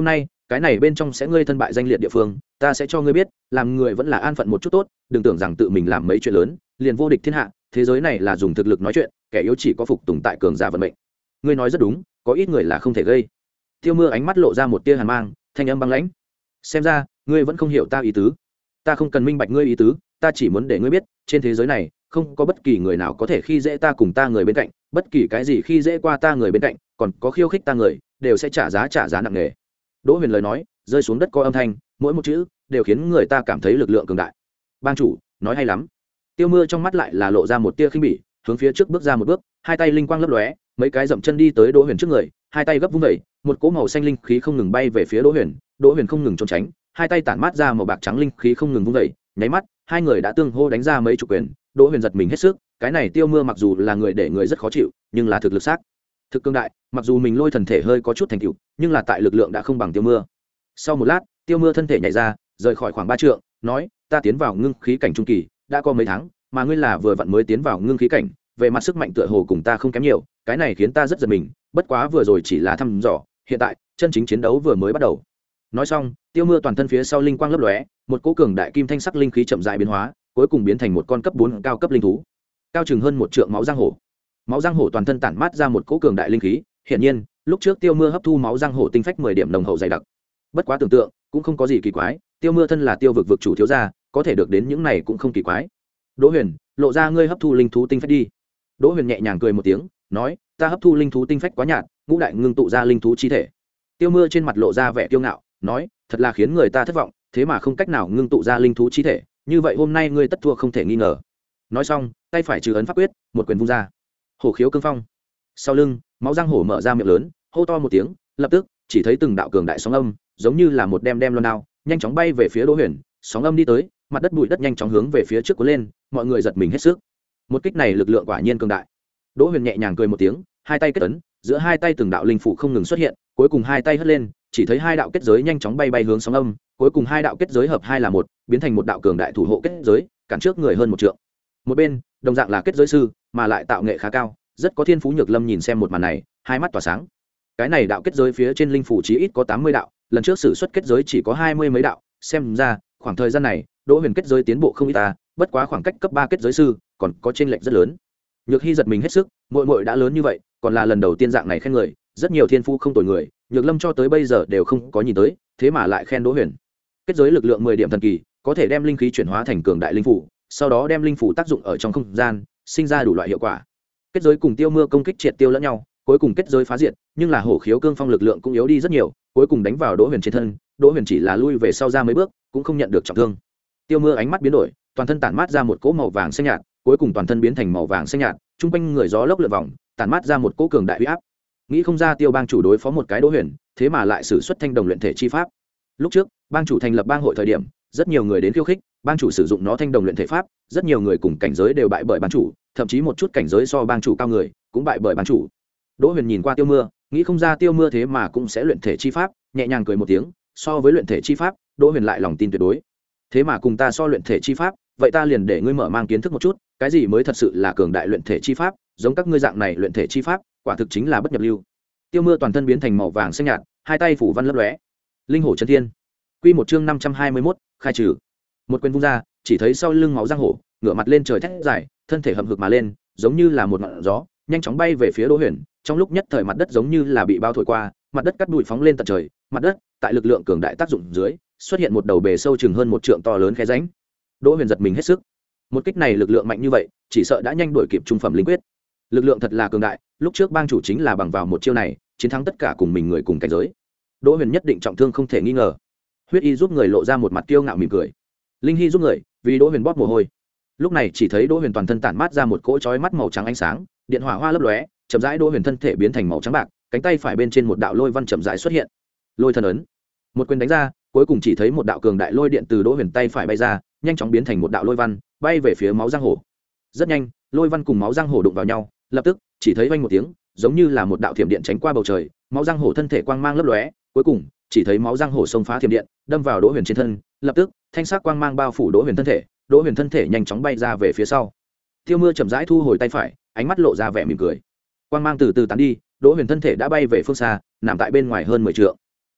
Speaker 1: cái này bên trong sẽ ngươi thân bại danh liệt địa phương ta sẽ cho ngươi biết, làm người vẫn là an phận một chút tốt, đừng tưởng rằng tự mình làm mấy chuyện lớn liền vô địch thiên hạ, thế giới này là dùng thực lực nói chuyện, kẻ yếu chỉ có phục tùng tại cường giả vận mệnh. Ngươi nói rất đúng, có ít người là không thể gây. Tiêu Mưa ánh mắt lộ ra một tia hàn mang, thanh âm băng lãnh. Xem ra ngươi vẫn không hiểu ta ý tứ. Ta không cần minh bạch ngươi ý tứ, ta chỉ muốn để ngươi biết, trên thế giới này không có bất kỳ người nào có thể khi dễ ta cùng ta người bên cạnh, bất kỳ cái gì khi dễ qua ta người bên cạnh, còn có khiêu khích ta người, đều sẽ trả giá trả giá nặng nề. Đỗ Huyền lời nói rơi xuống đất có âm thanh, mỗi một chữ đều khiến người ta cảm thấy lực lượng cường đại. Bang chủ nói hay lắm. Tiêu Mưa trong mắt lại là lộ ra một tia khinh bỉ, hướng phía trước bước ra một bước, hai tay linh quang lấp lóe, mấy cái dậm chân đi tới Đỗ Huyền trước người, hai tay gấp vung vẩy, một cỗ màu xanh linh khí không ngừng bay về phía Đỗ Huyền, Đỗ Huyền không ngừng trốn tránh, hai tay tản mát ra màu bạc trắng linh khí không ngừng vung vẩy, nháy mắt, hai người đã tương hô đánh ra mấy chục quyền. Đỗ Huyền giật mình hết sức, cái này Tiêu Mưa mặc dù là người để người rất khó chịu, nhưng là thực lực xác thực cương đại, mặc dù mình lôi thần thể hơi có chút thành tựu, nhưng là tại lực lượng đã không bằng Tiêu Mưa. Sau một lát, Tiêu Mưa thân thể nhảy ra, rời khỏi khoảng ba trượng, nói: "Ta tiến vào ngưng khí cảnh trung kỳ, đã có mấy tháng, mà ngươi là vừa vặn mới tiến vào ngưng khí cảnh, về mặt sức mạnh tựa hồ cùng ta không kém nhiều, cái này khiến ta rất giật mình, bất quá vừa rồi chỉ là thăm dò, hiện tại chân chính chiến đấu vừa mới bắt đầu." Nói xong, Tiêu Mưa toàn thân phía sau linh quang lấp lóe, một cỗ cường đại kim thanh sắc linh khí chậm rãi biến hóa, cuối cùng biến thành một con cấp bốn cao cấp linh thú, cao chừng hơn một trượng máu giang hổ. Máu giang hổ toàn thân tản mát ra một cỗ cường đại linh khí, hiển nhiên, lúc trước Tiêu Mưa hấp thu máu giang hổ tinh phách mười điểm nồng hậu dày đặc. Bất quá tưởng tượng, cũng không có gì kỳ quái, Tiêu Mưa thân là Tiêu vực vực chủ thiếu gia, có thể được đến những này cũng không kỳ quái. Đỗ Huyền, lộ ra ngươi hấp thu linh thú tinh phách đi. Đỗ Huyền nhẹ nhàng cười một tiếng, nói: "Ta hấp thu linh thú tinh phách quá nhạt, ngũ đại ngưng tụ ra linh thú chi thể." Tiêu Mưa trên mặt lộ ra vẻ kiêu ngạo, nói: "Thật là khiến người ta thất vọng, thế mà không cách nào ngưng tụ ra linh thú chi thể, như vậy hôm nay ngươi tất thua không thể nghi ngờ." Nói xong, tay phải trừ ấn pháp quyết, một quyền vung ra. Hổ khiếu cương phong. Sau lưng, máu răng hổ mở ra miệng lớn, hô to một tiếng, lập tức chỉ thấy từng đạo cường đại sóng âm, giống như là một đem đem loan đao, nhanh chóng bay về phía Đỗ Huyền. Sóng âm đi tới, mặt đất bụi đất nhanh chóng hướng về phía trước cuốn lên, mọi người giật mình hết sức. Một kích này lực lượng quả nhiên cường đại. Đỗ Huyền nhẹ nhàng cười một tiếng, hai tay kết ấn, giữa hai tay từng đạo linh phủ không ngừng xuất hiện, cuối cùng hai tay hất lên, chỉ thấy hai đạo kết giới nhanh chóng bay bay hướng sóng âm, cuối cùng hai đạo kết giới hợp hai là một, biến thành một đạo cường đại thủ hộ kết giới, cản trước người hơn một trượng. Một bên, đồng dạng là kết giới sư, mà lại tạo nghệ khá cao, rất có thiên phú Nhược Lâm nhìn xem một màn này, hai mắt tỏa sáng. Cái này đạo kết giới phía trên linh phủ chí ít có tám mươi đạo, lần trước sử xuất kết giới chỉ có hai mươi mấy đạo, xem ra, khoảng thời gian này, Đỗ Huyền kết giới tiến bộ không ít ta, bất quá khoảng cách cấp ba kết giới sư, còn có chênh lệch rất lớn. Nhược Hi giật mình hết sức, muội muội đã lớn như vậy, còn là lần đầu tiên dạng này khen người, rất nhiều thiên phú không tồi người, Nhược Lâm cho tới bây giờ đều không có nhìn tới, thế mà lại khen Đỗ Huyền. Kết giới lực lượng mười điểm thần kỳ, có thể đem linh khí chuyển hóa thành cường đại linh phủ, sau đó đem linh phủ tác dụng ở trong không gian, sinh ra đủ loại hiệu quả. Kết giới cùng Tiêu Mưa công kích triệt tiêu lẫn nhau, cuối cùng kết giới phá diệt, nhưng là hổ khiếu cương phong lực lượng cũng yếu đi rất nhiều, cuối cùng đánh vào Đỗ Huyền trên thân, Đỗ Huyền chỉ là lui về sau ra mấy bước, cũng không nhận được trọng thương. Tiêu Mưa ánh mắt biến đổi, toàn thân tản mát ra một cỗ màu vàng xanh nhạt, cuối cùng toàn thân biến thành màu vàng xanh nhạt, trung quanh người gió lốc lượn vòng, tản mát ra một cỗ cường đại uy áp. Nghĩ không ra Tiêu bang chủ đối phó một cái Đỗ Huyền, thế mà lại sử xuất thanh đồng luyện thể chi pháp. Lúc trước, bang chủ thành lập bang hội thời điểm, rất nhiều người đến khiêu khích, bang chủ sử dụng nó thanh đồng luyện thể pháp, rất nhiều người cùng cảnh giới đều bại bởi bang chủ, thậm chí một chút cảnh giới so bang chủ cao người, cũng bại bởi bang chủ. Đỗ Huyền nhìn qua Tiêu Mưa, nghĩ không ra Tiêu Mưa thế mà cũng sẽ luyện thể chi pháp, nhẹ nhàng cười một tiếng, so với luyện thể chi pháp, Đỗ Huyền lại lòng tin tuyệt đối. Thế mà cùng ta so luyện thể chi pháp, vậy ta liền để ngươi mở mang kiến thức một chút, cái gì mới thật sự là cường đại luyện thể chi pháp, giống các ngươi dạng này luyện thể chi pháp, quả thực chính là bất nhập lưu. Tiêu Mưa toàn thân biến thành màu vàng xanh nhạt, hai tay phủ văn lấp lóe. Linh hổ chân thiên. Quy một chương năm trăm hai mươi mốt, khai trừ. Một quyền vung ra, chỉ thấy sau lưng máu giang hổ, ngửa mặt lên trời thét dài, thân thể hậm hực mà lên, giống như là một ngọn gió, nhanh chóng bay về phía Đỗ Huyền. Trong lúc nhất thời mặt đất giống như là bị bao thổi qua, mặt đất cắt bụi phóng lên tận trời, mặt đất tại lực lượng cường đại tác dụng dưới, xuất hiện một đầu bề sâu chừng hơn một trượng to lớn khe rãnh. Đỗ Huyền giật mình hết sức. Một kích này lực lượng mạnh như vậy, chỉ sợ đã nhanh đuổi kịp trung phẩm linh quyết. Lực lượng thật là cường đại, lúc trước bang chủ chính là bằng vào một chiêu này, chiến thắng tất cả cùng mình người cùng cảnh giới. Đỗ Huyền nhất định trọng thương không thể nghi ngờ. Huyết Y giúp người lộ ra một mặt kiêu ngạo mỉm cười. Linh Hy giúp người, vì Đỗ Huyền bóp mồ hôi. Lúc này chỉ thấy Đỗ Huyền toàn thân tản mát ra một cỗ chói mắt màu trắng ánh sáng, điện hỏa hoa lấp lóe, chậm rãi Đỗ Huyền thân thể biến thành màu trắng bạc, cánh tay phải bên trên một đạo lôi văn chậm rãi xuất hiện. Lôi thần ấn. Một quyền đánh ra, cuối cùng chỉ thấy một đạo cường đại lôi điện từ Đỗ Huyền tay phải bay ra, nhanh chóng biến thành một đạo lôi văn, bay về phía máu giang hổ. Rất nhanh, lôi văn cùng máu giang hổ đụng vào nhau, lập tức chỉ thấy vang một tiếng, giống như là một đạo thiểm điện tránh qua bầu trời, máu giang hổ thân thể quang mang lấp lóe, cuối cùng chỉ thấy máu giang hổ xông phá thiểm điện, đâm vào Đỗ Huyền trên thân, lập tức thanh sắc quang mang bao phủ Đỗ Huyền thân thể, Đỗ Huyền thân thể nhanh chóng bay ra về phía sau. Tiêu Mưa chậm rãi thu hồi tay phải, ánh mắt lộ ra vẻ mỉm cười. Quang mang từ từ tán đi, Đỗ Huyền thân thể đã bay về phương xa, nằm tại bên ngoài hơn mười trượng.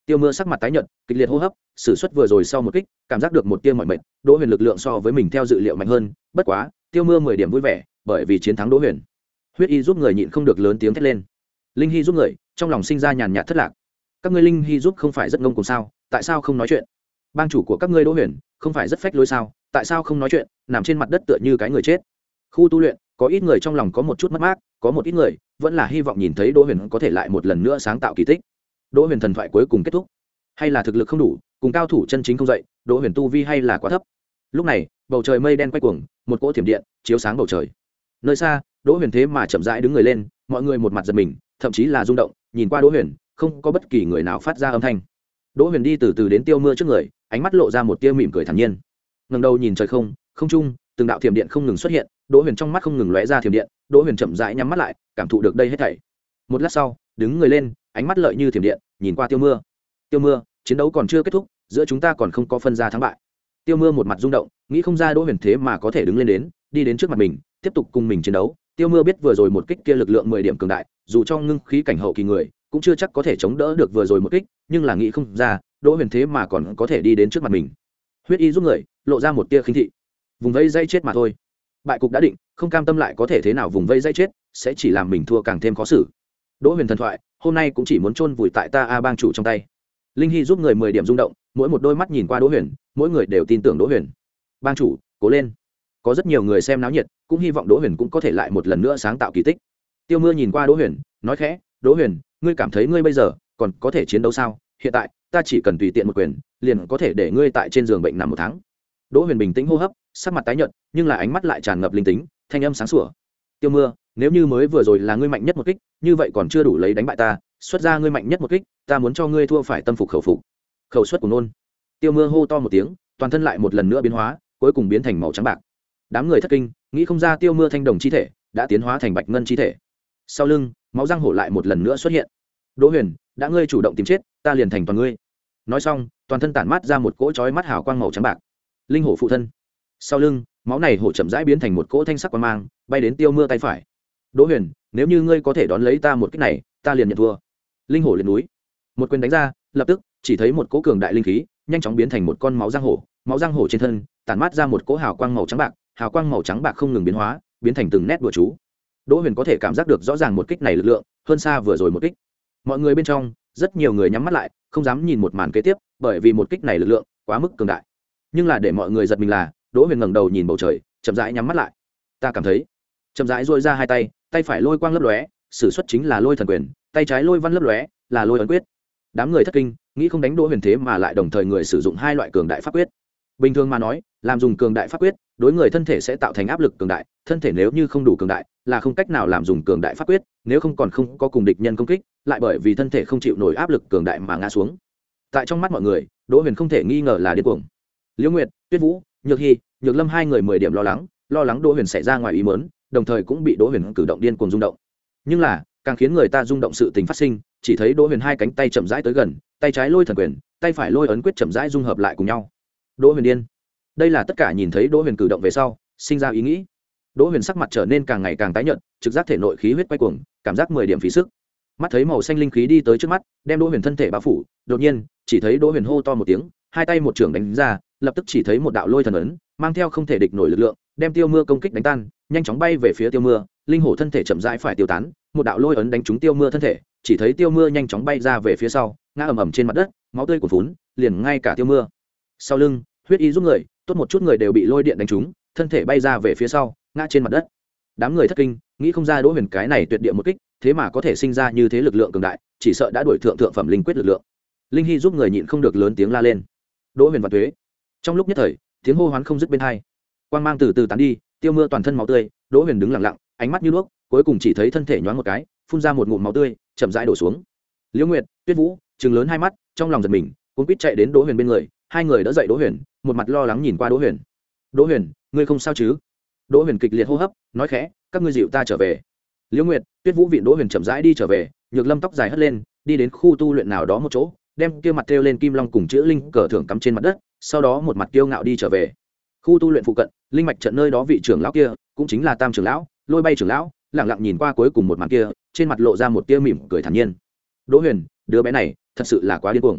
Speaker 1: Tiêu Mưa sắc mặt tái nhợt, kịch liệt hô hấp, sử xuất vừa rồi sau một kích, cảm giác được một tia mỏi mệt, Đỗ Huyền lực lượng so với mình theo dự liệu mạnh hơn, bất quá, Tiêu Mưa mười điểm vui vẻ, bởi vì chiến thắng Đỗ Huyền. Huyết Y giúp người nhịn không được lớn tiếng thét lên. Linh Hy giúp người, trong lòng sinh ra nhàn nhạt thất lạc. Các ngươi Linh Hy giúp không phải rất ngông cuồng sao, tại sao không nói chuyện? Bang chủ của các ngươi Đỗ Huyền, không phải rất phách lối sao, tại sao không nói chuyện, nằm trên mặt đất tựa như cái người chết. Khu tu luyện, có ít người trong lòng có một chút mất mát, có một ít người vẫn là hy vọng nhìn thấy Đỗ Huyền có thể lại một lần nữa sáng tạo kỳ tích. Đỗ Huyền thần thoại cuối cùng kết thúc, hay là thực lực không đủ, cùng cao thủ chân chính không dậy, Đỗ Huyền tu vi hay là quá thấp. Lúc này, bầu trời mây đen quay cuồng, một cỗ thiểm điện chiếu sáng bầu trời. Nơi xa, Đỗ Huyền thế mà chậm rãi đứng người lên, mọi người một mặt giật mình, thậm chí là rung động, nhìn qua Đỗ Huyền, không có bất kỳ người nào phát ra âm thanh. Đỗ Huyền đi từ từ đến Tiêu Mưa trước người, ánh mắt lộ ra một tia mỉm cười thản nhiên. Ngẩng đầu nhìn trời không, không trung, từng đạo thiểm điện không ngừng xuất hiện, Đỗ Huyền trong mắt không ngừng lóe ra thiểm điện, Đỗ Huyền chậm rãi nhắm mắt lại, cảm thụ được đây hết thảy. Một lát sau, đứng người lên, ánh mắt lợi như thiểm điện, nhìn qua Tiêu Mưa. Tiêu Mưa, chiến đấu còn chưa kết thúc, giữa chúng ta còn không có phân ra thắng bại. Tiêu Mưa một mặt rung động, nghĩ không ra Đỗ Huyền thế mà có thể đứng lên đến, đi đến trước mặt mình, tiếp tục cùng mình chiến đấu. Tiêu Mưa biết vừa rồi một kích kia lực lượng mười điểm cường đại, dù cho ngưng khí cảnh hậu kỳ người, cũng chưa chắc có thể chống đỡ được vừa rồi một kích, nhưng là nghĩ không ra, Đỗ Huyền thế mà còn có thể đi đến trước mặt mình. Huyết Y giúp người, lộ ra một tia khinh thị. Vùng vây dây chết mà thôi. Bại cục đã định, không cam tâm lại có thể thế nào vùng vây dây chết, sẽ chỉ làm mình thua càng thêm khó xử. Đỗ Huyền thần thoại, hôm nay cũng chỉ muốn chôn vùi tại ta A bang chủ trong tay. Linh Hy giúp người mười điểm rung động, mỗi một đôi mắt nhìn qua Đỗ Huyền, mỗi người đều tin tưởng Đỗ Huyền. Bang chủ, cố lên. Có rất nhiều người xem náo nhiệt, cũng hy vọng Đỗ Huyền cũng có thể lại một lần nữa sáng tạo kỳ tích. Tiêu Mưa nhìn qua Đỗ Huyền, nói khẽ, Đỗ Huyền, ngươi cảm thấy ngươi bây giờ còn có thể chiến đấu sao? Hiện tại, ta chỉ cần tùy tiện một quyền, liền có thể để ngươi tại trên giường bệnh nằm một tháng. Đỗ Huyền bình tĩnh hô hấp, sắc mặt tái nhợt, nhưng là ánh mắt lại tràn ngập linh tính, thanh âm sáng sủa. Tiêu Mưa, nếu như mới vừa rồi là ngươi mạnh nhất một kích, như vậy còn chưa đủ lấy đánh bại ta, xuất ra ngươi mạnh nhất một kích, ta muốn cho ngươi thua phải tâm phục khẩu phục. Khẩu suất của nôn. Tiêu Mưa hô to một tiếng, toàn thân lại một lần nữa biến hóa, cuối cùng biến thành màu trắng bạc. Đám người thất kinh, nghĩ không ra Tiêu Mưa thanh đồng chi thể đã tiến hóa thành bạch ngân chi thể. Sau lưng, máu răng hổ lại một lần nữa xuất hiện. Đỗ Huyền, đã ngươi chủ động tìm chết, ta liền thành toàn ngươi. Nói xong, toàn thân tản mát ra một cỗ chói mắt hào quang màu trắng bạc. Linh hổ phụ thân. Sau lưng, máu này hổ chậm rãi biến thành một cỗ thanh sắc quang mang, bay đến Tiêu Mưa tay phải. Đỗ Huyền, nếu như ngươi có thể đón lấy ta một kích này, ta liền nhận thua. Linh hổ liệt núi. Một quyền đánh ra, lập tức chỉ thấy một cỗ cường đại linh khí, nhanh chóng biến thành một con máu răng hổ, máu răng hổ trên thân tản mát ra một cỗ hào quang màu trắng bạc, hào quang màu trắng bạc không ngừng biến hóa, biến thành từng nét đùa chú. Đỗ Huyền có thể cảm giác được rõ ràng một kích này lực lượng hơn xa vừa rồi một kích. Mọi người bên trong, rất nhiều người nhắm mắt lại, không dám nhìn một màn kế tiếp, bởi vì một kích này lực lượng quá mức cường đại. Nhưng là để mọi người giật mình là, Đỗ Huyền ngẩng đầu nhìn bầu trời, chậm rãi nhắm mắt lại. Ta cảm thấy, chậm rãi duỗi ra hai tay, tay phải lôi quang lấp lóe, sử xuất chính là lôi thần quyền, tay trái lôi văn lấp lóe, là lôi ấn quyết. Đám người thất kinh, nghĩ không đánh Đỗ Huyền thế mà lại đồng thời người sử dụng hai loại cường đại pháp quyết. Bình thường mà nói, làm dùng cường đại pháp quyết, đối người thân thể sẽ tạo thành áp lực cường đại, thân thể nếu như không đủ cường đại, là không cách nào làm dùng cường đại pháp quyết, nếu không còn không có cùng địch nhân công kích, lại bởi vì thân thể không chịu nổi áp lực cường đại mà ngã xuống. Tại trong mắt mọi người, Đỗ Huyền không thể nghi ngờ là điên cuồng. Liễu Nguyệt, Tuyết Vũ, Nhược Hi, Nhược Lâm hai người mười điểm lo lắng, lo lắng Đỗ Huyền xảy ra ngoài ý muốn, đồng thời cũng bị Đỗ Huyền cử động điên cuồng rung động. Nhưng là, càng khiến người ta rung động sự tình phát sinh, chỉ thấy Đỗ Huyền hai cánh tay chậm rãi tới gần, tay trái lôi thần quyền, tay phải lôi ấn quyết chậm rãi dung hợp lại cùng nhau. Đỗ Huyền điên. Đây là tất cả nhìn thấy Đỗ Huyền cử động về sau, sinh ra ý nghĩ. Đỗ Huyền sắc mặt trở nên càng ngày càng tái nhợt, trực giác thể nội khí huyết quay cuồng, cảm giác mười điểm phí sức. Mắt thấy màu xanh linh khí đi tới trước mắt, đem Đỗ Huyền thân thể bao phủ, đột nhiên, chỉ thấy Đỗ Huyền hô to một tiếng, hai tay một chưởng đánh ra, lập tức chỉ thấy một đạo lôi thần ấn, mang theo không thể địch nổi lực lượng, đem Tiêu Mưa công kích đánh tan, nhanh chóng bay về phía Tiêu Mưa, linh hổ thân thể chậm rãi phải tiêu tán, một đạo lôi ấn đánh trúng Tiêu Mưa thân thể, chỉ thấy Tiêu Mưa nhanh chóng bay ra về phía sau, ngã ầm ầm trên mặt đất, máu tươi cuồn phún, liền ngay cả Tiêu Mưa. Sau lưng, Huyết Y giúp người, tốt một chút người đều bị lôi điện đánh trúng, thân thể bay ra về phía sau, ngã trên mặt đất. Đám người thất kinh, nghĩ không ra Đỗ Huyền cái này tuyệt địa một kích, thế mà có thể sinh ra như thế lực lượng cường đại, chỉ sợ đã đuổi thượng thượng phẩm linh quyết lực lượng. Linh Hy giúp người nhịn không được lớn tiếng la lên. Đỗ Huyền và thuế. Trong lúc nhất thời, tiếng hô hoán không dứt bên hai. Quang mang từ từ tán đi, Tiêu Mưa toàn thân máu tươi, Đỗ Huyền đứng lặng lặng, ánh mắt như đuốc, cuối cùng chỉ thấy thân thể nhoáng một cái, phun ra một ngụm máu tươi, chậm rãi đổ xuống. Liễu Nguyệt, Tuyết Vũ, trừng lớn hai mắt, trong lòng giật mình, cuống quýt chạy đến Đỗ Huyền bên người, hai người đỡ dậy Đỗ Huyền, một mặt lo lắng nhìn qua Đỗ Huyền. Đỗ Huyền, ngươi không sao chứ? Đỗ Huyền kịch liệt hô hấp, nói khẽ, các ngươi dịu ta trở về. Liễu Nguyệt, Tuyết Vũ vịn Đỗ Huyền chậm rãi đi trở về, Nhược Lâm tóc dài hất lên, đi đến khu tu luyện nào đó một chỗ, đem kia mặt treo lên kim long cùng chữ linh cờ thưởng cắm trên mặt đất, sau đó một mặt kiêu ngạo đi trở về. Khu tu luyện phụ cận, linh mạch trận nơi đó vị trưởng lão kia, cũng chính là Tam trưởng lão, Lôi Bay trưởng lão, lặng lặng nhìn qua cuối cùng một màn kia, trên mặt lộ ra một tia mỉm cười thản nhiên. Đỗ Huyền, đứa bé này, thật sự là quá điên cuồng.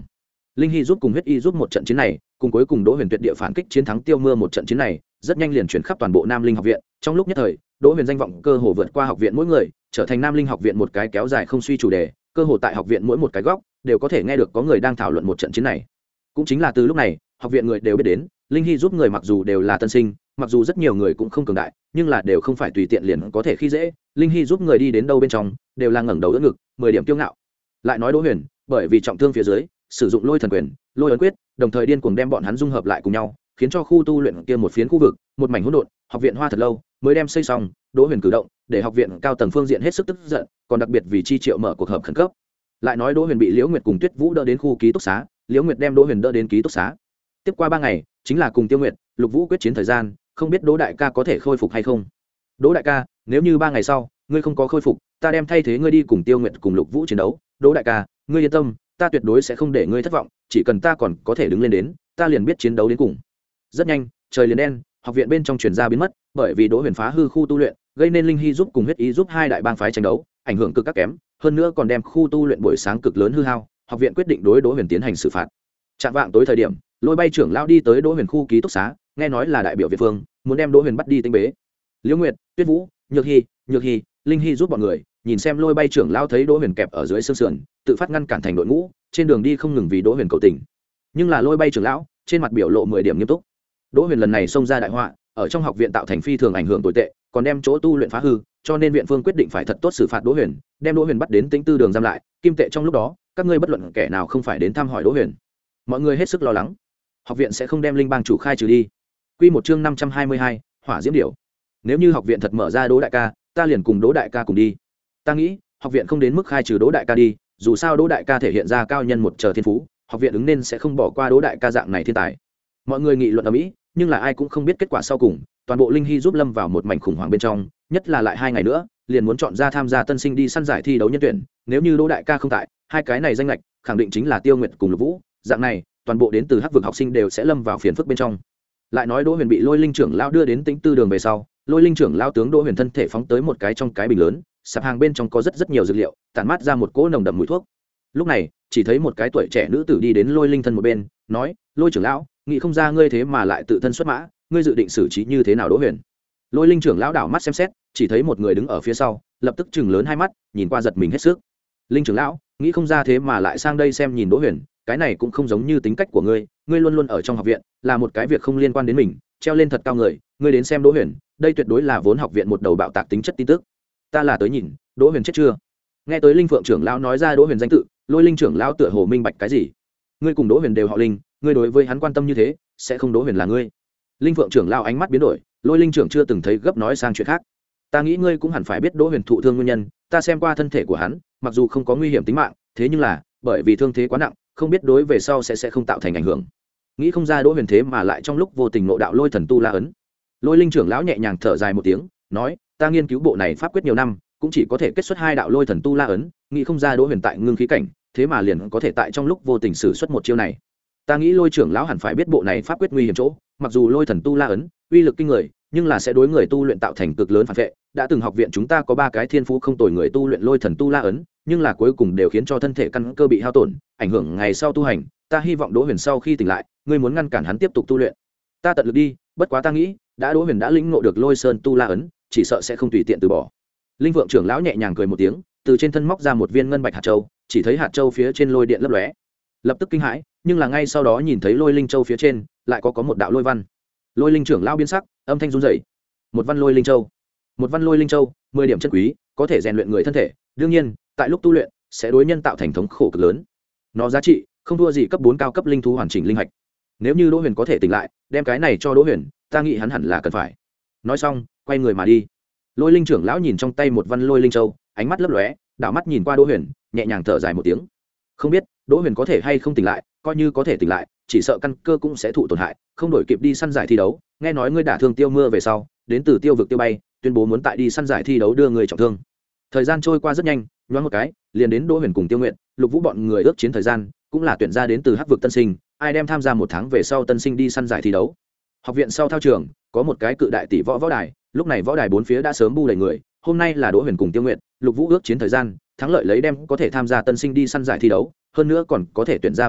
Speaker 1: Linh Hy giúp cùng huyết y giúp một trận chiến này, cùng cuối cùng Đỗ Huyền tuyệt địa phản kích chiến thắng Tiêu Mưa một trận chiến này, rất nhanh liền chuyển khắp toàn bộ Nam Linh học viện. Trong lúc nhất thời, Đỗ Huyền danh vọng cơ hồ vượt qua học viện mỗi người, trở thành Nam Linh học viện một cái kéo dài không suy chủ đề, cơ hồ tại học viện mỗi một cái góc đều có thể nghe được có người đang thảo luận một trận chiến này. Cũng chính là từ lúc này, học viện người đều biết đến, Linh Hy giúp người mặc dù đều là tân sinh, mặc dù rất nhiều người cũng không cường đại, nhưng là đều không phải tùy tiện liền có thể khi dễ. Linh Hy giúp người đi đến đâu bên trong, đều là ngẩng đầu đỡ ngực, mười điểm kiêu ngạo. Lại nói Đỗ Huyền, bởi vì trọng thương phía dưới, sử dụng lôi thần quyền, lôi ấn quyết, đồng thời điên cuồng đem bọn hắn dung hợp lại cùng nhau, khiến cho khu tu luyện kia một phiến khu vực một mảnh hỗn độn. Học viện hoa thật lâu mới đem xây xong. Đỗ Huyền cử động để học viện cao tầng phương diện hết sức tức giận, còn đặc biệt vì chi triệu mở cuộc họp khẩn cấp. Lại nói Đỗ Huyền bị Liễu Nguyệt cùng Tuyết Vũ đỡ đến khu ký túc xá, Liễu Nguyệt đem Đỗ Huyền đỡ đến ký túc xá. Tiếp qua ba ngày chính là cùng Tiêu Nguyệt, Lục Vũ quyết chiến thời gian, không biết Đỗ đại ca có thể khôi phục hay không. Đỗ đại ca, nếu như ba ngày sau ngươi không có khôi phục, ta đem thay thế ngươi đi cùng Tiêu Nguyệt cùng Lục Vũ chiến đấu. Đỗ đại ca, ngươi yên tâm, ta tuyệt đối sẽ không để ngươi thất vọng, chỉ cần ta còn có thể đứng lên đến, ta liền biết chiến đấu đến cùng. Rất nhanh, trời liền đen, học viện bên trong truyền ra biến mất, bởi vì Đỗ Huyền phá hư khu tu luyện, gây nên Linh Hy giúp cùng huyết ý giúp hai đại bang phái tranh đấu, ảnh hưởng cực các kém, hơn nữa còn đem khu tu luyện buổi sáng cực lớn hư hao. Học viện quyết định đối Đỗ Huyền tiến hành xử phạt. Trạng vạng tối thời điểm, Lôi Bay trưởng lão đi tới Đỗ Huyền khu ký túc xá, nghe nói là đại biểu Việt Phương, muốn đem Đỗ Huyền bắt đi tinh bế. Liễu Nguyệt, Tuyết Vũ, Nhược Hi, Nhược Hi, Linh Hy giúp bọn người, nhìn xem Lôi Bay trưởng lão thấy Đỗ Huyền kẹp ở dưới xương sườn, tự phát ngăn cản thành đội ngũ, trên đường đi không ngừng vì Đỗ Huyền cầu tình. Nhưng là Lôi Bay trưởng lão, trên mặt biểu lộ mười điểm nghiêm túc. Đỗ Huyền lần này xông ra đại họa, ở trong học viện tạo thành phi thường ảnh hưởng tồi tệ, còn đem chỗ tu luyện phá hư, cho nên viện phương quyết định phải thật tốt xử phạt Đỗ Huyền, đem Đỗ Huyền bắt đến Tĩnh Tư đường giam lại, kim tệ trong lúc đó, các ngươi bất luận kẻ nào không phải đến thăm hỏi Đỗ Huyền. Mọi người hết sức lo lắng, học viện sẽ không đem linh bang chủ khai trừ đi. Quy một chương năm trăm hai mươi hai, Hỏa Diễm Điểu. Nếu như học viện thật mở ra Đỗ đại ca, ta liền cùng Đỗ đại ca cùng đi. Ta nghĩ, học viện không đến mức khai trừ Đỗ đại ca đi, dù sao Đỗ đại ca thể hiện ra cao nhân một chờ thiên phú, học viện ứng nên sẽ không bỏ qua Đỗ đại ca dạng này thiên tài. Mọi người nghị luận ầm ĩ, nhưng là ai cũng không biết kết quả sau cùng. Toàn bộ Linh Hy giúp lâm vào một mảnh khủng hoảng bên trong, nhất là lại hai ngày nữa liền muốn chọn ra tham gia tân sinh đi săn giải thi đấu nhân tuyển. Nếu như Đỗ đại ca không tại, hai cái này danh lệch khẳng định chính là Tiêu Nguyệt cùng Lục Vũ. Dạng này, toàn bộ đến từ Hắc vực học sinh đều sẽ lâm vào phiền phức bên trong. Lại nói Đỗ Huyền bị Lôi Linh trưởng lão đưa đến Tĩnh Tư đường về sau, Lôi Linh trưởng lão tướng Đỗ Huyền thân thể phóng tới một cái trong cái bình lớn, sạp hàng bên trong có rất rất nhiều dược liệu, tản mát ra một cỗ nồng đậm mùi thuốc. Lúc này, chỉ thấy một cái tuổi trẻ nữ tử đi đến Lôi Linh thân một bên, nói: "Lôi trưởng lão, nghĩ không ra ngươi thế mà lại tự thân xuất mã, ngươi dự định xử trí như thế nào Đỗ Huyền?" Lôi Linh trưởng lão đảo mắt xem xét, chỉ thấy một người đứng ở phía sau, lập tức chừng lớn hai mắt, nhìn qua giật mình hết sức. "Linh trưởng lão, nghĩ không ra thế mà lại sang đây xem nhìn Đỗ Huyền, cái này cũng không giống như tính cách của ngươi, ngươi luôn luôn ở trong học viện, là một cái việc không liên quan đến mình, treo lên thật cao người, ngươi đến xem Đỗ Huyền, đây tuyệt đối là vốn học viện một đầu bạo tạc tính chất tin tức. Ta là tới nhìn, Đỗ Huyền chết chưa?" Nghe tới Linh Phượng trưởng lão nói ra Đỗ Huyền danh tự, Lôi Linh trưởng lão tựa hồ minh bạch cái gì. "Ngươi cùng Đỗ Huyền đều họ Linh, ngươi đối với hắn quan tâm như thế, sẽ không Đỗ Huyền là ngươi?" Linh Phượng trưởng lão ánh mắt biến đổi, Lôi Linh trưởng chưa từng thấy gấp nói sang chuyện khác. "Ta nghĩ ngươi cũng hẳn phải biết Đỗ Huyền thụ thương nguyên nhân, ta xem qua thân thể của hắn, mặc dù không có nguy hiểm tính mạng, thế nhưng là bởi vì thương thế quá nặng, không biết đối về sau sẽ sẽ không tạo thành ảnh hưởng. Nghĩ không ra Đỗ Huyền thế mà lại trong lúc vô tình ngộ đạo Lôi Thần Tu La ấn." Lôi Linh trưởng lão nhẹ nhàng thở dài một tiếng, nói: "Ta nghiên cứu bộ này pháp quyết nhiều năm, cũng chỉ có thể kết xuất hai đạo Lôi Thần Tu La ấn, nghĩ không ra Đỗ Huyền tại ngưng khí cảnh, thế mà liền có thể tại trong lúc vô tình sử xuất một chiêu này. Ta nghĩ Lôi trưởng lão hẳn phải biết bộ này pháp quyết nguy hiểm chỗ, mặc dù Lôi Thần Tu La ấn uy lực kinh người, nhưng là sẽ đối người tu luyện tạo thành cực lớn phản vệ. Đã từng học viện chúng ta có ba cái thiên phú không tồi người tu luyện Lôi Thần Tu La ấn, nhưng là cuối cùng đều khiến cho thân thể căn cơ bị hao tổn, ảnh hưởng ngày sau tu hành. Ta hy vọng Đỗ Huyền sau khi tỉnh lại, ngươi muốn ngăn cản hắn tiếp tục tu luyện, ta tận lực đi, bất quá ta nghĩ, đã Đỗ Huyền đã lĩnh ngộ được Lôi Sơn Tu La ấn, chỉ sợ sẽ không tùy tiện từ bỏ." Linh Vượng trưởng lão nhẹ nhàng cười một tiếng, từ trên thân móc ra một viên ngân bạch hạt châu, chỉ thấy hạt châu phía trên lôi điện lấp lóe, lập tức kinh hãi, nhưng là ngay sau đó nhìn thấy lôi linh châu phía trên lại có có một đạo lôi văn. Lôi Linh trưởng lão biến sắc, âm thanh run rẩy. Một văn lôi linh châu, một văn lôi linh châu, mười điểm chân quý, có thể rèn luyện người thân thể, đương nhiên, tại lúc tu luyện sẽ đối nhân tạo thành thống khổ cực lớn. Nó giá trị không thua gì cấp bốn cao cấp linh thú hoàn chỉnh linh hạch. Nếu như Đỗ Huyền có thể tỉnh lại, đem cái này cho Đỗ Huyền, ta nghĩ hắn hẳn là cần phải. Nói xong, quay người mà đi. Lôi Linh trưởng lão nhìn trong tay một văn lôi linh châu, ánh mắt lấp lóe, đảo mắt nhìn qua Đỗ Huyền, nhẹ nhàng thở dài một tiếng. Không biết Đỗ Huyền có thể hay không tỉnh lại, coi như có thể tỉnh lại, chỉ sợ căn cơ cũng sẽ thụ tổn hại, không đổi kịp đi săn giải thi đấu. Nghe nói ngươi đả thương Tiêu Mưa về sau, đến từ Tiêu vực Tiêu Bay, tuyên bố muốn tại đi săn giải thi đấu đưa người trọng thương. Thời gian trôi qua rất nhanh, nhoáng một cái, liền đến Đỗ Huyền cùng Tiêu Nguyện, Lục Vũ bọn người ước chiến thời gian, cũng là tuyển ra đến từ Hắc vực tân sinh, ai đem tham gia một tháng về sau tân sinh đi săn giải thi đấu. Học viện sau thao trường, có một cái cự đại tỷ võ võ đài, lúc này võ đài bốn phía đã sớm bu đầy người, hôm nay là Đỗ Huyền cùng Tiêu Nguyện, Lục Vũ ước chiến thời gian, thắng lợi lấy đem có thể tham gia tân sinh đi săn giải thi đấu, hơn nữa còn có thể tuyển ra bốn người,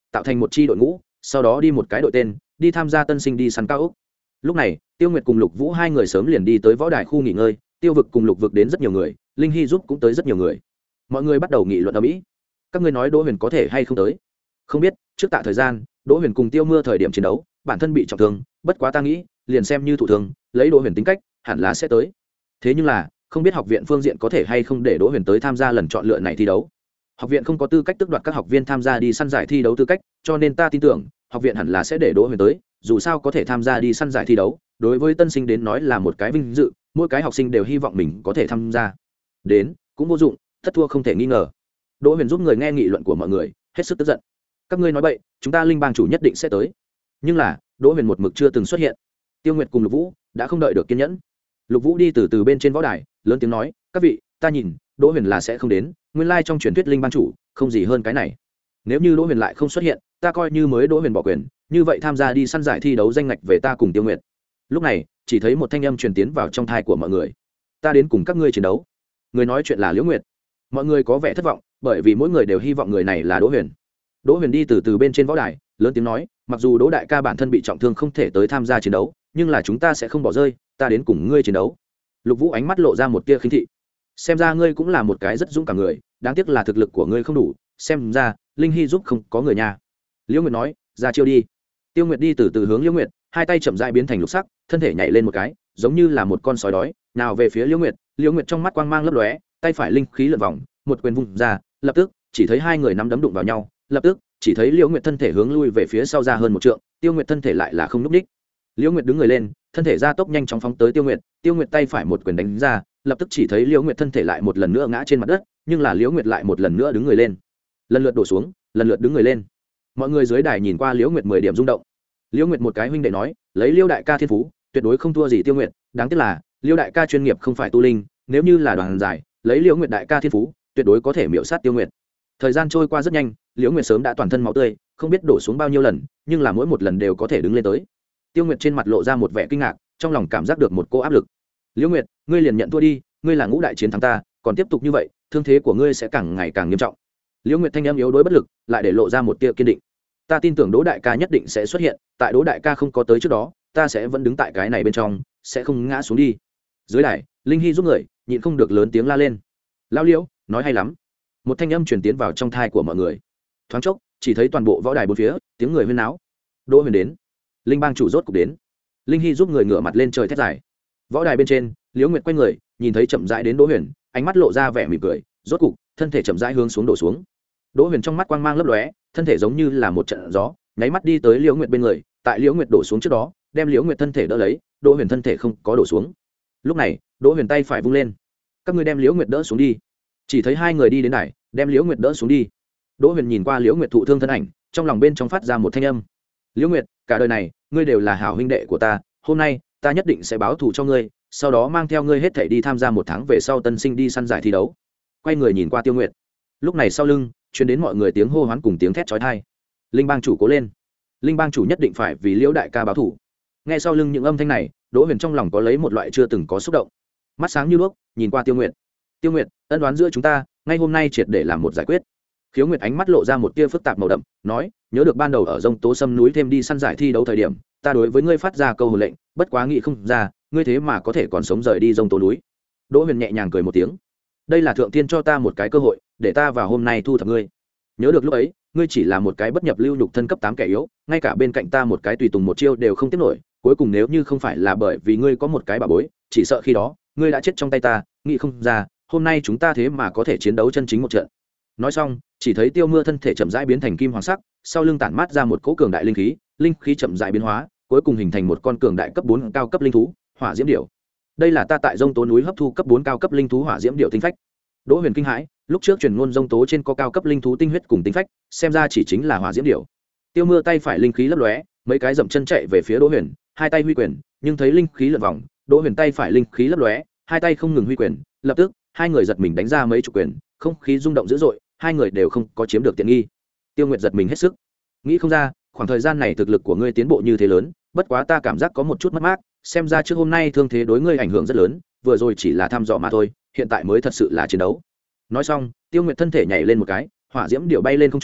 Speaker 1: tạo thành một chi đội ngũ, sau đó đi một cái đội tên đi tham gia tân sinh đi săn cao ốc. Lúc này Tiêu Nguyệt cùng Lục Vũ hai người sớm liền đi tới võ đài khu nghỉ ngơi, Tiêu Vực cùng Lục Vực đến rất nhiều người, Linh Hy giúp cũng tới rất nhiều người. Mọi người bắt đầu nghị luận ở mỹ. Các ngươi nói Đỗ Huyền có thể hay không tới? Không biết, trước tạ thời gian, Đỗ Huyền cùng Tiêu Mưa thời điểm chiến đấu, bản thân bị trọng thương, bất quá ta nghĩ, liền xem như thụ thương, lấy Đỗ Huyền tính cách, hẳn là sẽ tới. Thế nhưng là, không biết học viện phương diện có thể hay không để Đỗ Huyền tới tham gia lần chọn lựa này thi đấu. Học viện không có tư cách tước đoạt các học viên tham gia đi săn giải thi đấu tư cách, cho nên ta tin tưởng, học viện hẳn là sẽ để Đỗ Huyền tới, dù sao có thể tham gia đi săn giải thi đấu, đối với tân sinh đến nói là một cái vinh dự, mỗi cái học sinh đều hy vọng mình có thể tham gia. Đến, cũng vô dụng, thất thua không thể nghi ngờ. Đỗ Huyền giúp người nghe nghị luận của mọi người, hết sức tức giận. Các ngươi nói bậy, chúng ta Linh Bang chủ nhất định sẽ tới. Nhưng là, Đỗ Huyền một mực chưa từng xuất hiện. Tiêu Nguyệt cùng Lục Vũ đã không đợi được kiên nhẫn. Lục Vũ đi từ từ bên trên võ đài, lớn tiếng nói, các vị, ta nhìn, Đỗ Huyền là sẽ không đến, nguyên lai trong truyền thuyết Linh Bang chủ, không gì hơn cái này. Nếu như Đỗ Huyền lại không xuất hiện, ta coi như mới Đỗ Huyền bỏ quyền, như vậy tham gia đi săn giải thi đấu danh ngạch về ta cùng Tiêu Nguyệt. Lúc này, chỉ thấy một thanh âm truyền tiến vào trong thai của mọi người. Ta đến cùng các ngươi chiến đấu. Người nói chuyện là Liễu Nguyệt. Mọi người có vẻ thất vọng, bởi vì mỗi người đều hy vọng người này là Đỗ Huyền. Đỗ Huyền đi từ từ bên trên võ đài, lớn tiếng nói, mặc dù Đỗ đại ca bản thân bị trọng thương không thể tới tham gia chiến đấu, nhưng là chúng ta sẽ không bỏ rơi, ta đến cùng ngươi chiến đấu. Lục Vũ ánh mắt lộ ra một tia khinh thị. Xem ra ngươi cũng là một cái rất dũng cảm người, đáng tiếc là thực lực của ngươi không đủ, xem ra Linh Hy giúp không có người nhà. Liễu Nguyệt nói, ra chiêu đi. Tiêu Nguyệt đi từ từ hướng Liễu Nguyệt, hai tay chậm rãi biến thành lục sắc, thân thể nhảy lên một cái, giống như là một con sói đói, nào về phía Liễu Nguyệt. Liễu Nguyệt trong mắt quang mang lấp lóe, tay phải linh khí lượn vòng, một quyền vung ra, lập tức chỉ thấy hai người nắm đấm đụng vào nhau, lập tức chỉ thấy Liễu Nguyệt thân thể hướng lui về phía sau ra hơn một trượng, Tiêu Nguyệt thân thể lại là không nhúc nhích. Liễu Nguyệt đứng người lên, thân thể gia tốc nhanh chóng phóng tới Tiêu Nguyệt, Tiêu Nguyệt tay phải một quyền đánh ra, lập tức chỉ thấy Liễu Nguyệt thân thể lại một lần nữa ngã trên mặt đất, nhưng là Liễu Nguyệt lại một lần nữa đứng người lên, lần lượt đổ xuống, lần lượt đứng người lên. Mọi người dưới đài nhìn qua Liễu Nguyệt mười điểm rung động. Liễu Nguyệt một cái huynh đệ nói, lấy Liễu đại ca thiên phú, tuyệt đối không thua gì Tiêu Nguyệt, đáng tiếc là Liễu đại ca chuyên nghiệp không phải tu linh, nếu như là đoàn giải, lấy Liễu Nguyệt đại ca thiên phú, tuyệt đối có thể miểu sát Tiêu Nguyệt. Thời gian trôi qua rất nhanh, Liễu Nguyệt sớm đã toàn thân máu tươi, không biết đổ xuống bao nhiêu lần, nhưng là mỗi một lần đều có thể đứng lên tới. Tiêu Nguyệt trên mặt lộ ra một vẻ kinh ngạc, trong lòng cảm giác được một cô áp lực. Liễu Nguyệt, ngươi liền nhận thua đi, ngươi là ngũ đại chiến thắng ta, còn tiếp tục như vậy, thương thế của ngươi sẽ càng ngày càng nghiêm trọng. Liễu Nguyệt thanh âm yếu đuối bất lực, lại để lộ ra một tia kiên định. Ta tin tưởng Đỗ đại ca nhất định sẽ xuất hiện, tại Đỗ đại ca không có tới trước đó, ta sẽ vẫn đứng tại cái này bên trong, sẽ không ngã xuống đi. Dưới đài, Linh Hy giúp người, nhịn không được lớn tiếng la lên. Lão Liễu, nói hay lắm. Một thanh âm truyền tiến vào trong thai của mọi người. Thoáng chốc, chỉ thấy toàn bộ võ đài bốn phía, tiếng người huyên náo. Đỗ Huyền đến, Linh Bang chủ rốt cục đến. Linh Hy giúp người ngửa mặt lên trời thét dài. Võ đài bên trên, Liễu Nguyệt quay người, nhìn thấy chậm rãi đến Đỗ Huyền, ánh mắt lộ ra vẻ mỉm cười, rốt cục, thân thể chậm rãi hướng xuống đổ xuống. Đỗ Huyền trong mắt quang mang lấp lóe, thân thể giống như là một trận gió, nháy mắt đi tới Liễu Nguyệt bên người, tại Liễu Nguyệt đổ xuống trước đó, đem Liễu Nguyệt thân thể đỡ lấy, Đỗ Huyền thân thể không có đổ xuống. Lúc này, Đỗ Huyền tay phải vung lên, các ngươi đem Liễu Nguyệt đỡ xuống đi. Chỉ thấy hai người đi đến đài, đem Liễu Nguyệt đỡ xuống đi. Đỗ Huyền nhìn qua Liễu Nguyệt thụ thương thân ảnh, trong lòng bên trong phát ra một thanh âm. Liễu Nguyệt, cả đời này, ngươi đều là hảo huynh đệ của ta, hôm nay, ta nhất định sẽ báo thù cho ngươi, sau đó mang theo ngươi hết thảy đi tham gia một tháng về sau tân sinh đi săn giải thi đấu. Quay người nhìn qua Tiêu Nguyệt. Lúc này sau lưng, truyền đến mọi người tiếng hô hoán cùng tiếng thét chói tai. Linh Bang chủ cố lên, Linh Bang chủ nhất định phải vì Liễu đại ca báo thù. Nghe sau lưng những âm thanh này, Đỗ Huyền trong lòng có lấy một loại chưa từng có xúc động. Mắt sáng như đuốc, nhìn qua Tiêu Nguyệt. Tiêu Nguyệt, ân đoán giữa chúng ta, ngay hôm nay triệt để làm một giải quyết. Khiếu Nguyệt ánh mắt lộ ra một tia phức tạp màu đậm, nói, nhớ được ban đầu ở Rông Tố Sâm núi thêm đi săn giải thi đấu thời điểm, ta đối với ngươi phát ra câu hồn lệnh, bất quá nghĩ không ra, ngươi thế mà có thể còn sống rời đi Rông Tố núi. Đỗ Huyền nhẹ nhàng cười một tiếng. Đây là thượng tiên cho ta một cái cơ hội, để ta vào hôm nay thu thập ngươi. Nhớ được lúc ấy, ngươi chỉ là một cái bất nhập lưu nhục thân cấp tám kẻ yếu, ngay cả bên cạnh ta một cái tùy tùng một chiêu đều không tiếp nổi, cuối cùng nếu như không phải là bởi vì ngươi có một cái bà bối, chỉ sợ khi đó, ngươi đã chết trong tay ta, nghĩ không ra, hôm nay chúng ta thế mà có thể chiến đấu chân chính một trận. Nói xong, chỉ thấy Tiêu Mưa thân thể chậm rãi biến thành kim hoàng sắc, sau lưng tản mát ra một cỗ cường đại linh khí, linh khí chậm rãi biến hóa, cuối cùng hình thành một con cường đại cấp bốn cao cấp linh thú, Hỏa Diễm Điểu. Đây là ta tại Rông Tố núi hấp thu cấp bốn cao cấp linh thú Hỏa Diễm Điểu tinh phách. Đỗ Huyền kinh hãi, lúc trước truyền ngôn Rông Tố trên có cao cấp linh thú tinh huyết cùng tinh phách, xem ra chỉ chính là Hỏa Diễm Điểu. Tiêu Mưa tay phải linh khí lấp lóe, mấy cái dậm chân chạy về phía Đỗ Huyền, hai tay huy quyền, nhưng thấy linh khí lượn vòng, Đỗ Huyền tay phải linh khí lấp lóe, hai tay không ngừng huy quyền, lập tức, hai người giật mình đánh ra mấy chục quyền, không khí rung động dữ dội, hai người đều không có chiếm được tiện nghi. Tiêu Nguyệt giật mình hết sức, nghĩ không ra, khoảng thời gian này thực lực của ngươi tiến bộ như thế lớn, bất quá ta cảm giác có một chút mất mát, xem ra trước hôm nay thương thế đối ngươi ảnh hưởng rất lớn, vừa rồi chỉ là thăm dò mà thôi, hiện tại mới thật sự là chiến đấu. Nói xong, Tiêu Nguyệt thân thể nhảy lên một cái, Hỏa Diễm Điểu bay lên không trung,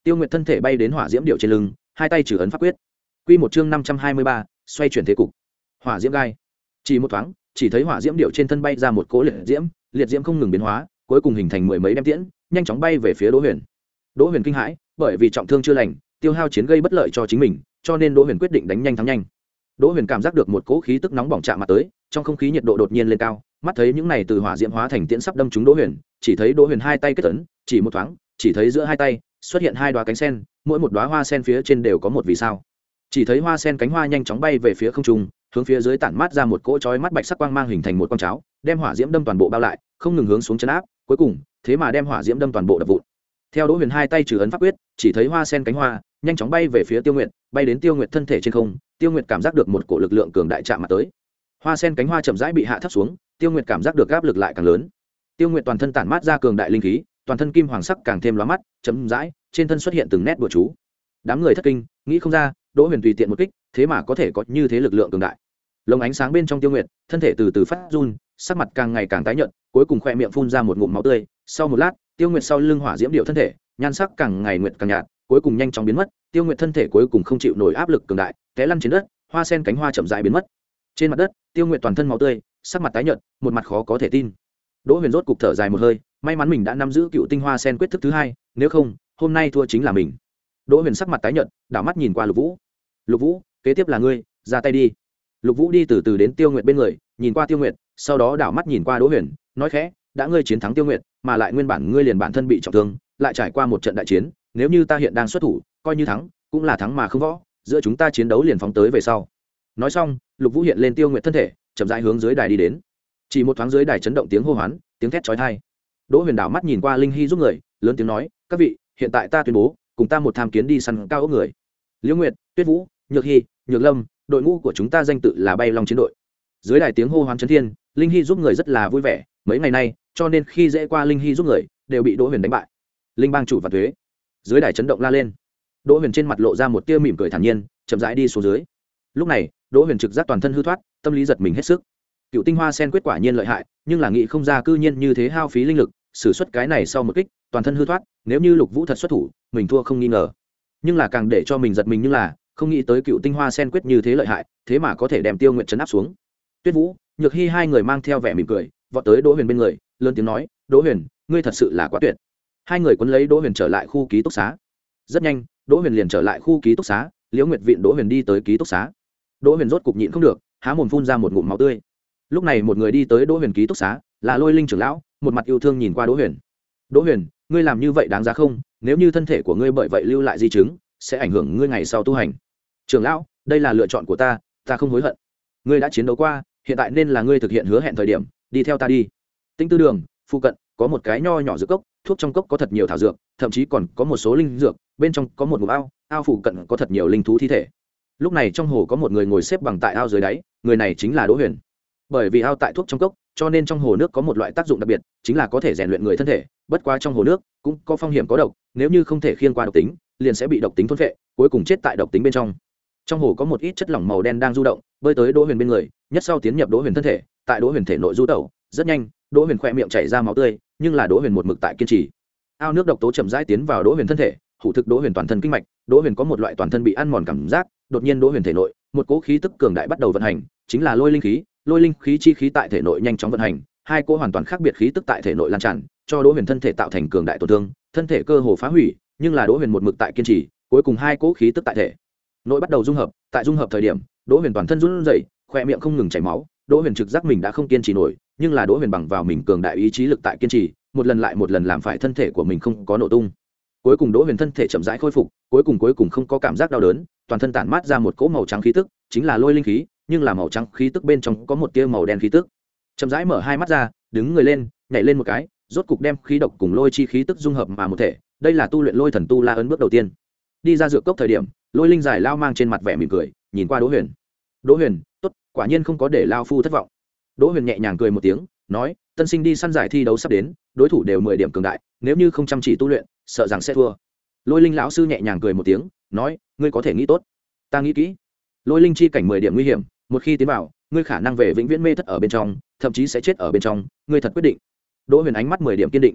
Speaker 1: Tiêu Nguyệt thân thể bay đến hỏa diễm điệu trên lưng, hai tay trừ ấn pháp quyết. Quy một chương năm trăm hai mươi ba, xoay chuyển thế cục. Hỏa diễm gai. Chỉ một thoáng, chỉ thấy hỏa diễm điệu trên thân bay ra một cỗ liệt diễm, liệt diễm không ngừng biến hóa, cuối cùng hình thành mười mấy đem tiễn, nhanh chóng bay về phía Đỗ Huyền. Đỗ Huyền kinh hãi, bởi vì trọng thương chưa lành, tiêu hao chiến gây bất lợi cho chính mình, cho nên Đỗ Huyền quyết định đánh nhanh thắng nhanh. Đỗ Huyền cảm giác được một cỗ khí tức nóng bỏng chạm mặt tới, trong không khí nhiệt độ đột nhiên lên cao, mắt thấy những này từ hỏa diễm hóa thành tiễn sắp đâm trúng Đỗ Huyền, chỉ thấy Đỗ Huyền hai tay kết ấn, chỉ một thoáng, chỉ thấy giữa hai tay xuất hiện hai đóa cánh sen, mỗi một đóa hoa sen phía trên đều có một vì sao. Chỉ thấy hoa sen cánh hoa nhanh chóng bay về phía không trung, hướng phía dưới tản mát ra một cỗ chói mắt bạch sắc quang mang hình thành một con cháo, đem hỏa diễm đâm toàn bộ bao lại, không ngừng hướng xuống chấn áp, cuối cùng, thế mà đem hỏa diễm đâm toàn bộ đập vụn. Theo Đỗ Huyền hai tay trừ ấn pháp quyết, chỉ thấy hoa sen cánh hoa nhanh chóng bay về phía Tiêu Nguyệt, bay đến Tiêu Nguyệt thân thể trên không, Tiêu Nguyệt cảm giác được một cổ lực lượng cường đại chạm mặt tới. Hoa sen cánh hoa chậm rãi bị hạ thấp xuống, Tiêu Nguyệt cảm giác được áp lực lại càng lớn. Tiêu Nguyệt toàn thân tản mát ra cường đại linh khí, toàn thân kim hoàng sắc càng thêm lóa mắt, chậm rãi, trên thân xuất hiện từng nét bùa chú. Đám người thất kinh, nghĩ không ra, Đỗ Huyền tùy tiện một kích, thế mà có thể có như thế lực lượng cường đại. Lồng ánh sáng bên trong Tiêu Nguyệt, thân thể từ từ phát run, sắc mặt càng ngày càng tái nhợt, cuối cùng khóe miệng phun ra một ngụm máu tươi. Sau một lát, Tiêu Nguyệt sau lưng hỏa diễm điệu thân thể, nhan sắc càng ngày nguyệt càng nhạt, cuối cùng nhanh chóng biến mất. Tiêu Nguyệt thân thể cuối cùng không chịu nổi áp lực cường đại, té lăn trên đất, hoa sen cánh hoa chậm rãi biến mất. Trên mặt đất, Tiêu Nguyệt toàn thân máu tươi, sắc mặt tái nhợt, một mặt khó có thể tin. Đỗ Huyền rốt cục thở dài một hơi, may mắn mình đã nắm giữ cựu tinh hoa sen quyết thức thứ hai, nếu không, hôm nay thua chính là mình. Đỗ Huyền sắc mặt tái nhợt, đảo mắt nhìn qua Lục Vũ. Lục Vũ, kế tiếp là ngươi, ra tay đi. Lục Vũ đi từ từ đến Tiêu Nguyệt bên người, nhìn qua Tiêu Nguyệt, sau đó đảo mắt nhìn qua Đỗ Huyền, nói khẽ, đã ngươi chiến thắng Tiêu Nguyệt, mà lại nguyên bản ngươi liền bản thân bị trọng thương, lại trải qua một trận đại chiến, nếu như ta hiện đang xuất thủ, coi như thắng, cũng là thắng mà không võ, giữa chúng ta chiến đấu liền phóng tới về sau. Nói xong, Lục Vũ hiện lên Tiêu Nguyệt thân thể, chậm rãi hướng dưới đài đi đến. Chỉ một thoáng dưới đài chấn động tiếng hô hoán, tiếng thét chói tai. Đỗ Huyền đảo mắt nhìn qua Linh Hy giúp người, lớn tiếng nói, các vị, hiện tại ta tuyên bố, cùng ta một tham kiến đi săn cao ốc người. Liễu Nguyệt, Tuyết Vũ, Nhược Hy, Nhược Lâm, đội ngũ của chúng ta danh tự là Bay Long chiến đội. Dưới đài tiếng hô hoán chấn thiên, Linh Hy giúp người rất là vui vẻ, mấy ngày nay, cho nên khi dễ qua Linh Hy giúp người, đều bị Đỗ Huyền đánh bại. Linh bang chủ và thuế. Dưới đài chấn động la lên. Đỗ Huyền trên mặt lộ ra một tia mỉm cười thản nhiên, chậm rãi đi xuống dưới. Lúc này, Đỗ Huyền trực giác toàn thân hư thoát, tâm lý giật mình hết sức. Cựu tinh hoa sen quyết quả nhiên lợi hại, nhưng là nghĩ không ra cư nhiên như thế hao phí linh lực, sử xuất cái này sau một kích, toàn thân hư thoát, nếu như Lục Vũ thật xuất thủ, mình thua không nghi ngờ. Nhưng là càng để cho mình giật mình như là, không nghĩ tới cựu tinh hoa sen quyết như thế lợi hại, thế mà có thể đem Tiêu Nguyệt trấn áp xuống. Tuyết Vũ, Nhược Hy hai người mang theo vẻ mỉm cười, vọt tới Đỗ Huyền bên người, lớn tiếng nói, Đỗ Huyền, ngươi thật sự là quá tuyệt. Hai người cuốn lấy Đỗ Huyền trở lại khu ký túc xá. Rất nhanh, Đỗ Huyền liền trở lại khu ký túc xá, Liễu Nguyệt vịn Đỗ Huyền đi tới ký túc xá. Đỗ Huyền rốt cục nhịn không được, há mồm phun ra một ngụm máu tươi. Lúc này một người đi tới Đỗ Huyền ký túc xá, là Lôi Linh trưởng lão, một mặt yêu thương nhìn qua Đỗ Huyền. Đỗ Huyền, ngươi làm như vậy đáng giá không? Nếu như thân thể của ngươi bởi vậy lưu lại di chứng, sẽ ảnh hưởng ngươi ngày sau tu hành. Trưởng lão, đây là lựa chọn của ta, ta không hối hận. Ngươi đã chiến đấu qua, hiện tại nên là ngươi thực hiện hứa hẹn thời điểm, đi theo ta đi. Tinh Tư Đường phụ cận có một cái nho nhỏ dược cốc, thuốc trong cốc có thật nhiều thảo dược, thậm chí còn có một số linh dược, bên trong có một ngụm ao, ao phụ cận có thật nhiều linh thú thi thể. Lúc này trong hồ có một người ngồi xếp bằng tại ao dưới đáy, người này chính là Đỗ Huyền. Bởi vì ao tại thuốc trong cốc, cho nên trong hồ nước có một loại tác dụng đặc biệt, chính là có thể rèn luyện người thân thể, bất quá trong hồ nước cũng có phong hiểm có độc, nếu như không thể khiêng qua độc tính, liền sẽ bị độc tính thôn phệ, cuối cùng chết tại độc tính bên trong. Trong hồ có một ít chất lỏng màu đen đang du động, bơi tới Đỗ Huyền bên người, nhất sau tiến nhập Đỗ Huyền thân thể, tại Đỗ Huyền thể nội du tẩu, rất nhanh, Đỗ Huyền khỏe miệng chảy ra máu tươi, nhưng là Đỗ Huyền một mực tại kiên trì. Ao nước độc tố chậm rãi tiến vào Đỗ Huyền thân thể, hủ thực Đỗ Huyền toàn thân kinh mạch, Đỗ Huyền có một loại toàn thân bị ăn mòn cảm giác, đột nhiên Đỗ Huyền thể nội, một cỗ khí tức cường đại bắt đầu vận hành, chính là lôi linh khí, lôi linh khí chi khí tại thể nội nhanh chóng vận hành, hai cỗ hoàn toàn khác biệt khí tức tại thể nội lan tràn, cho Đỗ Huyền thân thể tạo thành cường đại tổn thương, thân thể cơ hồ phá hủy, nhưng là Đỗ Huyền một mực tại kiên trì, cuối cùng hai cỗ khí tức tại thể nội bắt đầu dung hợp, tại dung hợp thời điểm, Đỗ Huyền toàn thân run rẩy, khoe miệng không ngừng chảy máu, Đỗ Huyền trực giác mình đã không kiên trì nổi, nhưng là Đỗ Huyền bằng vào mình cường đại ý chí lực tại kiên trì, một lần lại một lần làm phải thân thể của mình không có nổ tung. Cuối cùng Đỗ Huyền thân thể chậm rãi khôi phục, cuối cùng cuối cùng không có cảm giác đau đớn, toàn thân tản mát ra một cỗ màu trắng khí tức, chính là lôi linh khí, nhưng là màu trắng khí tức bên trong có một tia màu đen khí tức. Chậm rãi mở hai mắt ra, đứng người lên, nhảy lên một cái, rốt cục đem khí độc cùng lôi chi khí tức dung hợp mà một thể, đây là tu luyện lôi thần tu la ấn bước đầu tiên. Đi ra dược cốc thời điểm, Lôi Linh giải lao mang trên mặt vẻ mỉm cười, nhìn qua Đỗ Huyền. Đỗ Huyền, tốt, quả nhiên không có để lao phu thất vọng. Đỗ Huyền nhẹ nhàng cười một tiếng, nói, tân sinh đi săn giải thi đấu sắp đến, đối thủ đều mười điểm cường đại, nếu như không chăm chỉ tu luyện, sợ rằng sẽ thua. Lôi Linh lão sư nhẹ nhàng cười một tiếng, nói, ngươi có thể nghĩ tốt. Ta nghĩ kỹ. Lôi Linh chi cảnh mười điểm nguy hiểm, một khi tiến vào, ngươi khả năng về vĩnh viễn mê thất ở bên trong, thậm chí sẽ chết ở bên trong, ngươi thật quyết định. Đỗ Huyền ánh mắt mười điểm kiên định.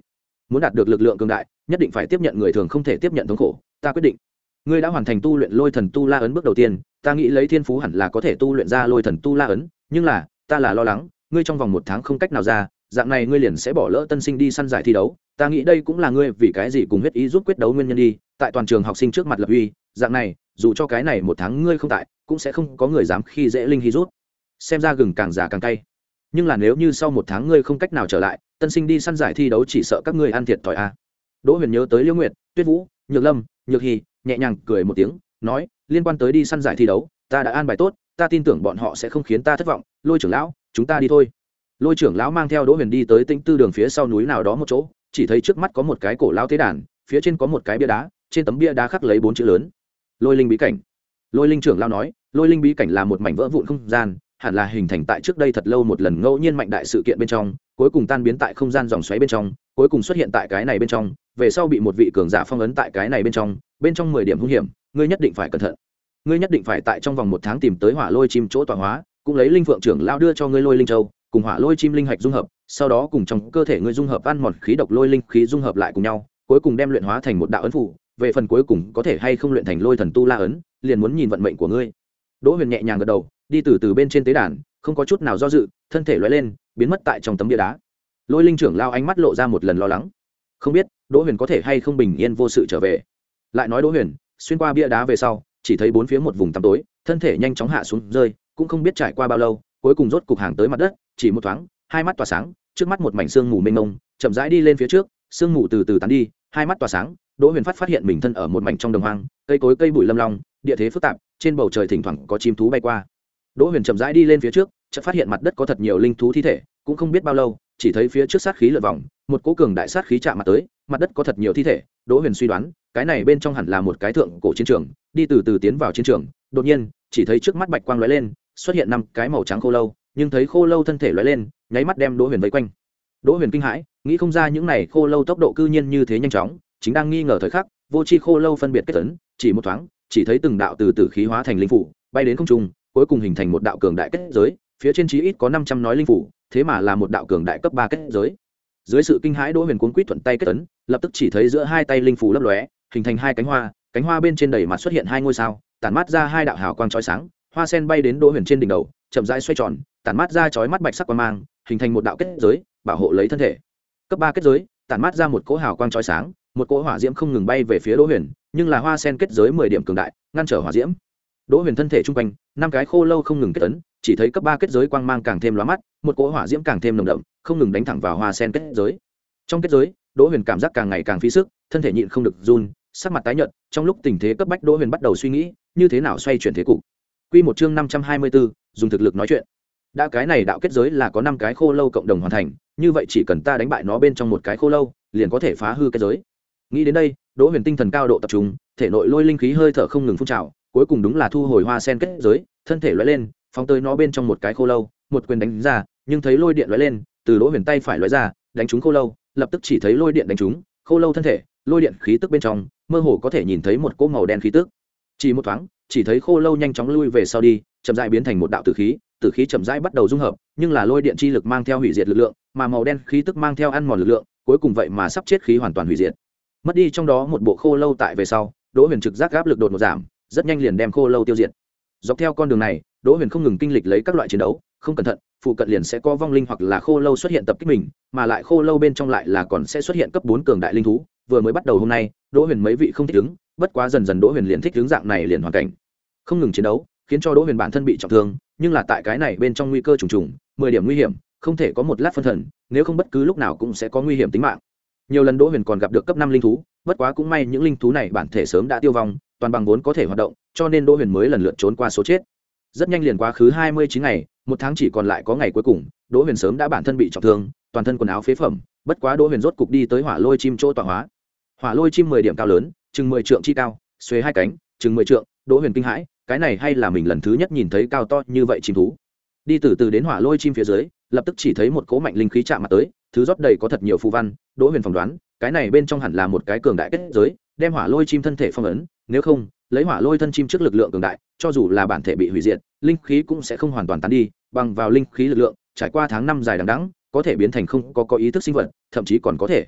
Speaker 1: muốn đạt được lực lượng cường đại nhất định phải tiếp nhận người thường không thể tiếp nhận thống khổ. Ta quyết định, ngươi đã hoàn thành tu luyện lôi thần tu la ấn bước đầu tiên, ta nghĩ lấy thiên phú hẳn là có thể tu luyện ra lôi thần tu la ấn, nhưng là ta là lo lắng ngươi trong vòng một tháng không cách nào ra, dạng này ngươi liền sẽ bỏ lỡ tân sinh đi săn giải thi đấu. Ta nghĩ đây cũng là ngươi vì cái gì cùng huyết ý giúp quyết đấu nguyên nhân đi, tại toàn trường học sinh trước mặt lập uy, dạng này dù cho cái này một tháng ngươi không tại cũng sẽ không có người dám khi dễ linh hy rút. Xem ra gừng càng già càng cay, nhưng là nếu như sau một tháng ngươi không cách nào trở lại, tân sinh đi săn giải thi đấu chỉ sợ các ngươi ăn thiệt thòi a. Đỗ Huyền nhớ tới Liễu Nguyệt, Tuyết Vũ, Nhược Lâm, Nhược Hy, nhẹ nhàng cười một tiếng, nói, liên quan tới đi săn giải thi đấu, ta đã an bài tốt, ta tin tưởng bọn họ sẽ không khiến ta thất vọng. Lôi trưởng lão, chúng ta đi thôi. Lôi trưởng lão mang theo Đỗ Huyền đi tới Tĩnh Tư đường phía sau núi nào đó một chỗ, chỉ thấy trước mắt có một cái cổ lão tế đàn, phía trên có một cái bia đá, trên tấm bia đá khắc lấy bốn chữ lớn: Lôi linh bí cảnh. Lôi linh trưởng lão nói, Lôi linh bí cảnh là một mảnh vỡ vụn không gian, hẳn là hình thành tại trước đây thật lâu một lần ngẫu nhiên mạnh đại sự kiện bên trong, cuối cùng tan biến tại không gian dòng xoáy bên trong, cuối cùng xuất hiện tại cái này bên trong, về sau bị một vị cường giả phong ấn tại cái này bên trong, bên trong mười điểm hung hiểm, ngươi nhất định phải cẩn thận. Ngươi nhất định phải tại trong vòng một tháng tìm tới Hỏa Lôi chim chỗ tọa hóa, cũng lấy linh phượng trưởng lão đưa cho ngươi Lôi linh châu, cùng Hỏa Lôi chim linh hạch dung hợp, sau đó cùng trong cơ thể ngươi dung hợp ăn mòn khí độc lôi linh khí dung hợp lại cùng nhau, cuối cùng đem luyện hóa thành một đạo ấn phù, về phần cuối cùng có thể hay không luyện thành Lôi thần tu la ấn, liền muốn nhìn vận mệnh của ngươi. Đỗ Huyền nhẹ nhàng gật đầu, đi từ từ bên trên tế đàn, không có chút nào do dự, thân thể lóe lên, biến mất tại trong tấm bia đá. Lôi linh trưởng lao ánh mắt lộ ra một lần lo lắng, không biết Đỗ Huyền có thể hay không bình yên vô sự trở về. Lại nói Đỗ Huyền xuyên qua bia đá về sau, chỉ thấy bốn phía một vùng tăm tối, thân thể nhanh chóng hạ xuống rơi, cũng không biết trải qua bao lâu, cuối cùng rốt cục hàng tới mặt đất, chỉ một thoáng, hai mắt tỏa sáng, trước mắt một mảnh sương mù mênh mông, chậm rãi đi lên phía trước, sương mù từ từ tán đi, hai mắt tỏa sáng, Đỗ Huyền phát phát hiện mình thân ở một mảnh trong đồng hoang, cây cối cây bụi lâm long, địa thế phức tạp, trên bầu trời thỉnh thoảng có chim thú bay qua. Đỗ Huyền chậm rãi đi lên phía trước, chợt phát hiện mặt đất có thật nhiều linh thú thi thể, cũng không biết bao lâu, chỉ thấy phía trước sát khí lượn vòng, một cỗ cường đại sát khí chạm mặt tới, mặt đất có thật nhiều thi thể. Đỗ Huyền suy đoán, cái này bên trong hẳn là một cái thượng cổ chiến trường, đi từ từ tiến vào chiến trường, đột nhiên, chỉ thấy trước mắt bạch quang lóe lên, xuất hiện năm cái màu trắng khô lâu, nhưng thấy khô lâu thân thể lóe lên, nháy mắt đem Đỗ Huyền vây quanh. Đỗ Huyền kinh hãi, nghĩ không ra những này khô lâu tốc độ cư nhiên như thế nhanh chóng, chính đang nghi ngờ thời khắc, vô chi khô lâu phân biệt kết tấn, chỉ một thoáng, chỉ thấy từng đạo từ tử khí hóa thành linh phủ, bay đến không trung, cuối cùng hình thành một đạo cường đại kết giới, phía trên chí ít có năm trăm nói linh phủ, thế mà là một đạo cường đại cấp ba kết giới. Dưới sự kinh hãi, Đỗ Huyền cuống quýt thuận tay kết tấn, lập tức chỉ thấy giữa hai tay linh phủ lấp lóe, hình thành hai cánh hoa, cánh hoa bên trên đầy mặt xuất hiện hai ngôi sao, tản mát ra hai đạo hào quang chói sáng, hoa sen bay đến Đỗ Huyền trên đỉnh đầu, chậm rãi xoay tròn, tản mát ra chói mắt bạch sắc quang mang, hình thành một đạo kết giới, bảo hộ lấy thân thể. Cấp ba kết giới, tản mát ra một cỗ hào quang chói sáng, một cỗ hỏa diễm không ngừng bay về phía Đỗ Huyền, nhưng là hoa sen kết giới mười điểm cường đại, ngăn trở hỏa diễm. Đỗ Huyền thân thể trung quanh, năm cái khô lâu không ngừng kết ấn, chỉ thấy cấp ba kết giới quang mang càng thêm lóa mắt, một cỗ hỏa diễm càng thêm nồng đậm, không ngừng đánh thẳng vào hoa sen kết giới. Trong kết giới, Đỗ Huyền cảm giác càng ngày càng phí sức, thân thể nhịn không được run, sắc mặt tái nhợt, trong lúc tình thế cấp bách Đỗ Huyền bắt đầu suy nghĩ, như thế nào xoay chuyển thế cục. Quy một chương năm trăm hai mươi tư, dùng thực lực nói chuyện. Đã cái này đạo kết giới là có năm cái khô lâu cộng đồng hoàn thành, như vậy chỉ cần ta đánh bại nó bên trong một cái khô lâu, liền có thể phá hư kết giới. Nghĩ đến đây, Đỗ Huyền tinh thần cao độ tập trung, thể nội lôi linh khí hơi thở không ngừng phun trào, cuối cùng đúng là thu hồi hoa sen kết giới, thân thể lóe lên, phóng tới nó bên trong một cái khô lâu, một quyền đánh ra, nhưng thấy lôi điện lóe lên, từ Đỗ Huyền tay phải lóe ra, đánh trúng khô lâu, lập tức chỉ thấy lôi điện đánh trúng khô lâu thân thể, lôi điện khí tức bên trong, mơ hồ có thể nhìn thấy một cỗ màu đen khí tức. Chỉ một thoáng, chỉ thấy khô lâu nhanh chóng lui về sau đi, chậm rãi biến thành một đạo tử khí, tử khí chậm rãi bắt đầu dung hợp, nhưng là lôi điện chi lực mang theo hủy diệt lực lượng, mà màu đen khí tức mang theo ăn mòn lực lượng, cuối cùng vậy mà sắp chết khí hoàn toàn hủy diệt. Mất đi trong đó một bộ khô lâu tại về sau, Đỗ Huyền trực giác áp lực đột ngột giảm, rất nhanh liền đem khô lâu tiêu diệt. Dọc theo con đường này, Đỗ Huyền không ngừng kinh lịch lấy các loại chiến đấu, không cẩn thận, phụ cận liền sẽ có vong linh hoặc là khô lâu xuất hiện tập kích mình, mà lại khô lâu bên trong lại là còn sẽ xuất hiện cấp bốn cường đại linh thú. Vừa mới bắt đầu hôm nay, Đỗ Huyền mấy vị không thích ứng, bất quá dần dần Đỗ Huyền liền thích ứng dạng này liền hoàn cảnh. Không ngừng chiến đấu, khiến cho Đỗ Huyền bản thân bị trọng thương, nhưng là tại cái này bên trong nguy cơ trùng trùng, mười điểm nguy hiểm, không thể có một lát phân thần, nếu không bất cứ lúc nào cũng sẽ có nguy hiểm tính mạng. Nhiều lần Đỗ Huyền còn gặp được cấp năm linh thú, bất quá cũng may những linh thú này bản thể sớm đã tiêu vong, toàn bằng vốn có thể hoạt động, cho nên Đỗ Huyền mới lần lượt trốn qua số chết. Rất nhanh liền quá khứ hai mươi chín ngày, một tháng chỉ còn lại có ngày cuối cùng, Đỗ Huyền sớm đã bản thân bị trọng thương, toàn thân quần áo phế phẩm, bất quá Đỗ Huyền rốt cục đi tới Hỏa Lôi chim chỗ tọa hóa. Hỏa Lôi chim mười điểm cao lớn, chừng mười trượng chi cao, xuề hai cánh, chừng mười trượng, Đỗ Huyền kinh hãi, cái này hay là mình lần thứ nhất nhìn thấy cao to như vậy chim thú. Đi từ từ đến Hỏa Lôi chim phía dưới, lập tức chỉ thấy một cỗ mạnh linh khí chạm mặt tới, thứ rót đầy có thật nhiều phù văn, Đỗ Huyền phỏng đoán, cái này bên trong hẳn là một cái cường đại kết giới, đem Hỏa Lôi chim thân thể phong ấn, nếu không, lấy Hỏa Lôi thân chim trước lực lượng cường đại, cho dù là bản thể bị hủy diệt, linh khí cũng sẽ không hoàn toàn tán đi, bằng vào linh khí lực lượng, trải qua tháng năm dài đằng đẵng, có thể biến thành không có có ý thức sinh vật, thậm chí còn có thể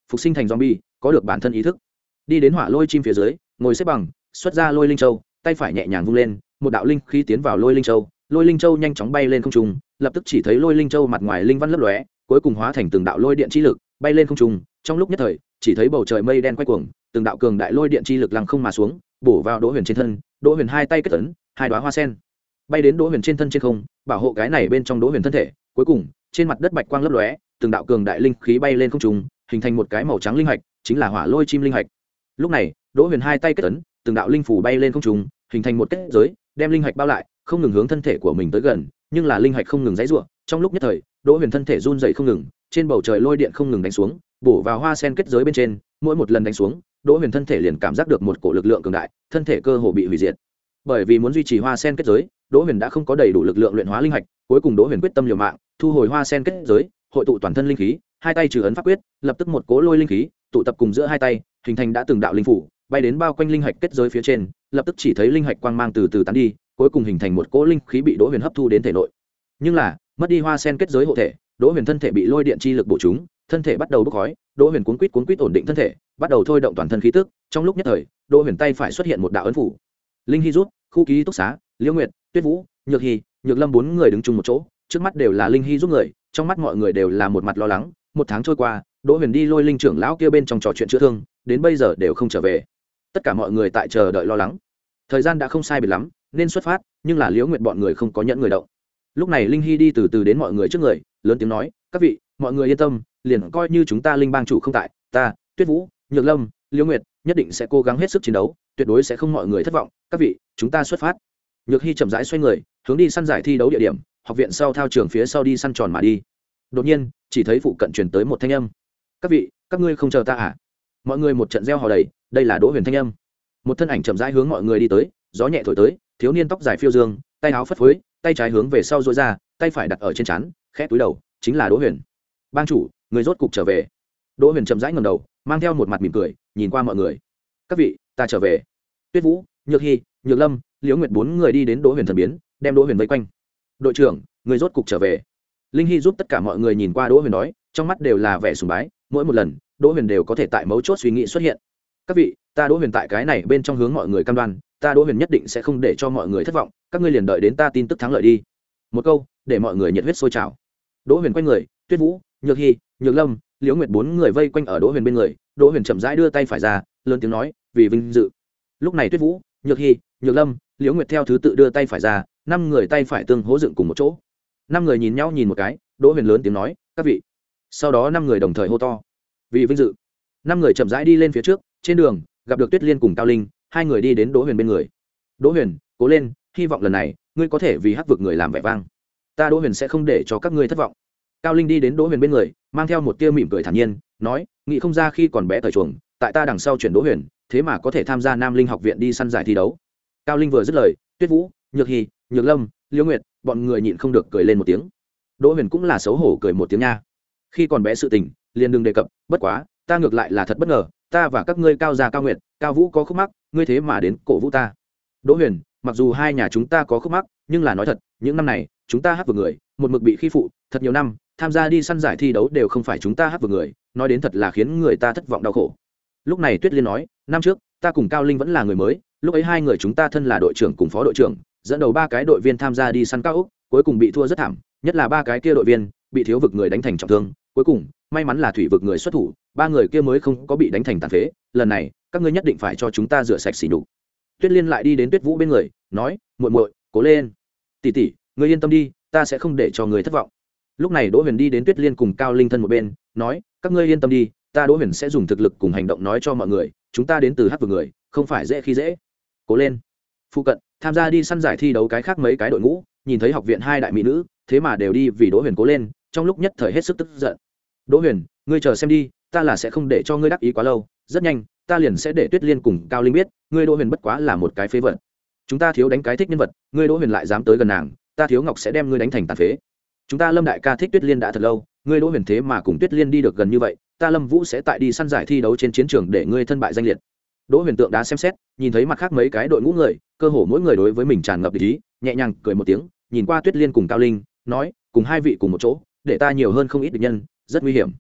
Speaker 1: phục sinh thành zombie, có được bản thân ý thức. Đi đến hỏa lôi chim phía dưới, ngồi xếp bằng, xuất ra lôi linh châu, tay phải nhẹ nhàng vung lên, một đạo linh khí tiến vào lôi linh châu, lôi linh châu nhanh chóng bay lên không trung, lập tức chỉ thấy lôi linh châu mặt ngoài linh văn lấp lóe, cuối cùng hóa thành từng đạo lôi điện chi lực, bay lên không trung. Trong lúc nhất thời, chỉ thấy bầu trời mây đen quay cuồng, từng đạo cường đại lôi điện chi lực lăng không mà xuống, bổ vào Đỗ Huyền trên thân. Đỗ Huyền hai tay kết ấn, hai đóa hoa sen bay đến Đỗ Huyền trên thân trên không, bảo hộ cái này bên trong Đỗ Huyền thân thể. Cuối cùng, trên mặt đất bạch quang lấp lóe, từng đạo cường đại linh khí bay lên không trung, hình thành một cái màu trắng linh hạch, chính là hỏa lôi chim linh hạch. Lúc này, Đỗ Huyền hai tay kết ấn, từng đạo linh phủ bay lên không trung, hình thành một kết giới, đem linh hạch bao lại, không ngừng hướng thân thể của mình tới gần, nhưng là linh hạch không ngừng giãy giụa. Trong lúc nhất thời, Đỗ Huyền thân thể run rẩy không ngừng, trên bầu trời lôi điện không ngừng đánh xuống, bổ vào hoa sen kết giới bên trên, mỗi một lần đánh xuống, Đỗ Huyền thân thể liền cảm giác được một cổ lực lượng cường đại, thân thể cơ hồ bị hủy diệt. Bởi vì muốn duy trì hoa sen kết giới, Đỗ Huyền đã không có đầy đủ lực lượng luyện hóa linh hạch, cuối cùng Đỗ Huyền quyết tâm liều mạng, thu hồi hoa sen kết giới, hội tụ toàn thân linh khí, hai tay trừ ấn pháp quyết, lập tức một cỗ lôi linh khí tụ tập cùng giữa hai tay, hình thành đã từng đạo linh phủ, bay đến bao quanh linh hạch kết giới phía trên, lập tức chỉ thấy linh hạch quang mang từ từ tán đi, cuối cùng hình thành một cỗ linh khí bị Đỗ Huyền hấp thu đến thể nội. Nhưng là, mất đi hoa sen kết giới hộ thể, Đỗ Huyền thân thể bị lôi điện chi lực bổ trúng, thân thể bắt đầu bốc khói. Đỗ Huyền cuốn quýt cuốn quýt ổn định thân thể, bắt đầu thôi động toàn thân khí tức. Trong lúc nhất thời, Đỗ Huyền tay phải xuất hiện một đạo ấn phủ. Linh Hy rút, khu ký túc xá, Liễu Nguyệt, Tuyết Vũ, Nhược Hy, Nhược Lâm bốn người đứng chung một chỗ, trước mắt đều là Linh Hy giúp người, trong mắt mọi người đều là một mặt lo lắng. Một tháng trôi qua, Đỗ Huyền đi lôi linh trưởng lão kia bên trong trò chuyện chữa thương, đến bây giờ đều không trở về. Tất cả mọi người tại chờ đợi lo lắng. Thời gian đã không sai biệt lắm, nên xuất phát, nhưng là Liễu Nguyệt bọn người không có nhẫn người động. Lúc này Linh Hy đi từ từ đến mọi người trước người, lớn tiếng nói: "Các vị, mọi người yên tâm, liền coi như chúng ta Linh bang chủ không tại, ta, Tuyết Vũ, Nhược Lâm, Liễu Nguyệt nhất định sẽ cố gắng hết sức chiến đấu, tuyệt đối sẽ không mọi người thất vọng. Các vị, chúng ta xuất phát." Nhược Hy chậm rãi xoay người, hướng đi săn giải thi đấu địa điểm, học viện sau thao trường phía sau đi săn tròn mà đi. Đột nhiên, chỉ thấy phụ cận truyền tới một thanh âm: "Các vị, các ngươi không chờ ta à?" Mọi người một trận reo hò đầy, đây là Đỗ Huyền thanh âm. Một thân ảnh chậm rãi hướng mọi người đi tới, gió nhẹ thổi tới, thiếu niên tóc dài phiêu dương, tay áo phất phới, tay trái hướng về sau duỗi ra, tay phải đặt ở trên trán, khẽ túi đầu, chính là Đỗ Huyền. "Bang chủ, người rốt cục trở về." Đỗ Huyền chậm rãi ngẩng đầu, mang theo một mặt mỉm cười, nhìn qua mọi người. "Các vị, ta trở về." Tuyết Vũ, Nhược Hy, Nhược Lâm, Liễu Nguyệt bốn người đi đến Đỗ Huyền thần biến, đem Đỗ Huyền vây quanh. "Đội trưởng, người rốt cục trở về." Linh Hy giúp tất cả mọi người nhìn qua Đỗ Huyền nói, trong mắt đều là vẻ sùng bái, mỗi một lần, Đỗ Huyền đều có thể tại mấu chốt suy nghĩ xuất hiện. "Các vị, ta Đỗ Huyền tại cái này bên trong hướng mọi người cam đoan, ta Đỗ Huyền nhất định sẽ không để cho mọi người thất vọng, các ngươi liền đợi đến ta tin tức thắng lợi đi." Một câu, để mọi người nhiệt huyết sôi trào. Đỗ Huyền quay người, Tuyết Vũ, Nhược Hy, Nhược Lâm, Liễu Nguyệt bốn người vây quanh ở Đỗ Huyền bên người, Đỗ Huyền chậm rãi đưa tay phải ra, lớn tiếng nói: "Vì vinh dự." Lúc này Tuyết Vũ, Nhược Hy, Nhược Lâm, Liễu Nguyệt theo thứ tự đưa tay phải ra, năm người tay phải tương hỗ dựng cùng một chỗ. Năm người nhìn nhau nhìn một cái, Đỗ Huyền lớn tiếng nói: "Các vị." Sau đó năm người đồng thời hô to: "Vì vinh dự." Năm người chậm rãi đi lên phía trước, trên đường gặp được Tuyết Liên cùng Cao Linh, hai người đi đến Đỗ Huyền bên người. "Đỗ Huyền, cố lên, hy vọng lần này ngươi có thể vì Hắc vực người làm vẻ vang. Ta Đỗ Huyền sẽ không để cho các ngươi thất vọng." Cao Linh đi đến Đỗ Huyền bên người, mang theo một tia mỉm cười thản nhiên, nói: "Nghĩ không ra khi còn bé thời chuồng, tại ta đằng sau chuyển Đỗ Huyền, thế mà có thể tham gia Nam Linh học viện đi săn giải thi đấu." Cao Linh vừa dứt lời, Tuyết Vũ, Nhược Hy, Nhược Lâm, Liễu Nguyệt, bọn người nhịn không được cười lên một tiếng. Đỗ Huyền cũng là xấu hổ cười một tiếng nha. Khi còn bé sự tình, liền đừng đề cập, bất quá, ta ngược lại là thật bất ngờ, ta và các ngươi Cao gia Cao Nguyệt, Cao Vũ có khúc mắc, ngươi thế mà đến cổ vũ ta. Đỗ Huyền, mặc dù hai nhà chúng ta có khúc mắc, nhưng là nói thật, những năm này, chúng ta Hắc vực người, một mực bị khi phụ, thật nhiều năm, tham gia đi săn giải thi đấu đều không phải chúng ta Hắc vực người, nói đến thật là khiến người ta thất vọng đau khổ. Lúc này Tuyết Liên nói, năm trước, ta cùng Cao Linh vẫn là người mới, lúc ấy hai người chúng ta thân là đội trưởng cùng phó đội trưởng, dẫn đầu ba cái đội viên tham gia đi săn cao ốc, cuối cùng bị thua rất thảm, nhất là ba cái kia đội viên bị thiếu vực người đánh thành trọng thương, cuối cùng may mắn là thủy vực người xuất thủ, ba người kia mới không có bị đánh thành tàn phế, lần này các ngươi nhất định phải cho chúng ta rửa sạch sỉ nhục. Tuyết Liên lại đi đến Tuyết Vũ bên người, nói: "Muội muội, cố lên. Tỷ tỷ, ngươi yên tâm đi, ta sẽ không để cho người thất vọng." Lúc này Đỗ Huyền đi đến Tuyết Liên cùng Cao Linh thân một bên, nói: "Các ngươi yên tâm đi, ta Đỗ Huyền sẽ dùng thực lực cùng hành động nói cho mọi người, chúng ta đến từ Hắc vực người, không phải dễ khi dễ. Cố lên." Phụ cận, tham gia đi săn giải thi đấu cái khác mấy cái đội ngũ, nhìn thấy học viện hai đại mỹ nữ, thế mà đều đi vì Đỗ Huyền cố lên, trong lúc nhất thời hết sức tức giận. "Đỗ Huyền, ngươi chờ xem đi, ta là sẽ không để cho ngươi đắc ý quá lâu, rất nhanh, ta liền sẽ để Tuyết Liên cùng Cao Linh biết, ngươi Đỗ Huyền bất quá là một cái phế vật. Chúng ta thiếu đánh cái thích nhân vật, ngươi Đỗ Huyền lại dám tới gần nàng, ta Thiếu Ngọc sẽ đem ngươi đánh thành tàn phế. Chúng ta Lâm đại ca thích Tuyết Liên đã thật lâu, ngươi Đỗ Huyền thế mà cùng Tuyết Liên đi được gần như vậy, ta Lâm Vũ sẽ tại đi săn giải thi đấu trên chiến trường để ngươi thân bại danh liệt." Đỗ Huyền tượng đá xem xét, nhìn thấy mặt khác mấy cái đội ngũ người, cơ hồ mỗi người đối với mình tràn ngập địch ý, nhẹ nhàng cười một tiếng, nhìn qua Tuyết Liên cùng Cao Linh, nói: "Cùng hai vị cùng một chỗ, để ta nhiều hơn không ít địch nhân, rất nguy hiểm."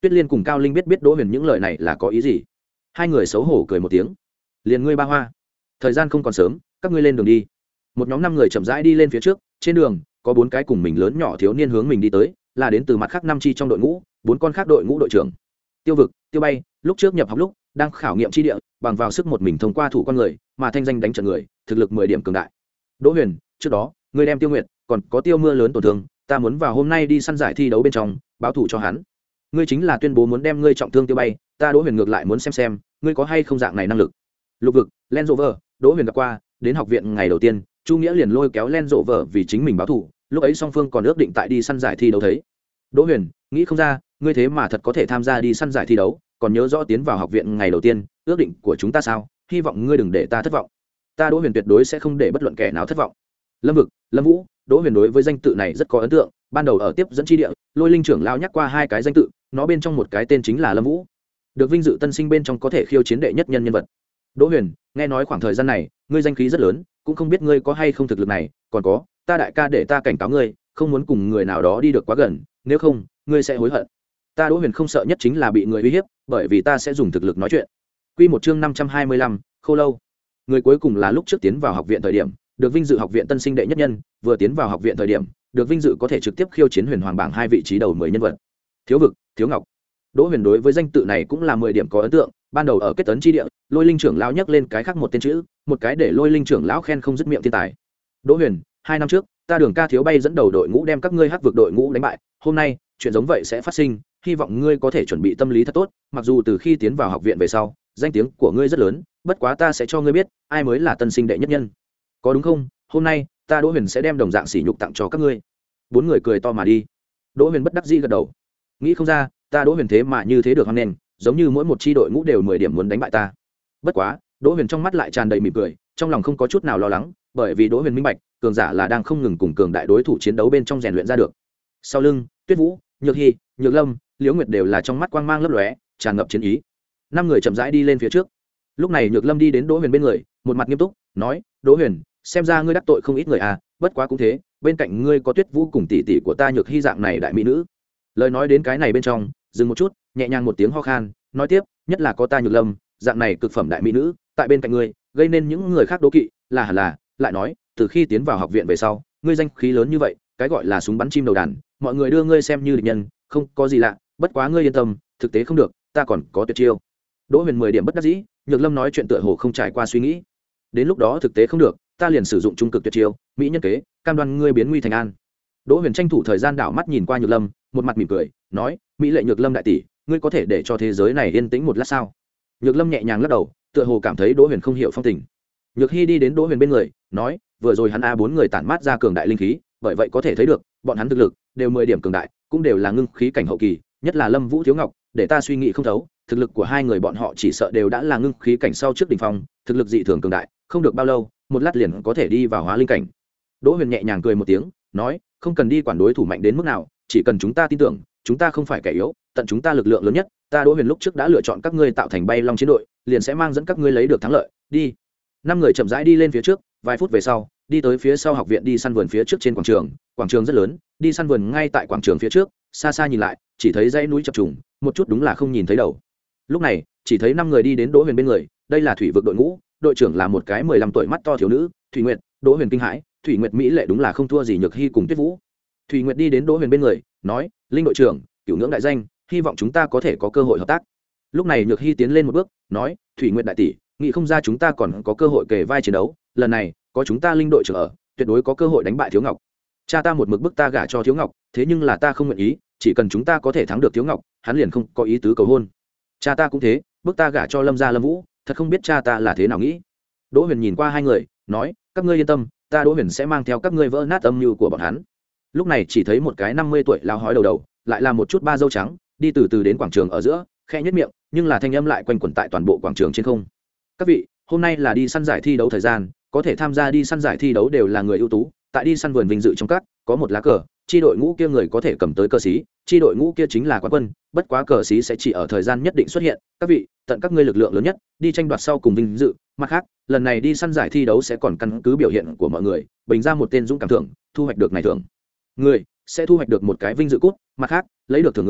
Speaker 1: Tuyết Liên cùng Cao Linh biết biết Đỗ Huyền những lời này là có ý gì, hai người xấu hổ cười một tiếng. Liền ngươi ba hoa, thời gian không còn sớm, các ngươi lên đường đi. Một nhóm năm người chậm rãi đi lên phía trước, trên đường có bốn cái cùng mình lớn nhỏ thiếu niên hướng mình đi tới, là đến từ mặt khác năm chi trong đội ngũ, bốn con khác đội ngũ đội trưởng. Tiêu Vực, Tiêu Bay, lúc trước nhập học lúc đang khảo nghiệm chi địa, bằng vào sức một mình thông qua thủ con người, mà thanh danh đánh trận người, thực lực mười điểm cường đại. Đỗ Huyền, trước đó, ngươi đem Tiêu Nguyệt, còn có Tiêu Mưa lớn tổn thương, ta muốn vào hôm nay đi săn giải thi đấu bên trong, báo thủ cho hắn. Ngươi chính là tuyên bố muốn đem ngươi trọng thương Tiêu Bay, ta Đỗ Huyền ngược lại muốn xem xem, ngươi có hay không dạng này năng lực. Lục Vực, Land Rover, Đỗ Huyền gặp qua, đến học viện ngày đầu tiên, Chu Nghĩa liền lôi kéo Land Rover vì chính mình báo thủ, lúc ấy song phương còn ước định tại đi săn giải thi đấu thấy. Đỗ Huyền, nghĩ không ra, ngươi thế mà thật có thể tham gia đi săn giải thi đấu, còn nhớ rõ tiến vào học viện ngày đầu tiên, ước định của chúng ta sao? Hy vọng ngươi đừng để ta thất vọng. Ta Đỗ Huyền tuyệt đối sẽ không để bất luận kẻ nào thất vọng. Lâm Vực, Lâm Vũ, Đỗ Huyền đối với danh tự này rất có ấn tượng, ban đầu ở tiếp dẫn chi địa, Lôi Linh trưởng lao nhắc qua hai cái danh tự, nó bên trong một cái tên chính là Lâm Vũ, được vinh dự tân sinh bên trong có thể khiêu chiến đệ nhất nhân nhân vật. Đỗ Huyền, nghe nói khoảng thời gian này, ngươi danh khí rất lớn, cũng không biết ngươi có hay không thực lực này, còn có, ta đại ca để ta cảnh cáo ngươi, không muốn cùng người nào đó đi được quá gần, nếu không, ngươi sẽ hối hận. Ta Đỗ Huyền không sợ nhất chính là bị người uy hiếp, bởi vì ta sẽ dùng thực lực nói chuyện. Quy một chương năm trăm hai mươi lăm, Khô Lâu. Người cuối cùng là lúc trước tiến vào học viện thời điểm, được vinh dự học viện tân sinh đệ nhất nhân, vừa tiến vào học viện thời điểm, được vinh dự có thể trực tiếp khiêu chiến huyền hoàng bảng hai vị trí đầu mười nhân vật. Thiếu Vực, Thiếu Ngọc. Đỗ Huyền đối với danh tự này cũng là mười điểm có ấn tượng, ban đầu ở kết tấn chi địa, Lôi Linh trưởng lão nhắc lên cái khác một tên chữ, một cái để Lôi Linh trưởng lão khen không dứt miệng thiên tài. Đỗ Huyền, hai năm trước, ta Đường Ca Thiếu Bay dẫn đầu đội ngũ đem các ngươi hắc vực đội ngũ đánh bại, hôm nay, chuyện giống vậy sẽ phát sinh, hy vọng ngươi có thể chuẩn bị tâm lý thật tốt, mặc dù từ khi tiến vào học viện về sau, danh tiếng của ngươi rất lớn, bất quá ta sẽ cho ngươi biết, ai mới là tân sinh đệ nhất nhân. Có đúng không? Hôm nay, ta Đỗ Huyền sẽ đem đồng dạng sỉ nhục tặng cho các ngươi. Bốn người cười to mà đi. Đỗ Huyền bất đắc dĩ gật đầu. Nghĩ không ra, ta Đỗ Huyền thế mà như thế được hoan nghênh, giống như mỗi một chi đội ngũ đều mười điểm muốn đánh bại ta. Bất quá, Đỗ Huyền trong mắt lại tràn đầy mỉm cười, trong lòng không có chút nào lo lắng, bởi vì Đỗ Huyền minh bạch, cường giả là đang không ngừng cùng cường đại đối thủ chiến đấu bên trong rèn luyện ra được. Sau lưng, Tuyết Vũ, Nhược Hi, Nhược Lâm, Liễu Nguyệt đều là trong mắt quang mang lấp lóe, tràn ngập chiến ý. Năm người chậm rãi đi lên phía trước. Lúc này Nhược Lâm đi đến Đỗ Huyền bên người, một mặt nghiêm túc, nói: "Đỗ Huyền, xem ra ngươi đắc tội không ít người à, bất quá cũng thế, bên cạnh ngươi có Tuyết Vũ cùng tỷ tỷ của ta Nhược Hi dạng này đại mỹ nữ." Lời nói đến cái này bên trong, dừng một chút, nhẹ nhàng một tiếng ho khan, nói tiếp: "Nhất là có ta Nhược Lâm, dạng này cực phẩm đại mỹ nữ, tại bên cạnh ngươi, gây nên những người khác đố kỵ, là hẳn là." Lại nói, từ khi tiến vào học viện về sau, ngươi danh khí lớn như vậy, cái gọi là súng bắn chim đầu đàn, mọi người đưa ngươi xem như địch nhân, không có gì lạ, bất quá ngươi yên tâm, thực tế không được, ta còn có tuyệt chiêu. Đỗ Huyền mười điểm bất đắc dĩ, Nhược Lâm nói chuyện tựa hồ không trải qua suy nghĩ. Đến lúc đó thực tế không được, ta liền sử dụng trung cực tuyệt chiêu, mỹ nhân kế, cam đoan ngươi biến nguy thành an. Đỗ Huyền tranh thủ thời gian đảo mắt nhìn qua Nhược Lâm, một mặt mỉm cười, nói: "Mỹ lệ Nhược Lâm đại tỷ, ngươi có thể để cho thế giới này yên tĩnh một lát sao?" Nhược Lâm nhẹ nhàng lắc đầu, tựa hồ cảm thấy Đỗ Huyền không hiểu phong tình. Nhược Hi đi đến Đỗ Huyền bên người, nói: "Vừa rồi hắn a bốn người tản mát ra cường đại linh khí, bởi vậy có thể thấy được, bọn hắn thực lực đều mười điểm cường đại, cũng đều là ngưng khí cảnh hậu kỳ, nhất là Lâm Vũ Thiếu Ngọc, để ta suy nghĩ không thấu, thực lực của hai người bọn họ chỉ sợ đều đã là ngưng khí cảnh sau trước đỉnh phong, thực lực dị thường cường đại, không được bao lâu, một lát liền có thể đi vào hóa linh cảnh." Đỗ Huyền nhẹ nhàng cười một tiếng, nói: "Không cần đi quản đối thủ mạnh đến mức nào, chỉ cần chúng ta tin tưởng, chúng ta không phải kẻ yếu, tận chúng ta lực lượng lớn nhất, ta Đỗ Huyền lúc trước đã lựa chọn các ngươi tạo thành Bay Long chiến đội, liền sẽ mang dẫn các ngươi lấy được thắng lợi, đi." Năm người chậm rãi đi lên phía trước, vài phút về sau, đi tới phía sau học viện đi săn vườn phía trước trên quảng trường, quảng trường rất lớn, đi săn vườn ngay tại quảng trường phía trước, xa xa nhìn lại, chỉ thấy dãy núi chập trùng, một chút đúng là không nhìn thấy đầu. Lúc này, chỉ thấy năm người đi đến Đỗ Huyền bên người, đây là thủy vực đội ngũ, đội trưởng là một cái mười lăm tuổi mắt to thiếu nữ, Thủy Nguyệt. Đỗ Huyền kinh hãi, Thủy Nguyệt mỹ lệ đúng là không thua gì Nhược Hi cùng Tuyết Vũ. Thủy Nguyệt đi đến Đỗ Huyền bên người, nói: "Linh đội trưởng, cửu ngưỡng đại danh, hy vọng chúng ta có thể có cơ hội hợp tác." Lúc này Nhược Hi tiến lên một bước, nói: "Thủy Nguyệt đại tỷ, nghĩ không ra chúng ta còn có cơ hội kề vai chiến đấu, lần này có chúng ta linh đội trưởng ở, tuyệt đối có cơ hội đánh bại Thiếu Ngọc. Cha ta một mực bức ta gả cho Thiếu Ngọc, thế nhưng là ta không nguyện ý, chỉ cần chúng ta có thể thắng được Thiếu Ngọc, hắn liền không có ý tứ cầu hôn. Cha ta cũng thế, bức ta gả cho Lâm gia Lâm Vũ, thật không biết cha ta là thế nào nghĩ." Đỗ Huyền nhìn qua hai người, nói: "Các ngươi yên tâm, ta Đỗ Huyền sẽ mang theo các ngươi vỡ nát âm mưu của bọn hắn." Lúc này chỉ thấy một cái năm mươi tuổi lao hói đầu đầu, lại là một chút ba dâu trắng, đi từ từ đến quảng trường ở giữa, khẽ nhếch miệng, nhưng là thanh âm lại quanh quẩn tại toàn bộ quảng trường trên không. "Các vị, hôm nay là đi săn giải thi đấu thời gian, có thể tham gia đi săn giải thi đấu đều là người ưu tú, tại đi săn vườn vinh dự trong các có một lá cờ, chi đội ngũ kia người có thể cầm tới cờ xí, chi đội ngũ kia chính là quán quân, bất quá cờ xí sẽ chỉ ở thời gian nhất định xuất hiện, các vị, tận các ngươi lực lượng lớn nhất, đi tranh đoạt sau cùng vinh dự. Mặt khác, lần này đi săn giải thi đấu sẽ còn căn cứ biểu hiện của mọi người, bình ra một tên dũng cảm thưởng, thu hoạch được này thưởng người sẽ thu hoạch được một cái vinh dự cút, mặt khác, lấy được thưởng người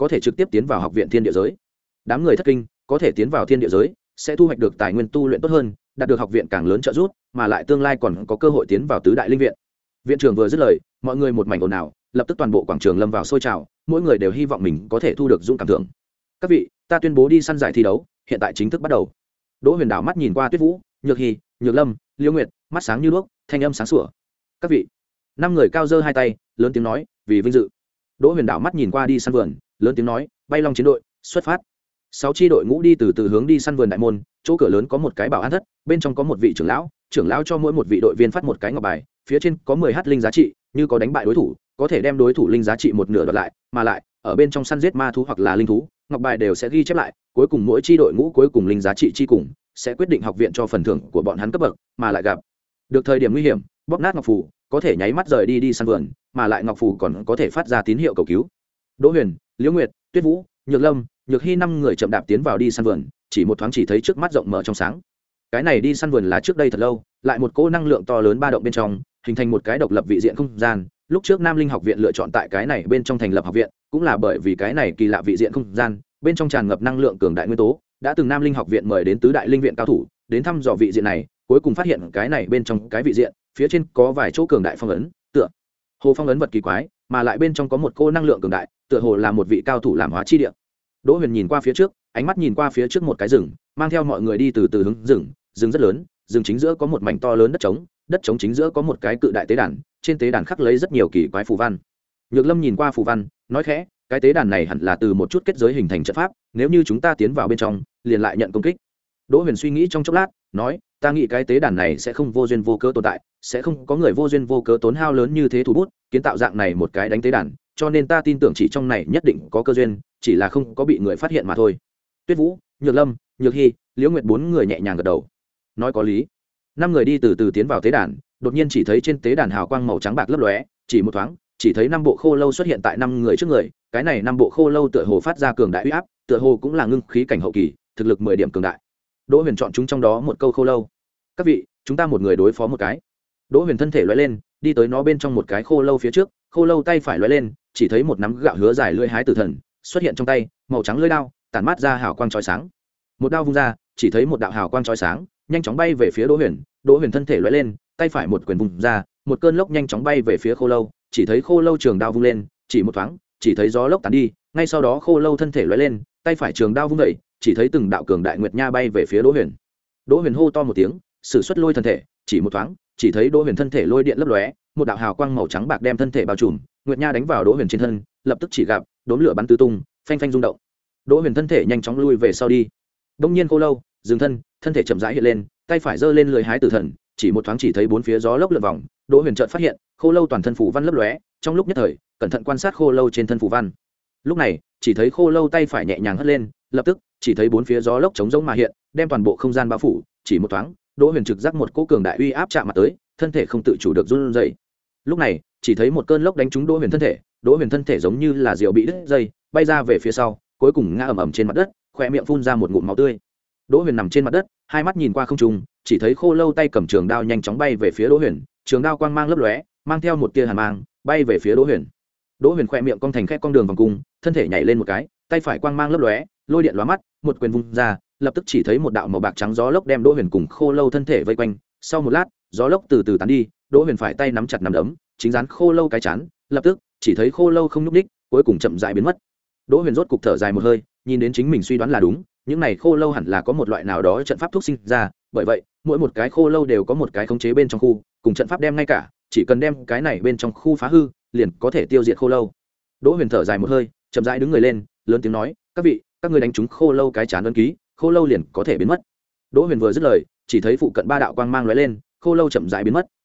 Speaker 1: có thể trực tiếp tiến vào học viện thiên địa giới. Đám người thất kinh có thể tiến vào thiên địa giới sẽ thu hoạch được tài nguyên tu luyện tốt hơn, đạt được học viện càng lớn trợ giúp, mà lại tương lai còn có cơ hội tiến vào tứ đại linh viện. Viện trưởng vừa dứt lời, mọi người một mảnh ồn ào, lập tức toàn bộ quảng trường lâm vào sôi trào, mỗi người đều hy vọng mình có thể thu được dũng cảm thưởng. Các vị, ta tuyên bố đi săn giải thi đấu hiện tại chính thức bắt đầu. Đỗ Huyền đảo mắt nhìn qua Tuyết Vũ, Nhược Hy, Nhược Lâm, Liêu Nguyệt, mắt sáng như đuốc, thanh âm sáng sủa. Các vị, năm người cao giơ hai tay, lớn tiếng nói, vì vinh dự. Đỗ Huyền đảo mắt nhìn qua đi săn vườn, lớn tiếng nói, bay long chiến đội xuất phát. Sáu chi đội ngũ đi từ từ hướng đi săn vườn đại môn, chỗ cửa lớn có một cái bảo an thất, bên trong có một vị trưởng lão, trưởng lão cho mỗi một vị đội viên phát một cái ngọc bài, phía trên có mười h linh giá trị, như có đánh bại đối thủ, có thể đem đối thủ linh giá trị một nửa đoạt lại, mà lại, ở bên trong săn giết ma thú hoặc là linh thú, ngọc bài đều sẽ ghi chép lại, cuối cùng mỗi chi đội ngũ cuối cùng linh giá trị chi cùng sẽ quyết định học viện cho phần thưởng của bọn hắn cấp bậc, mà lại gặp được thời điểm nguy hiểm, bóp nát ngọc phù, có thể nháy mắt rời đi đi săn vườn, mà lại ngọc phù còn có thể phát ra tín hiệu cầu cứu. Đỗ Huyền, Liễu Nguyệt, Tuyết Vũ, Nhược Lâm, Nhược Hy năm người chậm đạp tiến vào đi săn vườn, chỉ một thoáng chỉ thấy trước mắt rộng mở trong sáng. Cái này đi săn vườn là trước đây thật lâu, lại một cỗ năng lượng to lớn ba động bên trong, hình thành một cái độc lập vị diện không gian. Lúc trước Nam Linh học viện lựa chọn tại cái này bên trong thành lập học viện, cũng là bởi vì cái này kỳ lạ vị diện không gian, bên trong tràn ngập năng lượng cường đại nguyên tố, đã từng Nam Linh học viện mời đến tứ đại linh viện cao thủ, đến thăm dò vị diện này, cuối cùng phát hiện cái này bên trong cái vị diện, phía trên có vài chỗ cường đại phong ấn, tựa hồ phong ấn vật kỳ quái, mà lại bên trong có một cô năng lượng cường đại, tựa hồ là một vị cao thủ làm hóa chi địa. Đỗ Huyền nhìn qua phía trước, ánh mắt nhìn qua phía trước một cái rừng, mang theo mọi người đi từ từ hướng rừng, rừng rất lớn, rừng chính giữa có một mảnh to lớn đất trống, đất trống chính giữa có một cái cự đại tế đàn, trên tế đàn khắc lấy rất nhiều kỳ quái phù văn. Nhược Lâm nhìn qua phù văn, nói khẽ, cái tế đàn này hẳn là từ một chút kết giới hình thành trận pháp, nếu như chúng ta tiến vào bên trong, liền lại nhận công kích. Đỗ Huyền suy nghĩ trong chốc lát, nói, ta nghĩ cái tế đàn này sẽ không vô duyên vô cớ tồn tại, sẽ không có người vô duyên vô cớ tốn hao lớn như thế thủ bút, kiến tạo dạng này một cái đánh tế đàn, cho nên ta tin tưởng chỉ trong này nhất định có cơ duyên, chỉ là không có bị người phát hiện mà thôi. Tuyết Vũ, Nhược Lâm, Nhược Hy, Liễu Nguyệt bốn người nhẹ nhàng gật đầu. Nói có lý. Năm người đi từ từ tiến vào tế đàn, đột nhiên chỉ thấy trên tế đàn hào quang màu trắng bạc lấp lóe, chỉ một thoáng, chỉ thấy năm bộ khô lâu xuất hiện tại năm người trước người, cái này năm bộ khô lâu tựa hồ phát ra cường đại uy áp, tựa hồ cũng là ngưng khí cảnh hậu kỳ, thực lực mười điểm cường đại. Đỗ Huyền chọn chúng trong đó một câu khô lâu. Các vị, chúng ta một người đối phó một cái. Đỗ Huyền thân thể lóe lên, đi tới nó bên trong một cái khô lâu phía trước, khô lâu tay phải lóe lên, chỉ thấy một nắm gạo hứa dài lưỡi hái tử thần xuất hiện trong tay, màu trắng lưỡi đao, tản mát ra hào quang chói sáng. Một đao vung ra, chỉ thấy một đạo hào quang chói sáng, nhanh chóng bay về phía Đỗ Huyền. Đỗ Huyền thân thể lóe lên, tay phải một quyền vung ra, một cơn lốc nhanh chóng bay về phía khô lâu, chỉ thấy khô lâu trường đao vung lên, chỉ một thoáng, chỉ thấy gió lốc tàn đi, ngay sau đó khô lâu thân thể lóe lên, tay phải trường đao vung dậy, chỉ thấy từng đạo cường đại nguyệt nha bay về phía Đỗ Huyền. Đỗ Huyền hô to một tiếng, sử xuất lôi thân thể, chỉ một thoáng, chỉ thấy Đỗ Huyền thân thể lôi điện lấp lóe, một đạo hào quang màu trắng bạc đem thân thể bao trùm, nguyệt nha đánh vào Đỗ Huyền trên thân, lập tức chỉ gặp đốm lửa bắn tứ tung, phanh phanh rung động. Đỗ Huyền thân thể nhanh chóng lui về sau đi. Đông nhiên khô lâu dừng thân, thân thể chậm rãi hiện lên, tay phải giơ lên lưỡi hái tử thần, chỉ một thoáng chỉ thấy bốn phía gió lốc lượn vòng. Đỗ Huyền chợt phát hiện, khô lâu toàn thân phù văn lấp lóe, trong lúc nhất thời, cẩn thận quan sát khô lâu trên thân phù văn. Lúc này, chỉ thấy khô lâu tay phải nhẹ nhàng hất lên, lập tức, chỉ thấy bốn phía gió lốc chống rỗng mà hiện, đem toàn bộ không gian bao phủ, chỉ một thoáng, Đỗ Huyền trực giác một cỗ cường đại uy áp chạm mặt tới, thân thể không tự chủ được run rẩy. Lúc này, chỉ thấy một cơn lốc đánh trúng Đỗ Huyền thân thể, Đỗ Huyền thân thể giống như là diều bị đứt dây, bay ra về phía sau, cuối cùng ngã ầm ầm trên mặt đất, khóe miệng phun ra một ngụm máu tươi. Đỗ Huyền nằm trên mặt đất, hai mắt nhìn qua không trung, chỉ thấy khô lâu tay cầm trường đao nhanh chóng bay về phía Đỗ Huyền, trường đao quang mang lấp lóe, mang theo một tia hàn mang, bay về phía Đỗ Huyền. Đỗ Huyền khóe miệng cong thành khép cong đường vòng cung, thân thể nhảy lên một cái, tay phải quang mang lấp lóe, lôi điện lóa mắt, một quyền vung ra, lập tức chỉ thấy một đạo màu bạc trắng gió lốc đem Đỗ Huyền cùng khô lâu thân thể vây quanh. Sau một lát, gió lốc từ từ tán đi, Đỗ Huyền phải tay nắm chặt nắm đấm, chính dán khô lâu cái chán, lập tức chỉ thấy khô lâu không nhúc nhích, cuối cùng chậm rãi biến mất. Đỗ Huyền rốt cục thở dài một hơi, nhìn đến chính mình suy đoán là đúng, những này khô lâu hẳn là có một loại nào đó trận pháp thuốc sinh ra, bởi vậy, mỗi một cái khô lâu đều có một cái khống chế bên trong khu, cùng trận pháp đem ngay cả, chỉ cần đem cái này bên trong khu phá hư, liền có thể tiêu diệt khô lâu. Đỗ Huyền thở dài một hơi, chậm rãi đứng người lên, lớn tiếng nói, các vị, các ngươi đánh trúng khô lâu cái chán ấn ký, khô lâu liền có thể biến mất. Đỗ Huyền vừa dứt lời, chỉ thấy phụ cận ba đạo quang mang lóe lên, khô lâu chậm rãi biến mất.